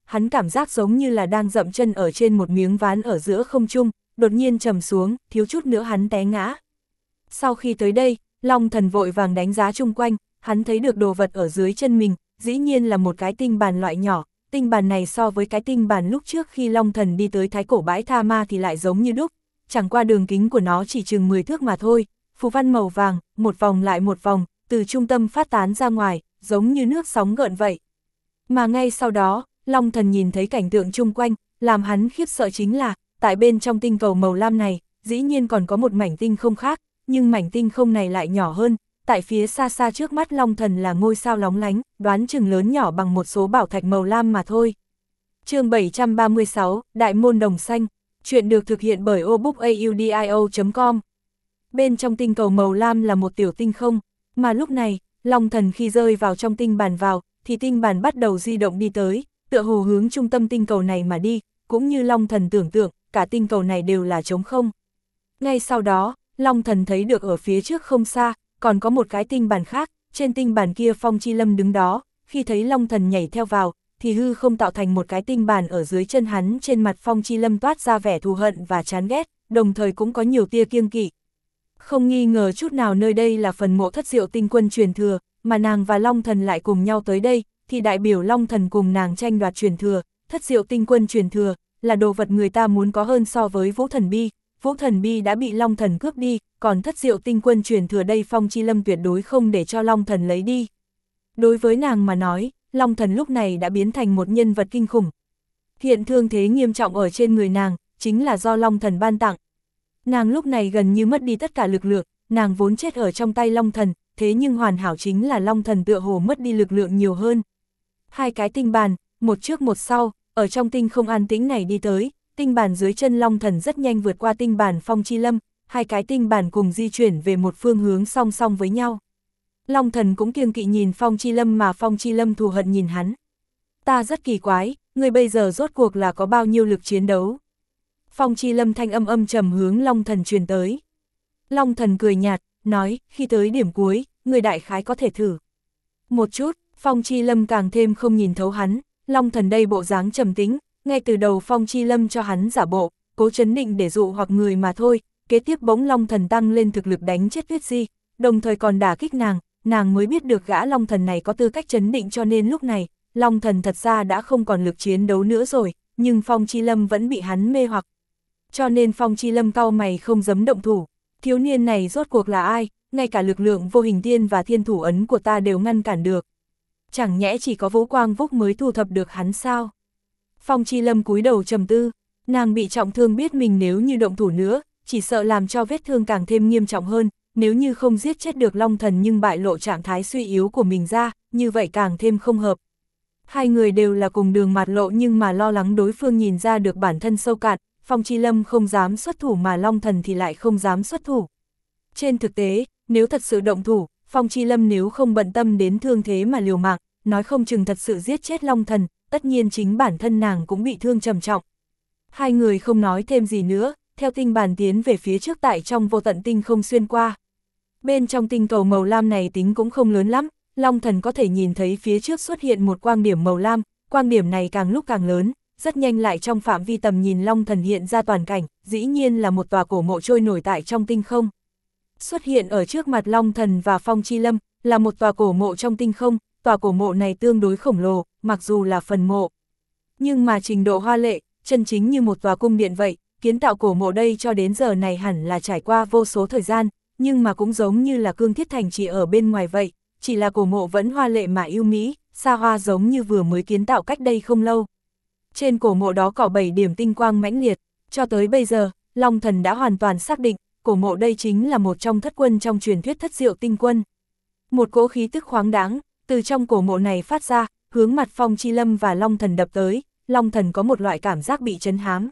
hắn cảm giác giống như là đang dậm chân ở trên một miếng ván ở giữa không trung, đột nhiên trầm xuống, thiếu chút nữa hắn té ngã. Sau khi tới đây, Long Thần vội vàng đánh giá chung quanh, hắn thấy được đồ vật ở dưới chân mình, dĩ nhiên là một cái tinh bàn loại nhỏ, tinh bàn này so với cái tinh bàn lúc trước khi Long Thần đi tới Thái Cổ Bãi Tha Ma thì lại giống như đúc, chẳng qua đường kính của nó chỉ chừng mười thước mà thôi, phù văn màu vàng, một vòng lại một vòng, từ trung tâm phát tán ra ngoài, giống như nước sóng gợn vậy. Mà ngay sau đó, Long Thần nhìn thấy cảnh tượng chung quanh, làm hắn khiếp sợ chính là, tại bên trong tinh cầu màu lam này, dĩ nhiên còn có một mảnh tinh không khác, nhưng mảnh tinh không này lại nhỏ hơn, tại phía xa xa trước mắt Long Thần là ngôi sao lóng lánh, đoán chừng lớn nhỏ bằng một số bảo thạch màu lam mà thôi. Chương bảy trăm ba mươi sáu, Đại môn đồng xanh, chuyện được thực hiện bởi obookaudio chấm com. Bên trong tinh cầu màu lam là một tiểu tinh không, mà lúc này, Long Thần khi rơi vào trong tinh bàn vào, thì tinh bàn bắt đầu di động đi tới, tựa hồ hướng trung tâm tinh cầu này mà đi, cũng như Long Thần tưởng tượng, cả tinh cầu này đều là trống không. Ngay sau đó, Long Thần thấy được ở phía trước không xa, còn có một cái tinh bàn khác, trên tinh bàn kia Phong Chi Lâm đứng đó, khi thấy Long Thần nhảy theo vào, thì hư không tạo thành một cái tinh bàn ở dưới chân hắn, trên mặt Phong Chi Lâm toát ra vẻ thù hận và chán ghét, đồng thời cũng có nhiều tia kiêng kỵ. Không nghi ngờ chút nào nơi đây là phần mộ Thất Diệu Tinh Quân truyền thừa, mà nàng và Long Thần lại cùng nhau tới đây, thì đại biểu Long Thần cùng nàng tranh đoạt truyền thừa, Thất Diệu Tinh Quân truyền thừa, là đồ vật người ta muốn có hơn so với Vũ Thần Bi. Vũ Thần Bi đã bị Long Thần cướp đi, còn Thất Diệu Tinh Quân truyền thừa đây Phong Chi Lâm tuyệt đối không để cho Long Thần lấy đi. Đối với nàng mà nói, Long Thần lúc này đã biến thành một nhân vật kinh khủng. Hiện thương thế nghiêm trọng ở trên người nàng, chính là do Long Thần ban tặng. Nàng lúc này gần như mất đi tất cả lực lượng, nàng vốn chết ở trong tay Long Thần, thế nhưng hoàn hảo chính là Long Thần tựa hồ mất đi lực lượng nhiều hơn. Hai cái tinh bàn, một trước một sau, ở trong tinh không an tĩnh này đi tới, tinh bàn dưới chân Long Thần rất nhanh vượt qua tinh bàn Phong Chi Lâm, hai cái tinh bàn cùng di chuyển về một phương hướng song song với nhau. Long Thần cũng kiêng kỵ nhìn Phong Chi Lâm mà Phong Chi Lâm thù hận nhìn hắn. Ta rất kỳ quái, người bây giờ rốt cuộc là có bao nhiêu lực chiến đấu? Phong Chi Lâm thanh âm âm trầm hướng Long Thần truyền tới. Long Thần cười nhạt, nói, khi tới điểm cuối, người đại khái có thể thử. Một chút, Phong Chi Lâm càng thêm không nhìn thấu hắn, Long Thần đây bộ dáng trầm tĩnh, ngay từ đầu Phong Chi Lâm cho hắn giả bộ, cố chấn định để dụ hoặc người mà thôi, kế tiếp bỗng Long Thần tăng lên thực lực đánh chết Tuyết Di, đồng thời còn đả kích nàng, nàng mới biết được gã Long Thần này có tư cách chấn định, cho nên lúc này, Long Thần thật ra đã không còn lực chiến đấu nữa rồi, nhưng Phong Chi Lâm vẫn bị hắn mê hoặc. Cho nên Phong Chi Lâm cau mày không dám động thủ, thiếu niên này rốt cuộc là ai, ngay cả lực lượng vô hình tiên và thiên thủ ấn của ta đều ngăn cản được. Chẳng nhẽ chỉ có Vũ Quang Vúc mới thu thập được hắn sao? Phong Chi Lâm cúi đầu trầm tư, nàng bị trọng thương biết mình nếu như động thủ nữa, chỉ sợ làm cho vết thương càng thêm nghiêm trọng hơn, nếu như không giết chết được Long Thần nhưng bại lộ trạng thái suy yếu của mình ra, như vậy càng thêm không hợp. Hai người đều là cùng đường mạt lộ nhưng mà lo lắng đối phương nhìn ra được bản thân sâu cạn, Phong Chi Lâm không dám xuất thủ mà Long Thần thì lại không dám xuất thủ. Trên thực tế, nếu thật sự động thủ, Phong Chi Lâm nếu không bận tâm đến thương thế mà liều mạng, nói không chừng thật sự giết chết Long Thần, tất nhiên chính bản thân nàng cũng bị thương trầm trọng. Hai người không nói thêm gì nữa, theo tinh bàn tiến về phía trước tại trong vô tận tinh không xuyên qua. Bên trong tinh cầu màu lam này tính cũng không lớn lắm, Long Thần có thể nhìn thấy phía trước xuất hiện một quang điểm màu lam, quang điểm này càng lúc càng lớn, rất nhanh lại trong phạm vi tầm nhìn Long Thần hiện ra toàn cảnh, dĩ nhiên là một tòa cổ mộ trôi nổi tại trong tinh không. Xuất hiện ở trước mặt Long Thần và Phong Chi Lâm, là một tòa cổ mộ trong tinh không, tòa cổ mộ này tương đối khổng lồ, mặc dù là phần mộ. Nhưng mà trình độ hoa lệ, chân chính như một tòa cung điện vậy, kiến tạo cổ mộ đây cho đến giờ này hẳn là trải qua vô số thời gian, nhưng mà cũng giống như là cương thiết thành chỉ ở bên ngoài vậy, chỉ là cổ mộ vẫn hoa lệ mà yêu mỹ, xa hoa giống như vừa mới kiến tạo cách đây không lâu. Trên cổ mộ đó có bảy điểm tinh quang mãnh liệt, cho tới bây giờ, Long Thần đã hoàn toàn xác định, cổ mộ đây chính là một trong thất quân trong truyền thuyết Thất Diệu Tinh Quân. Một cỗ khí tức khoáng đáng, từ trong cổ mộ này phát ra, hướng mặt Phong Chi Lâm và Long Thần đập tới, Long Thần có một loại cảm giác bị chấn hám.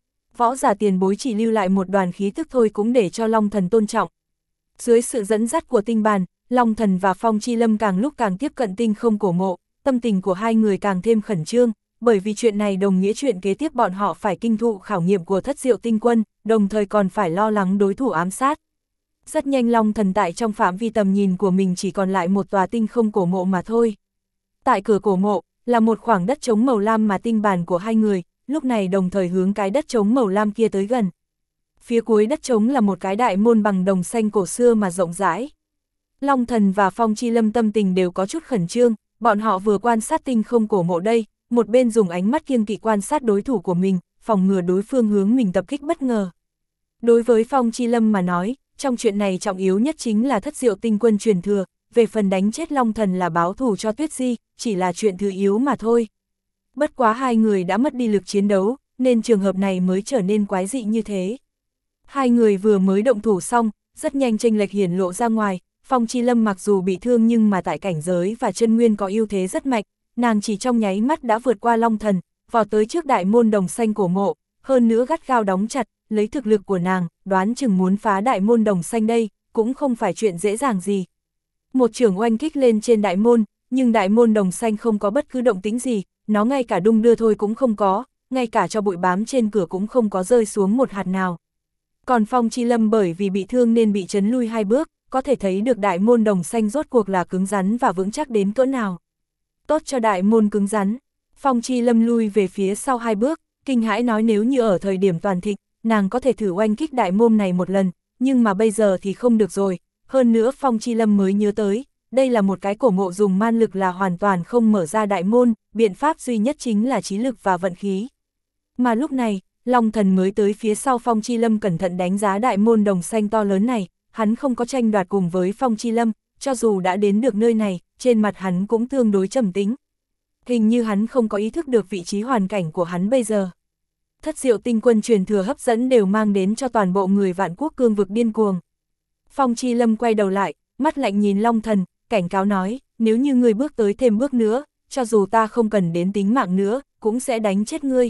Võ giả tiền bối chỉ lưu lại một đoàn khí tức thôi cũng để cho Long Thần tôn trọng. Dưới sự dẫn dắt của tinh bàn, Long Thần và Phong Chi Lâm càng lúc càng tiếp cận tinh không cổ mộ, tâm tình của hai người càng thêm khẩn trương, bởi vì chuyện này đồng nghĩa chuyện kế tiếp bọn họ phải kinh thụ khảo nghiệm của Thất Diệu Tinh Quân, đồng thời còn phải lo lắng đối thủ ám sát. Rất nhanh Long Thần tại trong phạm vi tầm nhìn của mình chỉ còn lại một tòa tinh không cổ mộ mà thôi. Tại cửa cổ mộ, là một khoảng đất trống màu lam mà tinh bản của hai người, lúc này đồng thời hướng cái đất trống màu lam kia tới gần. Phía cuối đất trống là một cái đại môn bằng đồng xanh cổ xưa mà rộng rãi. Long Thần và Phong Chi Lâm tâm tình đều có chút khẩn trương, bọn họ vừa quan sát tinh không cổ mộ đây, một bên dùng ánh mắt kiêng kỵ quan sát đối thủ của mình, phòng ngừa đối phương hướng mình tập kích bất ngờ. Đối với Phong Chi Lâm mà nói, trong chuyện này trọng yếu nhất chính là thất diệu tinh quân truyền thừa, về phần đánh chết Long Thần là báo thù cho Tuyết Di, chỉ là chuyện thứ yếu mà thôi. Bất quá hai người đã mất đi lực chiến đấu, nên trường hợp này mới trở nên quái dị như thế. Hai người vừa mới động thủ xong, rất nhanh chênh lệch hiển lộ ra ngoài, Phong Chi Lâm mặc dù bị thương nhưng mà tại cảnh giới và chân nguyên có ưu thế rất mạnh, nàng chỉ trong nháy mắt đã vượt qua Long Thần, vào tới trước đại môn đồng xanh cổ mộ, hơn nữa gắt gao đóng chặt, lấy thực lực của nàng, đoán chừng muốn phá đại môn đồng xanh đây, cũng không phải chuyện dễ dàng gì. Một chưởng oanh kích lên trên đại môn, nhưng đại môn đồng xanh không có bất cứ động tĩnh gì, nó ngay cả đung đưa thôi cũng không có, ngay cả cho bụi bám trên cửa cũng không có rơi xuống một hạt nào. Còn Phong Chi Lâm bởi vì bị thương nên bị chấn lui hai bước, có thể thấy được đại môn đồng xanh rốt cuộc là cứng rắn và vững chắc đến cỡ nào. Tốt cho đại môn cứng rắn, Phong Chi Lâm lui về phía sau hai bước, kinh hãi nói nếu như ở thời điểm toàn thịnh, nàng có thể thử oanh kích đại môn này một lần, nhưng mà bây giờ thì không được rồi, hơn nữa Phong Chi Lâm mới nhớ tới, đây là một cái cổ mộ dùng man lực là hoàn toàn không mở ra đại môn, biện pháp duy nhất chính là trí lực và vận khí. Mà lúc này, Long Thần mới tới phía sau Phong Chi Lâm cẩn thận đánh giá đại môn đồng xanh to lớn này, hắn không có tranh đoạt cùng với Phong Chi Lâm, cho dù đã đến được nơi này, trên mặt hắn cũng tương đối trầm tĩnh. Hình như hắn không có ý thức được vị trí hoàn cảnh của hắn bây giờ. Thất diệu tinh quân truyền thừa hấp dẫn đều mang đến cho toàn bộ người Vạn Quốc cương vực điên cuồng. Phong Chi Lâm quay đầu lại, mắt lạnh nhìn Long Thần, cảnh cáo nói, nếu như ngươi bước tới thêm bước nữa, cho dù ta không cần đến tính mạng nữa, cũng sẽ đánh chết ngươi.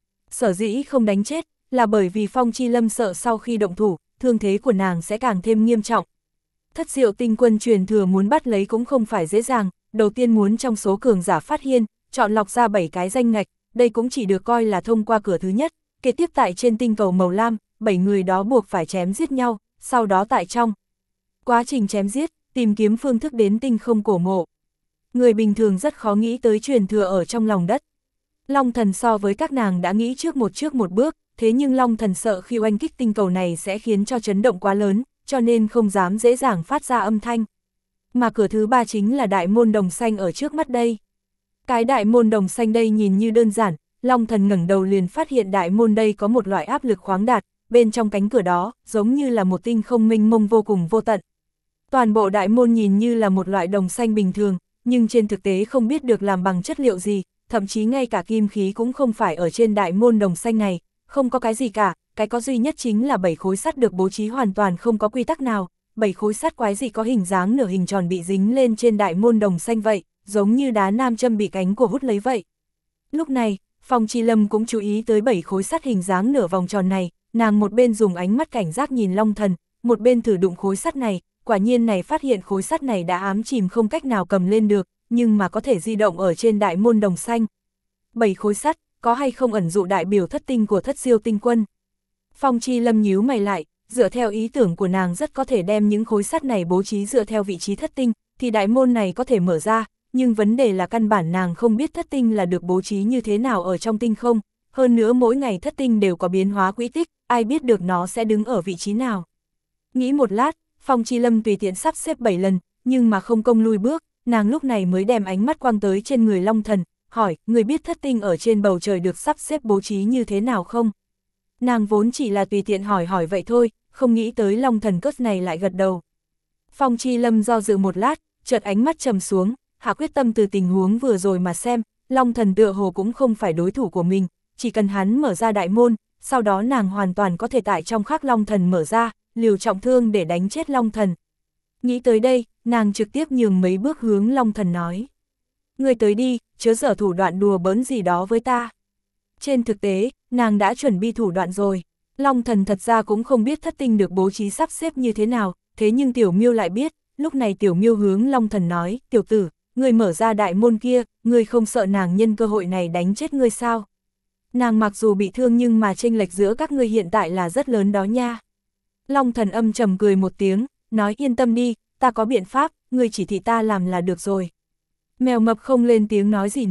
Sở dĩ không đánh chết, là bởi vì Phong Chi Lâm sợ sau khi động thủ, thương thế của nàng sẽ càng thêm nghiêm trọng. Thất diệu tinh quân truyền thừa muốn bắt lấy cũng không phải dễ dàng, đầu tiên muốn trong số cường giả phát hiện, chọn lọc ra bảy cái danh ngạch, đây cũng chỉ được coi là thông qua cửa thứ nhất, kế tiếp tại trên tinh cầu màu lam, bảy người đó buộc phải chém giết nhau, sau đó tại trong quá trình chém giết, tìm kiếm phương thức đến tinh không cổ mộ. Người bình thường rất khó nghĩ tới truyền thừa ở trong lòng đất. Long Thần so với các nàng đã nghĩ trước một trước một bước, thế nhưng Long Thần sợ khi oanh kích tinh cầu này sẽ khiến cho chấn động quá lớn, cho nên không dám dễ dàng phát ra âm thanh. Mà cửa thứ ba chính là đại môn đồng xanh ở trước mắt đây. Cái đại môn đồng xanh đây nhìn như đơn giản, Long Thần ngẩng đầu liền phát hiện đại môn đây có một loại áp lực khoáng đạt, bên trong cánh cửa đó, giống như là một tinh không mênh mông vô cùng vô tận. Toàn bộ đại môn nhìn như là một loại đồng xanh bình thường, nhưng trên thực tế không biết được làm bằng chất liệu gì, thậm chí ngay cả kim khí cũng không phải ở trên đại môn đồng xanh này, không có cái gì cả, cái có duy nhất chính là bảy khối sắt được bố trí hoàn toàn không có quy tắc nào, bảy khối sắt quái dị có hình dáng nửa hình tròn bị dính lên trên đại môn đồng xanh vậy, giống như đá nam châm bị cánh của hút lấy vậy. Lúc này, Phong Chi Lâm cũng chú ý tới bảy khối sắt hình dáng nửa vòng tròn này, nàng một bên dùng ánh mắt cảnh giác nhìn Long Thần, một bên thử đụng khối sắt này, quả nhiên này phát hiện khối sắt này đã ám chìm không cách nào cầm lên được, nhưng mà có thể di động ở trên đại môn đồng xanh. Bảy khối sắt, có hay không ẩn dụ đại biểu thất tinh của thất diệu tinh quân? Phong Chi Lâm nhíu mày lại, dựa theo ý tưởng của nàng rất có thể đem những khối sắt này bố trí dựa theo vị trí thất tinh, thì đại môn này có thể mở ra, nhưng vấn đề là căn bản nàng không biết thất tinh là được bố trí như thế nào ở trong tinh không, hơn nữa mỗi ngày thất tinh đều có biến hóa quỹ tích, ai biết được nó sẽ đứng ở vị trí nào. Nghĩ một lát, Phong Chi Lâm tùy tiện sắp xếp bảy lần, nhưng mà không công lui bước, nàng lúc này mới đem ánh mắt quang tới trên người Long Thần, hỏi, người biết thất tinh ở trên bầu trời được sắp xếp bố trí như thế nào không? Nàng vốn chỉ là tùy tiện hỏi hỏi vậy thôi, không nghĩ tới Long Thần cất này lại gật đầu. Phong Chi Lâm do dự một lát, chợt ánh mắt trầm xuống, hạ quyết tâm từ tình huống vừa rồi mà xem, Long Thần tựa hồ cũng không phải đối thủ của mình, chỉ cần hắn mở ra đại môn, sau đó nàng hoàn toàn có thể tại trong khắc Long Thần mở ra, liều trọng thương để đánh chết Long Thần. Nghĩ tới đây, nàng trực tiếp nhường mấy bước hướng Long Thần nói. Người tới đi, chớ dở thủ đoạn đùa bỡn gì đó với ta. Trên thực tế, nàng đã chuẩn bị thủ đoạn rồi. Long Thần thật ra cũng không biết thất tinh được bố trí sắp xếp như thế nào, thế nhưng Tiểu Miêu lại biết, lúc này Tiểu Miêu hướng Long Thần nói, tiểu tử, người mở ra đại môn kia, người không sợ nàng nhân cơ hội này đánh chết ngươi sao? Nàng mặc dù bị thương nhưng mà chênh lệch giữa các ngươi hiện tại là rất lớn đó nha. Long Thần âm trầm cười một tiếng, nói yên tâm đi, ta có biện pháp, ngươi chỉ thị ta làm là được rồi. Mèo mập không lên tiếng nói gì nữa,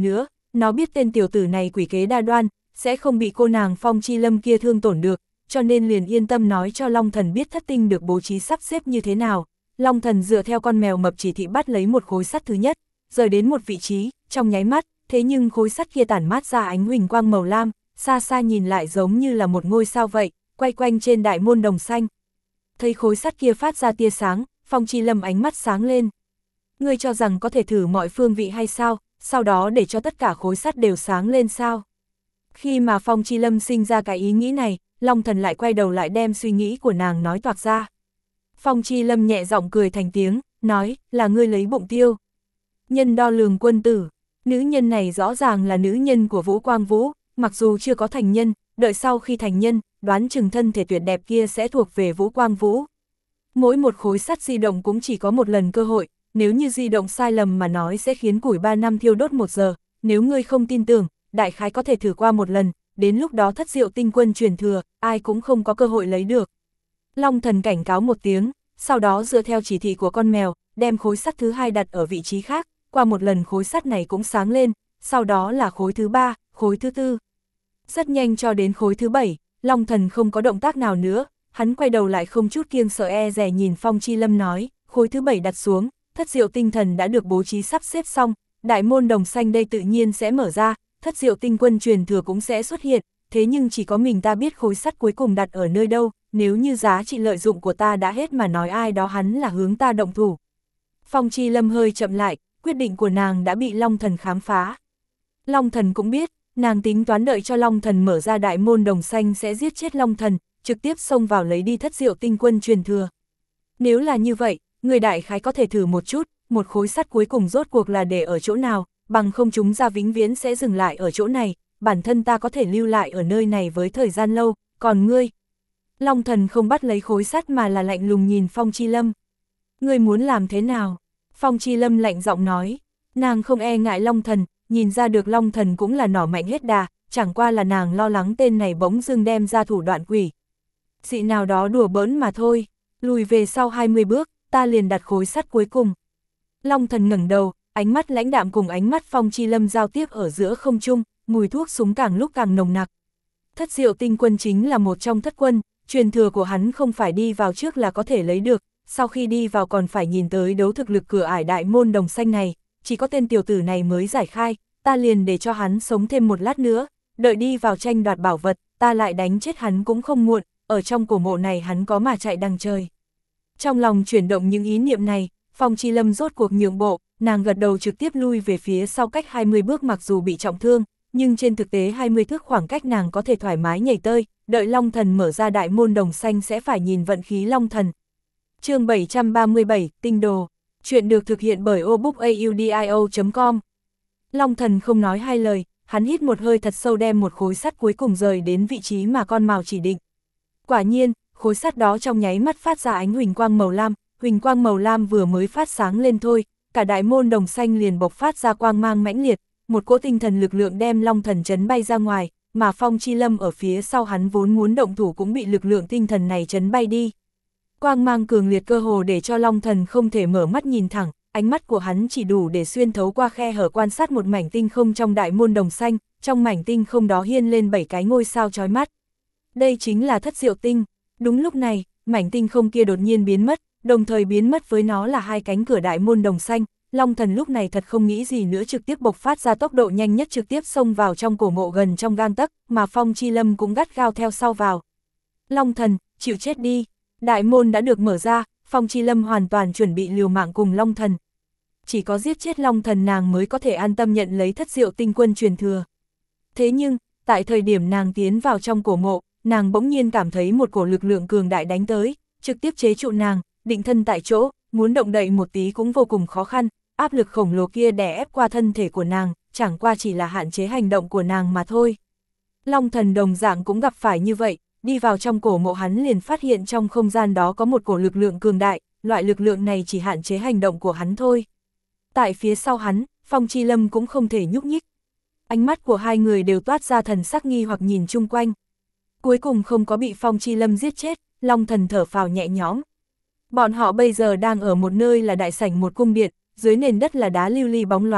nó biết tên tiểu tử này quỷ kế đa đoan, sẽ không bị cô nàng Phong Chi Lâm kia thương tổn được, cho nên liền yên tâm nói cho Long Thần biết thất tinh được bố trí sắp xếp như thế nào. Long Thần dựa theo con mèo mập chỉ thị bắt lấy một khối sắt thứ nhất, rời đến một vị trí, trong nháy mắt, thế nhưng khối sắt kia tản mát ra ánh huỳnh quang màu lam, xa xa nhìn lại giống như là một ngôi sao vậy, quay quanh trên đại môn đồng xanh. Thấy khối sắt kia phát ra tia sáng, Phong Chi Lâm ánh mắt sáng lên. Ngươi cho rằng có thể thử mọi phương vị hay sao, sau đó để cho tất cả khối sắt đều sáng lên sao? Khi mà Phong Chi Lâm sinh ra cái ý nghĩ này, Long Thần lại quay đầu lại đem suy nghĩ của nàng nói toạc ra. Phong Chi Lâm nhẹ giọng cười thành tiếng, nói, là ngươi lấy bụng tiêu. Nhân đo lường quân tử, nữ nhân này rõ ràng là nữ nhân của Vũ Quang Vũ, mặc dù chưa có thành nhân, đợi sau khi thành nhân, đoán chừng thân thể tuyệt đẹp kia sẽ thuộc về Vũ Quang Vũ. Mỗi một khối sắt di động cũng chỉ có một lần cơ hội, nếu như di động sai lầm mà nói sẽ khiến củi ba năm thiêu đốt một giờ, nếu ngươi không tin tưởng, đại khái có thể thử qua một lần, đến lúc đó thất diệu tinh quân truyền thừa, ai cũng không có cơ hội lấy được. Long Thần cảnh cáo một tiếng, sau đó dựa theo chỉ thị của con mèo, đem khối sắt thứ hai đặt ở vị trí khác, qua một lần khối sắt này cũng sáng lên, sau đó là khối thứ ba, khối thứ tư. Rất nhanh cho đến khối thứ bảy, Long Thần không có động tác nào nữa, hắn quay đầu lại không chút kiêng sợ e dè nhìn Phong Chi Lâm nói, khối thứ bảy đặt xuống, thất diệu tinh thần đã được bố trí sắp xếp xong, đại môn đồng xanh đây tự nhiên sẽ mở ra, thất diệu tinh quân truyền thừa cũng sẽ xuất hiện, thế nhưng chỉ có mình ta biết khối sắt cuối cùng đặt ở nơi đâu, nếu như giá trị lợi dụng của ta đã hết mà nói ai đó hắn là hướng ta động thủ. Phong Chi Lâm hơi chậm lại, quyết định của nàng đã bị Long Thần khám phá. Long Thần cũng biết, nàng tính toán đợi cho Long Thần mở ra đại môn đồng xanh sẽ giết chết Long Thần, trực tiếp xông vào lấy đi thất diệu tinh quân truyền thừa. Nếu là như vậy, người đại khái có thể thử một chút, một khối sắt cuối cùng rốt cuộc là để ở chỗ nào, bằng không chúng ra vĩnh viễn sẽ dừng lại ở chỗ này, bản thân ta có thể lưu lại ở nơi này với thời gian lâu, còn ngươi. Long Thần không bắt lấy khối sắt mà là lạnh lùng nhìn Phong Chi Lâm. Ngươi muốn làm thế nào? Phong Chi Lâm lạnh giọng nói, nàng không e ngại Long Thần, nhìn ra được Long Thần cũng là nỏ mạnh hết đà, chẳng qua là nàng lo lắng tên này bỗng dưng đem ra thủ đoạn quỷ. Dị nào đó đùa bỡn mà thôi, lùi về sau hai mươi bước, ta liền đặt khối sắt cuối cùng. Long Thần ngẩng đầu, ánh mắt lãnh đạm cùng ánh mắt Phong Chi Lâm giao tiếp ở giữa không trung, mùi thuốc súng càng lúc càng nồng nặc. Thất diệu tinh quân chính là một trong thất quân, truyền thừa của hắn không phải đi vào trước là có thể lấy được, sau khi đi vào còn phải nhìn tới đấu thực lực cửa ải đại môn đồng xanh này, chỉ có tên tiểu tử này mới giải khai, ta liền để cho hắn sống thêm một lát nữa, đợi đi vào tranh đoạt bảo vật, ta lại đánh chết hắn cũng không muộn, ở trong cổ mộ này hắn có mà chạy đằng trời. Trong lòng chuyển động những ý niệm này, Phong Chi Lâm rốt cuộc nhượng bộ, nàng gật đầu trực tiếp lui về phía sau cách hai mươi bước mặc dù bị trọng thương, nhưng trên thực tế hai mươi thước khoảng cách nàng có thể thoải mái nhảy tơi, đợi Long Thần mở ra đại môn đồng xanh sẽ phải nhìn vận khí Long Thần. Chương bảy trăm ba mươi bảy, Tinh Đồ. Chuyện được thực hiện bởi obookaudio chấm com. Long Thần không nói hai lời, hắn hít một hơi thật sâu đem một khối sắt cuối cùng rời đến vị trí mà con mào chỉ định. Quả nhiên, khối sắt đó trong nháy mắt phát ra ánh huỳnh quang màu lam, huỳnh quang màu lam vừa mới phát sáng lên thôi, cả đại môn đồng xanh liền bộc phát ra quang mang mãnh liệt, một cỗ tinh thần lực lượng đem Long Thần chấn bay ra ngoài, mà Phong Chi Lâm ở phía sau hắn vốn muốn động thủ cũng bị lực lượng tinh thần này chấn bay đi. Quang mang cường liệt cơ hồ để cho Long Thần không thể mở mắt nhìn thẳng, ánh mắt của hắn chỉ đủ để xuyên thấu qua khe hở quan sát một mảnh tinh không trong đại môn đồng xanh, trong mảnh tinh không đó hiên lên bảy cái ngôi sao chói mắt. Đây chính là thất diệu tinh. Đúng lúc này, mảnh tinh không kia đột nhiên biến mất, đồng thời biến mất với nó là hai cánh cửa đại môn đồng xanh. Long Thần lúc này thật không nghĩ gì nữa trực tiếp bộc phát ra tốc độ nhanh nhất trực tiếp xông vào trong cổ mộ gần trong gang tấc, mà Phong Chi Lâm cũng gắt gao theo sau vào. Long Thần, chịu chết đi. Đại môn đã được mở ra, Phong Chi Lâm hoàn toàn chuẩn bị liều mạng cùng Long Thần. Chỉ có giết chết Long Thần nàng mới có thể an tâm nhận lấy thất diệu tinh quân truyền thừa. Thế nhưng, tại thời điểm nàng tiến vào trong cổ mộ, nàng bỗng nhiên cảm thấy một cổ lực lượng cường đại đánh tới, trực tiếp chế trụ nàng, định thân tại chỗ, muốn động đậy một tí cũng vô cùng khó khăn, áp lực khổng lồ kia đè ép qua thân thể của nàng, chẳng qua chỉ là hạn chế hành động của nàng mà thôi. Long Thần đồng dạng cũng gặp phải như vậy, đi vào trong cổ mộ hắn liền phát hiện trong không gian đó có một cổ lực lượng cường đại, loại lực lượng này chỉ hạn chế hành động của hắn thôi. Tại phía sau hắn, Phong Chi Lâm cũng không thể nhúc nhích. Ánh mắt của hai người đều toát ra thần sắc nghi hoặc nhìn chung quanh. Cuối cùng không có bị Phong Chi Lâm giết chết, Long Thần thở phào nhẹ nhõm. Bọn họ bây giờ đang ở một nơi là đại sảnh một cung điện, dưới nền đất là đá lưu ly bóng loáng,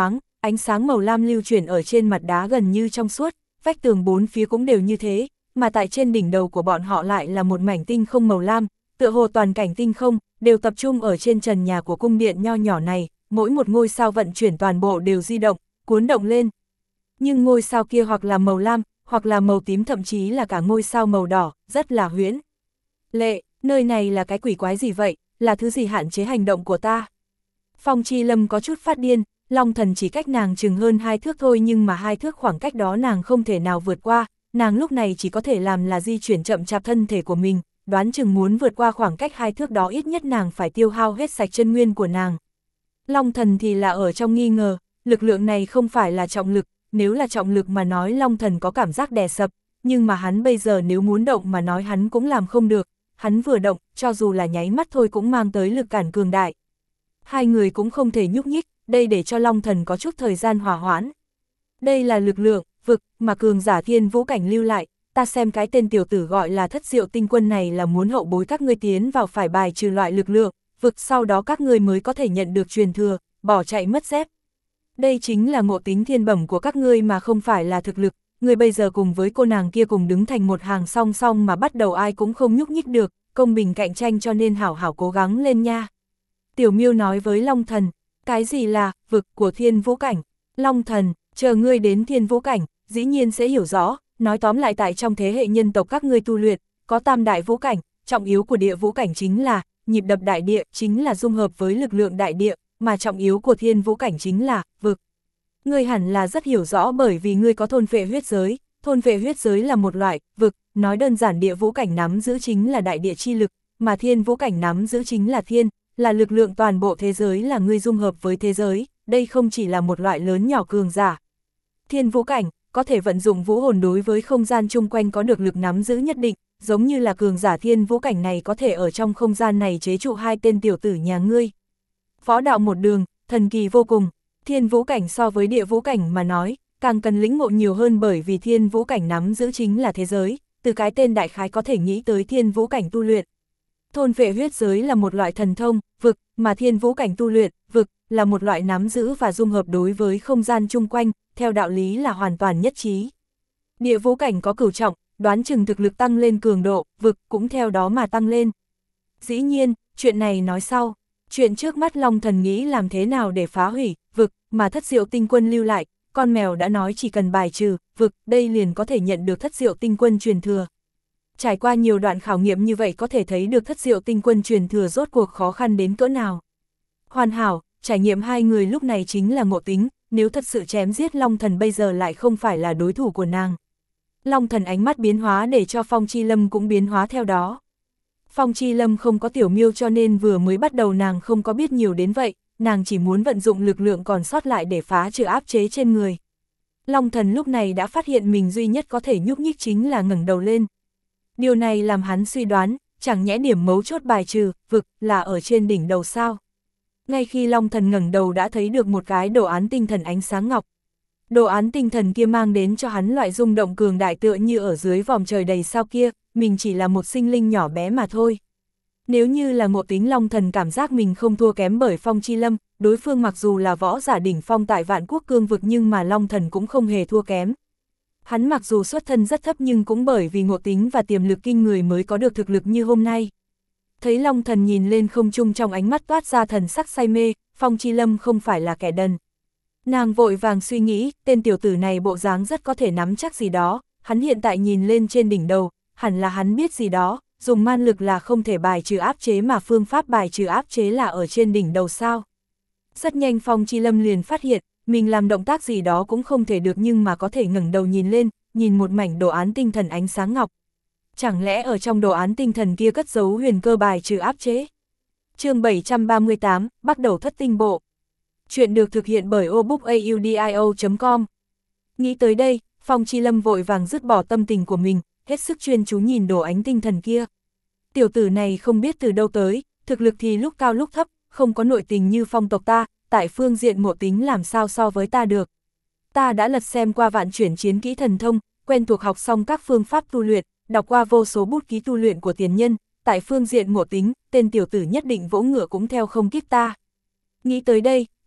ánh sáng màu lam lưu chuyển ở trên mặt đá gần như trong suốt, vách tường bốn phía cũng đều như thế, mà tại trên đỉnh đầu của bọn họ lại là một mảnh tinh không màu lam, tựa hồ toàn cảnh tinh không, đều tập trung ở trên trần nhà của cung điện nho nhỏ này, mỗi một ngôi sao vận chuyển toàn bộ đều di động, cuốn động lên. Nhưng ngôi sao kia hoặc là màu lam, hoặc là màu tím, thậm chí là cả ngôi sao màu đỏ, rất là huyễn. Lệ, nơi này là cái quỷ quái gì vậy, là thứ gì hạn chế hành động của ta? Phong Chi Lâm có chút phát điên, Long Thần chỉ cách nàng chừng hơn hai thước thôi, nhưng mà hai thước khoảng cách đó nàng không thể nào vượt qua, nàng lúc này chỉ có thể làm là di chuyển chậm chạp thân thể của mình, đoán chừng muốn vượt qua khoảng cách hai thước đó ít nhất nàng phải tiêu hao hết sạch chân nguyên của nàng. Long Thần thì là ở trong nghi ngờ, lực lượng này không phải là trọng lực, nếu là trọng lực mà nói Long Thần có cảm giác đè sập, nhưng mà hắn bây giờ nếu muốn động mà nói hắn cũng làm không được, hắn vừa động, cho dù là nháy mắt thôi cũng mang tới lực cản cường đại. Hai người cũng không thể nhúc nhích, đây để cho Long Thần có chút thời gian hòa hoãn. Đây là lực lượng, vực, mà cường giả thiên vũ cảnh lưu lại, ta xem cái tên tiểu tử gọi là Thất Diệu Tinh Quân này là muốn hậu bối các ngươi tiến vào phải bài trừ loại lực lượng, vực sau đó các ngươi mới có thể nhận được truyền thừa, bỏ chạy mất dép. Đây chính là ngộ tính thiên bẩm của các ngươi mà không phải là thực lực, ngươi bây giờ cùng với cô nàng kia cùng đứng thành một hàng song song mà bắt đầu ai cũng không nhúc nhích được, công bình cạnh tranh cho nên hảo hảo cố gắng lên nha. Tiểu Miêu nói với Long Thần, cái gì là vực của thiên vũ cảnh? Long Thần, chờ ngươi đến thiên vũ cảnh, dĩ nhiên sẽ hiểu rõ, nói tóm lại tại trong thế hệ nhân tộc các ngươi tu luyện, có tam đại vũ cảnh, trọng yếu của địa vũ cảnh chính là nhịp đập đại địa, chính là dung hợp với lực lượng đại địa, mà trọng yếu của thiên vũ cảnh chính là vực. Ngươi hẳn là rất hiểu rõ bởi vì ngươi có thôn phệ huyết giới, thôn phệ huyết giới là một loại vực, nói đơn giản địa vũ cảnh nắm giữ chính là đại địa chi lực, mà thiên vũ cảnh nắm giữ chính là thiên, là lực lượng toàn bộ thế giới, là ngươi dung hợp với thế giới, đây không chỉ là một loại lớn nhỏ cường giả. Thiên vũ cảnh, có thể vận dụng vũ hồn đối với không gian chung quanh có được lực nắm giữ nhất định, giống như là cường giả thiên vũ cảnh này có thể ở trong không gian này chế trụ hai tên tiểu tử nhà ngươi. Võ đạo một đường, thần kỳ vô cùng, thiên vũ cảnh so với địa vũ cảnh mà nói, càng cần lĩnh ngộ nhiều hơn bởi vì thiên vũ cảnh nắm giữ chính là thế giới, từ cái tên đại khái có thể nghĩ tới thiên vũ cảnh tu luyện. Thôn phệ huyết giới là một loại thần thông, vực, mà thiên vũ cảnh tu luyện, vực, là một loại nắm giữ và dung hợp đối với không gian chung quanh, theo đạo lý là hoàn toàn nhất trí. Địa vũ cảnh có cửu trọng, đoán chừng thực lực tăng lên cường độ, vực cũng theo đó mà tăng lên. Dĩ nhiên, chuyện này nói sau, chuyện trước mắt Long Thần nghĩ làm thế nào để phá hủy, vực, mà Thất Diệu Tinh Quân lưu lại, con mèo đã nói chỉ cần bài trừ, vực, đây liền có thể nhận được Thất Diệu Tinh Quân truyền thừa. Trải qua nhiều đoạn khảo nghiệm như vậy có thể thấy được Thất Diệu Tinh Quân truyền thừa rốt cuộc khó khăn đến cỡ nào. Hoàn hảo, trải nghiệm hai người lúc này chính là ngộ tính, nếu thật sự chém giết Long Thần bây giờ lại không phải là đối thủ của nàng. Long Thần ánh mắt biến hóa để cho Phong Chi Lâm cũng biến hóa theo đó. Phong Chi Lâm không có Tiểu Miêu cho nên vừa mới bắt đầu nàng không có biết nhiều đến vậy, nàng chỉ muốn vận dụng lực lượng còn sót lại để phá trừ áp chế trên người. Long Thần lúc này đã phát hiện mình duy nhất có thể nhúc nhích chính là ngẩng đầu lên. Điều này làm hắn suy đoán, chẳng nhẽ điểm mấu chốt bài trừ, vực, là ở trên đỉnh đầu sao. Ngay khi Long Thần ngẩng đầu đã thấy được một cái đồ án tinh thần ánh sáng ngọc. Đồ án tinh thần kia mang đến cho hắn loại rung động cường đại tựa như ở dưới vòm trời đầy sao kia, mình chỉ là một sinh linh nhỏ bé mà thôi. Nếu như là ngộ tính Long Thần cảm giác mình không thua kém bởi Phong Chi Lâm, đối phương mặc dù là võ giả đỉnh phong tại Vạn Quốc cương vực nhưng mà Long Thần cũng không hề thua kém. Hắn mặc dù xuất thân rất thấp nhưng cũng bởi vì ngộ tính và tiềm lực kinh người mới có được thực lực như hôm nay. Thấy Long Thần nhìn lên không trung trong ánh mắt toát ra thần sắc say mê, Phong Chi Lâm không phải là kẻ đần. Nàng vội vàng suy nghĩ, tên tiểu tử này bộ dáng rất có thể nắm chắc gì đó, hắn hiện tại nhìn lên trên đỉnh đầu, hẳn là hắn biết gì đó, dùng man lực là không thể bài trừ áp chế mà phương pháp bài trừ áp chế là ở trên đỉnh đầu sao. Rất nhanh Phong Chi Lâm liền phát hiện, mình làm động tác gì đó cũng không thể được nhưng mà có thể ngẩng đầu nhìn lên, nhìn một mảnh đồ án tinh thần ánh sáng ngọc. Chẳng lẽ ở trong đồ án tinh thần kia cất giấu huyền cơ bài trừ áp chế? Chương bảy trăm ba mươi tám, bắt đầu thất tinh bộ. Chuyện được thực hiện bởi obookaudio chấm com. Nghĩ tới đây, Phong Chi Lâm vội vàng dứt bỏ tâm tình của mình, hết sức chuyên chú nhìn đồ ánh tinh thần kia. Tiểu tử này không biết từ đâu tới, thực lực thì lúc cao lúc thấp, không có nội tình như phong tộc ta, tại phương diện ngộ tính làm sao so với ta được. Ta đã lật xem qua vạn chuyển chiến kỹ thần thông, quen thuộc học xong các phương pháp tu luyện, đọc qua vô số bút ký tu luyện của tiền nhân, tại phương diện ngộ tính, tên tiểu tử nhất định vỗ ngựa cũng theo không kịp ta. Nghĩ tới đây,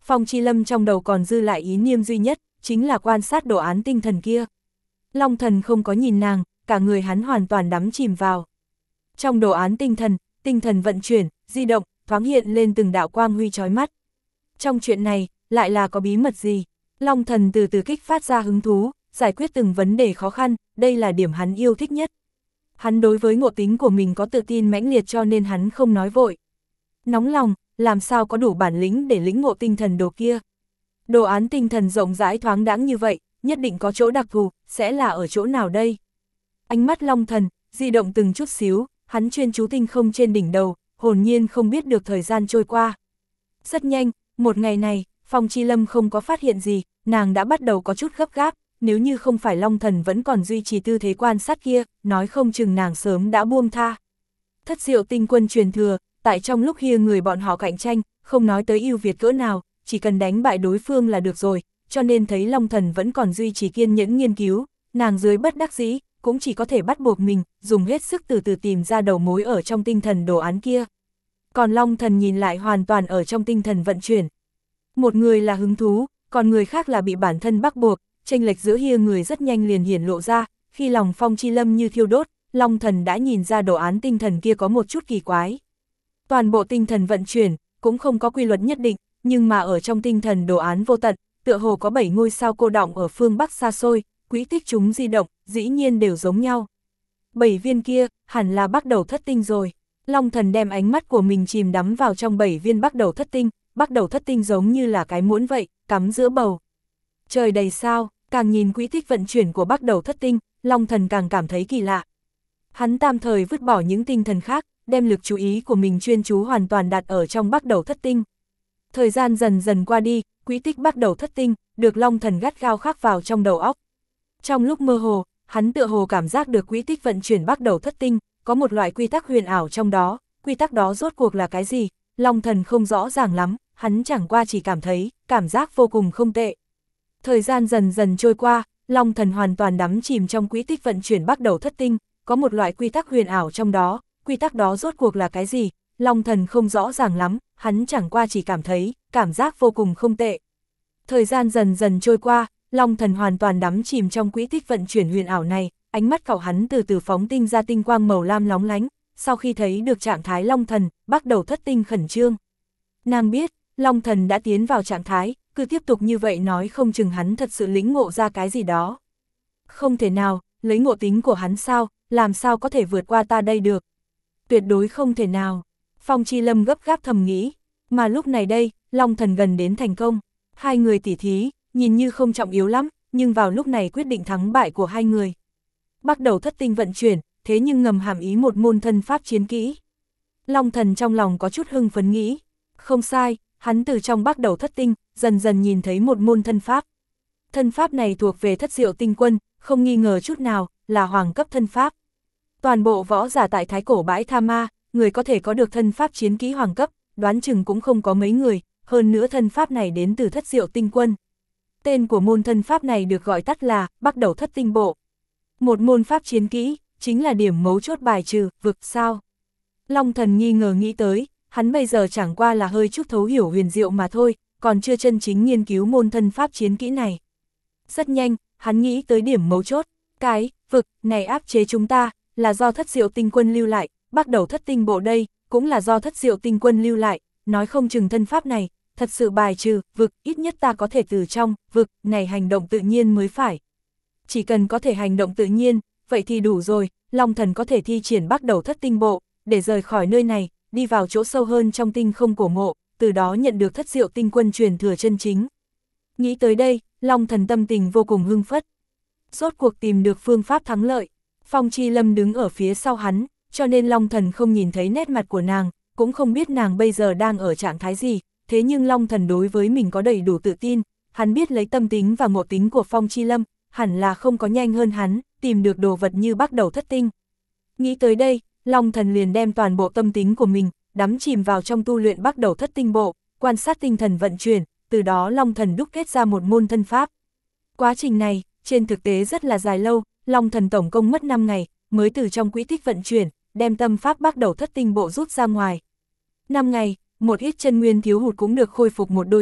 Phong Chi Lâm trong đầu còn dư lại ý niệm duy nhất, chính là quan sát đồ án tinh thần kia. Long Thần không có nhìn nàng, cả người hắn hoàn toàn đắm chìm vào. Trong đồ án tinh thần, tinh thần vận chuyển, di động, thoáng hiện lên từng đạo quang huy chói mắt. Trong chuyện này, lại là có bí mật gì? Long Thần từ từ kích phát ra hứng thú, giải quyết từng vấn đề khó khăn, đây là điểm hắn yêu thích nhất. Hắn đối với ngộ tính của mình có tự tin mãnh liệt cho nên hắn không nói vội. Nóng lòng, làm sao có đủ bản lĩnh để lĩnh ngộ tinh thần đồ kia. Đồ án tinh thần rộng rãi thoáng đãng như vậy, nhất định có chỗ đặc thù, sẽ là ở chỗ nào đây? Ánh mắt Long Thần, di động từng chút xíu, hắn chuyên chú tinh không trên đỉnh đầu, hồn nhiên không biết được thời gian trôi qua. Rất nhanh, một ngày này, Phong Chi Lâm không có phát hiện gì, nàng đã bắt đầu có chút gấp gáp, nếu như không phải Long Thần vẫn còn duy trì tư thế quan sát kia, nói không chừng nàng sớm đã buông tha. Thất diệu tinh quân truyền thừa, tại trong lúc kia người bọn họ cạnh tranh, không nói tới ưu việt cỡ nào, chỉ cần đánh bại đối phương là được rồi, cho nên thấy Long Thần vẫn còn duy trì kiên nhẫn nghiên cứu, nàng dưới bất đắc dĩ, cũng chỉ có thể bắt buộc mình, dùng hết sức từ từ tìm ra đầu mối ở trong tinh thần đồ án kia. Còn Long Thần nhìn lại hoàn toàn ở trong tinh thần vận chuyển. Một người là hứng thú, còn người khác là bị bản thân bắt buộc, chênh lệch giữa hia người rất nhanh liền hiển lộ ra, khi lòng Phong Chi Lâm như thiêu đốt, Long Thần đã nhìn ra đồ án tinh thần kia có một chút kỳ quái. Toàn bộ tinh thần vận chuyển, cũng không có quy luật nhất định, nhưng mà ở trong tinh thần đồ án vô tận, tựa hồ có bảy ngôi sao cô đọng ở phương Bắc xa xôi, quỹ tích chúng di động, dĩ nhiên đều giống nhau. Bảy viên kia, hẳn là bắt đầu thất tinh rồi. Long Thần đem ánh mắt của mình chìm đắm vào trong bảy viên bắt đầu thất tinh, bắt đầu thất tinh giống như là cái muỗng vậy, cắm giữa bầu. Trời đầy sao, càng nhìn quỹ tích vận chuyển của bắt đầu thất tinh, Long Thần càng cảm thấy kỳ lạ. Hắn tạm thời vứt bỏ những tinh thần khác, đem lực chú ý của mình chuyên chú hoàn toàn đặt ở trong bắt đầu thất tinh. Thời gian dần dần qua đi, quỹ tích bắt đầu thất tinh, được Long Thần gắt gao khắc vào trong đầu óc. Trong lúc mơ hồ, hắn tựa hồ cảm giác được quỹ tích vận chuyển bắt đầu thất tinh, có một loại quy tắc huyền ảo trong đó, quy tắc đó rốt cuộc là cái gì, Long Thần không rõ ràng lắm, hắn chẳng qua chỉ cảm thấy, cảm giác vô cùng không tệ. Thời gian dần dần trôi qua, Long Thần hoàn toàn đắm chìm trong quỹ tích vận chuyển bắt đầu thất tinh, có một loại quy tắc huyền ảo trong đó, quy tắc đó rốt cuộc là cái gì, Long Thần không rõ ràng lắm, hắn chẳng qua chỉ cảm thấy, cảm giác vô cùng không tệ. Thời gian dần dần trôi qua, Long Thần hoàn toàn đắm chìm trong quỹ tích vận chuyển huyền ảo này, ánh mắt cậu hắn từ từ phóng tinh ra tinh quang màu lam lóng lánh, sau khi thấy được trạng thái Long Thần, bắt đầu thất tinh khẩn trương. Nàng biết, Long Thần đã tiến vào trạng thái, cứ tiếp tục như vậy nói không chừng hắn thật sự lĩnh ngộ ra cái gì đó. Không thể nào, lấy ngộ tính của hắn sao, làm sao có thể vượt qua ta đây được. Tuyệt đối không thể nào. Phong Chi Lâm gấp gáp thầm nghĩ, mà lúc này đây, Long Thần gần đến thành công. Hai người tỉ thí, nhìn như không trọng yếu lắm, nhưng vào lúc này quyết định thắng bại của hai người. Bắt đầu thất tinh vận chuyển, thế nhưng ngầm hàm ý một môn thân pháp chiến kỹ. Long Thần trong lòng có chút hưng phấn nghĩ, không sai, hắn từ trong bắt đầu thất tinh, dần dần nhìn thấy một môn thân pháp. Thân pháp này thuộc về thất diệu tinh quân, không nghi ngờ chút nào, là hoàng cấp thân pháp. Toàn bộ võ giả tại Thái Cổ bãi Tha Ma, người có thể có được thân pháp chiến kỹ hoàng cấp, đoán chừng cũng không có mấy người, hơn nữa thân pháp này đến từ thất diệu tinh quân. Tên của môn thân pháp này được gọi tắt là bắt đầu thất tinh bộ. Một môn pháp chiến kỹ, chính là điểm mấu chốt bài trừ, vực sao. Long Thần nghi ngờ nghĩ tới, hắn bây giờ chẳng qua là hơi chút thấu hiểu huyền diệu mà thôi, còn chưa chân chính nghiên cứu môn thân pháp chiến kỹ này. Rất nhanh, hắn nghĩ tới điểm mấu chốt, cái, vực, này áp chế chúng ta, là do thất diệu tinh quân lưu lại, bắt đầu thất tinh bộ đây, cũng là do thất diệu tinh quân lưu lại, nói không chừng thân pháp này, thật sự bài trừ, vực, ít nhất ta có thể từ trong, vực, này hành động tự nhiên mới phải. Chỉ cần có thể hành động tự nhiên, vậy thì đủ rồi, Long Thần có thể thi triển bắt đầu thất tinh bộ, để rời khỏi nơi này, đi vào chỗ sâu hơn trong tinh không cổ mộ, từ đó nhận được thất diệu tinh quân truyền thừa chân chính. Nghĩ tới đây, Long Thần tâm tình vô cùng hưng phất. Rốt cuộc tìm được phương pháp thắng lợi, Phong Chi Lâm đứng ở phía sau hắn, cho nên Long Thần không nhìn thấy nét mặt của nàng, cũng không biết nàng bây giờ đang ở trạng thái gì, thế nhưng Long Thần đối với mình có đầy đủ tự tin, hắn biết lấy tâm tính và ngộ tính của Phong Chi Lâm, hẳn là không có nhanh hơn hắn, tìm được đồ vật như bắt đầu thất tinh. Nghĩ tới đây, Long Thần liền đem toàn bộ tâm tính của mình, đắm chìm vào trong tu luyện bắt đầu thất tinh bộ, quan sát tinh thần vận chuyển, từ đó Long Thần đúc kết ra một môn thân pháp. Quá trình này, trên thực tế rất là dài lâu, Long Thần tổng công mất năm ngày, mới từ trong quỹ tích vận chuyển, đem tâm pháp bắt đầu thất tinh bộ rút ra ngoài. năm ngày, một ít chân nguyên thiếu hụt cũng được khôi phục một đôi chút,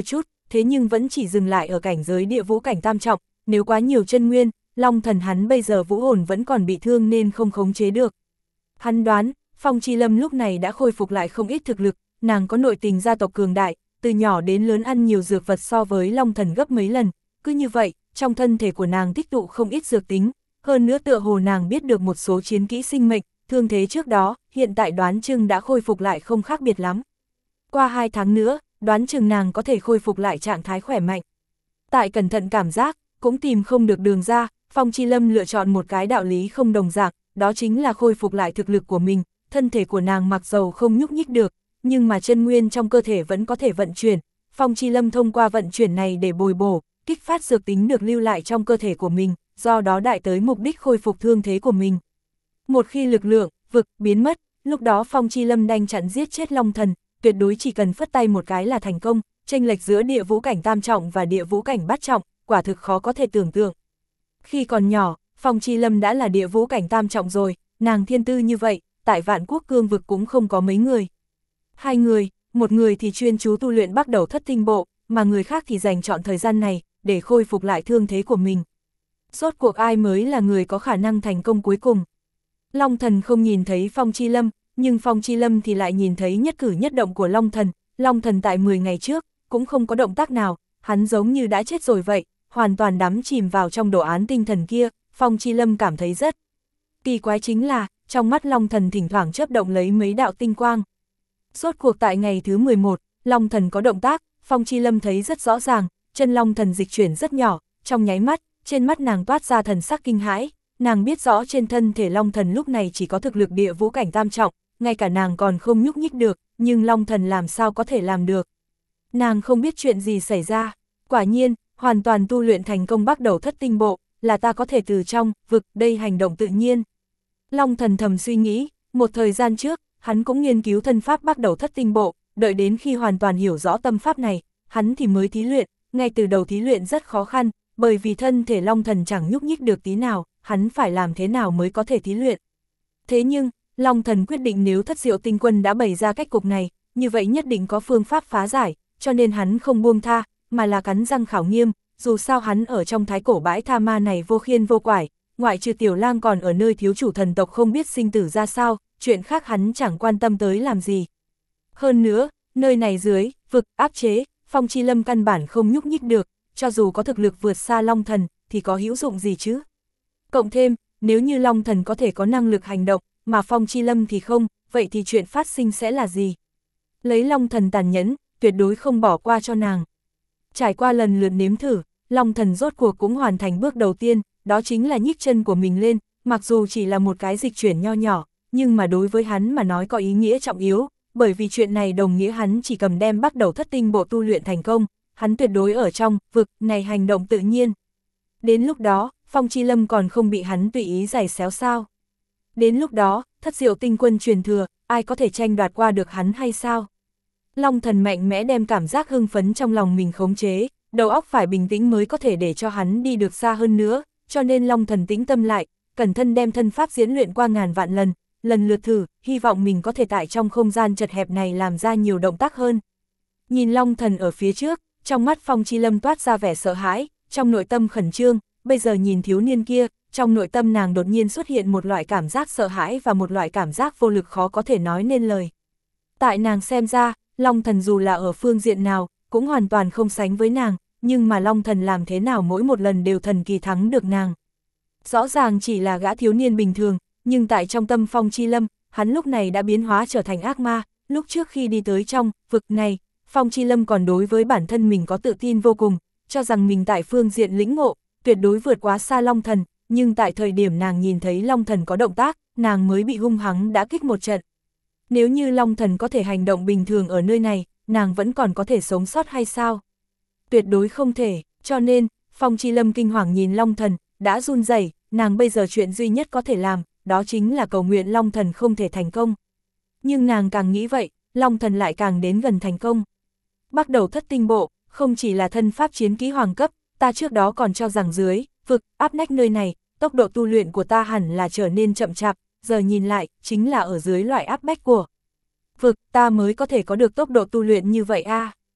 thế nhưng vẫn chỉ dừng lại ở cảnh giới địa vũ cảnh tam trọng, nếu quá nhiều chân nguyên, Long Thần hắn bây giờ vũ hồn vẫn còn bị thương nên không khống chế được. Hắn đoán, Phong Chi Lâm lúc này đã khôi phục lại không ít thực lực, nàng có nội tình gia tộc cường đại, từ nhỏ đến lớn ăn nhiều dược vật so với Long Thần gấp mấy lần, cứ như vậy, trong thân thể của nàng tích tụ không ít dược tính, hơn nữa tựa hồ nàng biết được một số chiến kỹ sinh mệnh, thương thế trước đó, hiện tại đoán chừng đã khôi phục lại không khác biệt lắm. Qua hai tháng nữa, đoán chừng nàng có thể khôi phục lại trạng thái khỏe mạnh. Tại cẩn thận cảm giác, cũng tìm không được đường ra, Phong Chi Lâm lựa chọn một cái đạo lý không đồng dạng, đó chính là khôi phục lại thực lực của mình, thân thể của nàng mặc dầu không nhúc nhích được, nhưng mà chân nguyên trong cơ thể vẫn có thể vận chuyển, Phong Chi Lâm thông qua vận chuyển này để bồi bổ, kích phát dược tính được lưu lại trong cơ thể của mình, do đó đại tới mục đích khôi phục thương thế của mình. Một khi lực lượng, vực, biến mất, lúc đó Phong Chi Lâm đành chặn giết chết Long Thần, tuyệt đối chỉ cần phất tay một cái là thành công, chênh lệch giữa địa vũ cảnh tam trọng và địa vũ cảnh bát trọng, quả thực khó có thể tưởng tượng. Khi còn nhỏ, Phong Chi Lâm đã là địa vũ cảnh tam trọng rồi, nàng thiên tư như vậy, tại Vạn Quốc cương vực cũng không có mấy người. Hai người, một người thì chuyên chú tu luyện bắt đầu thất tinh bộ, mà người khác thì dành chọn thời gian này, để khôi phục lại thương thế của mình. Rốt cuộc ai mới là người có khả năng thành công cuối cùng? Long Thần không nhìn thấy Phong Chi Lâm, nhưng Phong Chi Lâm thì lại nhìn thấy nhất cử nhất động của Long Thần. Long Thần tại mười ngày trước, cũng không có động tác nào, hắn giống như đã chết rồi vậy, hoàn toàn đắm chìm vào trong đồ án tinh thần kia, Phong Chi Lâm cảm thấy rất kỳ quái chính là, trong mắt Long Thần thỉnh thoảng chớp động lấy mấy đạo tinh quang. Rốt cuộc tại ngày thứ mười một, Long Thần có động tác, Phong Chi Lâm thấy rất rõ ràng, chân Long Thần dịch chuyển rất nhỏ, trong nháy mắt, trên mắt nàng toát ra thần sắc kinh hãi, nàng biết rõ trên thân thể Long Thần lúc này chỉ có thực lực địa vũ cảnh tam trọng, ngay cả nàng còn không nhúc nhích được, nhưng Long Thần làm sao có thể làm được. Nàng không biết chuyện gì xảy ra, quả nhiên, hoàn toàn tu luyện thành công bắt đầu thất tinh bộ, là ta có thể từ trong, vực, đây hành động tự nhiên. Long Thần thầm suy nghĩ, một thời gian trước, hắn cũng nghiên cứu thân pháp bắt đầu thất tinh bộ, đợi đến khi hoàn toàn hiểu rõ tâm pháp này, hắn thì mới thí luyện, ngay từ đầu thí luyện rất khó khăn, bởi vì thân thể Long Thần chẳng nhúc nhích được tí nào, hắn phải làm thế nào mới có thể thí luyện. Thế nhưng, Long Thần quyết định nếu Thất Diệu Tinh Quân đã bày ra cách cục này, như vậy nhất định có phương pháp phá giải, cho nên hắn không buông tha, mà là cắn răng khảo nghiêm, dù sao hắn ở trong thái cổ bãi tha ma này vô khiên vô quải, ngoại trừ Tiểu Lang còn ở nơi thiếu chủ thần tộc không biết sinh tử ra sao, chuyện khác hắn chẳng quan tâm tới làm gì. Hơn nữa, nơi này dưới, vực, áp chế, Phong Chi Lâm căn bản không nhúc nhích được, cho dù có thực lực vượt xa Long Thần, thì có hữu dụng gì chứ? Cộng thêm, nếu như Long Thần có thể có năng lực hành động, mà Phong Chi Lâm thì không, vậy thì chuyện phát sinh sẽ là gì? Lấy Long Thần tàn nhẫn, tuyệt đối không bỏ qua cho nàng. Trải qua lần lượt nếm thử, Long Thần rốt cuộc cũng hoàn thành bước đầu tiên, đó chính là nhích chân của mình lên, mặc dù chỉ là một cái dịch chuyển nho nhỏ, nhưng mà đối với hắn mà nói có ý nghĩa trọng yếu, bởi vì chuyện này đồng nghĩa hắn chỉ cầm đem bắt đầu thất tinh bộ tu luyện thành công, hắn tuyệt đối ở trong vực này hành động tự nhiên. Đến lúc đó, Phong Chi Lâm còn không bị hắn tùy ý giày xéo sao? Đến lúc đó, Thất Diệu Tinh Quân truyền thừa, ai có thể tranh đoạt qua được hắn hay sao? Long Thần mạnh mẽ đem cảm giác hưng phấn trong lòng mình khống chế, đầu óc phải bình tĩnh mới có thể để cho hắn đi được xa hơn nữa, cho nên Long Thần tĩnh tâm lại, cẩn thận đem thân pháp diễn luyện qua ngàn vạn lần, lần lượt thử, hy vọng mình có thể tại trong không gian chật hẹp này làm ra nhiều động tác hơn. Nhìn Long Thần ở phía trước, trong mắt Phong Chi Lâm toát ra vẻ sợ hãi, trong nội tâm khẩn trương, bây giờ nhìn thiếu niên kia, trong nội tâm nàng đột nhiên xuất hiện một loại cảm giác sợ hãi và một loại cảm giác vô lực khó có thể nói nên lời. Tại nàng xem ra, Long Thần dù là ở phương diện nào, cũng hoàn toàn không sánh với nàng, nhưng mà Long Thần làm thế nào mỗi một lần đều thần kỳ thắng được nàng. Rõ ràng chỉ là gã thiếu niên bình thường, nhưng tại trong tâm Phong Chi Lâm, hắn lúc này đã biến hóa trở thành ác ma, lúc trước khi đi tới trong vực này, Phong Chi Lâm còn đối với bản thân mình có tự tin vô cùng, cho rằng mình tại phương diện lĩnh ngộ, tuyệt đối vượt quá xa Long Thần, nhưng tại thời điểm nàng nhìn thấy Long Thần có động tác, nàng mới bị hung hăng đã kích một trận. Nếu như Long Thần có thể hành động bình thường ở nơi này, nàng vẫn còn có thể sống sót hay sao? Tuyệt đối không thể, cho nên, Phong Chi Lâm kinh hoàng nhìn Long Thần, đã run rẩy, nàng bây giờ chuyện duy nhất có thể làm, đó chính là cầu nguyện Long Thần không thể thành công. Nhưng nàng càng nghĩ vậy, Long Thần lại càng đến gần thành công. Bắt đầu thất tinh bộ, không chỉ là thân pháp chiến kỹ hoàng cấp, ta trước đó còn cho rằng dưới, vực, áp nách nơi này, tốc độ tu luyện của ta hẳn là trở nên chậm chạp, giờ nhìn lại, chính là ở dưới loại áp bách của vực, ta mới có thể có được tốc độ tu luyện như vậy a. À.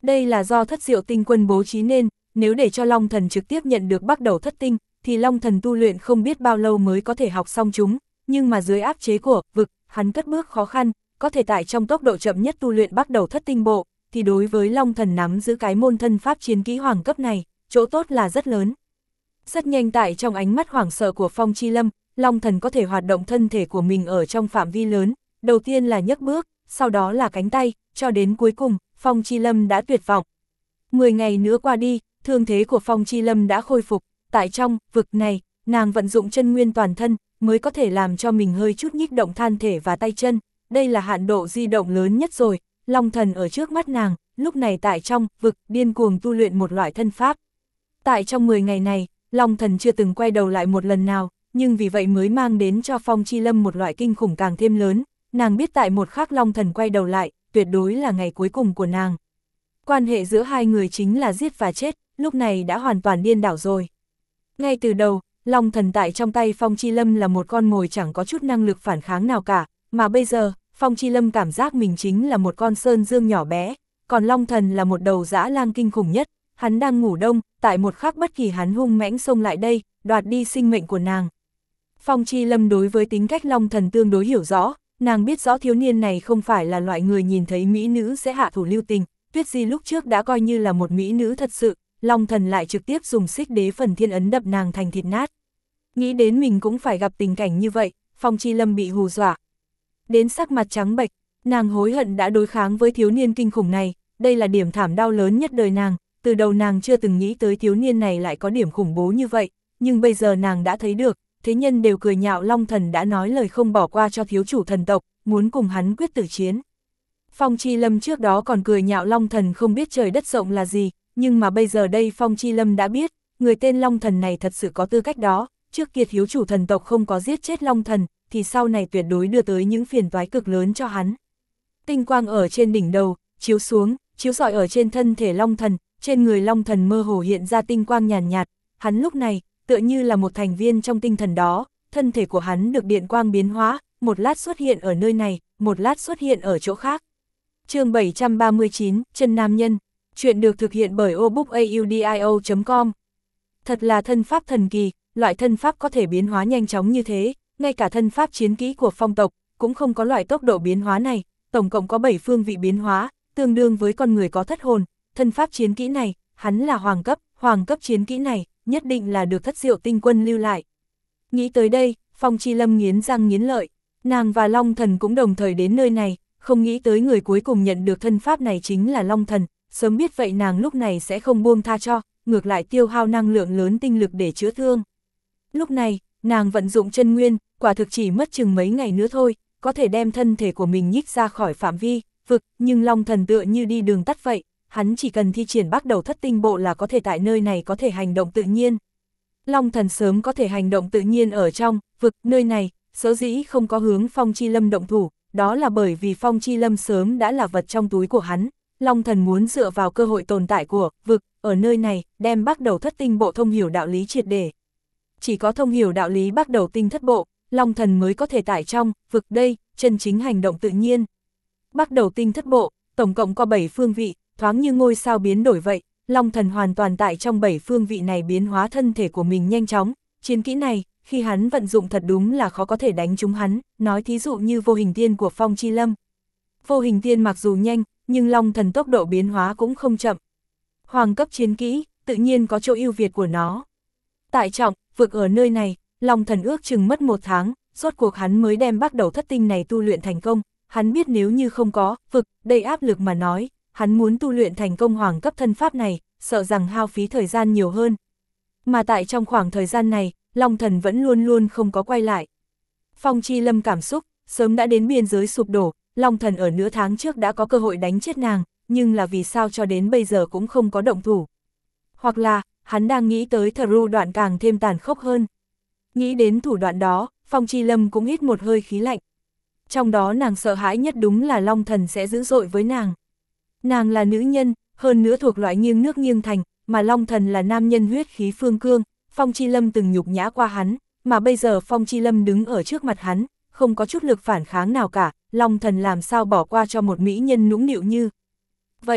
Đây là do thất diệu tinh quân bố trí nên, nếu để cho Long Thần trực tiếp nhận được bắt đầu thất tinh, thì Long Thần tu luyện không biết bao lâu mới có thể học xong chúng, nhưng mà dưới áp chế của vực, hắn cất bước khó khăn, có thể tại trong tốc độ chậm nhất tu luyện bắt đầu thất tinh bộ, thì đối với Long Thần nắm giữ cái môn thân pháp chiến kỹ hoàng cấp này, chỗ tốt là rất lớn. Rất nhanh tại trong ánh mắt hoảng sợ của Phong Chi Lâm, Long Thần có thể hoạt động thân thể của mình ở trong phạm vi lớn, đầu tiên là nhấc bước, sau đó là cánh tay, cho đến cuối cùng, Phong Chi Lâm đã tuyệt vọng. Mười ngày nữa qua đi, thương thế của Phong Chi Lâm đã khôi phục, tại trong vực này, nàng vận dụng chân nguyên toàn thân, mới có thể làm cho mình hơi chút nhích động than thể và tay chân, đây là hạn độ di động lớn nhất rồi. Long Thần ở trước mắt nàng, lúc này tại trong vực điên cuồng tu luyện một loại thân pháp. Tại trong mười ngày này, Long Thần chưa từng quay đầu lại một lần nào, nhưng vì vậy mới mang đến cho Phong Chi Lâm một loại kinh khủng càng thêm lớn, nàng biết tại một khắc Long Thần quay đầu lại, tuyệt đối là ngày cuối cùng của nàng. Quan hệ giữa hai người chính là giết và chết, lúc này đã hoàn toàn điên đảo rồi. Ngay từ đầu, Long Thần tại trong tay Phong Chi Lâm là một con mồi chẳng có chút năng lực phản kháng nào cả, mà bây giờ, Phong Chi Lâm cảm giác mình chính là một con sơn dương nhỏ bé, còn Long Thần là một đầu dã lang kinh khủng nhất, hắn đang ngủ đông, tại một khắc bất kỳ hắn hung mãnh xông lại đây, đoạt đi sinh mệnh của nàng. Phong Chi Lâm đối với tính cách Long Thần tương đối hiểu rõ, nàng biết rõ thiếu niên này không phải là loại người nhìn thấy mỹ nữ sẽ hạ thủ lưu tình, Tuyết Di lúc trước đã coi như là một mỹ nữ thật sự, Long Thần lại trực tiếp dùng xích đế phần thiên ấn đập nàng thành thịt nát. Nghĩ đến mình cũng phải gặp tình cảnh như vậy, Phong Chi Lâm bị hù dọa. Đến sắc mặt trắng bệch, nàng hối hận đã đối kháng với thiếu niên kinh khủng này, đây là điểm thảm đau lớn nhất đời nàng, từ đầu nàng chưa từng nghĩ tới thiếu niên này lại có điểm khủng bố như vậy, nhưng bây giờ nàng đã thấy được, thế nhân đều cười nhạo Long Thần đã nói lời không bỏ qua cho thiếu chủ thần tộc, muốn cùng hắn quyết tử chiến. Phong Chi Lâm trước đó còn cười nhạo Long Thần không biết trời đất rộng là gì, nhưng mà bây giờ đây Phong Chi Lâm đã biết, người tên Long Thần này thật sự có tư cách đó, trước kia thiếu chủ thần tộc không có giết chết Long Thần, thì sau này tuyệt đối đưa tới những phiền toái cực lớn cho hắn. Tinh quang ở trên đỉnh đầu, chiếu xuống, chiếu rọi ở trên thân thể Long Thần, trên người Long Thần mơ hồ hiện ra tinh quang nhàn nhạt, hắn lúc này, tựa như là một thành viên trong tinh thần đó, thân thể của hắn được điện quang biến hóa, một lát xuất hiện ở nơi này, một lát xuất hiện ở chỗ khác. Chương bảy trăm ba mươi chín, Chân Nam Nhân, chuyện được thực hiện bởi obookaudio chấm com. Thật là thân pháp thần kỳ, loại thân pháp có thể biến hóa nhanh chóng như thế, ngay cả thân pháp chiến kỹ của phong tộc, cũng không có loại tốc độ biến hóa này, tổng cộng có bảy phương vị biến hóa, tương đương với con người có thất hồn, thân pháp chiến kỹ này, hắn là hoàng cấp, hoàng cấp chiến kỹ này, nhất định là được thất diệu tinh quân lưu lại. Nghĩ tới đây, Phong Chi Lâm nghiến răng nghiến lợi, nàng và Long Thần cũng đồng thời đến nơi này, không nghĩ tới người cuối cùng nhận được thân pháp này chính là Long Thần, sớm biết vậy nàng lúc này sẽ không buông tha cho, ngược lại tiêu hao năng lượng lớn tinh lực để chữa thương. Lúc này, nàng vận dụng chân nguyên, quả thực chỉ mất chừng mấy ngày nữa thôi, có thể đem thân thể của mình nhích ra khỏi phạm vi vực, nhưng Long Thần tựa như đi đường tắt vậy, hắn chỉ cần thi triển bắt đầu thất tinh bộ là có thể tại nơi này có thể hành động tự nhiên. Long Thần sớm có thể hành động tự nhiên ở trong vực nơi này, sở dĩ không có hướng Phong Chi Lâm động thủ, đó là bởi vì Phong Chi Lâm sớm đã là vật trong túi của hắn. Long Thần muốn dựa vào cơ hội tồn tại của vực ở nơi này, đem bắt đầu thất tinh bộ thông hiểu đạo lý triệt để. Chỉ có thông hiểu đạo lý bắt đầu tinh thất bộ, Long Thần mới có thể tại trong vực đây, chân chính hành động tự nhiên. Bắt đầu tinh thất bộ, tổng cộng có bảy phương vị, thoáng như ngôi sao biến đổi vậy, Long Thần hoàn toàn tại trong bảy phương vị này biến hóa thân thể của mình nhanh chóng, chiến kỹ này, khi hắn vận dụng thật đúng là khó có thể đánh trúng hắn, nói thí dụ như vô hình tiên của Phong Chi Lâm. Vô hình tiên mặc dù nhanh, nhưng Long Thần tốc độ biến hóa cũng không chậm. Hoàng cấp chiến kỹ, tự nhiên có chỗ ưu việt của nó. Tại trọng, vực ở nơi này, Long Thần ước chừng mất một tháng, rốt cuộc hắn mới đem bắt đầu thất tinh này tu luyện thành công, hắn biết nếu như không có vực, đầy áp lực mà nói, hắn muốn tu luyện thành công hoàng cấp thân pháp này, sợ rằng hao phí thời gian nhiều hơn. Mà tại trong khoảng thời gian này, Long Thần vẫn luôn luôn không có quay lại. Phong Chi Lâm cảm xúc, sớm đã đến biên giới sụp đổ, Long Thần ở nửa tháng trước đã có cơ hội đánh chết nàng, nhưng là vì sao cho đến bây giờ cũng không có động thủ. Hoặc là, hắn đang nghĩ tới thủ đoạn càng thêm tàn khốc hơn. Nghĩ đến thủ đoạn đó, Phong Chi Lâm cũng hít một hơi khí lạnh. Trong đó nàng sợ hãi nhất đúng là Long Thần sẽ dữ dội với nàng. Nàng là nữ nhân, hơn nữa thuộc loại nghiêng nước nghiêng thành, mà Long Thần là nam nhân huyết khí phương cương, Phong Chi Lâm từng nhục nhã qua hắn, mà bây giờ Phong Chi Lâm đứng ở trước mặt hắn, không có chút lực phản kháng nào cả, Long Thần làm sao bỏ qua cho một mỹ nhân nũng nịu như. Vậy được,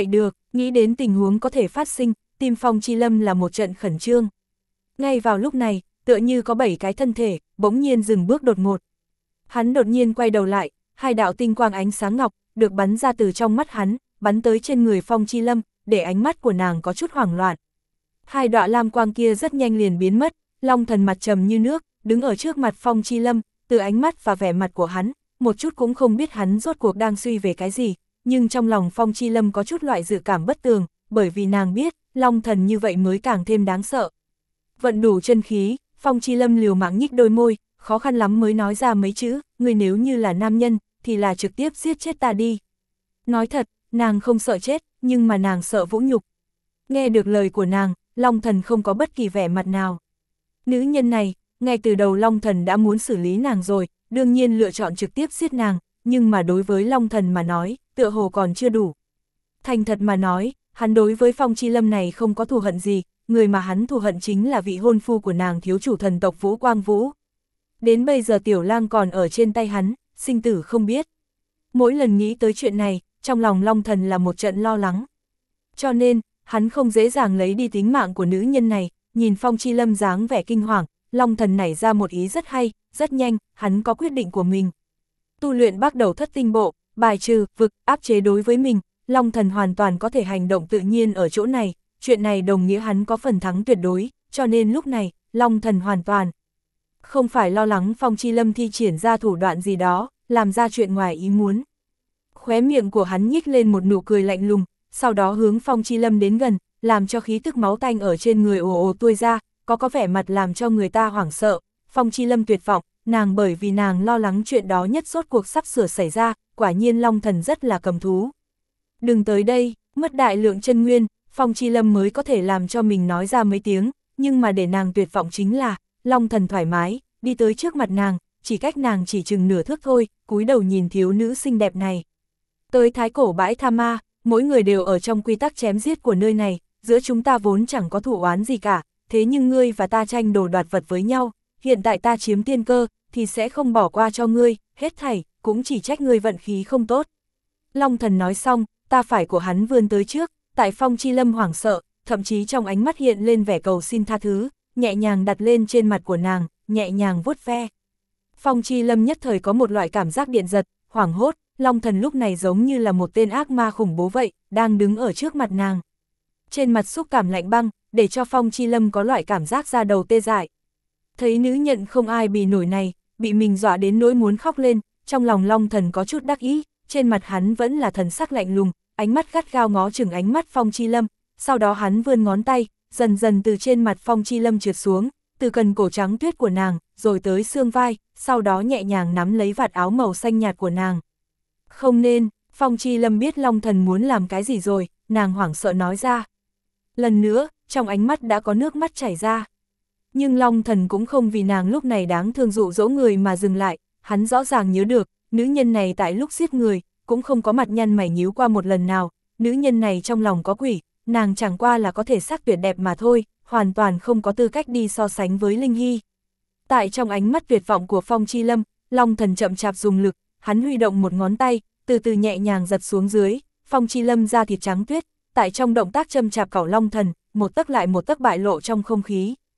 Nghĩ đến tình huống có thể phát sinh, tim Phong Chi Lâm là một trận khẩn trương. Ngay vào lúc này, tựa như có bảy cái thân thể, bỗng nhiên dừng bước đột ngột. Hắn đột nhiên quay đầu lại, hai đạo tinh quang ánh sáng ngọc, được bắn ra từ trong mắt hắn, bắn tới trên người Phong Chi Lâm, để ánh mắt của nàng có chút hoảng loạn. Hai đọa lam quang kia rất nhanh liền biến mất, Long Thần mặt trầm như nước, đứng ở trước mặt Phong Chi Lâm, từ ánh mắt và vẻ mặt của hắn, một chút cũng không biết hắn rốt cuộc đang suy về cái gì, nhưng trong lòng Phong Chi Lâm có chút loại dự cảm bất tường, bởi vì nàng biết, Long Thần như vậy mới càng thêm đáng sợ. Vận đủ chân khí, Phong Chi Lâm liều mạng nhích đôi môi, khó khăn lắm mới nói ra mấy chữ, người nếu như là nam nhân, thì là trực tiếp giết chết ta đi. Nói thật, nàng không sợ chết, nhưng mà nàng sợ vũ nhục. Nghe được lời của nàng, Long Thần không có bất kỳ vẻ mặt nào. Nữ nhân này, ngay từ đầu Long Thần đã muốn xử lý nàng rồi, đương nhiên lựa chọn trực tiếp giết nàng, nhưng mà đối với Long Thần mà nói, tựa hồ còn chưa đủ. Thành thật mà nói, hắn đối với Phong Chi Lâm này không có thù hận gì, người mà hắn thù hận chính là vị hôn phu của nàng thiếu chủ thần tộc Vũ Quang Vũ. Đến bây giờ Tiểu Lang còn ở trên tay hắn, sinh tử không biết. Mỗi lần nghĩ tới chuyện này, trong lòng Long Thần là một trận lo lắng. Cho nên, hắn không dễ dàng lấy đi tính mạng của nữ nhân này, nhìn Phong Chi Lâm dáng vẻ kinh hoàng, Long Thần nảy ra một ý rất hay, rất nhanh, hắn có quyết định của mình. Tu luyện bắt đầu thất tinh bộ, bài trừ, vực, áp chế đối với mình, Long Thần hoàn toàn có thể hành động tự nhiên ở chỗ này, chuyện này đồng nghĩa hắn có phần thắng tuyệt đối, cho nên lúc này, Long Thần hoàn toàn không phải lo lắng Phong Chi Lâm thi triển ra thủ đoạn gì đó, làm ra chuyện ngoài ý muốn. Khóe miệng của hắn nhích lên một nụ cười lạnh lùng, sau đó hướng Phong Chi Lâm đến gần, làm cho khí tức máu tanh ở trên người ồ ồ tuôn ra, có có vẻ mặt làm cho người ta hoảng sợ. Phong Chi Lâm tuyệt vọng, nàng bởi vì nàng lo lắng chuyện đó nhất rốt cuộc sắp sửa xảy ra, quả nhiên Long Thần rất là cầm thú. Đừng tới đây, mất đại lượng chân nguyên, Phong Chi Lâm mới có thể làm cho mình nói ra mấy tiếng, nhưng mà để nàng tuyệt vọng chính là, Long Thần thoải mái, đi tới trước mặt nàng, chỉ cách nàng chỉ chừng nửa thước thôi, cúi đầu nhìn thiếu nữ xinh đẹp này. Tới thái cổ bãi Tha Ma, mỗi người đều ở trong quy tắc chém giết của nơi này, giữa chúng ta vốn chẳng có thù oán gì cả, thế nhưng ngươi và ta tranh đồ đoạt vật với nhau, hiện tại ta chiếm tiên cơ, thì sẽ không bỏ qua cho ngươi, hết thảy, cũng chỉ trách ngươi vận khí không tốt. Long Thần nói xong, ta phải của hắn vươn tới trước, tại Phong Chi Lâm hoảng sợ, thậm chí trong ánh mắt hiện lên vẻ cầu xin tha thứ, nhẹ nhàng đặt lên trên mặt của nàng, nhẹ nhàng vuốt ve. Phong Chi Lâm nhất thời có một loại cảm giác điện giật, hoảng hốt, Long Thần lúc này giống như là một tên ác ma khủng bố vậy, đang đứng ở trước mặt nàng. Trên mặt xúc cảm lạnh băng, để cho Phong Chi Lâm có loại cảm giác da đầu tê dại. Thấy nữ nhận không ai bì nổi này, bị mình dọa đến nỗi muốn khóc lên, trong lòng Long Thần có chút đắc ý, trên mặt hắn vẫn là thần sắc lạnh lùng, ánh mắt gắt gao ngó chừng ánh mắt Phong Chi Lâm, sau đó hắn vươn ngón tay, dần dần từ trên mặt Phong Chi Lâm trượt xuống, từ cần cổ trắng tuyết của nàng, rồi tới xương vai, sau đó nhẹ nhàng nắm lấy vạt áo màu xanh nhạt của nàng. Không nên, Phong Chi Lâm biết Long Thần muốn làm cái gì rồi, nàng hoảng sợ nói ra. Lần nữa, trong ánh mắt đã có nước mắt chảy ra. Nhưng Long Thần cũng không vì nàng lúc này đáng thương dụ dỗ người mà dừng lại, hắn rõ ràng nhớ được, nữ nhân này tại lúc giết người, cũng không có mặt nhăn mày nhíu qua một lần nào, nữ nhân này trong lòng có quỷ, nàng chẳng qua là có thể sắc tuyệt đẹp mà thôi, hoàn toàn không có tư cách đi so sánh với Linh Hy. Tại trong ánh mắt tuyệt vọng của Phong Chi Lâm, Long Thần chậm chạp dùng lực, hắn huy động một ngón tay, từ từ nhẹ nhàng giật xuống dưới, Phong Chi Lâm da thịt trắng tuyết, tại trong động tác châm chạp cẩu Long Thần, một tấc lại một tấc bại lộ trong không khí.